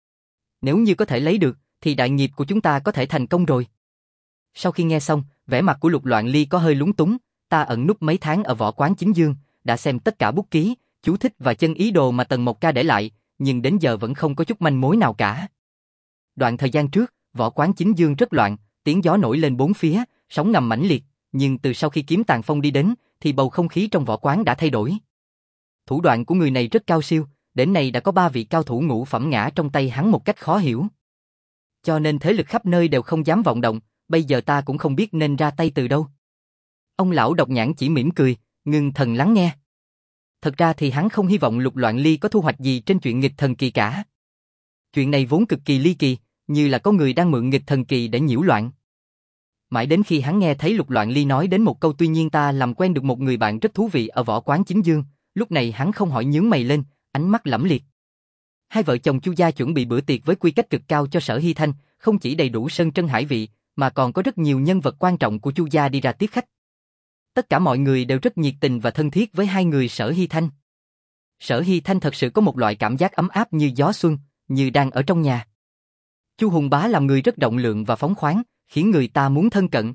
Nếu như có thể lấy được, thì đại nghiệp của chúng ta có thể thành công rồi. Sau khi nghe xong, vẻ mặt của Lục Loạn Ly có hơi lúng túng, ta ẩn núp mấy tháng ở võ quán Chính Dương, đã xem tất cả bút ký, chú thích và chân ý đồ mà Tần Mộc Ca để lại, nhưng đến giờ vẫn không có chút manh mối nào cả. Đoạn thời gian trước, võ quán Chính Dương rất loạn, tiếng gió nổi lên bốn phía, sóng ngầm mãnh liệt, nhưng từ sau khi Kiếm Tàn Phong đi đến, thì bầu không khí trong võ quán đã thay đổi. Thủ đoạn của người này rất cao siêu, đến nay đã có ba vị cao thủ ngũ phẩm ngã trong tay hắn một cách khó hiểu. Cho nên thế lực khắp nơi đều không dám vọng động, bây giờ ta cũng không biết nên ra tay từ đâu. Ông lão độc nhãn chỉ mỉm cười, ngưng thần lắng nghe. Thật ra thì hắn không hy vọng Lục Loạn Ly có thu hoạch gì trên chuyện nghịch thần kỳ cả. Chuyện này vốn cực kỳ ly kỳ, như là có người đang mượn nghịch thần kỳ để nhiễu loạn. Mãi đến khi hắn nghe thấy Lục Loạn Ly nói đến một câu tuy nhiên ta làm quen được một người bạn rất thú vị ở võ quán Chính Dương, lúc này hắn không hỏi nhướng mày lên, ánh mắt lẫm liệt. Hai vợ chồng Chu gia chuẩn bị bữa tiệc với quy cách cực cao cho Sở Hy Thanh, không chỉ đầy đủ sơn trân hải vị, mà còn có rất nhiều nhân vật quan trọng của Chu gia đi ra tiếp khách. Tất cả mọi người đều rất nhiệt tình và thân thiết với hai người Sở Hy Thanh. Sở Hy Thanh thật sự có một loại cảm giác ấm áp như gió xuân, như đang ở trong nhà. Chu Hùng Bá làm người rất rộng lượng và phóng khoáng, khiến người ta muốn thân cận.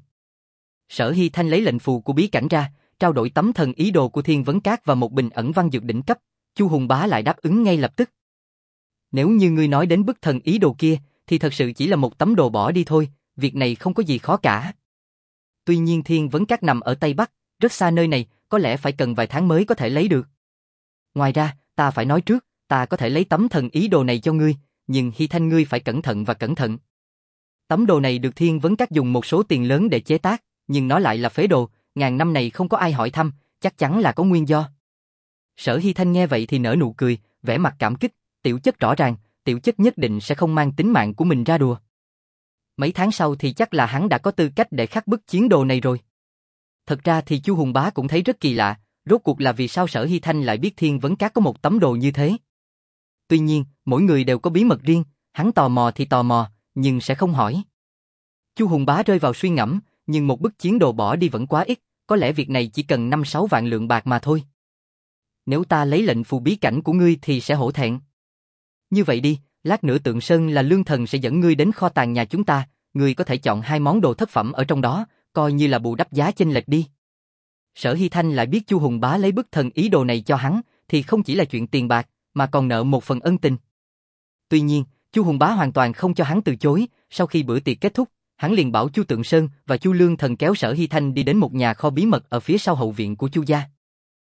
Sở Hy Thanh lấy lệnh phù của bí cảnh ra, trao đổi tấm thần ý đồ của Thiên Vấn Cát và một bình ẩn văn dược đỉnh cấp, Chu Hùng Bá lại đáp ứng ngay lập tức. Nếu như ngươi nói đến bức thần ý đồ kia, thì thật sự chỉ là một tấm đồ bỏ đi thôi, việc này không có gì khó cả. Tuy nhiên Thiên Vấn Cát nằm ở Tây Bắc, rất xa nơi này, có lẽ phải cần vài tháng mới có thể lấy được. Ngoài ra, ta phải nói trước, ta có thể lấy tấm thần ý đồ này cho ngươi, nhưng Hy Thanh ngươi phải cẩn thận và cẩn thận. Tấm đồ này được Thiên Vấn Cát dùng một số tiền lớn để chế tác, nhưng nó lại là phế đồ, ngàn năm này không có ai hỏi thăm, chắc chắn là có nguyên do. Sở Hy Thanh nghe vậy thì nở nụ cười, vẻ mặt cảm kích, tiểu chất rõ ràng, tiểu chất nhất định sẽ không mang tính mạng của mình ra đùa. Mấy tháng sau thì chắc là hắn đã có tư cách để khắc bức chiến đồ này rồi. Thật ra thì Chu Hùng Bá cũng thấy rất kỳ lạ, rốt cuộc là vì sao Sở Hy Thanh lại biết Thiên Vấn Cát có một tấm đồ như thế. Tuy nhiên, mỗi người đều có bí mật riêng, hắn tò mò thì tò mò, nhưng sẽ không hỏi. Chu Hùng Bá rơi vào suy ngẫm, nhưng một bức chiến đồ bỏ đi vẫn quá ít, có lẽ việc này chỉ cần năm sáu vạn lượng bạc mà thôi. Nếu ta lấy lệnh phù bí cảnh của ngươi thì sẽ hổ thẹn. Như vậy đi, lát nữa Tượng Sơn là lương thần sẽ dẫn ngươi đến kho tàng nhà chúng ta, ngươi có thể chọn hai món đồ thất phẩm ở trong đó, coi như là bù đắp giá chênh lệch đi. Sở Hy Thanh lại biết Chu Hùng Bá lấy bức thần ý đồ này cho hắn, thì không chỉ là chuyện tiền bạc, mà còn nợ một phần ân tình. Tuy nhiên, Chu Hùng Bá hoàn toàn không cho hắn từ chối, sau khi bữa tiệc kết thúc, hắn liền bảo Chu Tượng Sơn và Chu Lương Thần kéo Sở Hy Thanh đi đến một nhà kho bí mật ở phía sau hậu viện của Chu gia.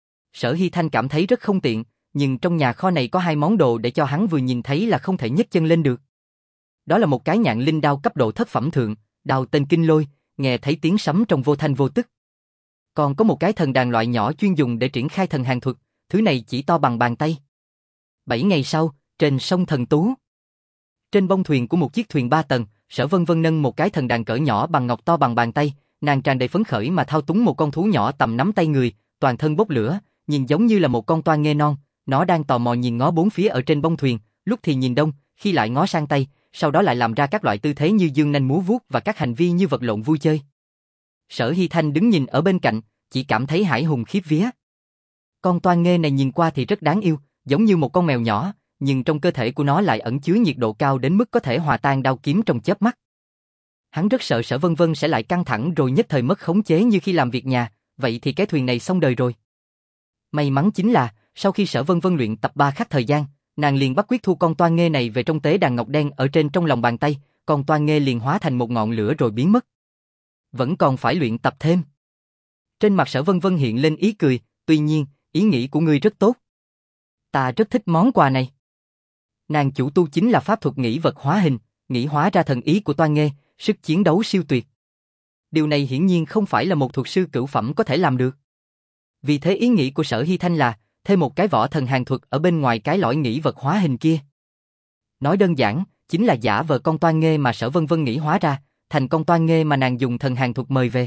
Sở Hy Thanh cảm thấy rất không tiện, nhưng trong nhà kho này có hai món đồ để cho hắn vừa nhìn thấy là không thể nhấc chân lên được. Đó là một cái nhạn linh đao cấp độ thất phẩm thượng, đao tên Kinh Lôi, nghe thấy tiếng sấm trong vô thanh vô tức. Còn có một cái thần đàn loại nhỏ chuyên dùng để triển khai thần hàn thuật, thứ này chỉ to bằng bàn tay. Bảy ngày sau, trên sông Thần Tú, trên bông thuyền của một chiếc thuyền ba tầng, Sở Vân Vân nâng một cái thần đàn cỡ nhỏ bằng ngọc to bằng bàn tay, nàng tràn đầy phấn khởi mà thao túng một con thú nhỏ tầm nắm tay người, toàn thân bốc lửa, nhìn giống như là một con toa nghê non. Nó đang tò mò nhìn ngó bốn phía ở trên bông thuyền, lúc thì nhìn đông, khi lại ngó sang tây, sau đó lại làm ra các loại tư thế như dương nanh múa vuốt và các hành vi như vật lộn vui chơi. Sở Hy Thanh đứng nhìn ở bên cạnh, chỉ cảm thấy hãi hùng khiếp vía. Con toa nghê này nhìn qua thì rất đáng yêu, giống như một con mèo nhỏ, nhưng trong cơ thể của nó lại ẩn chứa nhiệt độ cao đến mức có thể hòa tan đao kiếm trong chớp mắt. Hắn rất sợ Sở Vân Vân sẽ lại căng thẳng rồi nhất thời mất khống chế như khi làm việc nhà, vậy thì cái thuyền này xong đời rồi. May mắn chính là, sau khi Sở Vân Vân luyện tập ba khắc thời gian, nàng liền bắt quyết thu con toa nghê này về trong tế đàn ngọc đen ở trên trong lòng bàn tay, con toa nghê liền hóa thành một ngọn lửa rồi biến mất. Vẫn còn phải luyện tập thêm. Trên mặt Sở Vân Vân hiện lên ý cười, tuy nhiên, ý nghĩ của ngươi rất tốt. Ta rất thích món quà này. Nàng chủ tu chính là pháp thuật nghĩ vật hóa hình, nghĩ hóa ra thần ý của toa nghê, sức chiến đấu siêu tuyệt. Điều này hiển nhiên không phải là một thuật sư cửu phẩm có thể làm được. Vì thế ý nghĩ của Sở Hy Thanh là thêm một cái vỏ thần hàn thuật ở bên ngoài cái lõi nghĩ vật hóa hình kia. Nói đơn giản, chính là giả vờ con toa nghê mà Sở Vân Vân nghĩ hóa ra, thành con toa nghê mà nàng dùng thần hàn thuật mời về.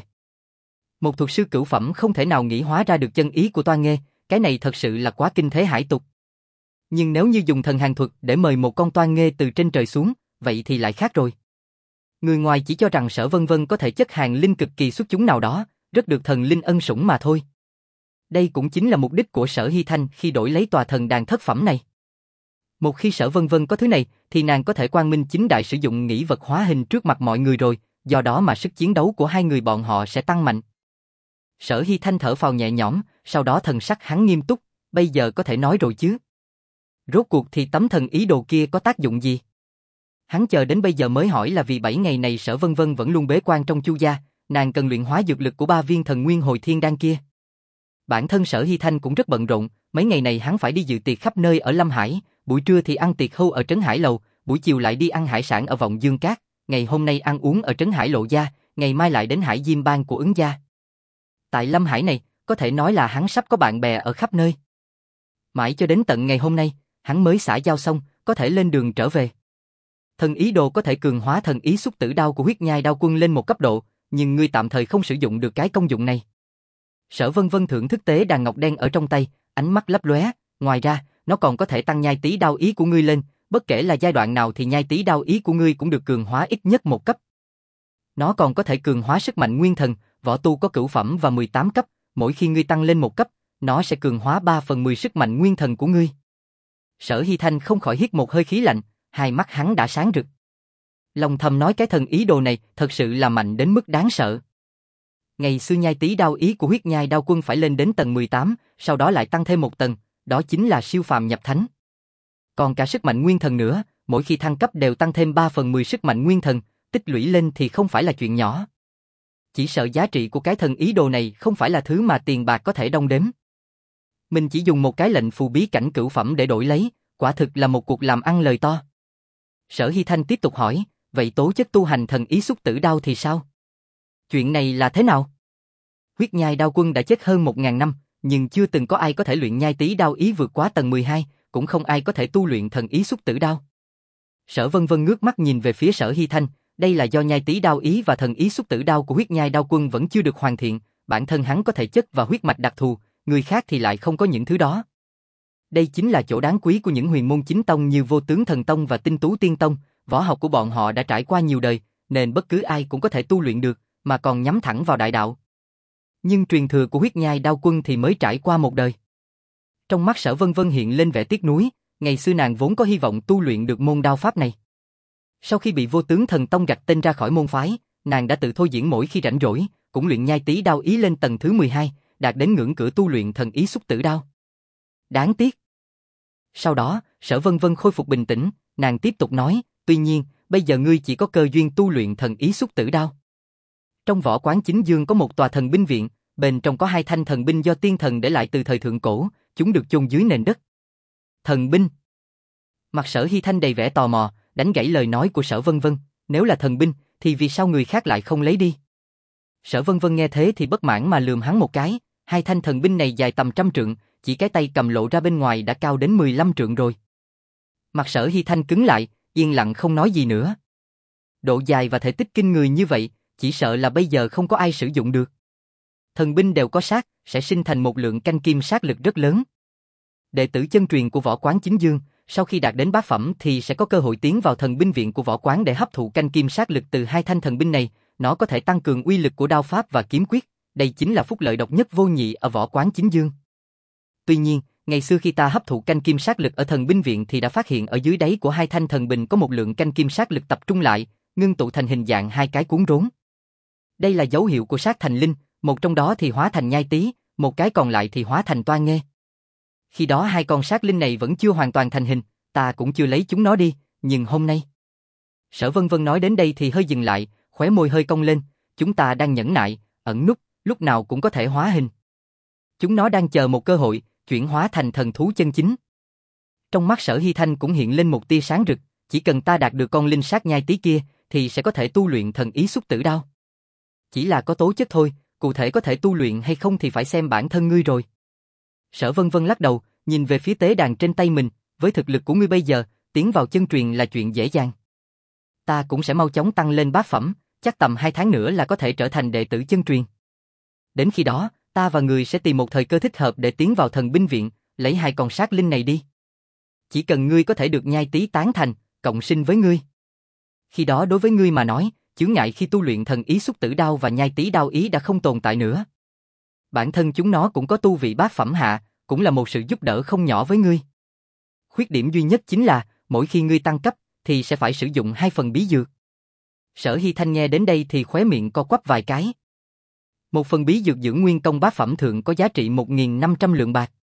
Một thuật sư cửu phẩm không thể nào nghĩ hóa ra được chân ý của toa nghê, cái này thật sự là quá kinh thế hải tục. Nhưng nếu như dùng thần hàn thuật để mời một con toa nghê từ trên trời xuống, vậy thì lại khác rồi. Người ngoài chỉ cho rằng Sở Vân Vân có thể chất hàn linh cực kỳ xuất chúng nào đó, rất được thần linh ân sủng mà thôi. Đây cũng chính là mục đích của Sở Hy Thanh khi đổi lấy tòa thần đàn thất phẩm này. Một khi Sở Vân Vân có thứ này, thì nàng có thể quang minh chính đại sử dụng nghĩ vật hóa hình trước mặt mọi người rồi, do đó mà sức chiến đấu của hai người bọn họ sẽ tăng mạnh. Sở Hy Thanh thở phào nhẹ nhõm, sau đó thần sắc hắn nghiêm túc, bây giờ có thể nói rồi chứ. Rốt cuộc thì tấm thần ý đồ kia có tác dụng gì? Hắn chờ đến bây giờ mới hỏi là vì bảy ngày này Sở Vân Vân vẫn luôn bế quan trong Chu gia, nàng cần luyện hóa dược lực của ba viên thần nguyên hồi thiên đan kia. Bản thân Sở Hy Thanh cũng rất bận rộn, mấy ngày này hắn phải đi dự tiệc khắp nơi ở Lâm Hải, buổi trưa thì ăn tiệc hưu ở Trấn Hải Lầu, buổi chiều lại đi ăn hải sản ở Vọng Dương Cát, ngày hôm nay ăn uống ở Trấn Hải Lộ gia, ngày mai lại đến Hải Diêm Bang của Ứng gia. Tại Lâm Hải này, có thể nói là hắn sắp có bạn bè ở khắp nơi. Mãi cho đến tận ngày hôm nay, hắn mới xã giao xong, có thể lên đường trở về. Thần ý đồ có thể cường hóa thần ý xúc tử đao của huyết nhai đao quân lên một cấp độ, nhưng ngươi tạm thời không sử dụng được cái công dụng này. Sở Vân Vân thưởng thức tế đàn ngọc đen ở trong tay, ánh mắt lấp lóe, ngoài ra, nó còn có thể tăng nhai tí đao ý của ngươi lên, bất kể là giai đoạn nào thì nhai tí đao ý của ngươi cũng được cường hóa ít nhất một cấp. Nó còn có thể cường hóa sức mạnh nguyên thần, võ tu có cửu phẩm và mười tám cấp, mỗi khi ngươi tăng lên một cấp, nó sẽ cường hóa ba phần mười sức mạnh nguyên thần của ngươi. Sở Hy Thanh không khỏi hít một hơi khí lạnh, hai mắt hắn đã sáng rực. Lòng thầm nói cái thần ý đồ này thật sự là mạnh đến mức đáng sợ. Ngày xưa nhai tí đao ý của huyết nhai đao quân phải lên đến tầng mười tám, sau đó lại tăng thêm một tầng, đó chính là siêu phàm nhập thánh. Còn cả sức mạnh nguyên thần nữa, mỗi khi thăng cấp đều tăng thêm ba phần mười sức mạnh nguyên thần, tích lũy lên thì không phải là chuyện nhỏ. Chỉ sợ giá trị của cái thần ý đồ này không phải là thứ mà tiền bạc có thể đong đếm. Mình chỉ dùng một cái lệnh phù bí cảnh cửu phẩm để đổi lấy, quả thực là một cuộc làm ăn lời to. Sở Hy Thanh tiếp tục hỏi, vậy tố chất tu hành thần ý xúc tử đao thì sao? Chuyện này là thế nào? Huyết nhai đao quân đã chết hơn một ngàn năm, nhưng chưa từng có ai có thể luyện nhai tí đao ý vượt quá tầng mười hai, cũng không ai có thể tu luyện thần ý xúc tử đao. Sở Vân Vân ngước mắt nhìn về phía Sở Hy Thanh, đây là do nhai tí đao ý và thần ý xúc tử đao của huyết nhai đao quân vẫn chưa được hoàn thiện, bản thân hắn có thể chất và huyết mạch đặc thù, người khác thì lại không có những thứ đó. Đây chính là chỗ đáng quý của những huyền môn chính tông như Vô Tướng Thần Tông và Tinh Tú Tiên Tông, võ học của bọn họ đã trải qua nhiều đời, nên bất cứ ai cũng có thể tu luyện được, mà còn nhắm thẳng vào đại đạo. Nhưng truyền thừa của huyết nhai đao quân thì mới trải qua một đời. Trong mắt Sở Vân Vân hiện lên vẻ tiếc nuối, ngày xưa nàng vốn có hy vọng tu luyện được môn đao pháp này. Sau khi bị Vô Tướng Thần Tông gạch tên ra khỏi môn phái, nàng đã tự thôi diễn mỗi khi rảnh rỗi, cũng luyện nhai tí đao ý lên tầng thứ mười hai, đạt đến ngưỡng cửa tu luyện thần ý xúc tử đao. Đáng tiếc. Sau đó, Sở Vân Vân khôi phục bình tĩnh, nàng tiếp tục nói, tuy nhiên, bây giờ ngươi chỉ có cơ duyên tu luyện thần ý xúc tử đao. Trong võ quán chính dương có một tòa thần binh viện, bên trong có hai thanh thần binh do tiên thần để lại từ thời thượng cổ, chúng được chôn dưới nền đất. Thần binh. Mặt Sở Hy Thanh đầy vẻ tò mò, đánh gãy lời nói của Sở Vân Vân, nếu là thần binh, thì vì sao người khác lại không lấy đi? Sở Vân Vân nghe thế thì bất mãn mà lườm hắn một cái, hai thanh thần binh này dài tầm trăm trượng, chỉ cái tay cầm lộ ra bên ngoài đã cao đến mười lăm trượng rồi. Mặt Sở Hy Thanh cứng lại, yên lặng không nói gì nữa. Độ dài và thể tích kinh người như vậy, chỉ sợ là bây giờ không có ai sử dụng được. Thần binh đều có sát, sẽ sinh thành một lượng canh kim sát lực rất lớn. Đệ tử chân truyền của võ quán chính dương, sau khi đạt đến bát phẩm thì sẽ có cơ hội tiến vào thần binh viện của võ quán để hấp thụ canh kim sát lực từ hai thanh thần binh này, nó có thể tăng cường uy lực của đao pháp và kiếm quyết, đây chính là phúc lợi độc nhất vô nhị ở võ quán chính dương. Tuy nhiên, ngày xưa khi ta hấp thụ canh kim sát lực ở thần binh viện thì đã phát hiện ở dưới đáy của hai thanh thần binh có một lượng canh kim sát lực tập trung lại, ngưng tụ thành hình dạng hai cái cuốn rốn. Đây là dấu hiệu của sát thành linh, một trong đó thì hóa thành nhai tý, một cái còn lại thì hóa thành toan nghê. Khi đó hai con sát linh này vẫn chưa hoàn toàn thành hình, ta cũng chưa lấy chúng nó đi, nhưng hôm nay... Sở Vân Vân nói đến đây thì hơi dừng lại, khóe môi hơi cong lên, chúng ta đang nhẫn nại, ẩn núp, lúc nào cũng có thể hóa hình. Chúng nó đang chờ một cơ hội, chuyển hóa thành thần thú chân chính. Trong mắt Sở Hy Thanh cũng hiện lên một tia sáng rực, chỉ cần ta đạt được con linh sát nhai tí kia, thì sẽ có thể tu luyện thần ý xúc tử đao. Chỉ là có tố chất thôi, cụ thể có thể tu luyện hay không thì phải xem bản thân ngươi rồi. Sở Vân Vân lắc đầu, nhìn về phía tế đàn trên tay mình, với thực lực của ngươi bây giờ, tiến vào chân truyền là chuyện dễ dàng. Ta cũng sẽ mau chóng tăng lên bát phẩm, chắc tầm hai tháng nữa là có thể trở thành đệ tử chân truyền. Đến khi đó, ta và người sẽ tìm một thời cơ thích hợp để tiến vào thần binh viện, lấy hai con sát linh này đi. Chỉ cần ngươi có thể được nhai tí tán thành, cộng sinh với ngươi. Khi đó đối với ngươi mà nói, chướng ngại khi tu luyện thần ý xúc tử đao và nhai tí đao ý đã không tồn tại nữa. Bản thân chúng nó cũng có tu vị bát phẩm hạ, cũng là một sự giúp đỡ không nhỏ với ngươi. Khuyết điểm duy nhất chính là, mỗi khi ngươi tăng cấp, thì sẽ phải sử dụng hai phần bí dược. Sở Hy Thanh nghe đến đây thì khóe miệng co quắp vài cái. Một phần bí dược dưỡng nguyên công bát phẩm thượng có giá trị một nghìn năm trăm lượng bạc.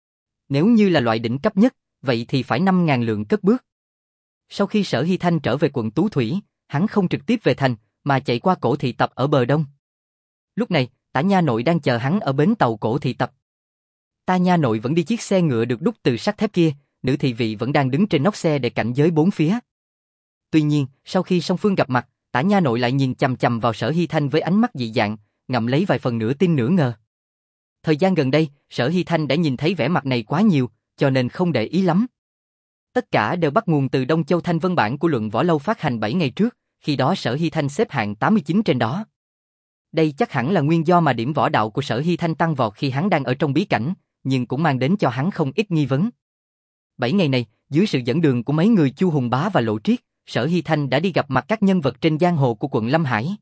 Nếu như là loại đỉnh cấp nhất, vậy thì phải năm nghìn lượng cất bước. Sau khi Sở Hy Thanh trở về quận Tú Thủy, hắn không trực tiếp về thành, mà chạy qua cổ thị tập ở bờ đông. Lúc này, Tả Nha Nội đang chờ hắn ở bến tàu cổ thị tập. Tả Nha Nội vẫn đi chiếc xe ngựa được đúc từ sắt thép kia, nữ thị vị vẫn đang đứng trên nóc xe để cảnh giới bốn phía. Tuy nhiên, sau khi song phương gặp mặt, Tả Nha Nội lại nhìn chằm chằm vào Sở Hy Thanh với ánh mắt dị dạng, ngậm lấy vài phần nửa tin nửa ngờ. Thời gian gần đây, Sở Hy Thanh đã nhìn thấy vẻ mặt này quá nhiều, cho nên không để ý lắm. Tất cả đều bắt nguồn từ Đông Châu Thanh Vân bản của luận võ lâu phát hành bảy ngày trước, khi đó Sở Hy Thanh xếp hạng tám mươi chín trên đó. Đây chắc hẳn là nguyên do mà điểm võ đạo của Sở Hy Thanh tăng vọt khi hắn đang ở trong bí cảnh, nhưng cũng mang đến cho hắn không ít nghi vấn. Bảy ngày này, dưới sự dẫn đường của mấy người Chu Hùng Bá và Lộ Triết, Sở Hy Thanh đã đi gặp mặt các nhân vật trên giang hồ của quận Lâm Hải.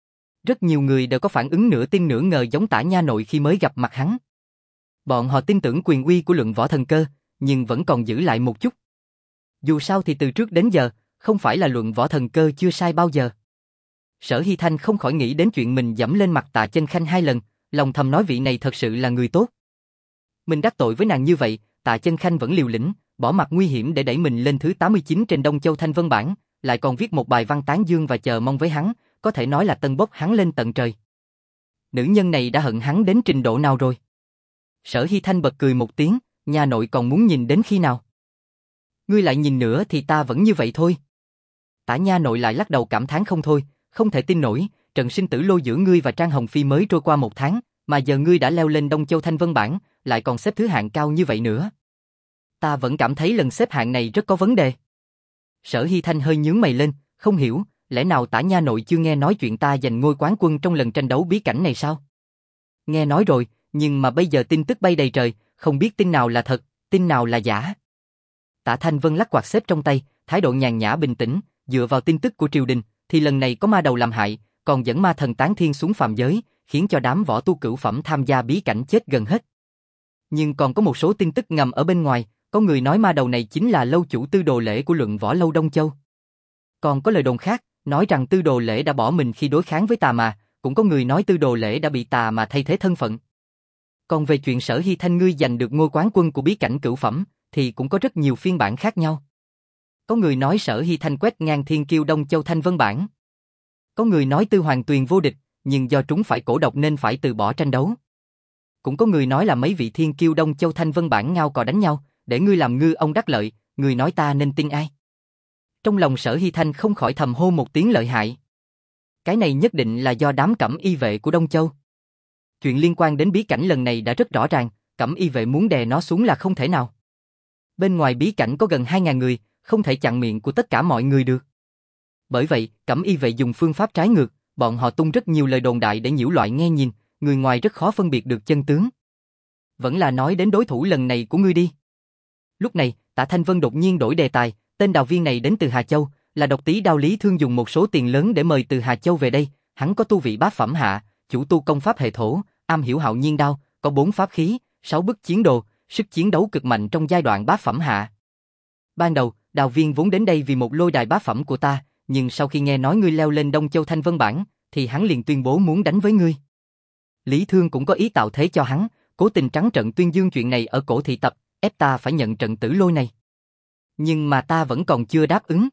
Rất nhiều người đều có phản ứng nửa tin nửa ngờ giống Tả Nha Nội khi mới gặp mặt hắn. Bọn họ tin tưởng quyền uy của luận võ thần cơ, nhưng vẫn còn giữ lại một chút. Dù sao thì từ trước đến giờ, không phải là luận võ thần cơ chưa sai bao giờ. Sở Hy Thanh không khỏi nghĩ đến chuyện mình dẫm lên mặt Tạ Chân Khanh hai lần, lòng thầm nói vị này thật sự là người tốt. Mình đắc tội với nàng như vậy, Tạ Chân Khanh vẫn liều lĩnh, bỏ mặt nguy hiểm để đẩy mình lên thứ tám mươi chín trên Đông Châu Thanh Vân bản, lại còn viết một bài văn tán dương và chờ mong với hắn, có thể nói là tân bốc hắn lên tận trời. Nữ nhân này đã hận hắn đến trình độ nào rồi? Sở Hy Thanh bật cười một tiếng, nhà nội còn muốn nhìn đến khi nào? Ngươi lại nhìn nữa thì ta vẫn như vậy thôi. Tả Nha Nội lại lắc đầu cảm thán không thôi, không thể tin nổi, trận sinh tử lô giữa ngươi và Trang Hồng Phi mới trôi qua một tháng, mà giờ ngươi đã leo lên Đông Châu Thanh Vân bản, lại còn xếp thứ hạng cao như vậy nữa. Ta vẫn cảm thấy lần xếp hạng này rất có vấn đề. Sở Hy Thanh hơi nhướng mày lên, không hiểu, lẽ nào Tả Nha Nội chưa nghe nói chuyện ta giành ngôi quán quân trong lần tranh đấu bí cảnh này sao? Nghe nói rồi, nhưng mà bây giờ tin tức bay đầy trời, không biết tin nào là thật, tin nào là giả. Tạ Thanh Vân lắc quạt xếp trong tay, thái độ nhàn nhã bình tĩnh, dựa vào tin tức của triều đình, thì lần này có ma đầu làm hại, còn dẫn ma thần Tán Thiên xuống phàm giới, khiến cho đám võ tu cửu phẩm tham gia bí cảnh chết gần hết. Nhưng còn có một số tin tức ngầm ở bên ngoài, có người nói ma đầu này chính là lâu chủ Tư Đồ Lễ của luận võ lâu Đông Châu. Còn có lời đồn khác, nói rằng Tư Đồ Lễ đã bỏ mình khi đối kháng với tà ma, cũng có người nói Tư Đồ Lễ đã bị tà ma thay thế thân phận. Còn về chuyện Sở Hy Thanh ngươi giành được ngôi quán quân của bí cảnh cửu phẩm, thì cũng có rất nhiều phiên bản khác nhau. Có người nói Sở Hy Thanh quét ngang thiên kiêu Đông Châu Thanh Vân bản. Có người nói Tư Hoàng Tuyền vô địch, nhưng do trúng phải cổ độc nên phải từ bỏ tranh đấu. Cũng có người nói là mấy vị thiên kiêu Đông Châu Thanh Vân bản ngao cò đánh nhau, để ngươi làm ngư ông đắc lợi, người nói ta nên tin ai? Trong lòng Sở Hy Thanh không khỏi thầm hô một tiếng lợi hại. Cái này nhất định là do đám cẩm y vệ của Đông Châu. Chuyện liên quan đến bí cảnh lần này đã rất rõ ràng, cẩm y vệ muốn đè nó xuống là không thể nào. Bên ngoài bí cảnh có gần hai ngàn người, không thể chặn miệng của tất cả mọi người được. Bởi vậy, cẩm y vệ dùng phương pháp trái ngược, bọn họ tung rất nhiều lời đồn đại để nhiễu loạn nghe nhìn, người ngoài rất khó phân biệt được chân tướng. Vẫn là nói đến đối thủ lần này của ngươi đi. Lúc này, Tạ Thanh Vân đột nhiên đổi đề tài, tên đào viên này đến từ Hà Châu, là độc tý đao Lý Thương dùng một số tiền lớn để mời từ Hà Châu về đây, hắn có tu vị bát phẩm hạ, chủ tu công pháp hệ thổ, am hiểu hạo nhiên đao, có bốn pháp khí, sáu bức chiến đồ, sức chiến đấu cực mạnh trong giai đoạn bát phẩm hạ. Ban đầu, đào viên vốn đến đây vì một lôi đài bát phẩm của ta, nhưng sau khi nghe nói ngươi leo lên Đông Châu Thanh Vân bản, thì hắn liền tuyên bố muốn đánh với ngươi. Lý Thương cũng có ý tạo thế cho hắn, cố tình trắng trợn tuyên dương chuyện này ở cổ thị tập, ép ta phải nhận trận tử lôi này. Nhưng mà ta vẫn còn chưa đáp ứng.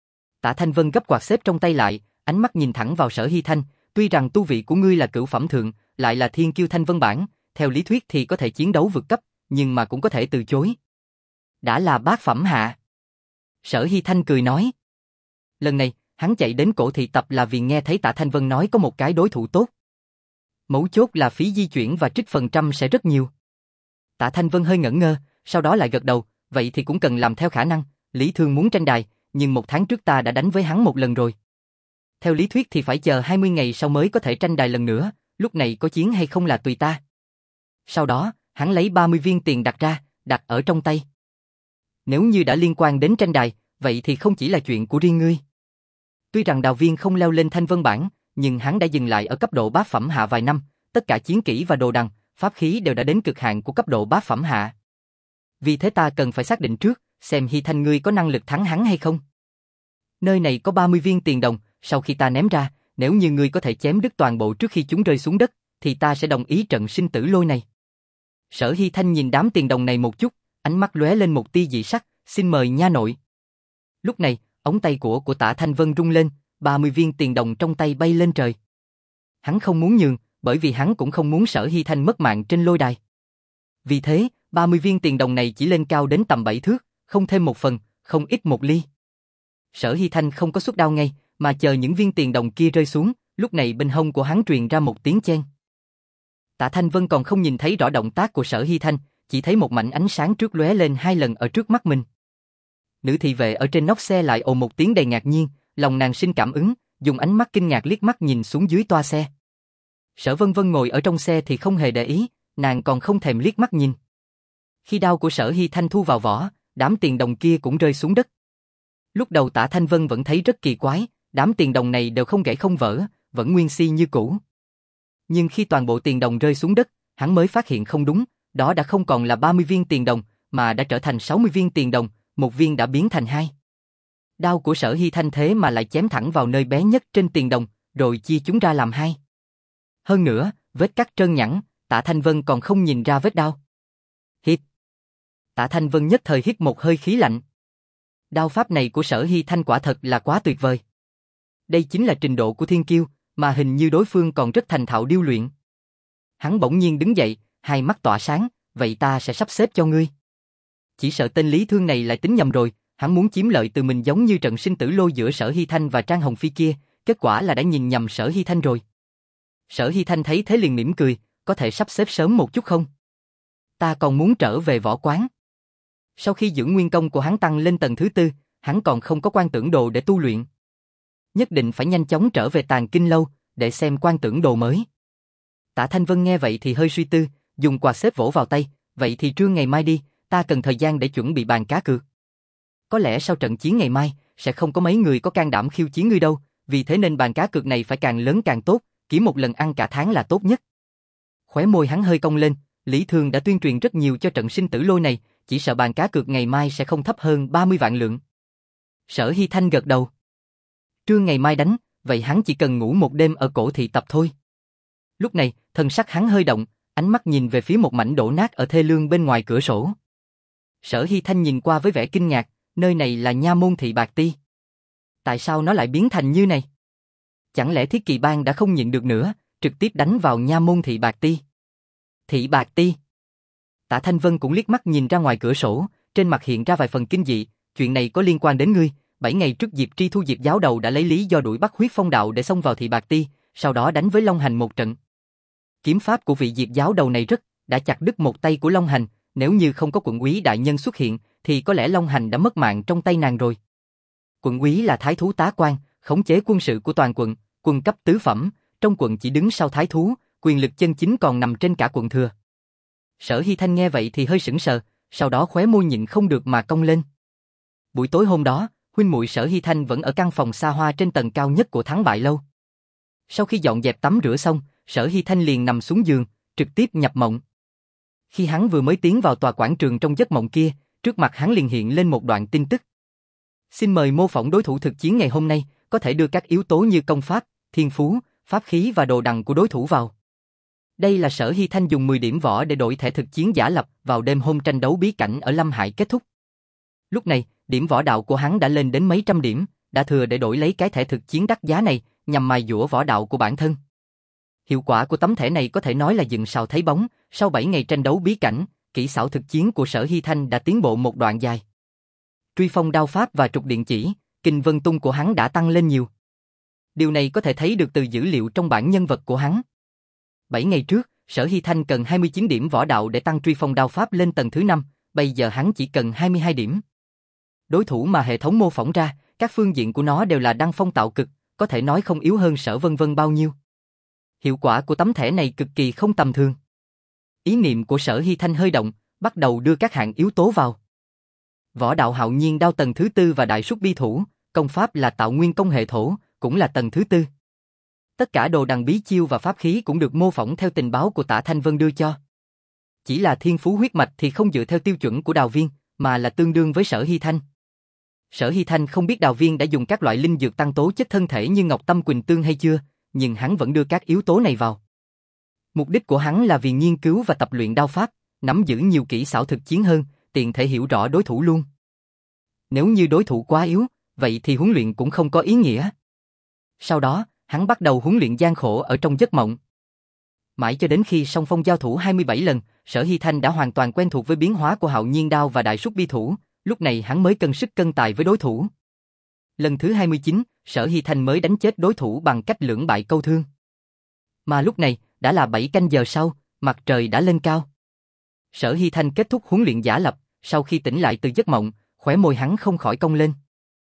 Tạ Thanh Vân gấp quạt xếp trong tay lại, ánh mắt nhìn thẳng vào Sở Hy Thanh, tuy rằng tu vị của ngươi là cửu phẩm thượng, lại là thiên kiêu Thanh Vân bản, theo lý thuyết thì có thể chiến đấu vượt cấp, nhưng mà cũng có thể từ chối. Đã là bát phẩm hạ. Sở Hy Thanh cười nói. Lần này, hắn chạy đến cổ thị tập là vì nghe thấy Tạ Thanh Vân nói có một cái đối thủ tốt. Mấu chốt là phí di chuyển và trích phần trăm sẽ rất nhiều. Tạ Thanh Vân hơi ngẩn ngơ, sau đó lại gật đầu, vậy thì cũng cần làm theo khả năng, Lý Thương muốn tranh đài, nhưng một tháng trước ta đã đánh với hắn một lần rồi. Theo lý thuyết thì phải chờ hai mươi ngày sau mới có thể tranh đài lần nữa, lúc này có chiến hay không là tùy ta. Sau đó, hắn lấy ba mươi viên tiền đặt ra, đặt ở trong tay. Nếu như đã liên quan đến tranh đài, vậy thì không chỉ là chuyện của riêng ngươi. Tuy rằng đào viên không leo lên Thanh Vân bản, nhưng hắn đã dừng lại ở cấp độ bát phẩm hạ vài năm, tất cả chiến kỹ và đồ đằng, pháp khí đều đã đến cực hạn của cấp độ bát phẩm hạ. Vì thế ta cần phải xác định trước, xem Hy Thanh ngươi có năng lực thắng hắn hay không. Nơi này có ba mươi viên tiền đồng, sau khi ta ném ra, nếu như ngươi có thể chém đứt toàn bộ trước khi chúng rơi xuống đất, thì ta sẽ đồng ý trận sinh tử lôi này. Sở Hy Thanh nhìn đám tiền đồng này một chút, ánh mắt lóe lên một tia dị sắc, xin mời nha nội. Lúc này, ống tay của của Tạ Thanh Vân rung lên, ba mươi viên tiền đồng trong tay bay lên trời. Hắn không muốn nhường, bởi vì hắn cũng không muốn Sở Hy Thanh mất mạng trên lôi đài. Vì thế, ba mươi viên tiền đồng này chỉ lên cao đến tầm bảy thước, không thêm một phần, không ít một ly. Sở Hy Thanh không có xuất đao ngay, mà chờ những viên tiền đồng kia rơi xuống, lúc này bên hông của hắn truyền ra một tiếng chen. Tạ Thanh Vân còn không nhìn thấy rõ động tác của Sở Hy Thanh, chỉ thấy một mảnh ánh sáng trước lóe lên hai lần ở trước mắt mình. Nữ thị vệ ở trên nóc xe lại ồ một tiếng đầy ngạc nhiên, lòng nàng sinh cảm ứng, dùng ánh mắt kinh ngạc liếc mắt nhìn xuống dưới toa xe. Sở Vân Vân ngồi ở trong xe thì không hề để ý, nàng còn không thèm liếc mắt nhìn. Khi đao của Sở Hy Thanh thu vào vỏ, đám tiền đồng kia cũng rơi xuống đất. Lúc đầu Tạ Thanh Vân vẫn thấy rất kỳ quái, đám tiền đồng này đều không gãy không vỡ, vẫn nguyên si như cũ. Nhưng khi toàn bộ tiền đồng rơi xuống đất, hắn mới phát hiện không đúng, đó đã không còn là ba mươi viên tiền đồng, mà đã trở thành sáu mươi viên tiền đồng, một viên đã biến thành hai. Đao của Sở Hy Thanh thế mà lại chém thẳng vào nơi bé nhất trên tiền đồng, rồi chia chúng ra làm hai. Hơn nữa, vết cắt trơn nhẵn, Tạ Thanh Vân còn không nhìn ra vết đao. Hít. Tạ Thanh Vân nhất thời hít một hơi khí lạnh. Đao pháp này của Sở Hy Thanh quả thật là quá tuyệt vời. Đây chính là trình độ của thiên kiêu, mà hình như đối phương còn rất thành thạo điêu luyện. Hắn bỗng nhiên đứng dậy, hai mắt tỏa sáng, vậy ta sẽ sắp xếp cho ngươi. Chỉ sợ tên Lý Thương này lại tính nhầm rồi, hắn muốn chiếm lợi từ mình giống như trận sinh tử lôi giữa Sở Hy Thanh và Trang Hồng Phi kia, kết quả là đã nhìn nhầm Sở Hy Thanh rồi. Sở Hy Thanh thấy thế liền mỉm cười, có thể sắp xếp sớm một chút không? Ta còn muốn trở về võ quán. Sau khi dưỡng nguyên công của hắn tăng lên tầng thứ tư, hắn còn không có quan tưởng đồ để tu luyện. Nhất định phải nhanh chóng trở về Tàng Kinh lâu, để xem quan tưởng đồ mới. Tạ Thanh Vân nghe vậy thì hơi suy tư, dùng quạt xếp vỗ vào tay, vậy thì trưa ngày mai đi, ta cần thời gian để chuẩn bị bàn cá cược. Có lẽ sau trận chiến ngày mai, sẽ không có mấy người có can đảm khiêu chiến ngươi đâu, vì thế nên bàn cá cược này phải càng lớn càng tốt, kiếm một lần ăn cả tháng là tốt nhất. Khóe môi hắn hơi cong lên, Lý Thương đã tuyên truyền rất nhiều cho trận sinh tử lôi này, chỉ sợ bàn cá cược ngày mai sẽ không thấp hơn ba mươi vạn lượng. Sở Hy Thanh gật đầu. Trưa ngày mai đánh, vậy hắn chỉ cần ngủ một đêm ở cổ thị tập thôi. Lúc này, thần sắc hắn hơi động, ánh mắt nhìn về phía một mảnh đổ nát ở thê lương bên ngoài cửa sổ. Sở Hy Thanh nhìn qua với vẻ kinh ngạc, nơi này là nha môn thị Bạc Ti. Tại sao nó lại biến thành như này? Chẳng lẽ Thiết Kỵ Bang đã không nhịn được nữa, trực tiếp đánh vào nha môn thị Bạc Ti? Thị Bạc Ti. Tạ Thanh Vân cũng liếc mắt nhìn ra ngoài cửa sổ, trên mặt hiện ra vài phần kinh dị, chuyện này có liên quan đến ngươi. Bảy ngày trước Diệp Tri Thu Diệp giáo đầu đã lấy lý do đuổi bắt Huyết Phong đạo để xông vào thị Bạc Ti, sau đó đánh với Long Hành một trận. Kiếm pháp của vị Diệp giáo đầu này rất, đã chặt đứt một tay của Long Hành, nếu như không có quận úy đại nhân xuất hiện, thì có lẽ Long Hành đã mất mạng trong tay nàng rồi. Quận úy là thái thú tá quan, khống chế quân sự của toàn quận, quân cấp tứ phẩm, trong quận chỉ đứng sau thái thú, quyền lực chân chính còn nằm trên cả quận thừa. Sở Hy Thanh nghe vậy thì hơi sững sờ, sau đó khóe môi nhịn không được mà cong lên. Buổi tối hôm đó, huynh muội Sở Hy Thanh vẫn ở căn phòng xa hoa trên tầng cao nhất của Thắng Bại Lâu. Sau khi dọn dẹp tắm rửa xong, Sở Hy Thanh liền nằm xuống giường, trực tiếp nhập mộng. Khi hắn vừa mới tiến vào tòa quảng trường trong giấc mộng kia, trước mặt hắn liền hiện lên một đoạn tin tức. Xin mời mô phỏng đối thủ thực chiến ngày hôm nay, có thể đưa các yếu tố như công pháp, thiên phú, pháp khí và đồ đằng của đối thủ vào. Đây là Sở Hy Thanh dùng mười điểm võ để đổi thẻ thực chiến giả lập vào đêm hôm tranh đấu bí cảnh ở Lâm Hải kết thúc. Lúc này, điểm võ đạo của hắn đã lên đến mấy trăm điểm, đã thừa để đổi lấy cái thẻ thực chiến đắt giá này, nhằm mài dũa võ đạo của bản thân. Hiệu quả của tấm thẻ này có thể nói là dựng sào thấy bóng, sau bảy ngày tranh đấu bí cảnh, kỹ xảo thực chiến của Sở Hy Thanh đã tiến bộ một đoạn dài. Truy phong đao pháp và trục điện chỉ, kinh vân tung của hắn đã tăng lên nhiều. Điều này có thể thấy được từ dữ liệu trong bản nhân vật của hắn. bảy ngày trước, Sở Hy Thanh cần hai mươi chín điểm võ đạo để tăng truy phong đao pháp lên tầng thứ năm, bây giờ hắn chỉ cần hai mươi hai điểm. Đối thủ mà hệ thống mô phỏng ra, các phương diện của nó đều là đăng phong tạo cực, có thể nói không yếu hơn Sở Vân Vân bao nhiêu. Hiệu quả của tấm thẻ này cực kỳ không tầm thường. Ý niệm của Sở Hy Thanh hơi động, bắt đầu đưa các hạng yếu tố vào. Võ đạo hạo nhiên đao tầng thứ tư và đại súc bi thủ, công pháp là tạo nguyên công hệ thổ, cũng là tầng thứ tư. Tất cả đồ đằng bí chiêu và pháp khí cũng được mô phỏng theo tình báo của Tạ Thanh Vân đưa cho. Chỉ là thiên phú huyết mạch thì không dựa theo tiêu chuẩn của Đào Viên, mà là tương đương với Sở Hy Thanh. Sở Hy Thanh không biết Đào Viên đã dùng các loại linh dược tăng tố chất thân thể như Ngọc Tâm Quỳnh Tương hay chưa, nhưng hắn vẫn đưa các yếu tố này vào. Mục đích của hắn là vì nghiên cứu và tập luyện đao pháp, nắm giữ nhiều kỹ xảo thực chiến hơn, tiện thể hiểu rõ đối thủ luôn. Nếu như đối thủ quá yếu, vậy thì huấn luyện cũng không có ý nghĩa. Sau đó, hắn bắt đầu huấn luyện gian khổ ở trong giấc mộng. Mãi cho đến khi song phong giao thủ hai mươi bảy lần, Sở Hy Thanh đã hoàn toàn quen thuộc với biến hóa của hạo nhiên đao và đại súc bi thủ, lúc này hắn mới cân sức cân tài với đối thủ. Lần thứ hai mươi chín, Sở Hy Thanh mới đánh chết đối thủ bằng cách lưỡng bại câu thương. Mà lúc này, đã là bảy canh giờ sau, mặt trời đã lên cao. Sở Hy Thanh kết thúc huấn luyện giả lập, sau khi tỉnh lại từ giấc mộng, khóe môi hắn không khỏi cong lên.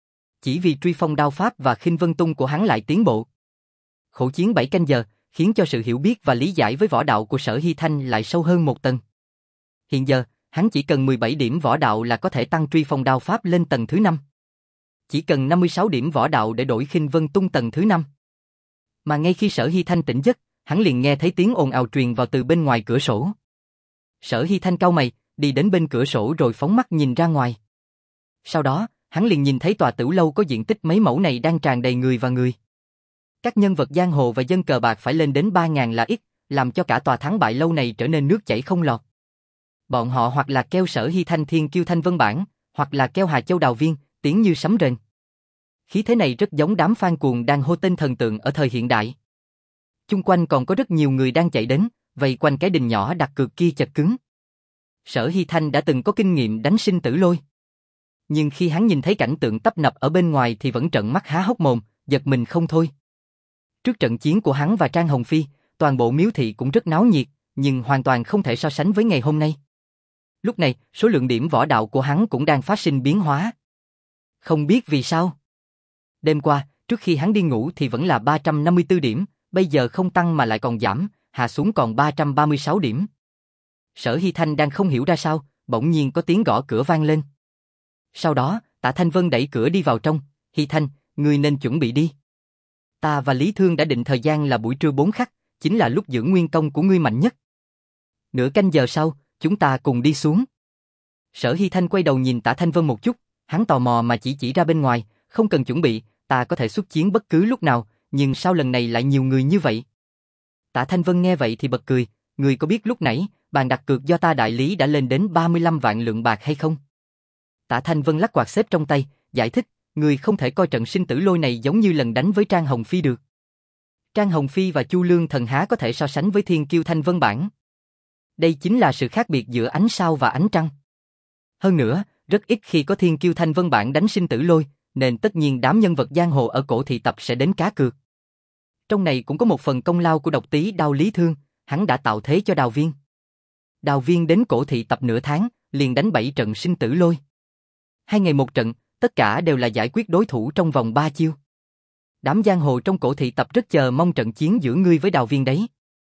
Chỉ vì truy phong đao pháp và khinh vân tung của hắn lại tiến bộ. Khổ chiến bảy canh giờ, khiến cho sự hiểu biết và lý giải với võ đạo của Sở Hy Thanh lại sâu hơn một tầng. Hiện giờ, hắn chỉ cần mười bảy điểm võ đạo là có thể tăng truy phong đao pháp lên tầng thứ năm. Chỉ cần năm mươi sáu điểm võ đạo để đổi khinh vân tung tầng thứ năm. Mà ngay khi Sở Hy Thanh tỉnh giấc, hắn liền nghe thấy tiếng ồn ào truyền vào từ bên ngoài cửa sổ. Sở Hy Thanh cau mày, đi đến bên cửa sổ rồi phóng mắt nhìn ra ngoài. Sau đó, hắn liền nhìn thấy tòa tửu lâu có diện tích mấy mẫu này đang tràn đầy người và người. Các nhân vật giang hồ và dân cờ bạc phải lên đến ba ngàn là ít, làm cho cả tòa Thắng Bại Lâu này trở nên nước chảy không lọt. Bọn họ hoặc là kêu Sở Hy Thanh Thiên Kiêu Thanh Vân Bản, hoặc là kêu Hà Châu Đào Viên, tiếng như sấm rền. Khí thế này rất giống đám fan cuồng đang hô tên thần tượng ở thời hiện đại. Chung quanh còn có rất nhiều người đang chạy đến, vây quanh cái đình nhỏ đặt cược kia chật cứng. Sở Hy Thanh đã từng có kinh nghiệm đánh sinh tử lôi. Nhưng khi hắn nhìn thấy cảnh tượng tấp nập ở bên ngoài thì vẫn trợn mắt há hốc mồm, giật mình không thôi. Trước trận chiến của hắn và Trang Hồng Phi, toàn bộ miếu thị cũng rất náo nhiệt, nhưng hoàn toàn không thể so sánh với ngày hôm nay. Lúc này, số lượng điểm võ đạo của hắn cũng đang phát sinh biến hóa. Không biết vì sao. Đêm qua, trước khi hắn đi ngủ thì vẫn là ba trăm năm mươi tư điểm, bây giờ không tăng mà lại còn giảm, hạ xuống còn ba trăm ba mươi sáu điểm. Sở Hy Thanh đang không hiểu ra sao, bỗng nhiên có tiếng gõ cửa vang lên. Sau đó, Tạ Thanh Vân đẩy cửa đi vào trong, Hy Thanh, ngươi nên chuẩn bị đi. Ta và Lý Thương đã định thời gian là buổi trưa bốn khắc, chính là lúc dưỡng nguyên công của ngươi mạnh nhất. Nửa canh giờ sau, chúng ta cùng đi xuống. Sở Hy Thanh quay đầu nhìn Tạ Thanh Vân một chút, hắn tò mò mà chỉ chỉ ra bên ngoài, không cần chuẩn bị, ta có thể xuất chiến bất cứ lúc nào, nhưng sao lần này lại nhiều người như vậy? Tạ Thanh Vân nghe vậy thì bật cười, người có biết lúc nãy, bàn đặt cược do ta đại lý đã lên đến ba mươi lăm vạn lượng bạc hay không? Tạ Thanh Vân lắc quạt xếp trong tay, giải thích, người không thể coi trận sinh tử lôi này giống như lần đánh với Trang Hồng Phi được. Trang Hồng Phi và Chu Lương Thần há có thể so sánh với thiên kiêu Thanh Vân Bản. Đây chính là sự khác biệt giữa ánh sao và ánh trăng. Hơn nữa, rất ít khi có thiên kiêu Thanh Vân Bản đánh sinh tử lôi, nên tất nhiên đám nhân vật giang hồ ở cổ thị tập sẽ đến cá cược. Trong này cũng có một phần công lao của độc tý Đao Lý Thương, hắn đã tạo thế cho Đào Viên. Đào Viên đến cổ thị tập nửa tháng, liền đánh bảy trận sinh tử lôi. Hai ngày một trận, tất cả đều là giải quyết đối thủ trong vòng ba chiêu. Đám giang hồ trong cổ thị tập rất chờ mong trận chiến giữa ngươi với Đào Viên đấy.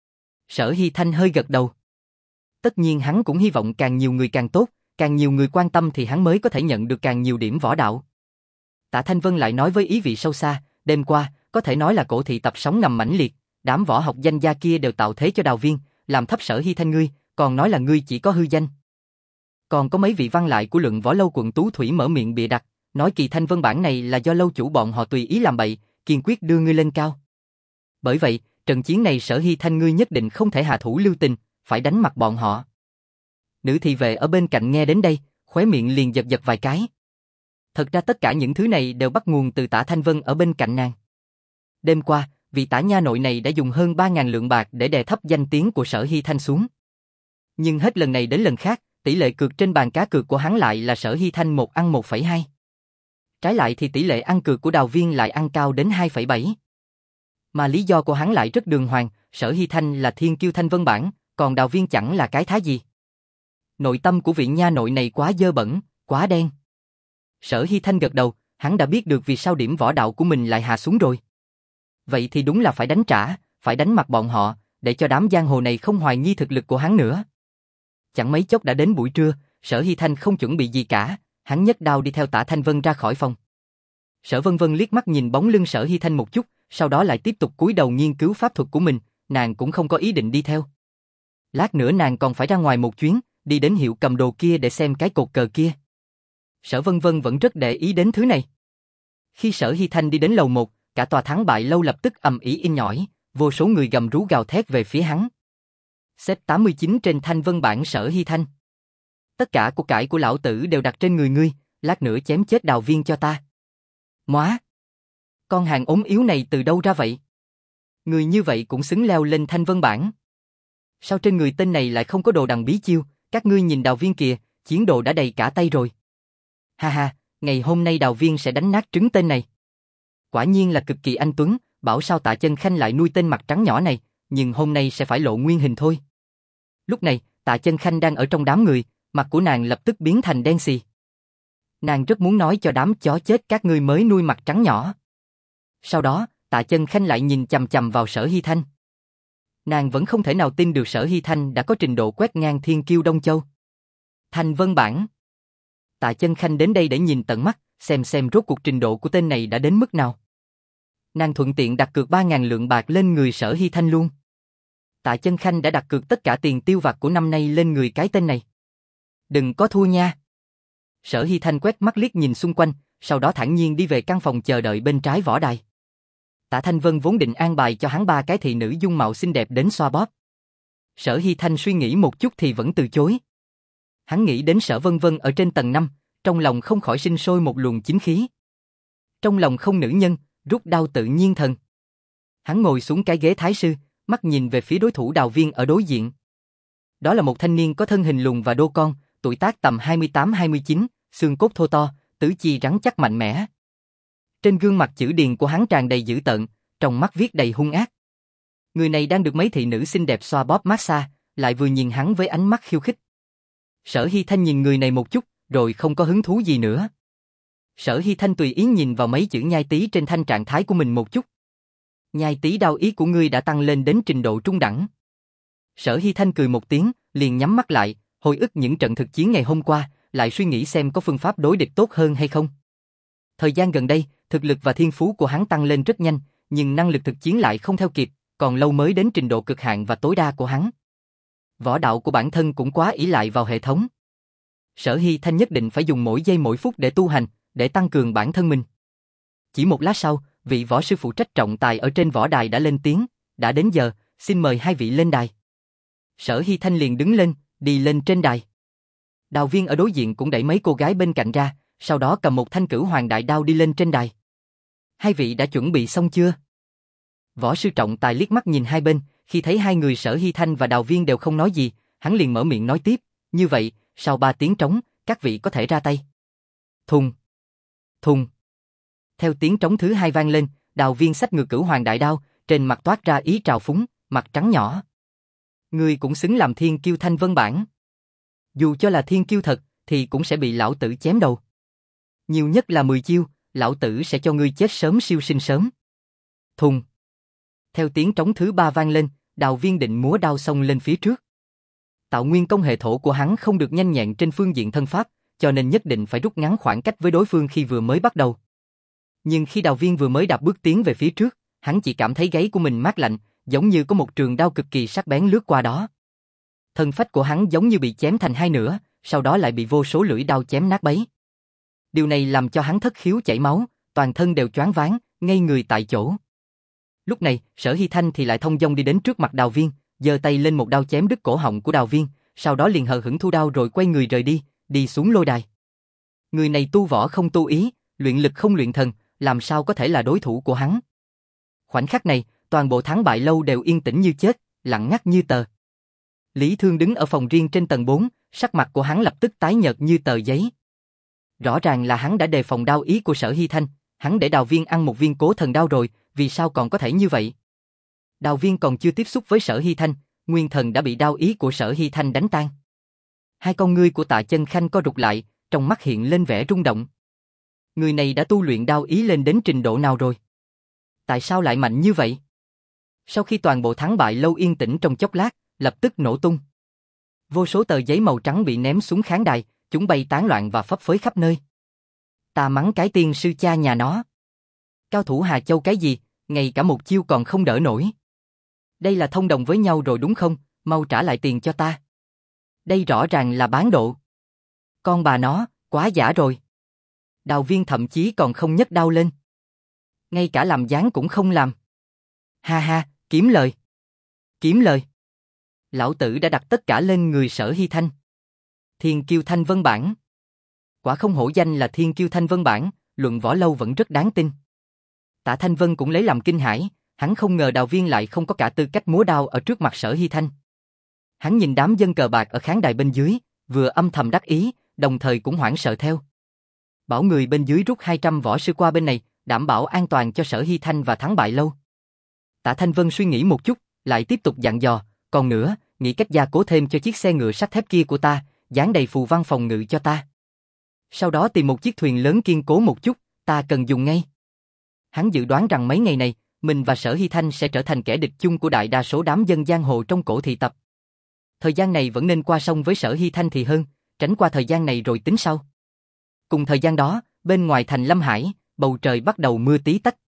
Sở Hy Thanh hơi gật đầu. Tất nhiên hắn cũng hy vọng càng nhiều người càng tốt, càng nhiều người quan tâm thì hắn mới có thể nhận được càng nhiều điểm võ đạo. Tạ Thanh Vân lại nói với ý vị sâu xa, đêm qua, có thể nói là cổ thị tập sóng ngầm mãnh liệt, đám võ học danh gia kia đều tạo thế cho Đào Viên, làm thấp Sở Hy Thanh ngươi, còn nói là ngươi chỉ có hư danh. Còn có mấy vị văn lại của Luận Võ Lâu quận Tú Thủy mở miệng bịa đặt, nói kỳ Thanh Vân Bản này là do lâu chủ bọn họ tùy ý làm bậy, kiên quyết đưa ngươi lên cao. Bởi vậy, trận chiến này Sở Hy Thanh ngươi nhất định không thể hạ thủ lưu tình, phải đánh mặt bọn họ. Nữ thị vệ ở bên cạnh nghe đến đây, khóe miệng liền giật giật vài cái. Thật ra tất cả những thứ này đều bắt nguồn từ Tạ Thanh Vân ở bên cạnh nàng. Đêm qua, vị Tạ nha nội này đã dùng hơn ba ngàn lượng bạc để đè thấp danh tiếng của Sở Hy Thanh xuống. Nhưng hết lần này đến lần khác, tỷ lệ cược trên bàn cá cược của hắn lại là Sở Hy Thanh một ăn một phẩy hai. Trái lại thì tỷ lệ ăn cược của Đào Viên lại ăn cao đến hai phẩy bảy. Mà lý do của hắn lại rất đường hoàng, Sở Hy Thanh là thiên kiêu Thanh Vân Bản, còn Đào Viên chẳng là cái thá gì. Nội tâm của vị nha nội này quá dơ bẩn, quá đen. Sở Hy Thanh gật đầu, hắn đã biết được vì sao điểm võ đạo của mình lại hạ xuống rồi. Vậy thì đúng là phải đánh trả, phải đánh mặt bọn họ, để cho đám giang hồ này không hoài nghi thực lực của hắn nữa. Chẳng mấy chốc đã đến buổi trưa, Sở Hy Thanh không chuẩn bị gì cả, hắn nhấc đao đi theo Tạ Thanh Vân ra khỏi phòng. Sở Vân Vân liếc mắt nhìn bóng lưng Sở Hy Thanh một chút, sau đó lại tiếp tục cúi đầu nghiên cứu pháp thuật của mình, nàng cũng không có ý định đi theo. Lát nữa nàng còn phải ra ngoài một chuyến, đi đến hiệu cầm đồ kia để xem cái cột cờ kia. Sở Vân Vân vẫn rất để ý đến thứ này. Khi Sở Hy Thanh đi đến lầu một, cả tòa Thắng Bại Lâu lập tức ầm ĩ in nhỏi, vô số người gầm rú gào thét về phía hắn. Xếp tám mươi chín trên Thanh Vân Bản Sở Hy Thanh. Tất cả của cải của lão tử đều đặt trên người ngươi, lát nữa chém chết Đào Viên cho ta. Móa! Con hàng ốm yếu này từ đâu ra vậy? Người như vậy cũng xứng leo lên Thanh Vân Bản. Sao trên người tên này lại không có đồ đằng bí chiêu, các ngươi nhìn Đào Viên kìa, chiến đồ đã đầy cả tay rồi. Ha ha, ngày hôm nay Đào Viên sẽ đánh nát trứng tên này. Quả nhiên là cực kỳ anh tuấn, bảo sao Tạ Chân Khanh lại nuôi tên mặt trắng nhỏ này, nhưng hôm nay sẽ phải lộ nguyên hình thôi. Lúc này, Tạ Chân Khanh đang ở trong đám người, mặt của nàng lập tức biến thành đen xì. Nàng rất muốn nói cho đám chó chết các ngươi mới nuôi mặt trắng nhỏ. Sau đó, Tạ Chân Khanh lại nhìn chằm chằm vào Sở Hy Thanh. Nàng vẫn không thể nào tin được Sở Hy Thanh đã có trình độ quét ngang thiên kiêu Đông Châu. Thanh Vân Bản. Tạ Chân Khanh đến đây để nhìn tận mắt, xem xem rốt cuộc trình độ của tên này đã đến mức nào. Nàng thuận tiện đặt cược ba ngàn lượng bạc lên người Sở Hy Thanh luôn. Tạ Chân Khanh đã đặt cược tất cả tiền tiêu vặt của năm nay lên người cái tên này. Đừng có thua nha. Sở Hy Thanh quét mắt liếc nhìn xung quanh, sau đó thản nhiên đi về căn phòng chờ đợi bên trái võ đài. Tạ Thanh Vân vốn định an bài cho hắn ba cái thị nữ dung mạo xinh đẹp đến xoa bóp. Sở Hy Thanh suy nghĩ một chút thì vẫn từ chối. Hắn nghĩ đến Sở Vân Vân ở trên tầng năm, trong lòng không khỏi sinh sôi một luồng chính khí. Trong lòng không nữ nhân, rút đao tự nhiên thần. Hắn ngồi xuống cái ghế thái sư, mắt nhìn về phía đối thủ Đào Viên ở đối diện. Đó là một thanh niên có thân hình lùn và đô con, tuổi tác tầm hai mươi tám hai mươi chín, xương cốt thô to, tứ chi rắn chắc mạnh mẽ. Trên gương mặt chữ điền của hắn tràn đầy dữ tợn, trong mắt viết đầy hung ác. Người này đang được mấy thị nữ xinh đẹp xoa bóp massage, lại vừa nhìn hắn với ánh mắt khiêu khích. Sở Hy Thanh nhìn người này một chút, rồi không có hứng thú gì nữa. Sở Hy Thanh tùy ý nhìn vào mấy chữ nhai tí trên thanh trạng thái của mình một chút. Nhai tí đao ý của ngươi đã tăng lên đến trình độ trung đẳng. Sở Hy Thanh cười một tiếng, liền nhắm mắt lại, hồi ức những trận thực chiến ngày hôm qua, lại suy nghĩ xem có phương pháp đối địch tốt hơn hay không. Thời gian gần đây, thực lực và thiên phú của hắn tăng lên rất nhanh, nhưng năng lực thực chiến lại không theo kịp, còn lâu mới đến trình độ cực hạn và tối đa của hắn. Võ đạo của bản thân cũng quá ỷ lại vào hệ thống. Sở Hy Thanh nhất định phải dùng mỗi giây mỗi phút để tu hành, để tăng cường bản thân mình. Chỉ một lát sau, vị võ sư phụ trách trọng tài ở trên võ đài đã lên tiếng, đã đến giờ, xin mời hai vị lên đài. Sở Hy Thanh liền đứng lên, đi lên trên đài. Đào Viên ở đối diện cũng đẩy mấy cô gái bên cạnh ra, sau đó cầm một thanh Cửu Hoàng đại đao đi lên trên đài. Hai vị đã chuẩn bị xong chưa? Võ sư trọng tài liếc mắt nhìn hai bên, khi thấy hai người Sở Hy Thanh và Đào Viên đều không nói gì, hắn liền mở miệng nói tiếp, như vậy, sau ba tiếng trống, các vị có thể ra tay. Thùng, thùng. Theo tiếng trống thứ hai vang lên, Đào Viên xách ngược Cửu Hoàng đại đao, trên mặt toát ra ý trào phúng, mặt trắng nhỏ. Ngươi cũng xứng làm thiên kiêu Thanh Vân Bảng. Dù cho là thiên kiêu thật, thì cũng sẽ bị lão tử chém đầu. Nhiều nhất là mười chiêu, lão tử sẽ cho ngươi chết sớm siêu sinh sớm. Thùng. Theo tiếng trống thứ ba vang lên, Đào Viên định múa đao xông lên phía trước. Tạo nguyên công hệ thổ của hắn không được nhanh nhẹn trên phương diện thân pháp, cho nên nhất định phải rút ngắn khoảng cách với đối phương khi vừa mới bắt đầu. Nhưng khi Đào Viên vừa mới đạp bước tiến về phía trước, hắn chỉ cảm thấy gáy của mình mát lạnh, giống như có một trường đao cực kỳ sắc bén lướt qua đó. Thân phách của hắn giống như bị chém thành hai nửa, sau đó lại bị vô số lưỡi đao chém nát bấy. Điều này làm cho hắn thất khiếu chảy máu, toàn thân đều choáng váng, ngây người tại chỗ. Lúc này, Sở Hy Thanh thì lại thông dong đi đến trước mặt Đào Viên, giơ tay lên một đao chém đứt cổ họng của Đào Viên, sau đó liền hờ hững thu đao rồi quay người rời đi, đi xuống lôi đài. Người này tu võ không tu ý, luyện lực không luyện thần, làm sao có thể là đối thủ của hắn. Khoảnh khắc này, toàn bộ Thắng Bại Lâu đều yên tĩnh như chết, lặng ngắt như tờ. Lý Thương đứng ở phòng riêng trên tầng bốn, sắc mặt của hắn lập tức tái nhợt như tờ giấy. Rõ ràng là hắn đã đề phòng đao ý của Sở Hy Thanh, hắn để Đào Viên ăn một viên cố thần đao rồi, vì sao còn có thể như vậy? Đào Viên còn chưa tiếp xúc với Sở Hy Thanh, nguyên thần đã bị đao ý của Sở Hy Thanh đánh tan. Hai con ngươi của Tạ Chân Khanh co rụt lại, trong mắt hiện lên vẻ rung động. Người này đã tu luyện đao ý lên đến trình độ nào rồi? Tại sao lại mạnh như vậy? Sau khi toàn bộ Thắng Bại Lâu yên tĩnh trong chốc lát, lập tức nổ tung. Vô số tờ giấy màu trắng bị ném xuống khán đài, chúng bay tán loạn và phấp phới khắp nơi. Ta mắng cái tiên sư cha nhà nó. Cao thủ Hà Châu cái gì, ngay cả một chiêu còn không đỡ nổi. Đây là thông đồng với nhau rồi đúng không, mau trả lại tiền cho ta. Đây rõ ràng là bán độ. Con bà nó, quá giả rồi. Đào Viên thậm chí còn không nhấc đao lên. Ngay cả làm dáng cũng không làm. Ha ha, kiếm lời. Kiếm lời. Lão tử đã đặt tất cả lên người Sở Hy Thanh. Thiên kiêu Thanh Vân Bảng. Quả không hổ danh là Thiên kiêu Thanh Vân Bảng, luận võ lâu vẫn rất đáng tin. Tạ Thanh Vân cũng lấy làm kinh hãi, hắn không ngờ Đào Viên lại không có cả tư cách múa đao ở trước mặt Sở Hy Thanh. Hắn nhìn đám dân cờ bạc ở khán đài bên dưới, vừa âm thầm đắc ý, đồng thời cũng hoảng sợ theo. Bảo người bên dưới rút hai trăm võ sư qua bên này, đảm bảo an toàn cho Sở Hy Thanh và Thắng Bại Lâu. Tạ Thanh Vân suy nghĩ một chút, lại tiếp tục dặn dò, còn nữa, nghĩ cách gia cố thêm cho chiếc xe ngựa sắt thép kia của ta, dán đầy phù văn phòng ngự cho ta. Sau đó tìm một chiếc thuyền lớn kiên cố một chút, ta cần dùng ngay. Hắn dự đoán rằng mấy ngày này, mình và Sở Hy Thanh sẽ trở thành kẻ địch chung của đại đa số đám dân giang hồ trong cổ thị tập. Thời gian này vẫn nên qua sông với Sở Hy Thanh thì hơn, tránh qua thời gian này rồi tính sau. Cùng thời gian đó, bên ngoài thành Lâm Hải, bầu trời bắt đầu mưa tí tách.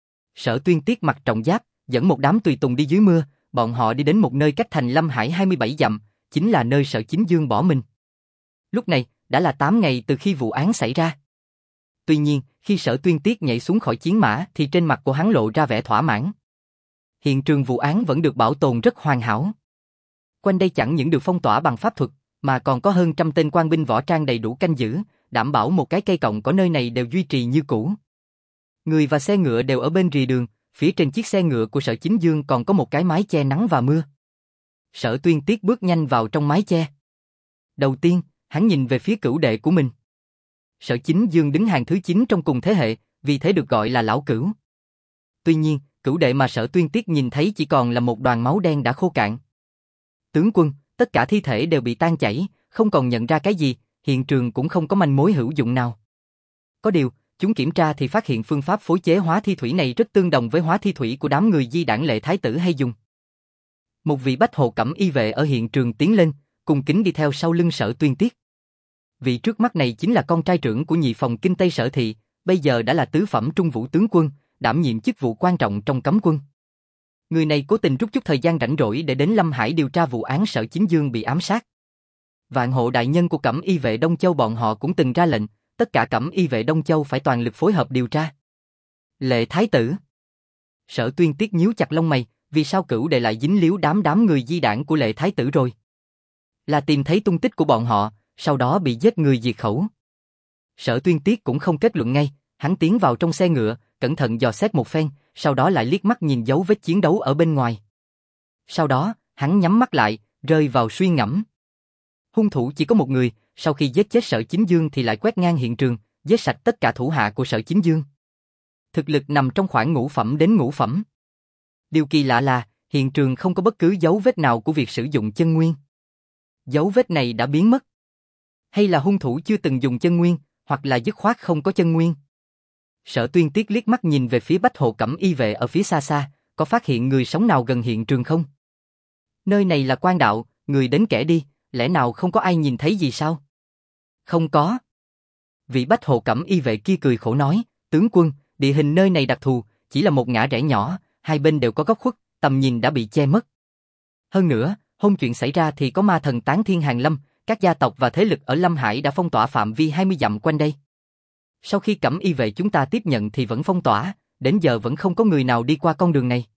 Sở Tuyên Tiết mặc trọng giáp, dẫn một đám tùy tùng đi dưới mưa, bọn họ đi đến một nơi cách thành Lâm Hải hai mươi bảy dặm, chính là nơi Sở Chính Dương bỏ mình. Lúc này, đã là tám ngày từ khi vụ án xảy ra. Tuy nhiên, khi Sở Tuyên Tiết nhảy xuống khỏi chiến mã thì trên mặt của hắn lộ ra vẻ thỏa mãn. Hiện trường vụ án vẫn được bảo tồn rất hoàn hảo. Quanh đây chẳng những được phong tỏa bằng pháp thuật, mà còn có hơn trăm tên quan binh võ trang đầy đủ canh giữ, đảm bảo một cái cây cọng cỏ nơi này đều duy trì như cũ. Người và xe ngựa đều ở bên rìa đường, phía trên chiếc xe ngựa của Sở Chính Dương còn có một cái mái che nắng và mưa. Sở Tuyên Tiết bước nhanh vào trong mái che. Đầu tiên, hắn nhìn về phía cửu đệ của mình. Sở Chính Dương đứng hàng thứ chín trong cùng thế hệ, vì thế được gọi là lão cửu. Tuy nhiên, cửu đệ mà Sở Tuyên Tiết nhìn thấy chỉ còn là một đoàn máu đen đã khô cạn. Tướng quân, tất cả thi thể đều bị tan chảy, không còn nhận ra cái gì, hiện trường cũng không có manh mối hữu dụng nào. Có điều, chúng kiểm tra thì phát hiện phương pháp phối chế hóa thi thủy này rất tương đồng với hóa thi thủy của đám người Di Đảng Lệ Thái tử hay dùng. Một vị bách hộ cẩm y vệ ở hiện trường tiến lên, cùng kính đi theo sau lưng Sở Tuyên Tiết. Vị trước mắt này chính là con trai trưởng của nhị phòng kinh Tây Sở Thị, bây giờ đã là tứ phẩm trung vũ tướng quân, đảm nhiệm chức vụ quan trọng trong cấm quân. Người này cố tình rút chút thời gian rảnh rỗi để đến Lâm Hải điều tra vụ án Sở Chính Dương bị ám sát. Vạn hộ đại nhân của cẩm y vệ Đông Châu bọn họ cũng từng ra lệnh, tất cả cẩm y vệ Đông Châu phải toàn lực phối hợp điều tra. Lệ Thái tử. Sở Tuyên Tiết nhíu chặt lông mày, Vì sao cửu đệ lại dính líu đám đám người di đảng của Lệ Thái tử rồi? Là tìm thấy tung tích của bọn họ, sau đó bị giết người diệt khẩu. Sở Tuyên Tiết cũng không kết luận ngay, hắn tiến vào trong xe ngựa, cẩn thận dò xét một phen, sau đó lại liếc mắt nhìn dấu vết chiến đấu ở bên ngoài. Sau đó, hắn nhắm mắt lại, rơi vào suy ngẫm. Hung thủ chỉ có một người, sau khi giết chết Sở Chính Dương thì lại quét ngang hiện trường, giết sạch tất cả thủ hạ của Sở Chính Dương. Thực lực nằm trong khoảng ngũ phẩm đến ngũ phẩm. Điều kỳ lạ là, hiện trường không có bất cứ dấu vết nào của việc sử dụng chân nguyên. Dấu vết này đã biến mất. Hay là hung thủ chưa từng dùng chân nguyên, hoặc là dứt khoát không có chân nguyên. Sở Tuyên Tiết liếc mắt nhìn về phía Bách Hộ Cẩm y vệ ở phía xa xa, có phát hiện người sống nào gần hiện trường không? Nơi này là quan đạo, người đến kẻ đi, lẽ nào không có ai nhìn thấy gì sao? Không có. Vị Bách Hộ Cẩm y vệ kia cười khổ nói, tướng quân, địa hình nơi này đặc thù, chỉ là một ngã rẽ nhỏ, hai bên đều có góc khuất, tầm nhìn đã bị che mất. Hơn nữa, hôm chuyện xảy ra thì có ma thần tán thiên hàng lâm, các gia tộc và thế lực ở Lâm Hải đã phong tỏa phạm vi hai mươi dặm quanh đây. Sau khi Cẩm y vệ chúng ta tiếp nhận thì vẫn phong tỏa, đến giờ vẫn không có người nào đi qua con đường này.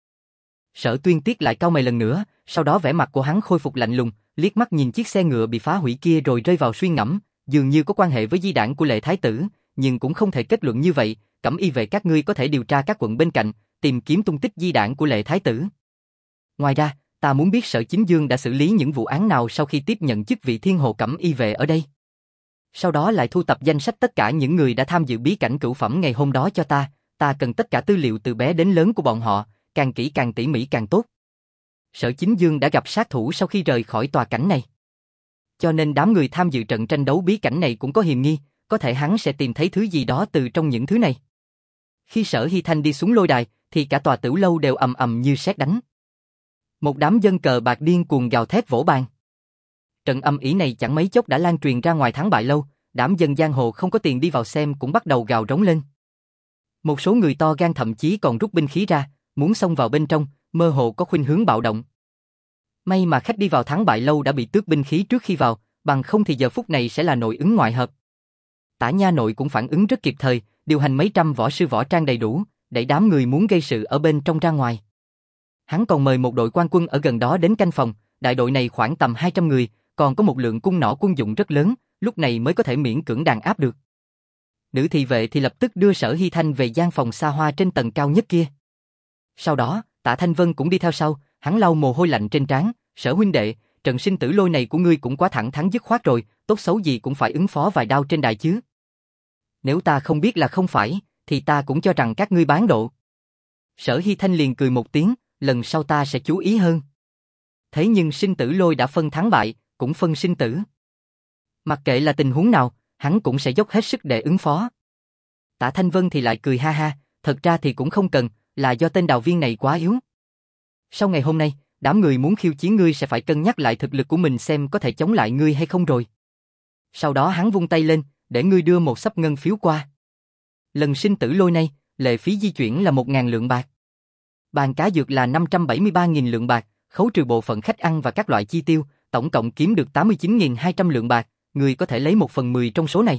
Sở Tuyên Tiết lại cau mày lần nữa, sau đó vẻ mặt của hắn khôi phục lạnh lùng, liếc mắt nhìn chiếc xe ngựa bị phá hủy kia rồi rơi vào suy ngẫm, dường như có quan hệ với di đảng của Lệ Thái tử, nhưng cũng không thể kết luận như vậy. Cẩm y vệ các ngươi có thể điều tra các quận bên cạnh, tìm kiếm tung tích di đảng của Lệ Thái tử. Ngoài ra, ta muốn biết Sở Chính Dương đã xử lý những vụ án nào sau khi tiếp nhận chức vị Thiên Hộ Cẩm y vệ ở đây. Sau đó lại thu tập danh sách tất cả những người đã tham dự bí cảnh cửu phẩm ngày hôm đó cho ta, ta cần tất cả tư liệu từ bé đến lớn của bọn họ, càng kỹ càng tỉ mỉ càng tốt. Sở Chính Dương đã gặp sát thủ sau khi rời khỏi tòa cảnh này. Cho nên đám người tham dự trận tranh đấu bí cảnh này cũng có hiềm nghi, có thể hắn sẽ tìm thấy thứ gì đó từ trong những thứ này. Khi Sở Hy Thanh đi xuống lôi đài, thì cả tòa Tửu Lâu đều ầm ầm như sét đánh. Một đám dân cờ bạc điên cuồng gào thét vỗ bàn. Trận âm ỉ này chẳng mấy chốc đã lan truyền ra ngoài Thắng Bại Lâu, đám dân giang hồ không có tiền đi vào xem cũng bắt đầu gào rống lên. Một số người to gan thậm chí còn rút binh khí ra, muốn xông vào bên trong, mơ hồ có khuynh hướng bạo động. May mà khách đi vào Thắng Bại Lâu đã bị tước binh khí trước khi vào, bằng không thì giờ phút này sẽ là nội ứng ngoại hợp. Tả Nha Nội cũng phản ứng rất kịp thời, điều hành mấy trăm võ sư võ trang đầy đủ, đẩy đám người muốn gây sự ở bên trong ra ngoài. Hắn còn mời một đội quan quân ở gần đó đến canh phòng, đại đội này khoảng tầm hai trăm người, còn có một lượng cung nỏ quân dụng rất lớn, lúc này mới có thể miễn cưỡng đàn áp được. Nữ thị vệ thì lập tức đưa Sở Hy Thanh về gian phòng xa hoa trên tầng cao nhất kia. Sau đó, Tạ Thanh Vân cũng đi theo sau, hắn lau mồ hôi lạnh trên trán, Sở huynh đệ, trận sinh tử lôi này của ngươi cũng quá thẳng thắn dứt khoát rồi, tốt xấu gì cũng phải ứng phó vài đao trên đài chứ. Nếu ta không biết là không phải, thì ta cũng cho rằng các ngươi bán độ. Sở Hy Thanh liền cười một tiếng, lần sau ta sẽ chú ý hơn. Thế nhưng sinh tử lôi đã phân thắng bại, cũng phân sinh tử. Mặc kệ là tình huống nào, hắn cũng sẽ dốc hết sức để ứng phó. Tạ Thanh Vân thì lại cười ha ha, thật ra thì cũng không cần, là do tên đào viên này quá yếu. Sau ngày hôm nay, đám người muốn khiêu chiến ngươi sẽ phải cân nhắc lại thực lực của mình xem có thể chống lại ngươi hay không rồi. Sau đó hắn vung tay lên, để ngươi đưa một xấp ngân phiếu qua. Lần sinh tử lôi này, lệ phí di chuyển là một ngàn lượng bạc. Bàn cá dược là năm trăm bảy mươi ba nghìn lượng bạc, khấu trừ bộ phận khách ăn và các loại chi tiêu, tổng cộng kiếm được tám mươi chín nghìn hai trăm lượng bạc, ngươi có thể lấy một phần mười trong số này.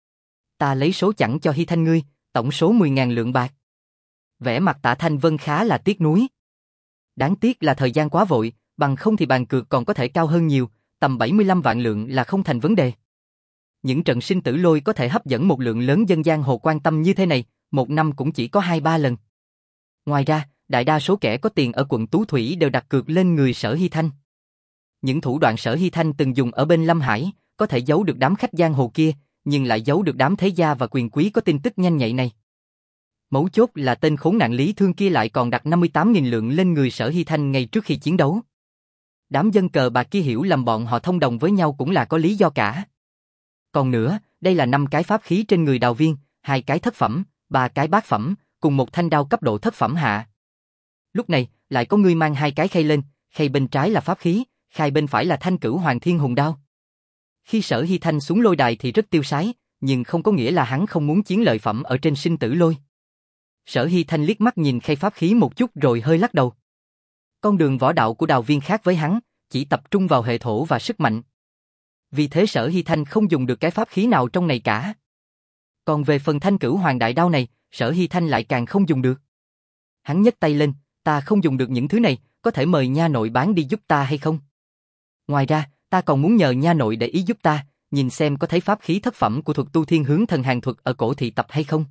Ta lấy số chẵn cho Hy Thanh ngươi, tổng số mười nghìn lượng bạc. Vẻ mặt Tạ Thanh Vân khá là tiếc nuối. Đáng tiếc là thời gian quá vội, bằng không thì bàn cược còn có thể cao hơn nhiều, tầm bảy mươi lăm vạn lượng là không thành vấn đề. Những trận sinh tử lôi có thể hấp dẫn một lượng lớn dân giang hồ quan tâm như thế này, một năm cũng chỉ có hai ba lần. Ngoài ra, đại đa số kẻ có tiền ở quận Tú Thủy đều đặt cược lên người Sở Hy Thanh. Những thủ đoạn Sở Hy Thanh từng dùng ở bên Lâm Hải, có thể giấu được đám khách giang hồ kia, nhưng lại giấu được đám thế gia và quyền quý có tin tức nhanh nhạy này. Mấu chốt là tên khốn nạn Lý Thương kia lại còn đặt năm mươi tám nghìn lượng lên người Sở Hy Thanh ngay trước khi chiến đấu. Đám dân cờ bạc kia hiểu lầm bọn họ thông đồng với nhau cũng là có lý do cả. Còn nữa, đây là năm cái pháp khí trên người đào viên, hai cái thất phẩm, ba cái bát phẩm, cùng một thanh đao cấp độ thất phẩm hạ. Lúc này, lại có người mang hai cái khay lên, khay bên trái là pháp khí, khay bên phải là thanh Cửu Hoàng Thiên Hùng đao. Khi Sở Hy Thanh xuống lôi đài thì rất tiêu sái, nhưng không có nghĩa là hắn không muốn chiến lợi phẩm ở trên sinh tử lôi. Sở Hy Thanh liếc mắt nhìn khay pháp khí một chút rồi hơi lắc đầu. Con đường võ đạo của đào viên khác với hắn, chỉ tập trung vào hệ thổ và sức mạnh. Vì thế Sở Hy Thanh không dùng được cái pháp khí nào trong này cả. Còn về phần thanh Cửu Hoàng đại đao này, Sở Hy Thanh lại càng không dùng được. Hắn nhấc tay lên, ta không dùng được những thứ này, có thể mời nha nội bán đi giúp ta hay không? Ngoài ra, ta còn muốn nhờ nha nội để ý giúp ta, nhìn xem có thấy pháp khí thất phẩm của thuật tu thiên hướng thần hàng thuật ở cổ thị tập hay không.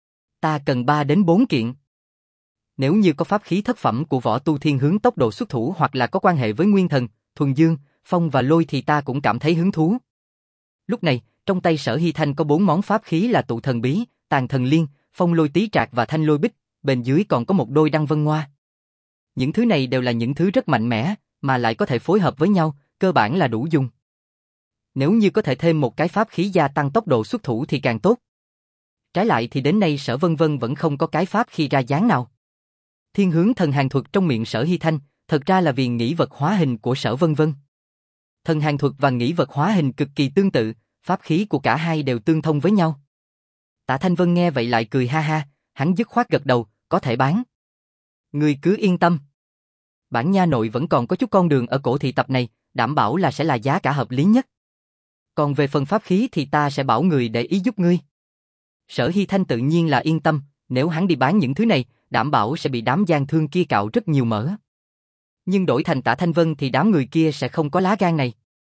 Ta cần ba đến bốn kiện. Nếu như có pháp khí thất phẩm của võ tu thiên hướng tốc độ xuất thủ hoặc là có quan hệ với nguyên thần, thuần dương, phong và lôi thì ta cũng cảm thấy hứng thú. Lúc này, trong tay Sở Hy Thanh có bốn món pháp khí là tụ thần bí, tàn thần liên, phong lôi tí trạc và thanh lôi bích, bên dưới còn có một đôi đăng vân hoa. Những thứ này đều là những thứ rất mạnh mẽ, mà lại có thể phối hợp với nhau, cơ bản là đủ dùng. Nếu như có thể thêm một cái pháp khí gia tăng tốc độ xuất thủ thì càng tốt. Trái lại thì đến nay Sở Vân Vân vẫn không có cái pháp khi ra dáng nào. Thiên hướng thần hàng thuật trong miệng Sở Hy Thanh, thật ra là vì nghĩ vật hóa hình của Sở Vân Vân. Thần hàng thuật và nghĩ vật hóa hình cực kỳ tương tự, pháp khí của cả hai đều tương thông với nhau. Tạ Thanh Vân nghe vậy lại cười ha ha, hắn dứt khoát gật đầu, có thể bán. Ngươi cứ yên tâm. Bản nha nội vẫn còn có chút con đường ở cổ thị tập này, đảm bảo là sẽ là giá cả hợp lý nhất. Còn về phần pháp khí thì ta sẽ bảo người để ý giúp ngươi. Sở Hy Thanh tự nhiên là yên tâm, nếu hắn đi bán những thứ này, đảm bảo sẽ bị đám gian thương kia cạo rất nhiều mỡ. Nhưng đổi thành Tạ Thanh Vân thì đám người kia sẽ không có lá gan này.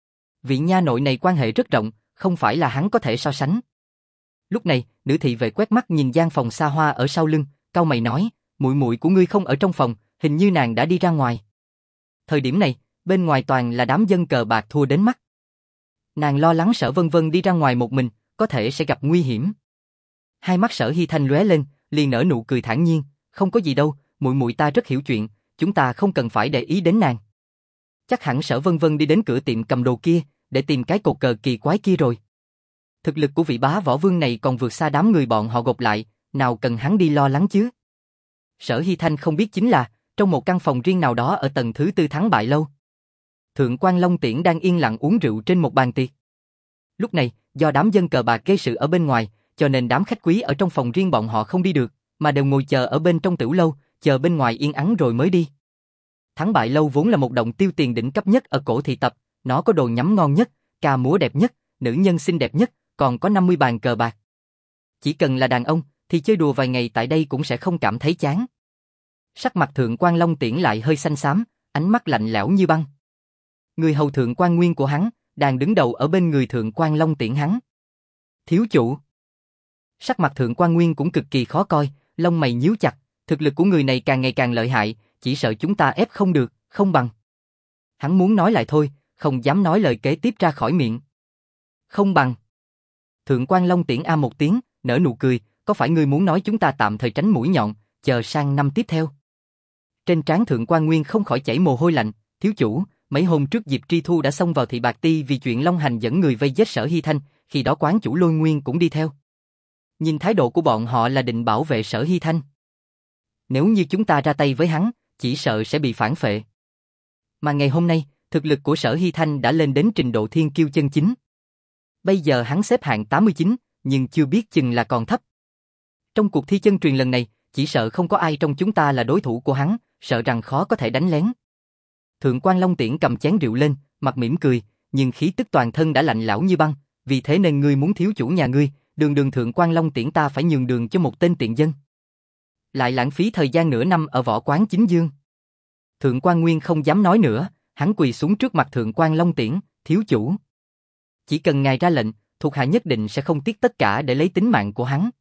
Vị nha nội này quan hệ rất rộng, không phải là hắn có thể so sánh. Lúc này, nữ thị vệ quét mắt nhìn gian phòng xa hoa ở sau lưng, cau mày nói, muội muội của ngươi không ở trong phòng, hình như nàng đã đi ra ngoài. Thời điểm này, bên ngoài toàn là đám dân cờ bạc thua đến mắt. Nàng lo lắng Sở Vân Vân đi ra ngoài một mình, có thể sẽ gặp nguy hiểm. Hai mắt Sở Hy Thanh lóe lên, liền nở nụ cười thản nhiên, không có gì đâu, muội muội ta rất hiểu chuyện, chúng ta không cần phải để ý đến nàng. Chắc hẳn Sở Vân Vân đi đến cửa tiệm cầm đồ kia, để tìm cái cột cờ kỳ quái kia rồi. Thực lực của vị bá võ vương này còn vượt xa đám người bọn họ gộp lại, nào cần hắn đi lo lắng chứ. Sở Hy Thanh không biết chính là, trong một căn phòng riêng nào đó ở tầng thứ tư Thắng Bại Lâu, Thượng quan Long Tiễn đang yên lặng uống rượu trên một bàn tiệc. Lúc này, do đám dân cờ bạc gây sự ở bên ngoài, cho nên đám khách quý ở trong phòng riêng bọn họ không đi được, mà đều ngồi chờ ở bên trong tiểu lâu, chờ bên ngoài yên ắng rồi mới đi. Thắng Bại Lâu vốn là một động tiêu tiền đỉnh cấp nhất ở cổ thị tập, nó có đồ nhắm ngon nhất, ca múa đẹp nhất, nữ nhân xinh đẹp nhất, còn có năm mươi bàn cờ bạc. Chỉ cần là đàn ông, thì chơi đùa vài ngày tại đây cũng sẽ không cảm thấy chán. Sắc mặt Thượng quan Long Tiễn lại hơi xanh xám, ánh mắt lạnh lẽo như băng. Người hầu Thượng quan Nguyên của hắn, đang đứng đầu ở bên người Thượng quan Long Tiễn hắn. Thiếu chủ. Sắc mặt Thượng quan Nguyên cũng cực kỳ khó coi, lông mày nhíu chặt, thực lực của người này càng ngày càng lợi hại, chỉ sợ chúng ta ép không được, không bằng. Hắn muốn nói lại thôi, không dám nói lời kế tiếp ra khỏi miệng. Không bằng. Thượng quan Long Tiễn a một tiếng, nở nụ cười, có phải ngươi muốn nói chúng ta tạm thời tránh mũi nhọn, chờ sang năm tiếp theo? Trên trán Thượng quan Nguyên không khỏi chảy mồ hôi lạnh, thiếu chủ, mấy hôm trước Diệp Tri Thu đã xông vào thị Bạc Ti vì chuyện Long Hành dẫn người vây giết Sở Hy Thanh, khi đó quán chủ Lôi Nguyên cũng đi theo. Nhìn thái độ của bọn họ là định bảo vệ Sở Hy Thanh. Nếu như chúng ta ra tay với hắn, chỉ sợ sẽ bị phản phệ. Mà ngày hôm nay, thực lực của Sở Hy Thanh đã lên đến trình độ thiên kiêu chân chính. Bây giờ hắn xếp hạng tám mươi chín, nhưng chưa biết chừng là còn thấp. Trong cuộc thi chân truyền lần này, chỉ sợ không có ai trong chúng ta là đối thủ của hắn, sợ rằng khó có thể đánh lén. Thượng quan Long Tiễn cầm chén rượu lên, mặt mỉm cười, nhưng khí tức toàn thân đã lạnh lẽo như băng, vì thế nên ngươi muốn thiếu chủ nhà ngươi, đường đường Thượng quan Long Tiễn ta phải nhường đường cho một tên tiện dân. Lại lãng phí thời gian nửa năm ở võ quán chính dương. Thượng quan Nguyên không dám nói nữa, hắn quỳ xuống trước mặt Thượng quan Long Tiễn, thiếu chủ. Chỉ cần ngài ra lệnh, thuộc hạ nhất định sẽ không tiếc tất cả để lấy tính mạng của hắn.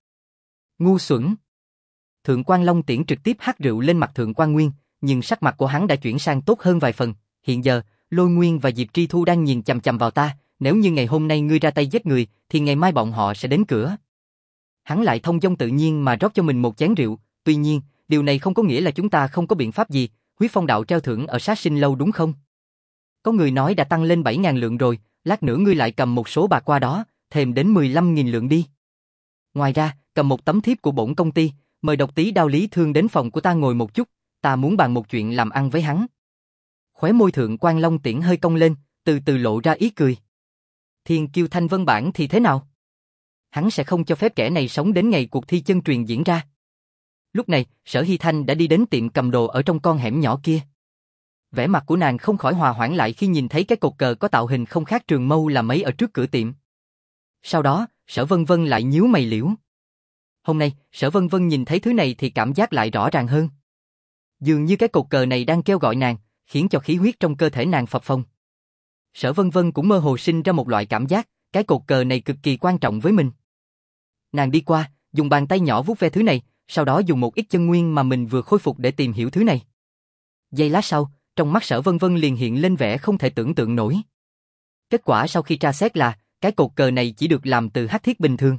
Ngu xuẩn. Thượng quan Long Tiễn trực tiếp hắt rượu lên mặt Thượng quan Nguyên, nhưng sắc mặt của hắn đã chuyển sang tốt hơn vài phần. Hiện giờ, Lôi Nguyên và Diệp Tri Thu đang nhìn chằm chằm vào ta, nếu như ngày hôm nay ngươi ra tay giết người, thì ngày mai bọn họ sẽ đến cửa. Hắn lại thông dong tự nhiên mà rót cho mình một chén rượu, tuy nhiên, điều này không có nghĩa là chúng ta không có biện pháp gì, Huyết Phong đạo treo thưởng ở Sát Sinh lâu đúng không? Có người nói đã tăng lên bảy nghìn lượng rồi, lát nữa ngươi lại cầm một số bạc qua đó, thêm đến mười lăm nghìn lượng đi. Ngoài ra, cầm một tấm thiếp của bổn công ty, mời độc tí Đao Lý Thương đến phòng của ta ngồi một chút, ta muốn bàn một chuyện làm ăn với hắn. Khóe môi Thượng quan Long Tiễn hơi cong lên, từ từ lộ ra ý cười. Thiên kiêu Thanh Vân Bản thì thế nào? Hắn sẽ không cho phép kẻ này sống đến ngày cuộc thi chân truyền diễn ra. Lúc này, Sở Hy Thanh đã đi đến tiệm cầm đồ ở trong con hẻm nhỏ kia. Vẻ mặt của nàng không khỏi hòa hoãn lại khi nhìn thấy cái cột cờ có tạo hình không khác trường mâu là mấy ở trước cửa tiệm. Sau đó, Sở Vân Vân lại nhíu mày liễu. Hôm nay, Sở Vân Vân nhìn thấy thứ này thì cảm giác lại rõ ràng hơn. Dường như cái cột cờ này đang kêu gọi nàng, khiến cho khí huyết trong cơ thể nàng phập phồng. Sở Vân Vân cũng mơ hồ sinh ra một loại cảm giác, cái cột cờ này cực kỳ quan trọng với mình. Nàng đi qua, dùng bàn tay nhỏ vuốt ve thứ này, sau đó dùng một ít chân nguyên mà mình vừa khôi phục để tìm hiểu thứ này. Giây lát sau, trong mắt Sở Vân Vân liền hiện lên vẻ không thể tưởng tượng nổi. Kết quả sau khi tra xét là, cái cột cờ này chỉ được làm từ hắc thiết bình thường.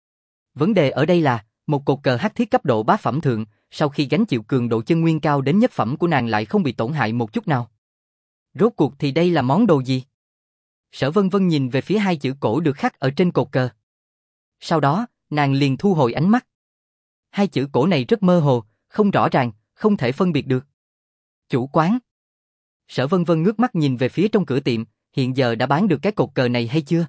Vấn đề ở đây là, một cột cờ hắc thiết cấp độ bá phẩm thượng, sau khi gánh chịu cường độ chân nguyên cao đến nhất phẩm của nàng lại không bị tổn hại một chút nào. Rốt cuộc thì đây là món đồ gì? Sở Vân Vân nhìn về phía hai chữ cổ được khắc ở trên cột cờ. Sau đó, nàng liền thu hồi ánh mắt. Hai chữ cổ này rất mơ hồ, không rõ ràng, không thể phân biệt được. Chủ quán. Sở Vân Vân ngước mắt nhìn về phía trong cửa tiệm, hiện giờ đã bán được cái cột cờ này hay chưa?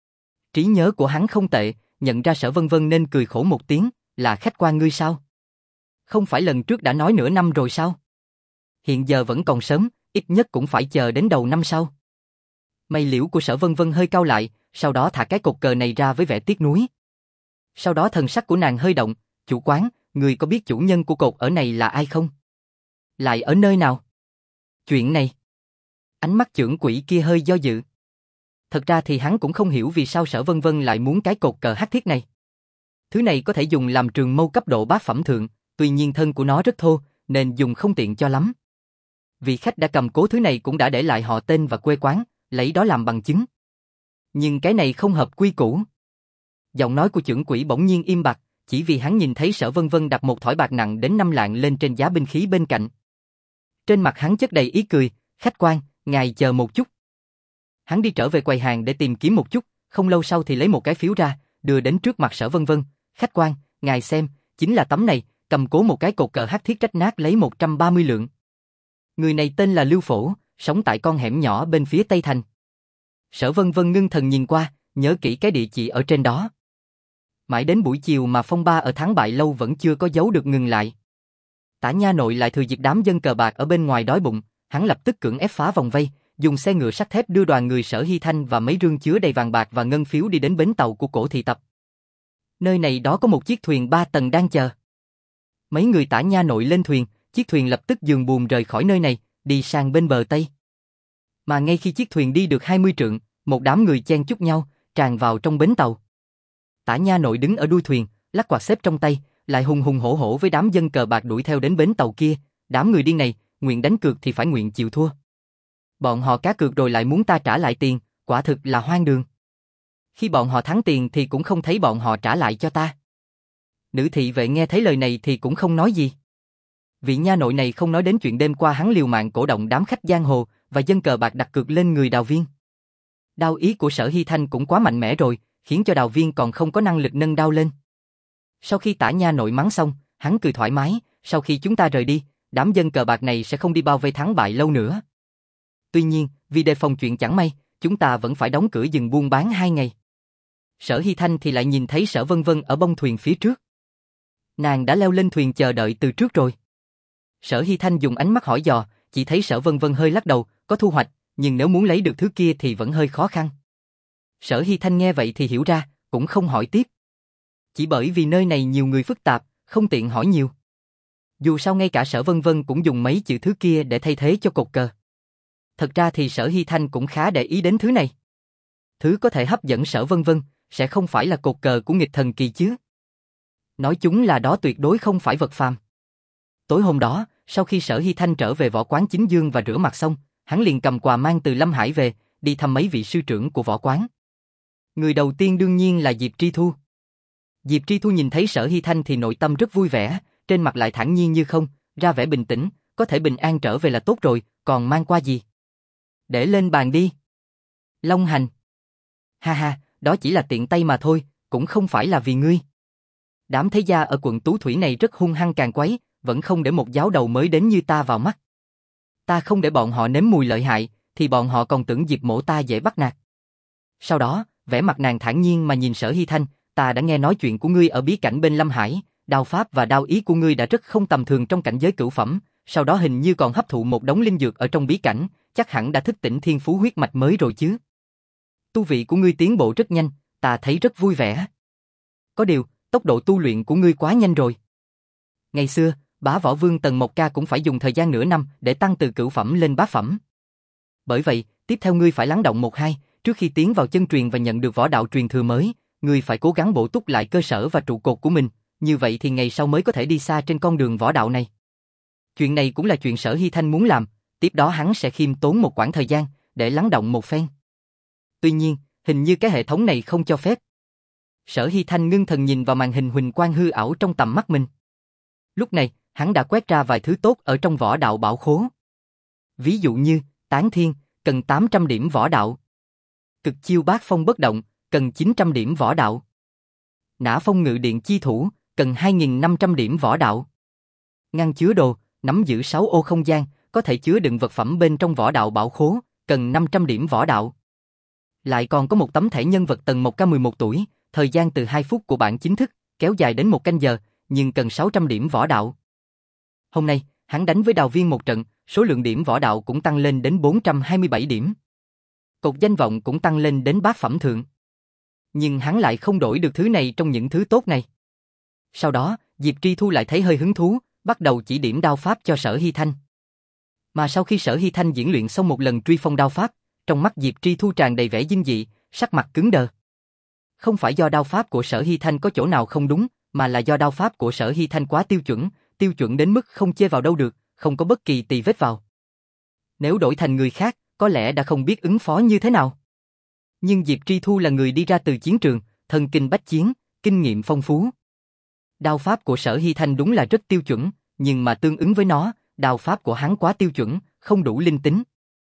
Trí nhớ của hắn không tệ, nhận ra Sở Vân Vân nên cười khổ một tiếng, là khách quan ngươi sao? Không phải lần trước đã nói nửa năm rồi sao? Hiện giờ vẫn còn sớm, ít nhất cũng phải chờ đến đầu năm sau. Mày liễu của Sở Vân Vân hơi cau lại, sau đó thả cái cột cờ này ra với vẻ tiếc nuối. Sau đó thần sắc của nàng hơi động, chủ quán, người có biết chủ nhân của cột ở này là ai không? Lại ở nơi nào? Chuyện này. Ánh mắt chưởng quỷ kia hơi do dự. Thật ra thì hắn cũng không hiểu vì sao Sở Vân Vân lại muốn cái cột cờ hắc thiết này. Thứ này có thể dùng làm trường mâu cấp độ bá phẩm thượng, tuy nhiên thân của nó rất thô, nên dùng không tiện cho lắm. Vị khách đã cầm cố thứ này cũng đã để lại họ tên và quê quán, lấy đó làm bằng chứng. Nhưng cái này không hợp quy củ. Giọng nói của chưởng quỷ bỗng nhiên im bặt, chỉ vì hắn nhìn thấy Sở Vân Vân đặt một thỏi bạc nặng đến năm lạng lên trên giá binh khí bên cạnh. Trên mặt hắn chất đầy ý cười, khách quan, ngài chờ một chút. Hắn đi trở về quầy hàng để tìm kiếm một chút, không lâu sau thì lấy một cái phiếu ra, đưa đến trước mặt Sở Vân Vân. Khách quan, ngài xem, chính là tấm này, cầm cố một cái cột cờ hắc thiết rách nát lấy một trăm ba mươi lượng. Người này tên là Lưu Phổ, sống tại con hẻm nhỏ bên phía Tây Thành. Sở Vân Vân ngưng thần nhìn qua, nhớ kỹ cái địa chỉ ở trên đó. Mãi đến buổi chiều mà phong ba ở Thắng Bại Lâu vẫn chưa có dấu được ngừng lại. Tả Nha Nội lại thừa dịp đám dân cờ bạc ở bên ngoài đói bụng, hắn lập tức cưỡng ép phá vòng vây, dùng xe ngựa sắt thép đưa đoàn người Sở Hy Thanh và mấy rương chứa đầy vàng bạc và ngân phiếu đi đến bến tàu của Cổ Thị Tập. Nơi này đó có một chiếc thuyền ba tầng đang chờ. Mấy người Tả Nha Nội lên thuyền, chiếc thuyền lập tức dường buồm rời khỏi nơi này, đi sang bên bờ Tây. Mà ngay khi chiếc thuyền đi được hai mươi trượng, một đám người chen chúc nhau, tràn vào trong bến tàu. Tả Nha Nội đứng ở đuôi thuyền, lắc quạt xếp trong tay, lại hùng hùng hổ hổ với đám dân cờ bạc đuổi theo đến bến tàu kia. Đám người điên này, nguyện đánh cược thì phải nguyện chịu thua. Bọn họ cá cược rồi lại muốn ta trả lại tiền, quả thực là hoang đường. Khi bọn họ thắng tiền thì cũng không thấy bọn họ trả lại cho ta. Nữ thị vệ nghe thấy lời này thì cũng không nói gì. Vị nha nội này không nói đến chuyện đêm qua hắn liều mạng cổ động đám khách giang hồ và dân cờ bạc đặt cược lên người Đào Viên. Đao ý của Sở Hy Thanh cũng quá mạnh mẽ rồi, khiến cho Đào Viên còn không có năng lực nâng đao lên. Sau khi Tả Nha Nội mắng xong, hắn cười thoải mái, sau khi chúng ta rời đi, đám dân cờ bạc này sẽ không đi bao vây Thắng Bại Lâu nữa. Tuy nhiên, vì đề phòng chuyện chẳng may, chúng ta vẫn phải đóng cửa dừng buôn bán hai ngày. Sở Hy Thanh thì lại nhìn thấy Sở Vân Vân ở bông thuyền phía trước. Nàng đã leo lên thuyền chờ đợi từ trước rồi. Sở Hy Thanh dùng ánh mắt hỏi dò, chỉ thấy Sở Vân Vân hơi lắc đầu, có thu hoạch, nhưng nếu muốn lấy được thứ kia thì vẫn hơi khó khăn. Sở Hy Thanh nghe vậy thì hiểu ra, cũng không hỏi tiếp. Chỉ bởi vì nơi này nhiều người phức tạp, không tiện hỏi nhiều. Dù sao ngay cả Sở Vân Vân cũng dùng mấy chữ thứ kia để thay thế cho cột cờ. Thật ra thì Sở Hy Thanh cũng khá để ý đến thứ này. Thứ có thể hấp dẫn Sở Vân Vân, sẽ không phải là cột cờ của nghịch thần kỳ chứ. Nói chúng là đó tuyệt đối không phải vật phàm. Tối hôm đó, sau khi Sở Hy Thanh trở về võ quán Chính Dương và rửa mặt xong, hắn liền cầm quà mang từ Lâm Hải về, đi thăm mấy vị sư trưởng của võ quán. Người đầu tiên đương nhiên là Diệp Tri Thu. Diệp Tri Thu nhìn thấy Sở Hy Thanh thì nội tâm rất vui vẻ, trên mặt lại thản nhiên như không, ra vẻ bình tĩnh, có thể bình an trở về là tốt rồi, còn mang qua gì? Để lên bàn đi. Long hành. Ha ha, đó chỉ là tiện tay mà thôi, cũng không phải là vì ngươi. Đám thế gia ở quận Tú Thủy này rất hung hăng càng quấy, vẫn không để một giáo đầu mới đến như ta vào mắt. Ta không để bọn họ nếm mùi lợi hại, thì bọn họ còn tưởng Diệp Mỗ ta dễ bắt nạt. Sau đó, vẻ mặt nàng thản nhiên mà nhìn Sở Hy Thanh, ta đã nghe nói chuyện của ngươi ở bí cảnh bên Lâm Hải, đao pháp và đao ý của ngươi đã rất không tầm thường trong cảnh giới cửu phẩm, sau đó hình như còn hấp thụ một đống linh dược ở trong bí cảnh, chắc hẳn đã thức tỉnh thiên phú huyết mạch mới rồi chứ. Tu vị của ngươi tiến bộ rất nhanh, ta thấy rất vui vẻ. Có điều, tốc độ tu luyện của ngươi quá nhanh rồi. Ngày xưa, Bá Võ Vương tầng một ca cũng phải dùng thời gian nửa năm để tăng từ cửu phẩm lên bá phẩm. Bởi vậy, tiếp theo ngươi phải lắng động một hai, trước khi tiến vào chân truyền và nhận được võ đạo truyền thừa mới, ngươi phải cố gắng bổ túc lại cơ sở và trụ cột của mình, như vậy thì ngày sau mới có thể đi xa trên con đường võ đạo này. Chuyện này cũng là chuyện Sở Hy Thanh muốn làm, tiếp đó hắn sẽ khiêm tốn một quãng thời gian để lắng động một phen. Tuy nhiên, hình như cái hệ thống này không cho phép. Sở Hy Thanh ngưng thần nhìn vào màn hình huỳnh quang hư ảo trong tầm mắt mình. Lúc này, hắn đã quét ra vài thứ tốt ở trong võ đạo bảo khố. Ví dụ như, Tán Thiên, cần tám trăm điểm võ đạo. Cực chiêu bát phong bất động, cần chín trăm điểm võ đạo. Nã phong ngự điện chi thủ, cần hai nghìn năm trăm điểm võ đạo. Ngăn chứa đồ, nắm giữ sáu ô không gian, có thể chứa đựng vật phẩm bên trong võ đạo bảo khố, cần năm trăm điểm võ đạo. Lại còn có một tấm thẻ nhân vật tầng một ca mười một tuổi, thời gian từ hai phút của bản chính thức, kéo dài đến một canh giờ, nhưng cần sáu trăm điểm võ đạo. Hôm nay, hắn đánh với Đào Viên một trận, số lượng điểm võ đạo cũng tăng lên đến bốn trăm hai mươi bảy điểm. Cột danh vọng cũng tăng lên đến bát phẩm thượng. Nhưng hắn lại không đổi được thứ này trong những thứ tốt này. Sau đó, Diệp Tri Thu lại thấy hơi hứng thú, bắt đầu chỉ điểm đao pháp cho Sở Hy Thanh. Mà sau khi Sở Hy Thanh diễn luyện xong một lần truy phong đao pháp, trong mắt Diệp Tri Thu tràn đầy vẻ dinh dị, sắc mặt cứng đờ. Không phải do đao pháp của Sở Hy Thanh có chỗ nào không đúng, mà là do đao pháp của Sở Hy Thanh quá tiêu chuẩn, tiêu chuẩn đến mức không chê vào đâu được, không có bất kỳ tì vết vào. Nếu đổi thành người khác, có lẽ đã không biết ứng phó như thế nào. Nhưng Diệp Tri Thu là người đi ra từ chiến trường, thần kinh bách chiến, kinh nghiệm phong phú. Đao pháp của Sở Hy Thanh đúng là rất tiêu chuẩn, nhưng mà tương ứng với nó, đao pháp của hắn quá tiêu chuẩn, không đủ linh tính.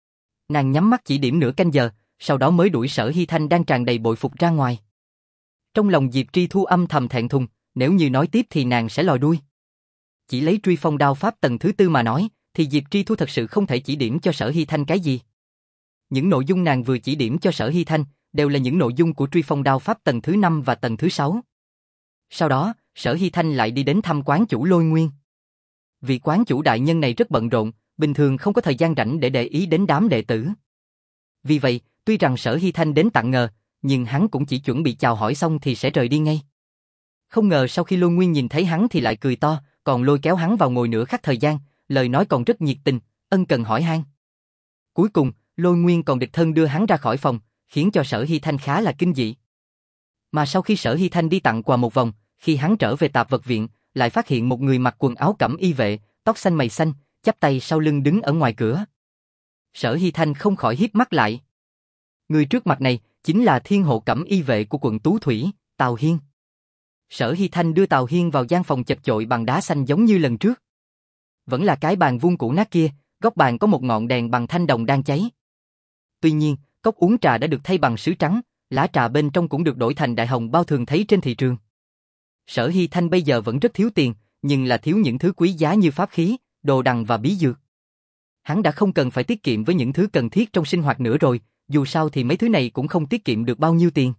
Nàng nhắm mắt chỉ điểm nửa canh giờ, sau đó mới đuổi Sở Hy Thanh đang tràn đầy bội phục ra ngoài. Trong lòng Diệp Tri Thu âm thầm thẹn thùng, nếu như nói tiếp thì nàng sẽ lòi đuôi. Chỉ lấy truy phong đao pháp tầng thứ tư mà nói, thì Diệp Tri Thu thật sự không thể chỉ điểm cho Sở Hy Thanh cái gì. Những nội dung nàng vừa chỉ điểm cho Sở Hy Thanh đều là những nội dung của truy phong đao pháp tầng thứ năm và tầng thứ sáu. Sau đó, Sở Hy Thanh lại đi đến thăm quán chủ Lôi Nguyên. Vị quán chủ đại nhân này rất bận rộn, bình thường không có thời gian rảnh để để ý đến đám đệ tử. Vì vậy, tuy rằng Sở Hy Thanh đến tặng ngờ, nhưng hắn cũng chỉ chuẩn bị chào hỏi xong thì sẽ rời đi ngay. Không ngờ sau khi Lôi Nguyên nhìn thấy hắn thì lại cười to, còn lôi kéo hắn vào ngồi nửa khắc thời gian, lời nói còn rất nhiệt tình, ân cần hỏi han. Cuối cùng, Lôi Nguyên còn đích thân đưa hắn ra khỏi phòng, khiến cho Sở Hy Thanh khá là kinh dị. Mà sau khi Sở Hy Thanh đi tặng quà một vòng, khi hắn trở về tạp vật viện, lại phát hiện một người mặc quần áo cẩm y vệ, tóc xanh mày xanh, chắp tay sau lưng đứng ở ngoài cửa. Sở Hy Thanh không khỏi híp mắt lại. Người trước mặt này chính là thiên hộ cẩm y vệ của quận Tú Thủy, Tào Hiên. Sở Hy Thanh đưa Tào Hiên vào gian phòng chật chội bằng đá xanh giống như lần trước. Vẫn là cái bàn vuông cũ nát kia, góc bàn có một ngọn đèn bằng thanh đồng đang cháy. Tuy nhiên, cốc uống trà đã được thay bằng sứ trắng, lá trà bên trong cũng được đổi thành đại hồng bao thường thấy trên thị trường. Sở Hy Thanh bây giờ vẫn rất thiếu tiền, nhưng là thiếu những thứ quý giá như pháp khí, đồ đằng và bí dược. Hắn đã không cần phải tiết kiệm với những thứ cần thiết trong sinh hoạt nữa rồi, dù sao thì mấy thứ này cũng không tiết kiệm được bao nhiêu tiền.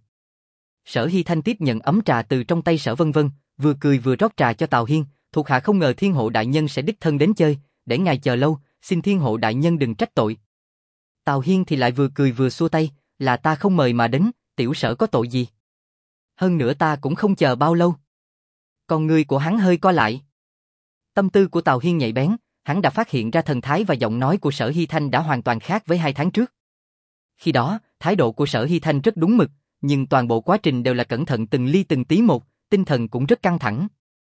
Sở Hy Thanh tiếp nhận ấm trà từ trong tay Sở Vân Vân, vừa cười vừa rót trà cho Tào Hiên, thuộc hạ không ngờ thiên hộ đại nhân sẽ đích thân đến chơi, để ngài chờ lâu, xin thiên hộ đại nhân đừng trách tội. Tào Hiên thì lại vừa cười vừa xua tay, là ta không mời mà đến, tiểu Sở có tội gì. Hơn nữa ta cũng không chờ bao lâu. Con người của hắn hơi co lại. Tâm tư của Tào Hiên nhạy bén, hắn đã phát hiện ra thần thái và giọng nói của Sở Hy Thanh đã hoàn toàn khác với hai tháng trước. Khi đó, thái độ của Sở Hy Thanh rất đúng mực, nhưng toàn bộ quá trình đều là cẩn thận từng ly từng tí một, tinh thần cũng rất căng thẳng.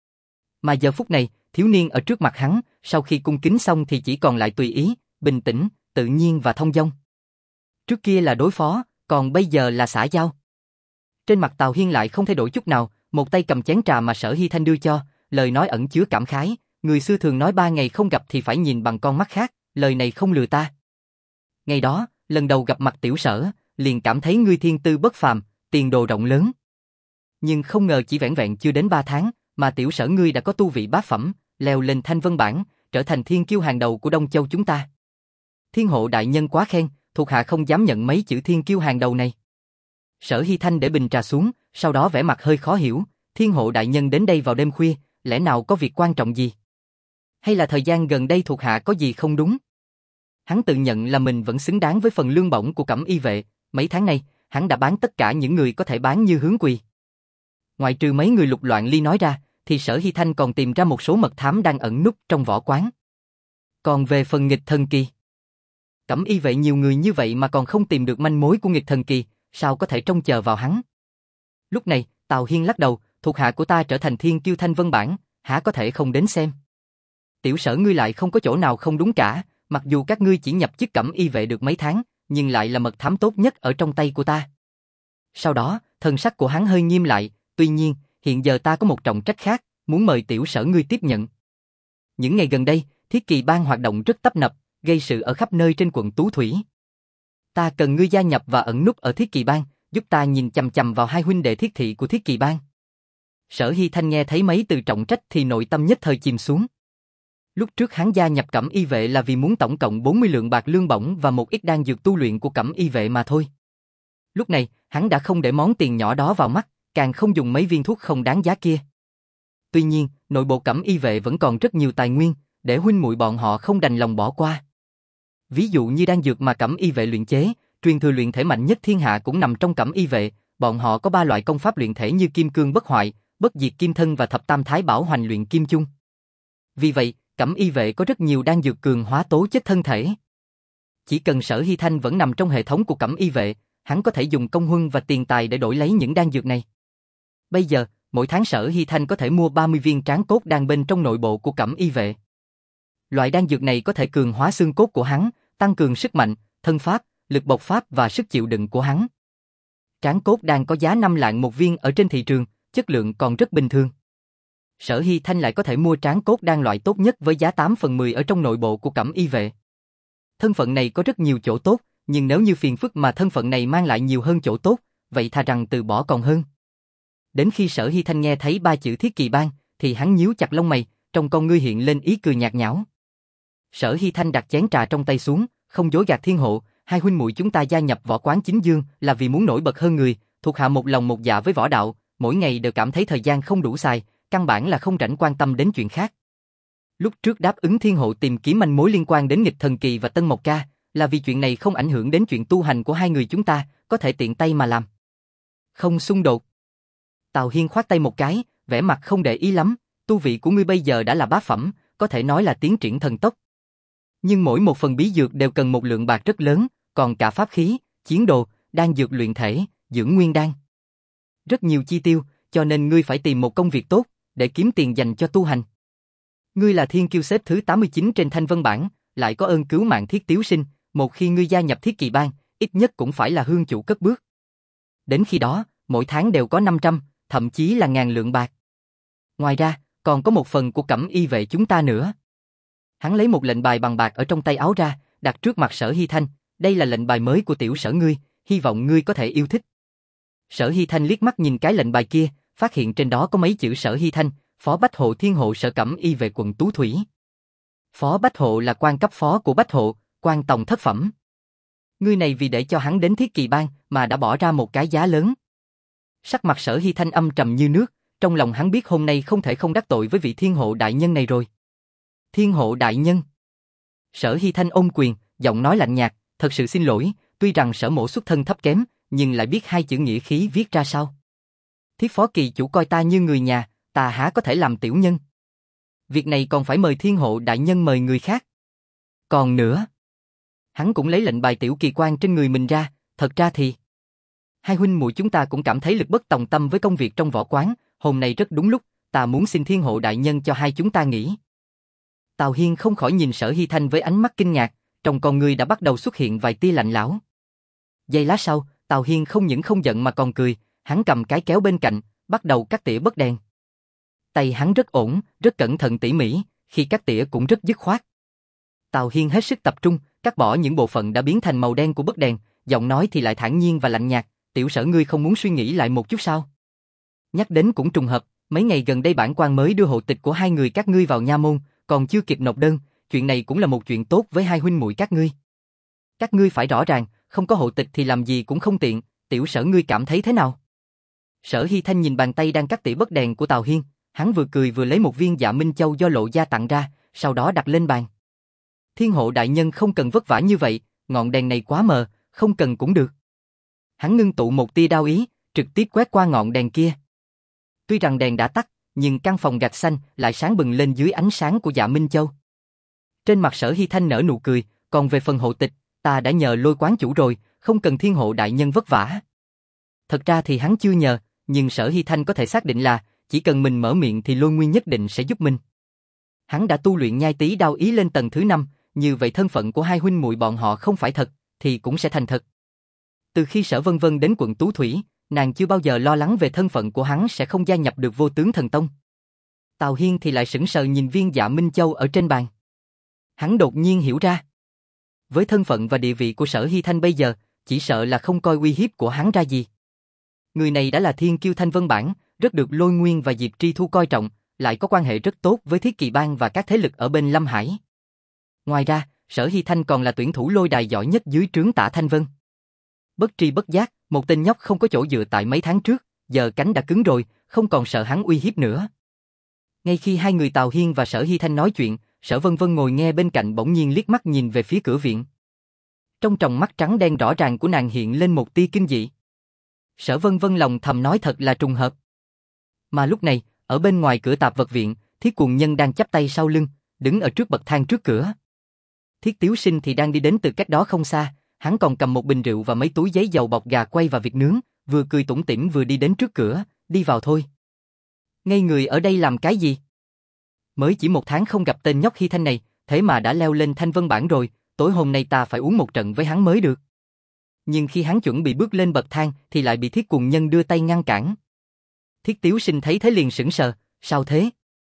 Mà giờ phút này, thiếu niên ở trước mặt hắn, sau khi cung kính xong thì chỉ còn lại tùy ý, bình tĩnh, tự nhiên và thông dong. Trước kia là đối phó, còn bây giờ là xã giao. Trên mặt Tào Hiên lại không thay đổi chút nào, một tay cầm chén trà mà Sở Hy Thanh đưa cho, lời nói ẩn chứa cảm khái, người xưa thường nói ba ngày không gặp thì phải nhìn bằng con mắt khác, lời này không lừa ta. Ngày đó, lần đầu gặp mặt tiểu Sở, liền cảm thấy ngươi thiên tư bất phàm, tiền đồ rộng lớn. Nhưng không ngờ chỉ vẻn vẹn chưa đến ba tháng, mà tiểu Sở ngươi đã có tu vị bát phẩm, leo lên thanh vân bảng, trở thành thiên kiêu hàng đầu của Đông Châu chúng ta. Thiên hộ đại nhân quá khen, thuộc hạ không dám nhận mấy chữ thiên kiêu hàng đầu này. Sở Hy Thanh để bình trà xuống, sau đó vẻ mặt hơi khó hiểu, thiên hộ đại nhân đến đây vào đêm khuya, lẽ nào có việc quan trọng gì? Hay là thời gian gần đây thuộc hạ có gì không đúng? Hắn tự nhận là mình vẫn xứng đáng với phần lương bổng của cẩm y vệ, mấy tháng nay, hắn đã bán tất cả những người có thể bán như hướng quỳ. Ngoại trừ mấy người Lục Loạn Ly nói ra, thì Sở Hy Thanh còn tìm ra một số mật thám đang ẩn núp trong võ quán. Còn về phần nghịch thần kỳ, Cẩm Y vệ nhiều người như vậy mà còn không tìm được manh mối của nghịch thần kỳ, sao có thể trông chờ vào hắn. Lúc này, Tào Hiên lắc đầu, thuộc hạ của ta trở thành thiên kiêu Thanh Vân Bảng, há có thể không đến xem. Tiểu Sở ngươi lại không có chỗ nào không đúng cả, mặc dù các ngươi chỉ nhập chức Cẩm Y vệ được mấy tháng, nhưng lại là mật thám tốt nhất ở trong tay của ta. Sau đó, thần sắc của hắn hơi nghiêm lại, tuy nhiên, hiện giờ ta có một trọng trách khác, muốn mời Tiểu Sở ngươi tiếp nhận. Những ngày gần đây, Thiết Kỳ Bang hoạt động rất tấp nập, gây sự ở khắp nơi trên quận Tú Thủy. Ta cần ngươi gia nhập và ẩn núp ở Thiết Kỳ Bang, giúp ta nhìn chằm chằm vào hai huynh đệ thiết thị của Thiết Kỳ Bang. Sở Hy Thanh nghe thấy mấy từ trọng trách thì nội tâm nhất thời chìm xuống. Lúc trước hắn gia nhập Cẩm Y vệ là vì muốn tổng cộng bốn mươi lượng bạc lương bổng và một ít đan dược tu luyện của Cẩm Y vệ mà thôi. Lúc này, hắn đã không để món tiền nhỏ đó vào mắt, càng không dùng mấy viên thuốc không đáng giá kia. Tuy nhiên, nội bộ Cẩm Y vệ vẫn còn rất nhiều tài nguyên, để huynh muội bọn họ không đành lòng bỏ qua. Ví dụ như đan dược mà Cẩm Y vệ luyện chế, truyền thừa luyện thể mạnh nhất thiên hạ cũng nằm trong Cẩm Y vệ, bọn họ có ba loại công pháp luyện thể như Kim Cương Bất Hoại, Bất Diệt Kim Thân và Thập Tam Thái Bảo Hoành Luyện Kim Chung. Vì vậy, Cẩm Y vệ có rất nhiều đan dược cường hóa tố chất thân thể. Chỉ cần Sở Hy Thanh vẫn nằm trong hệ thống của Cẩm Y vệ, hắn có thể dùng công huân và tiền tài để đổi lấy những đan dược này. Bây giờ, mỗi tháng Sở Hy Thanh có thể mua ba mươi viên tráng cốt đan bên trong nội bộ của Cẩm Y vệ. Loại đan dược này có thể cường hóa xương cốt của hắn, tăng cường sức mạnh, thân pháp, lực bộc phát và sức chịu đựng của hắn. Tráng cốt đan có giá năm lạng một viên ở trên thị trường, chất lượng còn rất bình thường. Sở Hy Thanh lại có thể mua tráng cốt đan loại tốt nhất với giá tám phần mười ở trong nội bộ của Cẩm Y vệ. Thân phận này có rất nhiều chỗ tốt, nhưng nếu như phiền phức mà thân phận này mang lại nhiều hơn chỗ tốt, vậy thà rằng từ bỏ còn hơn. Đến khi Sở Hy Thanh nghe thấy ba chữ Thiết Kỳ Bang, thì hắn nhíu chặt lông mày, trong con ngươi hiện lên ý cười nhạt nhẽo. Sở Hy Thanh đặt chén trà trong tay xuống, không dối gạt thiên hộ, hai huynh muội chúng ta gia nhập võ quán chính dương là vì muốn nổi bật hơn người, thuộc hạ một lòng một dạ với võ đạo, mỗi ngày đều cảm thấy thời gian không đủ xài, căn bản là không rảnh quan tâm đến chuyện khác. Lúc trước đáp ứng thiên hộ tìm kiếm manh mối liên quan đến nghịch thần kỳ và Tân Mộc Ca, là vì chuyện này không ảnh hưởng đến chuyện tu hành của hai người chúng ta, có thể tiện tay mà làm. Không xung đột. Tào Hiên khoát tay một cái, vẻ mặt không để ý lắm, tu vị của ngươi bây giờ đã là bá phẩm, có thể nói là tiến triển thần tốc. Nhưng mỗi một phần bí dược đều cần một lượng bạc rất lớn, còn cả pháp khí, chiến đồ, đan dược luyện thể, dưỡng nguyên đan. Rất nhiều chi tiêu, cho nên ngươi phải tìm một công việc tốt, để kiếm tiền dành cho tu hành. Ngươi là thiên kiêu xếp thứ tám mươi chín trên Thanh Vân Bảng, lại có ơn cứu mạng Thiết Tiếu Sinh, một khi ngươi gia nhập Thiết Kỳ Bang, ít nhất cũng phải là hương chủ cất bước. Đến khi đó, mỗi tháng đều có năm trăm, thậm chí là ngàn lượng bạc. Ngoài ra, còn có một phần của Cẩm Y vệ chúng ta nữa. Hắn lấy một lệnh bài bằng bạc ở trong tay áo ra, đặt trước mặt Sở Hy Thanh, đây là lệnh bài mới của Tiểu Sở ngươi, hy vọng ngươi có thể yêu thích. Sở Hy Thanh liếc mắt nhìn cái lệnh bài kia, phát hiện trên đó có mấy chữ Sở Hy Thanh, Phó Bách Hộ Thiên Hộ Sở Cẩm Y vệ quận Tú Thủy. Phó Bách Hộ là quan cấp phó của Bách Hộ, quan tòng thất phẩm. Ngươi này vì để cho hắn đến Thiết Kỳ Bang mà đã bỏ ra một cái giá lớn. Sắc mặt Sở Hy Thanh âm trầm như nước, trong lòng hắn biết hôm nay không thể không đắc tội với vị thiên hộ đại nhân này rồi. Thiên hộ đại nhân. Sở Hy Thanh ôm quyền, giọng nói lạnh nhạt, thật sự xin lỗi, tuy rằng Sở mỗ xuất thân thấp kém, nhưng lại biết hai chữ nghĩa khí viết ra sao. Thiết phó kỳ chủ coi ta như người nhà, ta há có thể làm tiểu nhân. Việc này còn phải mời thiên hộ đại nhân mời người khác. Còn nữa, hắn cũng lấy lệnh bài tiểu kỳ quan trên người mình ra, thật ra thì hai huynh muội chúng ta cũng cảm thấy lực bất tòng tâm với công việc trong võ quán, hôm nay rất đúng lúc, ta muốn xin thiên hộ đại nhân cho hai chúng ta nghỉ. Tào Hiên không khỏi nhìn Sở Hy Thanh với ánh mắt kinh ngạc, trong con người đã bắt đầu xuất hiện vài tia lạnh lẽo. Giây lát sau, Tào Hiên không những không giận mà còn cười, hắn cầm cái kéo bên cạnh, bắt đầu cắt tỉa bấc đèn. Tay hắn rất ổn, rất cẩn thận tỉ mỉ, khi cắt tỉa cũng rất dứt khoát. Tào Hiên hết sức tập trung, cắt bỏ những bộ phận đã biến thành màu đen của bấc đèn, giọng nói thì lại thản nhiên và lạnh nhạt, Tiểu Sở ngươi không muốn suy nghĩ lại một chút sao? Nhắc đến cũng trùng hợp, mấy ngày gần đây bản quan mới đưa hộ tịch của hai người các ngươi vào nha môn, còn chưa kịp nộp đơn, chuyện này cũng là một chuyện tốt với hai huynh muội các ngươi. Các ngươi phải rõ ràng, không có hộ tịch thì làm gì cũng không tiện, Tiểu Sở ngươi cảm thấy thế nào? Sở Hy Thanh nhìn bàn tay đang cắt tỉa bấc đèn của Tào Hiên, hắn vừa cười vừa lấy một viên Dạ Minh Châu do Lộ gia tặng ra, sau đó đặt lên bàn. Thiên hộ đại nhân không cần vất vả như vậy, ngọn đèn này quá mờ, không cần cũng được. Hắn ngưng tụ một tia đao ý, trực tiếp quét qua ngọn đèn kia. Tuy rằng đèn đã tắt, nhưng căn phòng gạch xanh lại sáng bừng lên dưới ánh sáng của Dạ Minh Châu. Trên mặt Sở Hy Thanh nở nụ cười, còn về phần hộ tịch, ta đã nhờ Lôi quán chủ rồi, không cần Thiên Hộ đại nhân vất vả. Thật ra thì hắn chưa nhờ, nhưng Sở Hy Thanh có thể xác định là, chỉ cần mình mở miệng thì Lôi Nguyên nhất định sẽ giúp mình. Hắn đã tu luyện nhai tí đao ý lên tầng thứ năm, như vậy thân phận của hai huynh muội bọn họ không phải thật, thì cũng sẽ thành thật. Từ khi Sở Vân Vân đến quận Tú Thủy, nàng chưa bao giờ lo lắng về thân phận của hắn sẽ không gia nhập được Vô Tướng Thần Tông. Tào Hiên thì lại sững sờ nhìn viên Dạ Minh Châu ở trên bàn. Hắn đột nhiên hiểu ra. Với thân phận và địa vị của Sở Hy Thanh bây giờ, chỉ sợ là không coi uy hiếp của hắn ra gì. Người này đã là thiên kiêu Thanh Vân Bản, rất được Lôi Nguyên và Diệp Tri Thu coi trọng, lại có quan hệ rất tốt với Thiết Kỳ Bang và các thế lực ở bên Lâm Hải. Ngoài ra, Sở Hy Thanh còn là tuyển thủ lôi đài giỏi nhất dưới trướng Tạ Thanh Vân. Bất tri bất giác, một tên nhóc không có chỗ dựa tại mấy tháng trước, giờ cánh đã cứng rồi, không còn sợ hắn uy hiếp nữa. Ngay khi hai người Tào Hiên và Sở Hy Thanh nói chuyện, Sở Vân Vân ngồi nghe bên cạnh bỗng nhiên liếc mắt nhìn về phía cửa viện. Trong tròng mắt trắng đen rõ ràng của nàng hiện lên một tia kinh dị. Sở Vân Vân lòng thầm nói thật là trùng hợp. Mà lúc này, ở bên ngoài cửa tạp vật viện, Thiết Cuồng Nhân đang chắp tay sau lưng, đứng ở trước bậc thang trước cửa. Thiết Tiếu Sinh thì đang đi đến từ cách đó không xa, hắn còn cầm một bình rượu và mấy túi giấy dầu bọc gà quay và vịt nướng, vừa cười tủm tỉm vừa đi đến trước cửa, đi vào thôi. Ngay người ở đây làm cái gì? Mới chỉ một tháng không gặp tên nhóc Hy Thanh này, thế mà đã leo lên Thanh Vân Bản rồi, tối hôm nay ta phải uống một trận với hắn mới được. Nhưng khi hắn chuẩn bị bước lên bậc thang thì lại bị Thiết Cuồng Nhân đưa tay ngăn cản. Thiết Tiếu Sinh thấy thế liền sững sờ, sao thế?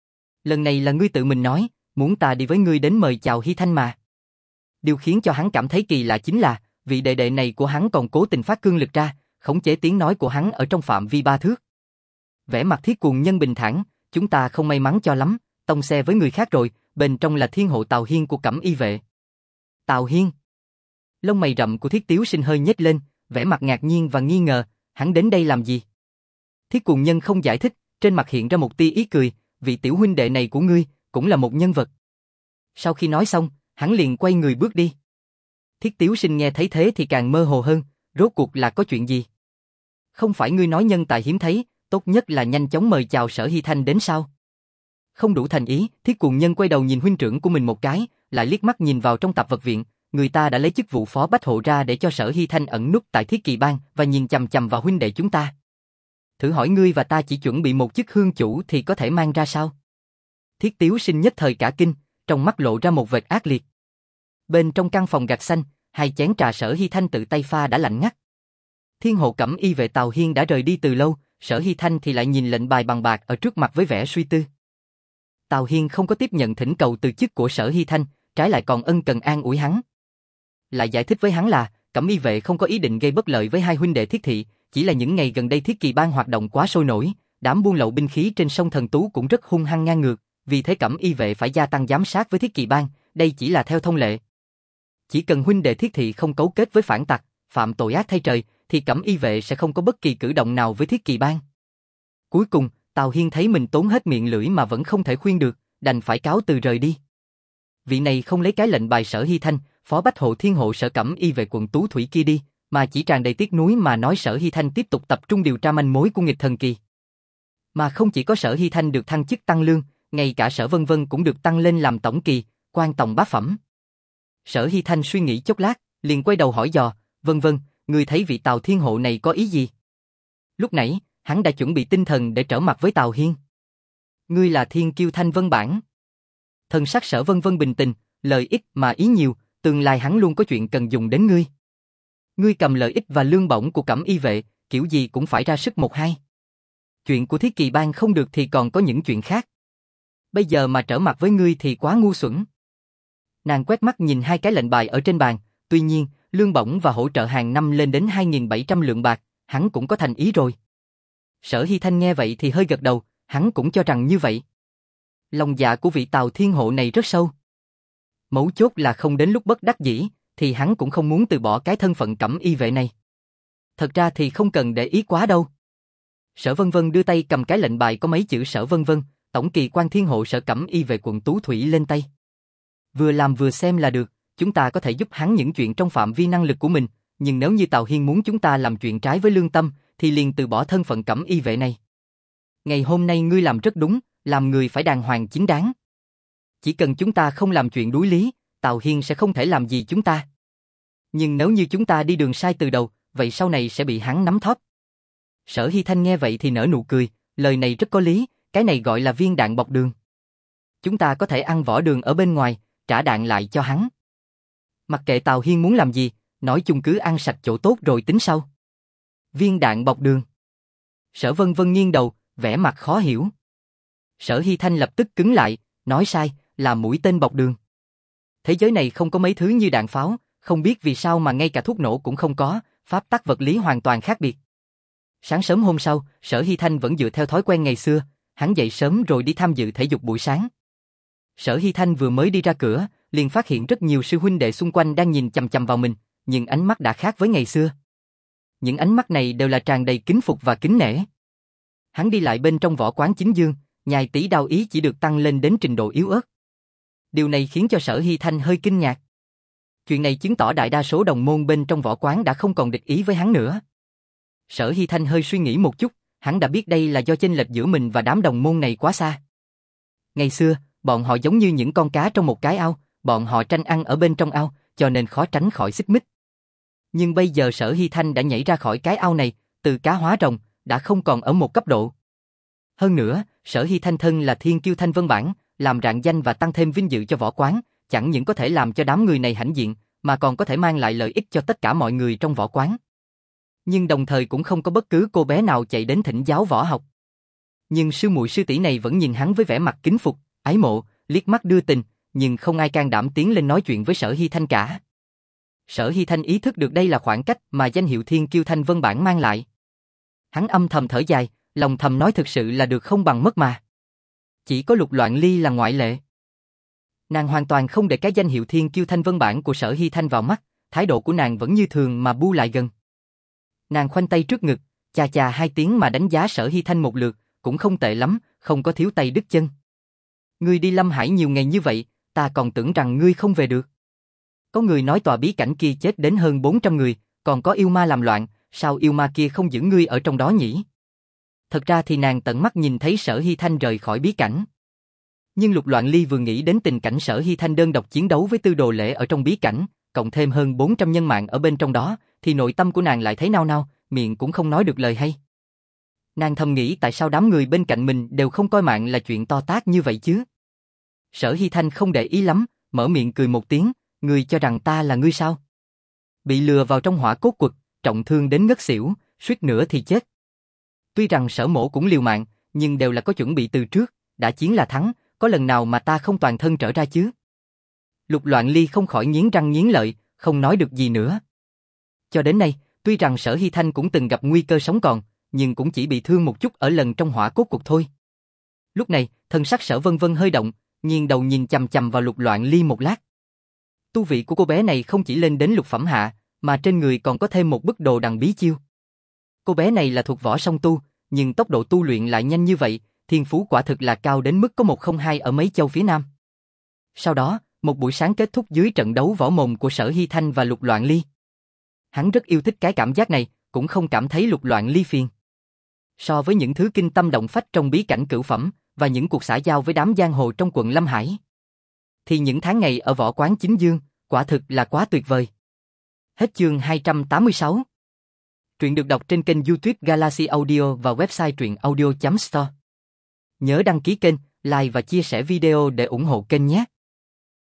Lần này là ngươi tự mình nói, muốn ta đi với ngươi đến mời chào Hy Thanh mà. Điều khiến cho hắn cảm thấy kỳ lạ chính là, vị đệ đệ này của hắn còn cố tình phát cương lực ra, khống chế tiếng nói của hắn ở trong phạm vi ba thước. Vẻ mặt Thiết Cuồng Nhân bình thản, chúng ta không may mắn cho lắm, tông xe với người khác rồi, bên trong là thiên hộ Tào Hiên của Cẩm Y vệ. Tào Hiên? Lông mày rậm của Thiết Tiếu Sinh hơi nhếch lên, vẻ mặt ngạc nhiên và nghi ngờ, hắn đến đây làm gì? Thiết Cuồng Nhân không giải thích, trên mặt hiện ra một tia ý cười, vị tiểu huynh đệ này của ngươi, cũng là một nhân vật. Sau khi nói xong, hắn liền quay người bước đi. Thiết Tiếu Sinh nghe thấy thế thì càng mơ hồ hơn, rốt cuộc là có chuyện gì? Không phải ngươi nói nhân tài hiếm thấy, tốt nhất là nhanh chóng mời chào Sở Hy Thanh đến sao? Không đủ thành ý, Thiết Cuồng Nhân quay đầu nhìn huynh trưởng của mình một cái, lại liếc mắt nhìn vào trong tạp vật viện, người ta đã lấy chức vụ phó bách hộ ra để cho Sở Hy Thanh ẩn núp tại Thiết Kỳ Bang và nhìn chằm chằm vào huynh đệ chúng ta. Thử hỏi ngươi và ta chỉ chuẩn bị một chức hương chủ thì có thể mang ra sao? Thiết Tiếu Sinh nhất thời cả kinh, trong mắt lộ ra một vệt ác liệt. Bên trong căn phòng gạch xanh, hai chén trà Sở Hy Thanh tự tay pha đã lạnh ngắt. Thiên hộ Cẩm Y vệ Tào Hiên đã rời đi từ lâu, Sở Hy Thanh thì lại nhìn lệnh bài bằng bạc ở trước mặt với vẻ suy tư. Tào Hiên không có tiếp nhận thỉnh cầu từ chức của Sở Hy Thanh, trái lại còn ân cần an ủi hắn. Lại giải thích với hắn là, Cẩm Y vệ không có ý định gây bất lợi với hai huynh đệ Thiết Thị, chỉ là những ngày gần đây Thiết Kỳ Bang hoạt động quá sôi nổi, đám buôn lậu binh khí trên sông Thần Tú cũng rất hung hăng ngang ngược, vì thế Cẩm Y vệ phải gia tăng giám sát với Thiết Kỳ Bang, đây chỉ là theo thông lệ. Chỉ cần huynh đệ Thiết Thị không cấu kết với phản tặc, phạm tội ác thay trời, thì Cẩm Y vệ sẽ không có bất kỳ cử động nào với Thiết Kỳ Bang. Cuối cùng, Tào Hiên thấy mình tốn hết miệng lưỡi mà vẫn không thể khuyên được, đành phải cáo từ rời đi. Vị này không lấy cái lệnh bài Sở Hy Thanh, phó bách hộ thiên hộ Sở Cẩm Y về quận Tú Thủy kia đi, mà chỉ tràn đầy tiếc nuối mà nói Sở Hy Thanh tiếp tục tập trung điều tra manh mối của nghịch thần kỳ. Mà không chỉ có Sở Hy Thanh được thăng chức tăng lương, ngay cả Sở Vân Vân cũng được tăng lên làm tổng kỳ, quan tòng bá phẩm. Sở Hy Thanh suy nghĩ chốc lát, liền quay đầu hỏi dò, Vân Vân, ngươi thấy vị Tào thiên hộ này có ý gì? Lúc nãy, hắn đã chuẩn bị tinh thần để trở mặt với Tào Hiên. Ngươi là thiên kiêu Thanh Vân Bản. Thần sắc Sở Vân Vân bình tĩnh, lời ít mà ý nhiều, tương lai hắn luôn có chuyện cần dùng đến ngươi. Ngươi cầm lợi ích và lương bổng của Cẩm Y vệ, kiểu gì cũng phải ra sức một hai. Chuyện của Thiết Kỳ Bang không được thì còn có những chuyện khác. Bây giờ mà trở mặt với ngươi thì quá ngu xuẩn. Nàng quét mắt nhìn hai cái lệnh bài ở trên bàn, tuy nhiên, lương bổng và hỗ trợ hàng năm lên đến hai nghìn bảy trăm lượng bạc, hắn cũng có thành ý rồi. Sở Hy Thanh nghe vậy thì hơi gật đầu, hắn cũng cho rằng như vậy. Lòng dạ của vị Tào thiên hộ này rất sâu. Mấu chốt là không đến lúc bất đắc dĩ, thì hắn cũng không muốn từ bỏ cái thân phận Cẩm Y vệ này. Thật ra thì không cần để ý quá đâu. Sở Vân Vân đưa tay cầm cái lệnh bài có mấy chữ Sở Vân Vân, tổng kỳ quan thiên hộ Sở Cẩm Y về quận Tú Thủy lên tay. Vừa làm vừa xem là được, chúng ta có thể giúp hắn những chuyện trong phạm vi năng lực của mình, nhưng nếu như Tào Hiên muốn chúng ta làm chuyện trái với lương tâm, thì liền từ bỏ thân phận Cẩm Y vệ này. Ngày hôm nay ngươi làm rất đúng, làm người phải đàng hoàng chính đáng. Chỉ cần chúng ta không làm chuyện đuối lý, Tào Hiên sẽ không thể làm gì chúng ta. Nhưng nếu như chúng ta đi đường sai từ đầu, vậy sau này sẽ bị hắn nắm thóp. Sở Hy Thanh nghe vậy thì nở nụ cười, lời này rất có lý, cái này gọi là viên đạn bọc đường. Chúng ta có thể ăn vỏ đường ở bên ngoài, trả đạn lại cho hắn. Mặc kệ Tào Hiên muốn làm gì, nói chung cứ ăn sạch chỗ tốt rồi tính sau. Viên đạn bọc đường. Sở Vân Vân nghiêng đầu, vẻ mặt khó hiểu. Sở Hy Thanh lập tức cứng lại, nói sai, là mũi tên bọc đường. Thế giới này không có mấy thứ như đạn pháo, không biết vì sao mà ngay cả thuốc nổ cũng không có, pháp tắc vật lý hoàn toàn khác biệt. Sáng sớm hôm sau, Sở Hy Thanh vẫn dựa theo thói quen ngày xưa, hắn dậy sớm rồi đi tham dự thể dục buổi sáng. Sở Hy Thanh vừa mới đi ra cửa, liền phát hiện rất nhiều sư huynh đệ xung quanh đang nhìn chằm chằm vào mình, nhưng ánh mắt đã khác với ngày xưa. Những ánh mắt này đều là tràn đầy kính phục và kính nể. Hắn đi lại bên trong võ quán chính dương, nhai tí đao ý chỉ được tăng lên đến trình độ yếu ớt. Điều này khiến cho Sở Hy Thanh hơi kinh ngạc. Chuyện này chứng tỏ đại đa số đồng môn bên trong võ quán đã không còn địch ý với hắn nữa. Sở Hy Thanh hơi suy nghĩ một chút, hắn đã biết đây là do chênh lệch giữa mình và đám đồng môn này quá xa. Ngày xưa, bọn họ giống như những con cá trong một cái ao, bọn họ tranh ăn ở bên trong ao, cho nên khó tránh khỏi xích mích. Nhưng bây giờ Sở Hy Thanh đã nhảy ra khỏi cái ao này, từ cá hóa rồng, đã không còn ở một cấp độ. Hơn nữa, Sở Hy Thanh thân là thiên kiêu Thanh Vân Bảng, làm rạng danh và tăng thêm vinh dự cho võ quán, chẳng những có thể làm cho đám người này hãnh diện, mà còn có thể mang lại lợi ích cho tất cả mọi người trong võ quán. Nhưng đồng thời cũng không có bất cứ cô bé nào chạy đến thỉnh giáo võ học. Nhưng sư muội sư tỷ này vẫn nhìn hắn với vẻ mặt kính phục, ái mộ, liếc mắt đưa tình, nhưng không ai can đảm tiến lên nói chuyện với Sở Hy Thanh cả. Sở Hy Thanh ý thức được đây là khoảng cách mà danh hiệu thiên kiêu Thanh Vân Bảng mang lại. Hắn âm thầm thở dài, lòng thầm nói thực sự là được không bằng mất mà. Chỉ có Lục Loạn Ly là ngoại lệ. Nàng hoàn toàn không để cái danh hiệu thiên kiêu Thanh Vân Bảng của Sở Hy Thanh vào mắt, thái độ của nàng vẫn như thường mà bu lại gần. Nàng khoanh tay trước ngực, chà chà hai tiếng mà đánh giá Sở Hy Thanh một lượt, cũng không tệ lắm, không có thiếu tay đứt chân. Ngươi đi Lâm Hải nhiều ngày như vậy, ta còn tưởng rằng ngươi không về được. Có người nói tòa bí cảnh kia chết đến hơn bốn trăm người, còn có yêu ma làm loạn, sao yêu ma kia không giữ ngươi ở trong đó nhỉ? Thật ra thì nàng tận mắt nhìn thấy Sở Hy Thanh rời khỏi bí cảnh. Nhưng Lục Loạn Ly vừa nghĩ đến tình cảnh Sở Hy Thanh đơn độc chiến đấu với Tư Đồ Lễ ở trong bí cảnh, cộng thêm hơn bốn trăm nhân mạng ở bên trong đó, thì nội tâm của nàng lại thấy nao nao, miệng cũng không nói được lời hay. Nàng thầm nghĩ tại sao đám người bên cạnh mình đều không coi mạng là chuyện to tát như vậy chứ? Sở Hy Thanh không để ý lắm, mở miệng cười một tiếng, ngươi cho rằng ta là ngươi sao? Bị lừa vào trong hỏa cốt quật, trọng thương đến ngất xỉu, suýt nữa thì chết. Tuy rằng Sở mổ cũng liều mạng, nhưng đều là có chuẩn bị từ trước, đã chiến là thắng, có lần nào mà ta không toàn thân trở ra chứ? Lục Loạn Ly không khỏi nghiến răng nghiến lợi, không nói được gì nữa. Cho đến nay, tuy rằng Sở Hy Thanh cũng từng gặp nguy cơ sống còn, nhưng cũng chỉ bị thương một chút ở lần trong hỏa cốt cuộc thôi. Lúc này, thân sắc Sở Vân Vân hơi động, nghiêng đầu nhìn chằm chằm vào Lục Loạn Ly một lát. Tu vị của cô bé này không chỉ lên đến lục phẩm hạ, mà trên người còn có thêm một bức đồ đằng bí chiêu. Cô bé này là thuộc võ song tu, nhưng tốc độ tu luyện lại nhanh như vậy, thiên phú quả thực là cao đến mức có một không hai ở mấy châu phía Nam. Sau đó, một buổi sáng kết thúc dưới trận đấu võ mồm của Sở Hy Thanh và Lục Loạn Ly. Hắn rất yêu thích cái cảm giác này, cũng không cảm thấy Lục Loạn Ly phiền. So với những thứ kinh tâm động phách trong bí cảnh cửu phẩm và những cuộc xã giao với đám giang hồ trong quận Lâm Hải, thì những tháng ngày ở võ quán chính dương, quả thực là quá tuyệt vời. Hết chương hai trăm tám mươi sáu. Truyện được đọc trên kênh YouTube Galaxy Audio và website truyện audio chấm store. Nhớ đăng ký kênh, like và chia sẻ video để ủng hộ kênh nhé.